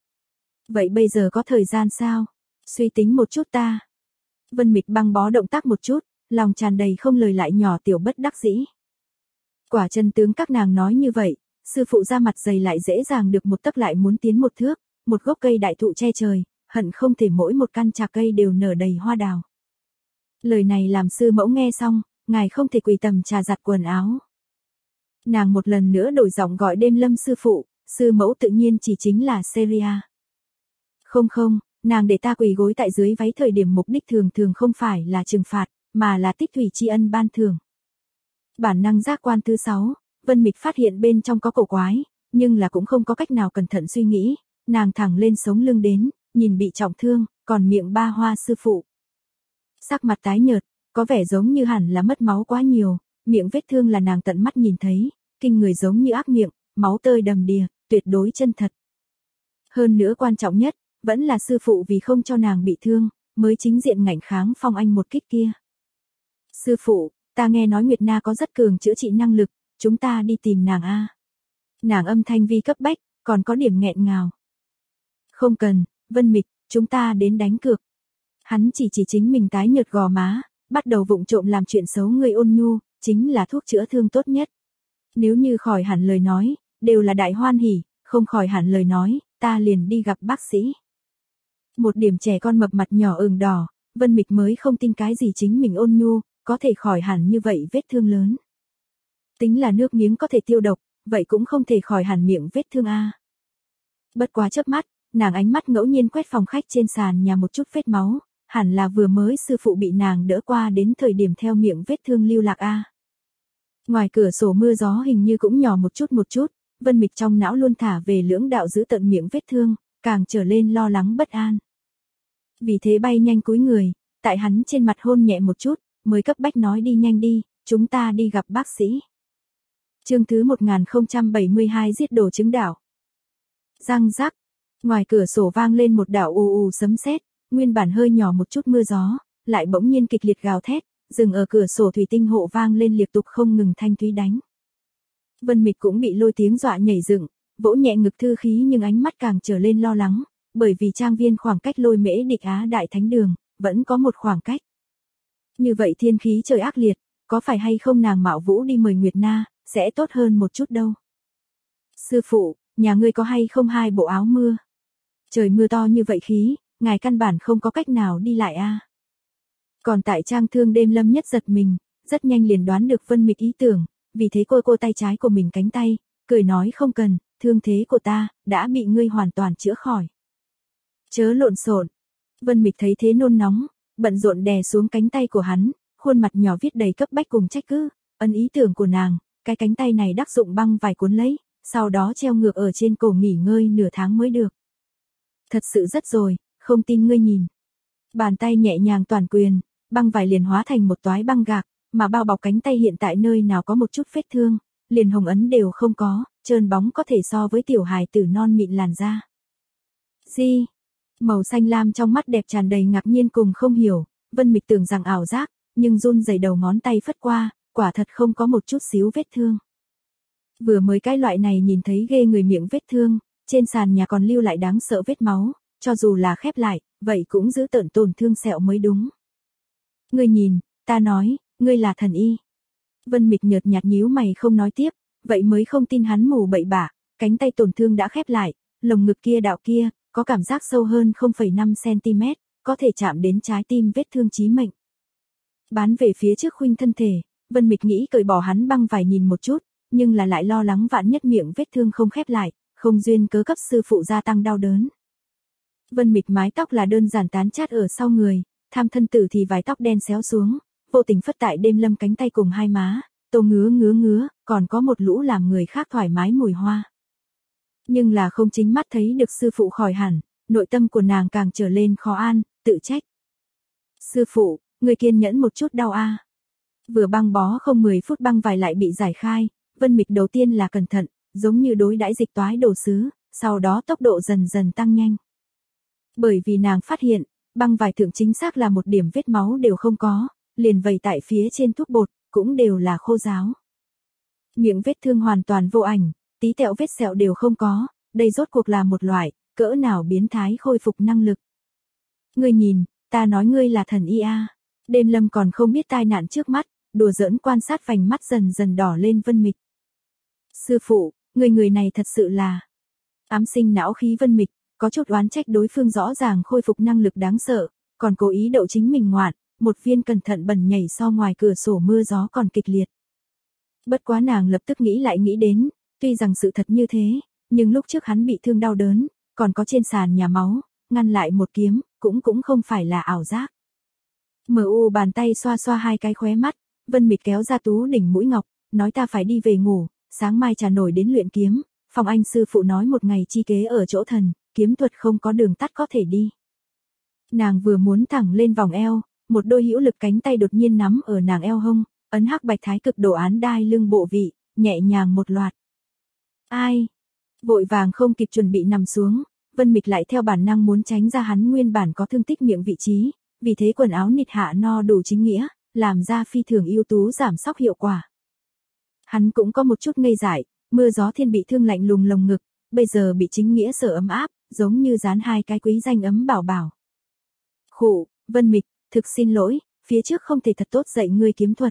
Vậy bây giờ có thời gian sao? Suy tính một chút ta. Vân Mịch băng bó động tác một chút, lòng tràn đầy không lời lại nhỏ tiểu bất đắc dĩ. Quả chân tướng các nàng nói như vậy, sư phụ ra mặt dày lại dễ dàng được một tấc lại muốn tiến một thước, một gốc cây đại thụ che trời, hận không thể mỗi một căn trà cây đều nở đầy hoa đào. Lời này làm sư mẫu nghe xong, ngài không thể quỳ tầm trà giặt quần áo. Nàng một lần nữa đổi giọng gọi đêm lâm sư phụ, sư mẫu tự nhiên chỉ chính là Seria. Không không, nàng để ta quỳ gối tại dưới váy thời điểm mục đích thường thường không phải là trừng phạt, mà là tích thủy tri ân ban thưởng. Bản năng giác quan thứ 6, Vân Mịch phát hiện bên trong có cổ quái, nhưng là cũng không có cách nào cẩn thận suy nghĩ, nàng thẳng lên sống lưng đến, nhìn bị trọng thương, còn miệng ba hoa sư phụ. Sắc mặt tái nhợt, có vẻ giống như hẳn là mất máu quá nhiều, miệng vết thương là nàng tận mắt nhìn thấy, kinh người giống như ác miệng, máu tơi đầm đìa, tuyệt đối chân thật. Hơn nữa quan trọng nhất, vẫn là sư phụ vì không cho nàng bị thương, mới chính diện ngạnh kháng Phong Anh một kích kia. Sư phụ, ta nghe nói Nguyệt Na có rất cường chữa trị năng lực, chúng ta đi tìm nàng a. Nàng âm thanh vi cấp bách, còn có điểm nghẹn ngào. Không cần, Vân Mịch, chúng ta đến đánh cược. Hắn chỉ chính mình tái nhợt gò má, bắt đầu vụng trộm làm chuyện xấu người ôn nhu, chính là thuốc chữa thương tốt nhất. Nếu như khỏi hẳn lời nói, đều là đại hoan hỉ, không khỏi hẳn lời nói, ta liền đi gặp bác sĩ. Một điểm trẻ con mập mặt nhỏ ửng đỏ, Vân Mịch mới không tin cái gì chính mình ôn nhu, có thể khỏi hẳn như vậy vết thương lớn. Tính là nước miếng có thể tiêu độc, vậy cũng không thể khỏi hẳn miệng vết thương a. Bất quá chớp mắt, nàng ánh mắt ngẫu nhiên quét phòng khách trên sàn nhà một chút vết máu, hẳn là vừa mới sư phụ bị nàng đỡ qua đến thời điểm theo miệng vết thương lưu lạc a. Ngoài cửa sổ mưa gió hình như cũng nhỏ một chút, Vân Mịch trong não luôn thả về lưỡng đạo giữ tận miệng vết thương, càng trở lên lo lắng bất an. Vì thế bay nhanh cúi người, tại hắn trên mặt hôn nhẹ một chút, mới cấp bách nói đi nhanh đi, chúng ta đi gặp bác sĩ. Chương thứ 1072 giết đồ trứng đảo. Răng rắc, ngoài cửa sổ vang lên một đạo ù sấm sét, nguyên bản hơi nhỏ một chút mưa gió, lại bỗng nhiên kịch liệt gào thét, dừng ở cửa sổ thủy tinh hộ vang lên liên tục không ngừng thanh thúy đánh. Vân Mịch cũng bị lôi tiếng dọa nhảy dựng, vỗ nhẹ ngực thư khí nhưng ánh mắt càng trở lên lo lắng, bởi vì trang viên khoảng cách Lôi Mễ Địch Á Đại Thánh Đường, vẫn có một khoảng cách. Như vậy thiên khí trời ác liệt, có phải hay không nàng mạo vũ đi mời Nguyệt Na, sẽ tốt hơn một chút đâu. Sư phụ, nhà ngươi có hay không 2 bộ áo mưa? Trời mưa to như vậy khí, ngài căn bản không có cách nào đi lại a. Còn tại trang thương đêm lâm nhất giật mình, rất nhanh liền đoán được Vân Mịch ý tưởng, vì thế cô tay trái của mình cánh tay, cười nói không cần, thương thế của ta, đã bị ngươi hoàn toàn chữa khỏi. Chớ lộn xộn. Vân Mịch thấy thế nôn nóng, bận rộn đè xuống cánh tay của hắn, khuôn mặt nhỏ viết đầy cấp bách cùng trách cứ, ý tưởng của nàng, cái cánh tay này đắc dụng băng vải cuốn lấy, sau đó treo ngược ở trên cổ nghỉ ngơi nửa tháng mới được. Thật sự rất rồi, không tin ngươi nhìn. Bàn tay nhẹ nhàng toàn quyền, băng vải liền hóa thành một toái băng gạc, mà bao bọc cánh tay hiện tại nơi nào có một chút vết thương, liền hồng ấn đều không có, trơn bóng có thể so với tiểu hài tử non mịn làn da. Gì? Màu xanh lam trong mắt đẹp tràn đầy ngạc nhiên cùng không hiểu, Vân Mịch tưởng rằng ảo giác, nhưng run rẩy đầu ngón tay phất qua, quả thật không có một chút xíu vết thương. Vừa mới cái loại này nhìn thấy ghê người miệng vết thương, trên sàn nhà còn lưu lại đáng sợ vết máu, cho dù là khép lại, vậy cũng giữ tợn tổn thương sẹo mới đúng. Ngươi nhìn, ta nói, ngươi là thần y. Vân Mịch nhợt nhạt nhíu mày không nói tiếp, vậy mới không tin hắn mù bậy bạ, cánh tay tổn thương đã khép lại, lồng ngực kia đạo kia, có cảm giác sâu hơn 0,5 cm, có thể chạm đến trái tim vết thương chí mệnh. Bán về phía trước khuynh thân thể, Vân Mịch nghĩ cởi bỏ hắn băng vải nhìn một chút, nhưng là lại lo lắng vạn nhất miệng vết thương không khép lại, không duyên cớ cấp sư phụ gia tăng đau đớn. Vân Mịch mái tóc là đơn giản tán chát ở sau người, tham thân tử thì vài tóc đen xéo xuống, vô tình phất tại đêm lâm cánh tay cùng hai má, tô ngứa, còn có một lũ làm người khác thoải mái mùi hoa. Nhưng là không chính mắt thấy được sư phụ khỏi hẳn, nội tâm của nàng càng trở lên khó an, tự trách. Sư phụ, người kiên nhẫn một chút đau a. Vừa băng bó không 10 phút băng vải lại bị giải khai, Vân Mịch đầu tiên là cẩn thận, giống như đối đãi dịch toái đồ sứ, sau đó tốc độ dần dần tăng nhanh. Bởi vì nàng phát hiện, băng vải thượng chính xác là một điểm vết máu đều không có, liền vầy tại phía trên thuốc bột, cũng đều là khô ráo. Miệng vết thương hoàn toàn vô ảnh, tí tẹo vết sẹo đều không có, đây rốt cuộc là một loại, cỡ nào biến thái khôi phục năng lực. Ngươi nhìn, ta nói ngươi là thần y a. Đêm lâm còn không biết tai nạn trước mắt, đùa giỡn quan sát vành mắt dần dần đỏ lên Vân Mịch. Sư phụ, người này thật sự là ám sinh não khí Vân Mịch, có chút oán trách đối phương rõ ràng khôi phục năng lực đáng sợ, còn cố ý đậu chính mình ngoạn, một viên cẩn thận bẩn nhảy so ngoài cửa sổ mưa gió còn kịch liệt. Bất quá nàng lập tức nghĩ lại nghĩ đến, tuy rằng sự thật như thế, nhưng lúc trước hắn bị thương đau đớn, còn có trên sàn nhà máu, ngăn lại một kiếm, cũng không phải là ảo giác. M.U. bàn tay xoa xoa hai cái khóe mắt, Vân Mịch kéo ra tú đỉnh mũi ngọc, nói ta phải đi về ngủ, sáng mai trà nổi đến luyện kiếm, phòng anh sư phụ nói một ngày chi kế ở chỗ thần, kiếm thuật không có đường tắt có thể đi. Nàng vừa muốn thẳng lên vòng eo, một đôi hữu lực cánh tay đột nhiên nắm ở nàng eo hông, ấn hắc bạch thái cực đồ án đai lưng bộ vị, nhẹ nhàng một loạt. Ai? Vội vàng không kịp chuẩn bị nằm xuống, Vân Mịch lại theo bản năng muốn tránh ra hắn nguyên bản có thương tích miệng vị trí, vì thế quần áo nịt hạ no đủ chính nghĩa, làm ra phi thường ưu tú giảm sóc hiệu quả. Hắn cũng có một chút ngây dại, mưa gió thiên bị thương lạnh lùng lồng ngực, bây giờ bị chính nghĩa sở ấm áp, giống như dán hai cái quý danh ấm bảo bảo. Khụ, Vân Mịch, thực xin lỗi, phía trước không thể thật tốt dạy ngươi kiếm thuật.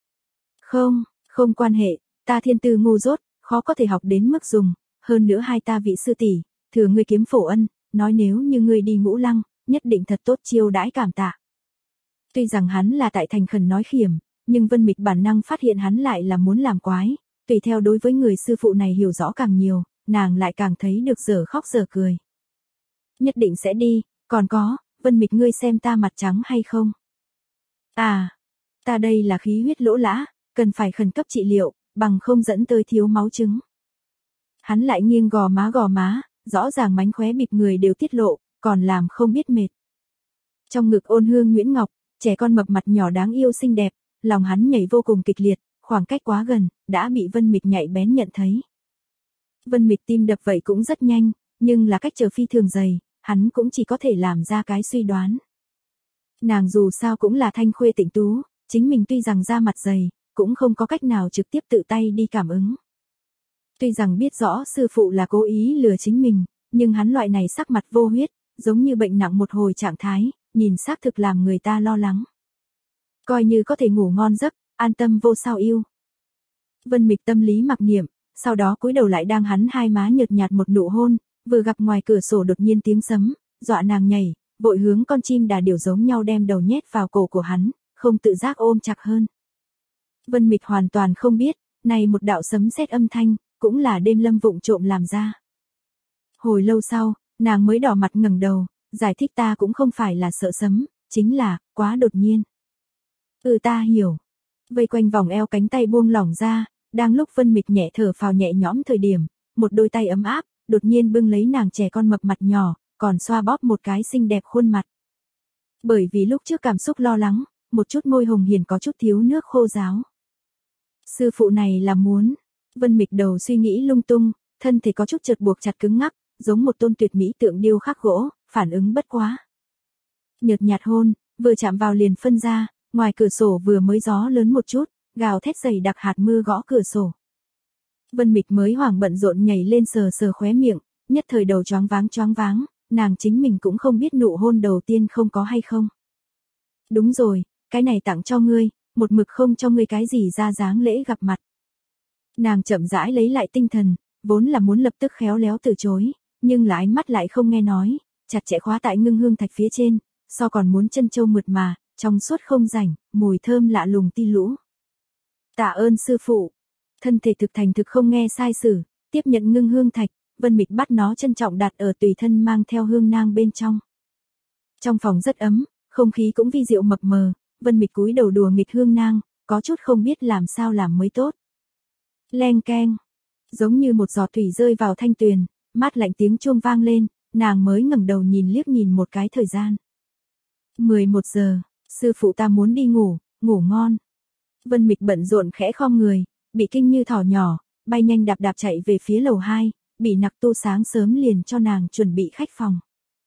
Không quan hệ, ta thiên tư ngu dốt, khó có thể học đến mức dùng, hơn nữa hai ta vị sư tỷ, thừa ngươi kiếm phổ ân, nói nếu như ngươi đi Ngũ Lăng, nhất định thật tốt chiêu đãi cảm tạ. Tuy rằng hắn là tại thành khẩn nói khiểm, nhưng Vân Mịch bản năng phát hiện hắn lại là muốn làm quái, tùy theo đối với người sư phụ này hiểu rõ càng nhiều, nàng lại càng thấy được dở khóc dở cười. Nhất định sẽ đi, còn có, Vân Mịch ngươi xem ta mặt trắng hay không? À, ta đây là khí huyết lỗ lã, cần phải khẩn cấp trị liệu, bằng không dẫn tới thiếu máu chứng. Hắn lại nghiêng gò má, rõ ràng mánh khóe bịp người đều tiết lộ, còn làm không biết mệt. Trong ngực ôn hương Nguyễn Ngọc, trẻ con mập mặt nhỏ đáng yêu xinh đẹp, lòng hắn nhảy vô cùng kịch liệt, khoảng cách quá gần, đã bị Vân Mịch nhạy bén nhận thấy. Vân Mịch tim đập vậy cũng rất nhanh, nhưng là cách chờ phi thường dày, hắn cũng chỉ có thể làm ra cái suy đoán. Nàng dù sao cũng là thanh khuê tịnh tú, chính mình tuy rằng da mặt dày, cũng không có cách nào trực tiếp tự tay đi cảm ứng. Tuy rằng biết rõ sư phụ là cố ý lừa chính mình, nhưng hắn loại này sắc mặt vô huyết, giống như bệnh nặng một hồi trạng thái, nhìn xác thực làm người ta lo lắng. Coi như có thể ngủ ngon giấc, an tâm vô sao yêu. Vân Mịch tâm lý mặc niệm, sau đó cúi đầu lại đang hắn hai má nhợt nhạt một nụ hôn, vừa gặp ngoài cửa sổ đột nhiên tiếng sấm, dọa nàng nhảy, vội hướng con chim đà điểu giống nhau đem đầu nhét vào cổ của hắn, không tự giác ôm chặt hơn. Vân Mịch hoàn toàn không biết, này một đạo sấm sét âm thanh, cũng là đêm lâm vụng trộm làm ra. Hồi lâu sau, nàng mới đỏ mặt ngẩng đầu, giải thích ta cũng không phải là sợ sấm, chính là, quá đột nhiên. Ta hiểu. Vây quanh vòng eo cánh tay buông lỏng ra, đang lúc Vân Mịch nhẹ thở phào nhẹ nhõm thời điểm, một đôi tay ấm áp, đột nhiên bưng lấy nàng trẻ con mập mặt nhỏ, còn xoa bóp một cái xinh đẹp khuôn mặt. Bởi vì lúc trước cảm xúc lo lắng, một chút môi hồng hiền có chút thiếu nước khô ráo. Sư phụ này là muốn. Vân Mịch đầu suy nghĩ lung tung, thân thể có chút chợt buộc chặt cứng ngắc, giống một tôn tuyệt mỹ tượng điêu khắc gỗ, phản ứng bất quá. Nhợt nhạt hôn, vừa chạm vào liền phân ra, ngoài cửa sổ vừa mới gió lớn một chút, gào thét dày đặc hạt mưa gõ cửa sổ. Vân Mịch mới hoảng bận rộn nhảy lên sờ sờ khóe miệng, nhất thời đầu choáng váng, nàng chính mình cũng không biết nụ hôn đầu tiên không có hay không. Đúng rồi, cái này tặng cho ngươi, một mực không cho ngươi cái gì ra dáng lễ gặp mặt. Nàng chậm rãi lấy lại tinh thần, vốn là muốn lập tức khéo léo từ chối, nhưng là ánh mắt lại không nghe nói, chặt chẽ khóa tại ngưng hương thạch phía trên, so còn muốn chân châu mượt mà, trong suốt không rảnh, mùi thơm lạ lùng ti lũ. Tạ ơn sư phụ. Thân thể thực thành thực không nghe sai sử, tiếp nhận ngưng hương thạch, Vân Mịch bắt nó trân trọng đặt ở tùy thân mang theo hương nang bên trong. Trong phòng rất ấm, không khí cũng vi diệu mập mờ, Vân Mịch cúi đầu đùa nghịch hương nang, có chút không biết làm sao làm mới tốt. Leng keng, giống như một giọt thủy rơi vào thanh tuyền, mát lạnh tiếng chuông vang lên, nàng mới ngẩng đầu liếc nhìn một cái thời gian. 11 giờ, sư phụ ta muốn đi ngủ, ngủ ngon. Vân Mịch bận rộn khẽ khom người, bị kinh như thỏ nhỏ, bay nhanh đạp chạy về phía lầu 2, bị Nặc Tu sáng sớm liền cho nàng chuẩn bị khách phòng.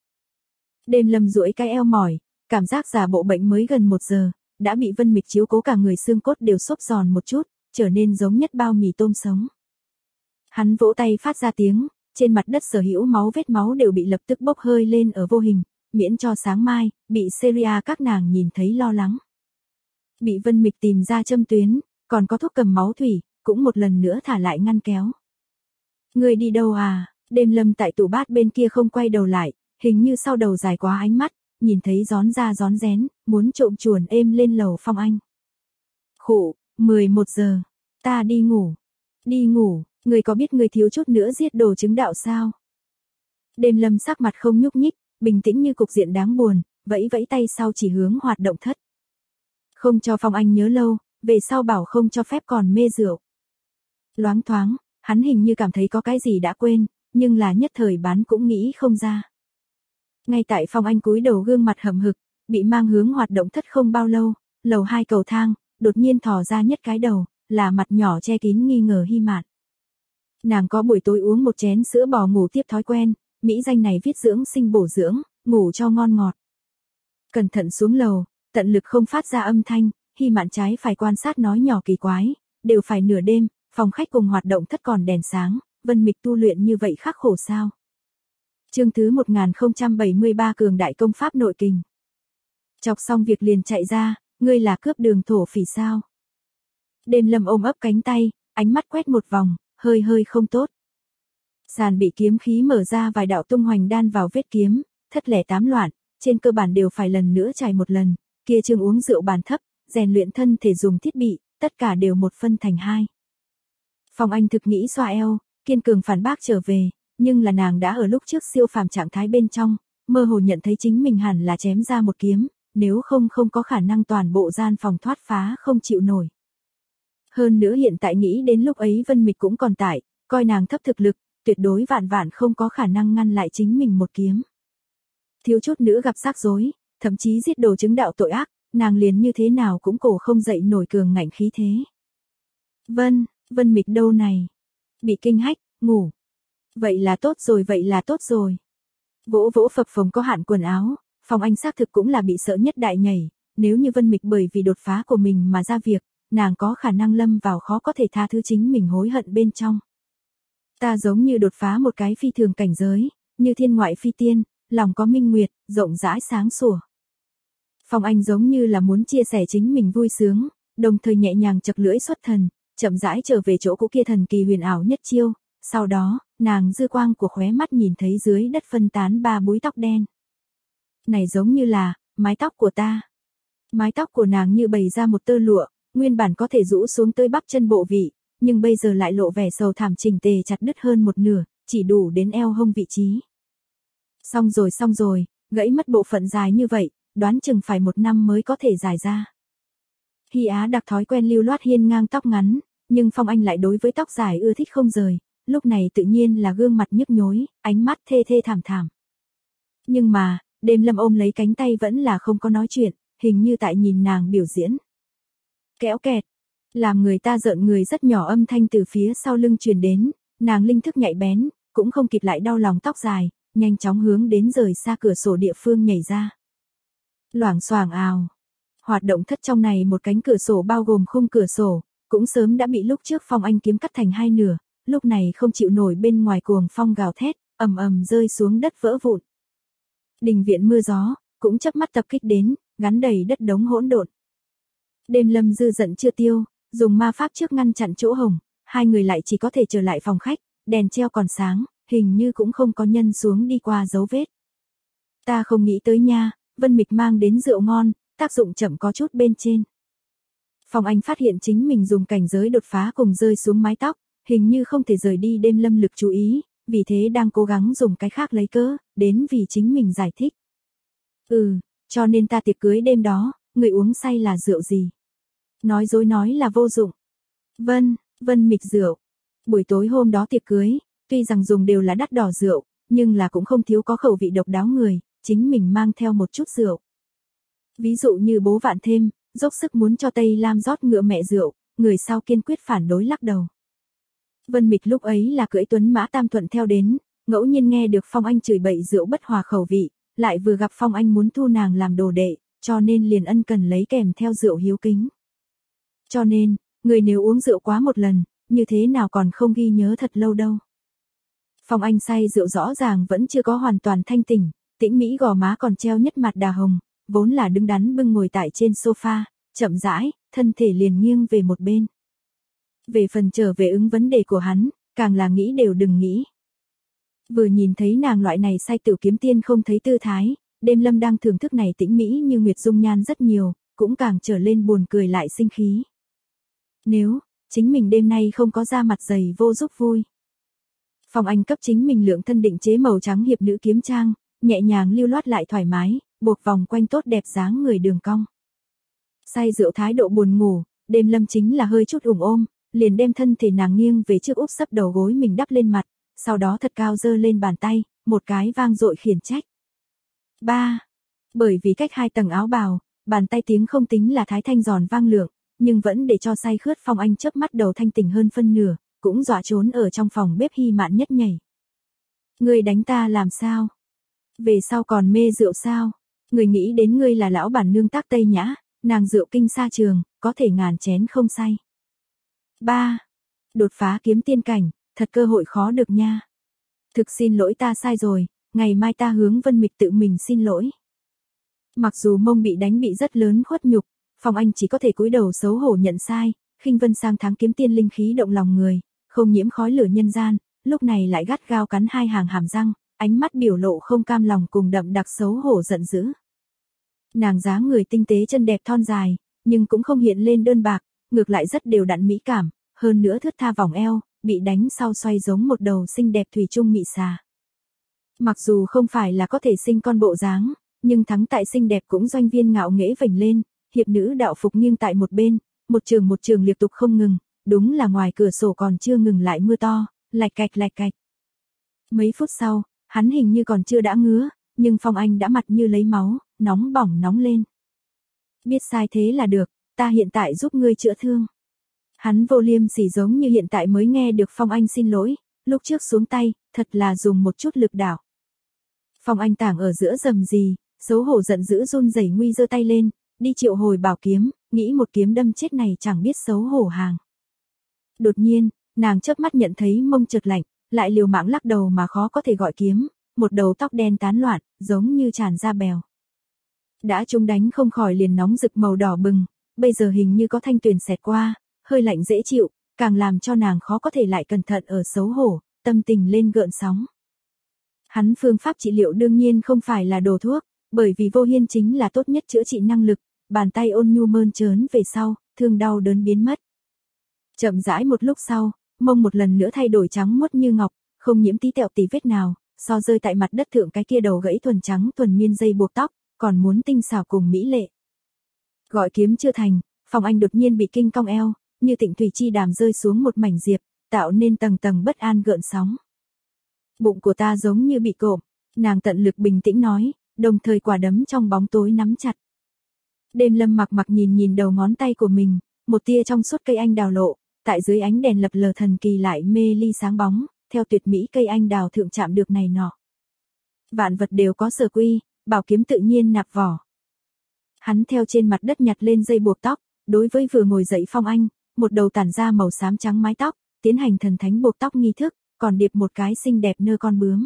Đêm lâm duỗi cái eo mỏi, cảm giác giả bộ bệnh mới gần 1 giờ, đã bị Vân Mịch chiếu cố cả người xương cốt đều xốp giòn một chút, trở nên giống nhất bao mì tôm sống. Hắn vỗ tay phát ra tiếng, trên mặt đất sở hữu vết máu đều bị lập tức bốc hơi lên ở vô hình, miễn cho sáng mai, bị Seria các nàng nhìn thấy lo lắng. Bị Vân Mịch tìm ra châm tuyến, còn có thuốc cầm máu thủy, cũng một lần nữa thả lại ngăn kéo. Người đi đâu à? Đêm lâm tại tủ bát bên kia không quay đầu lại, hình như sau đầu dài quá ánh mắt, nhìn thấy rón ra rón rén, muốn trộm chuồn êm lên lầu Phong Anh. Khụ, 11 giờ, ta đi ngủ. Đi ngủ, người có biết người thiếu chút nữa giết đồ chứng đạo sao? Đêm lâm sắc mặt không nhúc nhích, bình tĩnh như cục diện đáng buồn, vẫy vẫy tay sau chỉ hướng hoạt động thất. Không cho Phong Anh nhớ lâu, về sau bảo không cho phép còn mê rượu. Loáng thoáng, hắn hình như cảm thấy có cái gì đã quên, nhưng là nhất thời bán cũng nghĩ không ra. Ngay tại Phong Anh cúi đầu gương mặt hậm hực, bị mang hướng hoạt động thất không bao lâu, lầu 2 cầu thang, đột nhiên thò ra nhất cái đầu, là mặt nhỏ che kín nghi ngờ Hy Mạn. Nàng có buổi tối uống một chén sữa bò ngủ tiếp thói quen, mỹ danh này viết dưỡng sinh bổ dưỡng, ngủ cho ngon ngọt. Cẩn thận xuống lầu, tận lực không phát ra âm thanh, Hy Mạn trái phải quan sát nói nhỏ kỳ quái, đều phải nửa đêm, phòng khách cùng hoạt động thất còn đèn sáng, Vân Mịch tu luyện như vậy khắc khổ sao? Chương thứ 1073 cường đại công pháp nội kình. Chọc xong việc liền chạy ra, ngươi là cướp đường thổ phỉ sao? Đêm lâm ôm ấp cánh tay, ánh mắt quét một vòng, hơi không tốt. Sàn bị kiếm khí mở ra vài đạo tung hoành đan vào vết kiếm, thất lẻ tám loạn, trên cơ bản đều phải lần nữa trải một lần, kia chương uống rượu bàn thấp, rèn luyện thân thể dùng thiết bị, tất cả đều một phân thành hai. Phong Anh thực nghĩ xoa eo, kiên cường phản bác trở về, nhưng là nàng đã ở lúc trước siêu phàm trạng thái bên trong, mơ hồ nhận thấy chính mình hẳn là chém ra một kiếm, nếu không có khả năng toàn bộ gian phòng thoát phá không chịu nổi. Hơn nữa hiện tại nghĩ đến lúc ấy Vân Mịch cũng còn tại, coi nàng thấp thực lực, tuyệt đối vạn không có khả năng ngăn lại chính mình một kiếm. Thiếu chút nữa gặp rắc rối, thậm chí giết đồ chứng đạo tội ác, nàng liền như thế nào cũng cổ không dậy nổi cường ngạnh khí thế. Vân Mịch đâu này? Bị kinh hách, ngủ. Vậy là tốt rồi. Vỗ phập phồng có hạn quần áo, Phong Anh xác thực cũng là bị sợ nhất đại nhảy, nếu như Vân Mịch bởi vì đột phá của mình mà ra việc, nàng có khả năng lâm vào khó có thể tha thứ chính mình hối hận bên trong. Ta giống như đột phá một cái phi thường cảnh giới, như thiên ngoại phi tiên, lòng có minh nguyệt, rộng rãi sáng sủa. Phong Anh giống như là muốn chia sẻ chính mình vui sướng, đồng thời nhẹ nhàng chậc lưỡi xuất thần, chậm rãi trở về chỗ cũ kia thần kỳ huyền ảo nhất chiêu, sau đó, nàng dư quang của khóe mắt nhìn thấy dưới đất phân tán 3 búi tóc đen. Này giống như là, mái tóc của ta. Mái tóc của nàng như bày ra một tơ lụa, nguyên bản có thể rũ xuống tới bắp chân bộ vị, nhưng bây giờ lại lộ vẻ sầu thảm chỉnh tề chặt đứt hơn một nửa, chỉ đủ đến eo hông vị trí. Xong rồi, gãy mất bộ phận dài như vậy, đoán chừng phải 1 năm mới có thể dài ra. Hy Á đặc thói quen lưu loát hiên ngang tóc ngắn, nhưng Phong Anh lại đối với tóc dài ưa thích không rời, lúc này tự nhiên là gương mặt nhức nhối, ánh mắt thê thê thảm thảm. Nhưng mà, Đêm Lâm ôm lấy cánh tay vẫn là không có nói chuyện, hình như tại nhìn nàng biểu diễn. Kéo kẹt, làm người ta rợn người rất nhỏ âm thanh từ phía sau lưng truyền đến, nàng linh thức nhạy bén, cũng không kịp lại đau lòng tóc dài, nhanh chóng hướng đến rời xa cửa sổ địa phương nhảy ra. Loảng xoảng ào. Hoạt động thất trong này một cánh cửa sổ bao gồm khung cửa sổ, cũng sớm đã bị lúc trước Phong Anh kiếm cắt thành 2 nửa, lúc này không chịu nổi bên ngoài cuồng phong gào thét, ầm ầm rơi xuống đất vỡ vụn. Đình viện mưa gió, cũng chớp mắt tập kích đến, gắn đầy đất đống hỗn độn. Đêm Lâm dư giận chưa tiêu, dùng ma pháp trước ngăn chặn chỗ hổng, hai người lại chỉ có thể trở lại phòng khách, đèn treo còn sáng, hình như cũng không có nhân xuống đi qua dấu vết. Ta không nghĩ tới nha, Vân Mịch mang đến rượu ngon, tác dụng chậm có chút bên trên. Phong Anh phát hiện chính mình dùng cảnh giới đột phá cùng rơi xuống mái tóc, hình như không thể rời đi Đêm Lâm lực chú ý, vì thế đang cố gắng dùng cái khác lấy cớ, đến vì chính mình giải thích. Cho nên ta tiệc cưới đêm đó, người uống say là rượu gì? Nói dối nói là vô dụng. Vân Mịch rượu. Buổi tối hôm đó tiệc cưới, tuy rằng dùng đều là đắt đỏ rượu, nhưng là cũng không thiếu có khẩu vị độc đáo người, chính mình mang theo một chút rượu. Ví dụ như bố Vạn Thêm, dốc sức muốn cho Tây Lam rót ngựa mẹ rượu, người sau kiên quyết phản đối lắc đầu. Vân Mịch lúc ấy là cưỡi tuấn mã Tam Thuận theo đến, ngẫu nhiên nghe được Phong Anh chửi bậy rượu bất hòa khẩu vị, lại vừa gặp Phong Anh muốn thu nàng làm đồ đệ, cho nên liền ân cần lấy kèm theo rượu hiếu kính. Cho nên, người nếu uống rượu quá một lần, như thế nào còn không ghi nhớ thật lâu đâu. Phong Anh say rượu rõ ràng vẫn chưa có hoàn toàn thanh tỉnh, tĩnh mỹ gò má còn treo nhất mặt đà hồng, vốn là đứng đắn bưng ngồi tại trên sofa, chậm rãi, thân thể liền nghiêng về một bên. Về phần trở về ứng vấn đề của hắn, càng là nghĩ đều đừng nghĩ. Vừa nhìn thấy nàng loại này say tiểu kiếm tiên không thấy tư thái, Đêm Lâm đang thưởng thức này tĩnh mỹ như nguyệt dung nhan rất nhiều, cũng càng trở lên buồn cười lại sinh khí. Nếu, chính mình đêm nay không có da mặt dày vô giúp vui. Phong Anh cấp chính mình lượng thân định chế màu trắng hiệp nữ kiếm trang, nhẹ nhàng lưu loát lại thoải mái, buộc vòng quanh tốt đẹp dáng người đường cong. Say rượu thái độ buồn ngủ, Đêm Lâm chính là hơi chút ủng ôm, liền đem thân thể nàng nghiêng về trước úp sấp đầu gối mình đắp lên mặt, sau đó thật cao giơ lên bàn tay, một cái vang dội khiển trách. Bởi vì cách 2 tầng áo bào, bàn tay tiếng không tính là thái thanh giòn vang lượng, nhưng vẫn để cho say khướt Phong Anh chớp mắt đầu thanh tỉnh hơn phân nửa, cũng dọa trốn ở trong phòng bếp Hy Mạn Nhất nhảy. Ngươi đánh ta làm sao? Về sau còn mê rượu sao? Người nghĩ đến ngươi là lão bản nương tác Tây Nhã, nàng rượu kinh xa trường, có thể ngàn chén không say. Đột phá kiếm tiên cảnh, thật cơ hội khó được nha. Thực xin lỗi ta sai rồi, ngày mai ta hướng Vân Mịch tự mình xin lỗi. Mặc dù mông bị đánh bị rất lớn khuất nhục, Phong Anh chỉ có thể cúi đầu xấu hổ nhận sai, khinh vân sang tháng kiếm tiên linh khí động lòng người, không nhiễm khói lửa nhân gian, lúc này lại gắt gao cắn 2 hàng hàm răng, ánh mắt biểu lộ không cam lòng cùng đậm đặc xấu hổ giận dữ. Nàng dáng người tinh tế chân đẹp thon dài, nhưng cũng không hiện lên đơn bạc, ngược lại rất đều đặn mỹ cảm, hơn nữa thướt tha vòng eo, bị đánh sau xoay giống một đầu xinh đẹp thủy chung mị xà. Mặc dù không phải là có thể sinh con bộ dáng, nhưng thắng tại xinh đẹp cũng doanh viên ngạo nghễ vểnh lên, hiệp nữ đạo phục nghiêng tại một bên, một trường liên tục không ngừng, đúng là ngoài cửa sổ còn chưa ngừng lại mưa to, lạch cạch. Mấy phút sau, hắn hình như còn chưa đã ngứa, nhưng Phong Anh đã mặt như lấy máu, nóng bỏng nóng lên. Biết sai thế là được, ta hiện tại giúp ngươi chữa thương. Hắn vô liêm sỉ giống như hiện tại mới nghe được Phong Anh xin lỗi, lúc trước xuống tay, thật là dùng một chút lực đảo. Phong Anh tảng ở giữa rầm rì, xấu hổ giận dữ run rẩy nguy giơ tay lên, đi triệu hồi bảo kiếm, nghĩ một kiếm đâm chết này chẳng biết xấu hổ hàng. Đột nhiên, nàng chớp mắt nhận thấy mông chợt lạnh, lại liều mạng lắc đầu mà khó có thể gọi kiếm, một đầu tóc đen tán loạn, giống như tràn ra bèo. Đã trúng đánh không khỏi liền nóng rực màu đỏ bừng, bây giờ hình như có thanh tuyền xẹt qua, hơi lạnh dễ chịu, càng làm cho nàng khó có thể lại cẩn thận ở xấu hổ, tâm tình lên gợn sóng. Hắn phương pháp trị liệu đương nhiên không phải là đồ thuốc, bởi vì vô hiên chính là tốt nhất chữa trị năng lực, bàn tay ôn nhu mơn trớn về sau, thương đau đớn biến mất. Chậm rãi một lúc sau, mông một lần nữa thay đổi trắng muốt như ngọc, không nhiễm tí tẹo tí vết nào, so rơi tại mặt đất thượng cái kia đầu gãy thuần trắng thuần miên dây buộc tóc, còn muốn tinh xảo cùng mỹ lệ. Gọi kiếm chưa thành, Phong Anh đột nhiên bị kinh cong eo, như tịnh thủy chi đàm rơi xuống một mảnh diệp, tạo nên tầng tầng bất an gợn sóng. Bụng của ta giống như bị cộm, nàng tận lực bình tĩnh nói, đồng thời quả đấm trong bóng tối nắm chặt. Đêm Lâm mặc nhìn đầu ngón tay của mình, một tia trong suốt cây anh đào lộ, tại dưới ánh đèn lập lờ thần kỳ lại mê ly sáng bóng, theo tuyệt mỹ cây anh đào thượng chạm được này nọ. Vạn vật đều có sở quy, bảo kiếm tự nhiên nạp vỏ. Hắn theo trên mặt đất nhặt lên dây buộc tóc, đối với vừa ngồi dậy Phong Anh, một đầu tản ra màu xám trắng mái tóc, tiến hành thần thánh buộc tóc nghi thức, còn điệp một cái xinh đẹp nơ con bướm.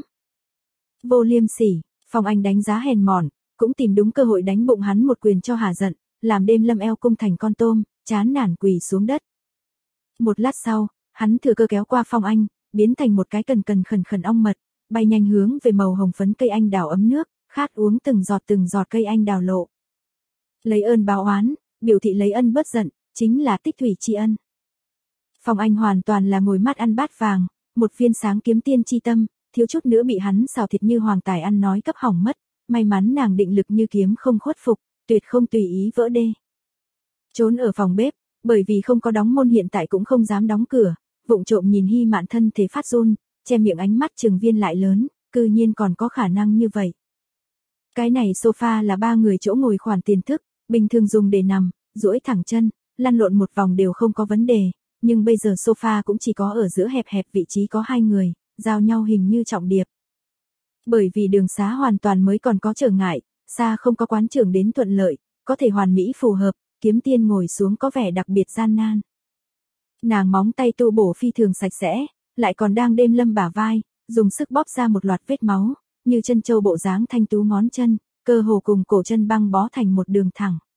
Vô liêm sỉ, Phong Anh đánh giá hèn mọn, cũng tìm đúng cơ hội đánh bụng hắn một quyền cho hả giận, làm Đêm Lâm eo cung thành con tôm, chán nản quỳ xuống đất. Một lát sau, hắn thừa cơ kéo qua Phong Anh, biến thành một cái cần khẩn ong mật, bay nhanh hướng về màu hồng phấn cây anh đào ấm nước, khát uống từng giọt cây anh đào lộ. Lấy ơn báo oán, biểu thị lấy ân bớt giận, chính là tích thủy tri ân. Phong Anh hoàn toàn là ngồi mắt ăn bát vàng, một viên sáng kiếm tiên chi tâm, thiếu chút nữa bị hắn xào thịt như hoàng tài ăn nói cấp hỏng mất, may mắn nàng định lực như kiếm không khuất phục, tuyệt không tùy ý vỡ đê. Trốn ở phòng bếp, bởi vì không có đóng môn hiện tại cũng không dám đóng cửa, vụng trộm nhìn Hy Mạn thân thể phát run, che miệng ánh mắt trừng viên lại lớn, cư nhiên còn có khả năng như vậy. Cái này sofa là 3 người chỗ ngồi khoản tiền thức, bình thường dùng để nằm, duỗi thẳng chân, lăn lộn một vòng đều không có vấn đề, nhưng bây giờ sofa cũng chỉ có ở giữa hẹp vị trí có 2 người, giao nhau hình như trọng điệp. Bởi vì đường xá hoàn toàn mới còn có trở ngại, xa không có quán trưởng đến thuận lợi, có thể hoàn mỹ phù hợp, kiếm tiên ngồi xuống có vẻ đặc biệt gian nan. Nàng móng tay tu bổ phi thường sạch sẽ, lại còn đang Đêm Lâm bả vai, dùng sức bóp ra một loạt vết máu, như chân châu bộ dáng thanh tú ngón chân, cơ hồ cùng cổ chân băng bó thành một đường thẳng.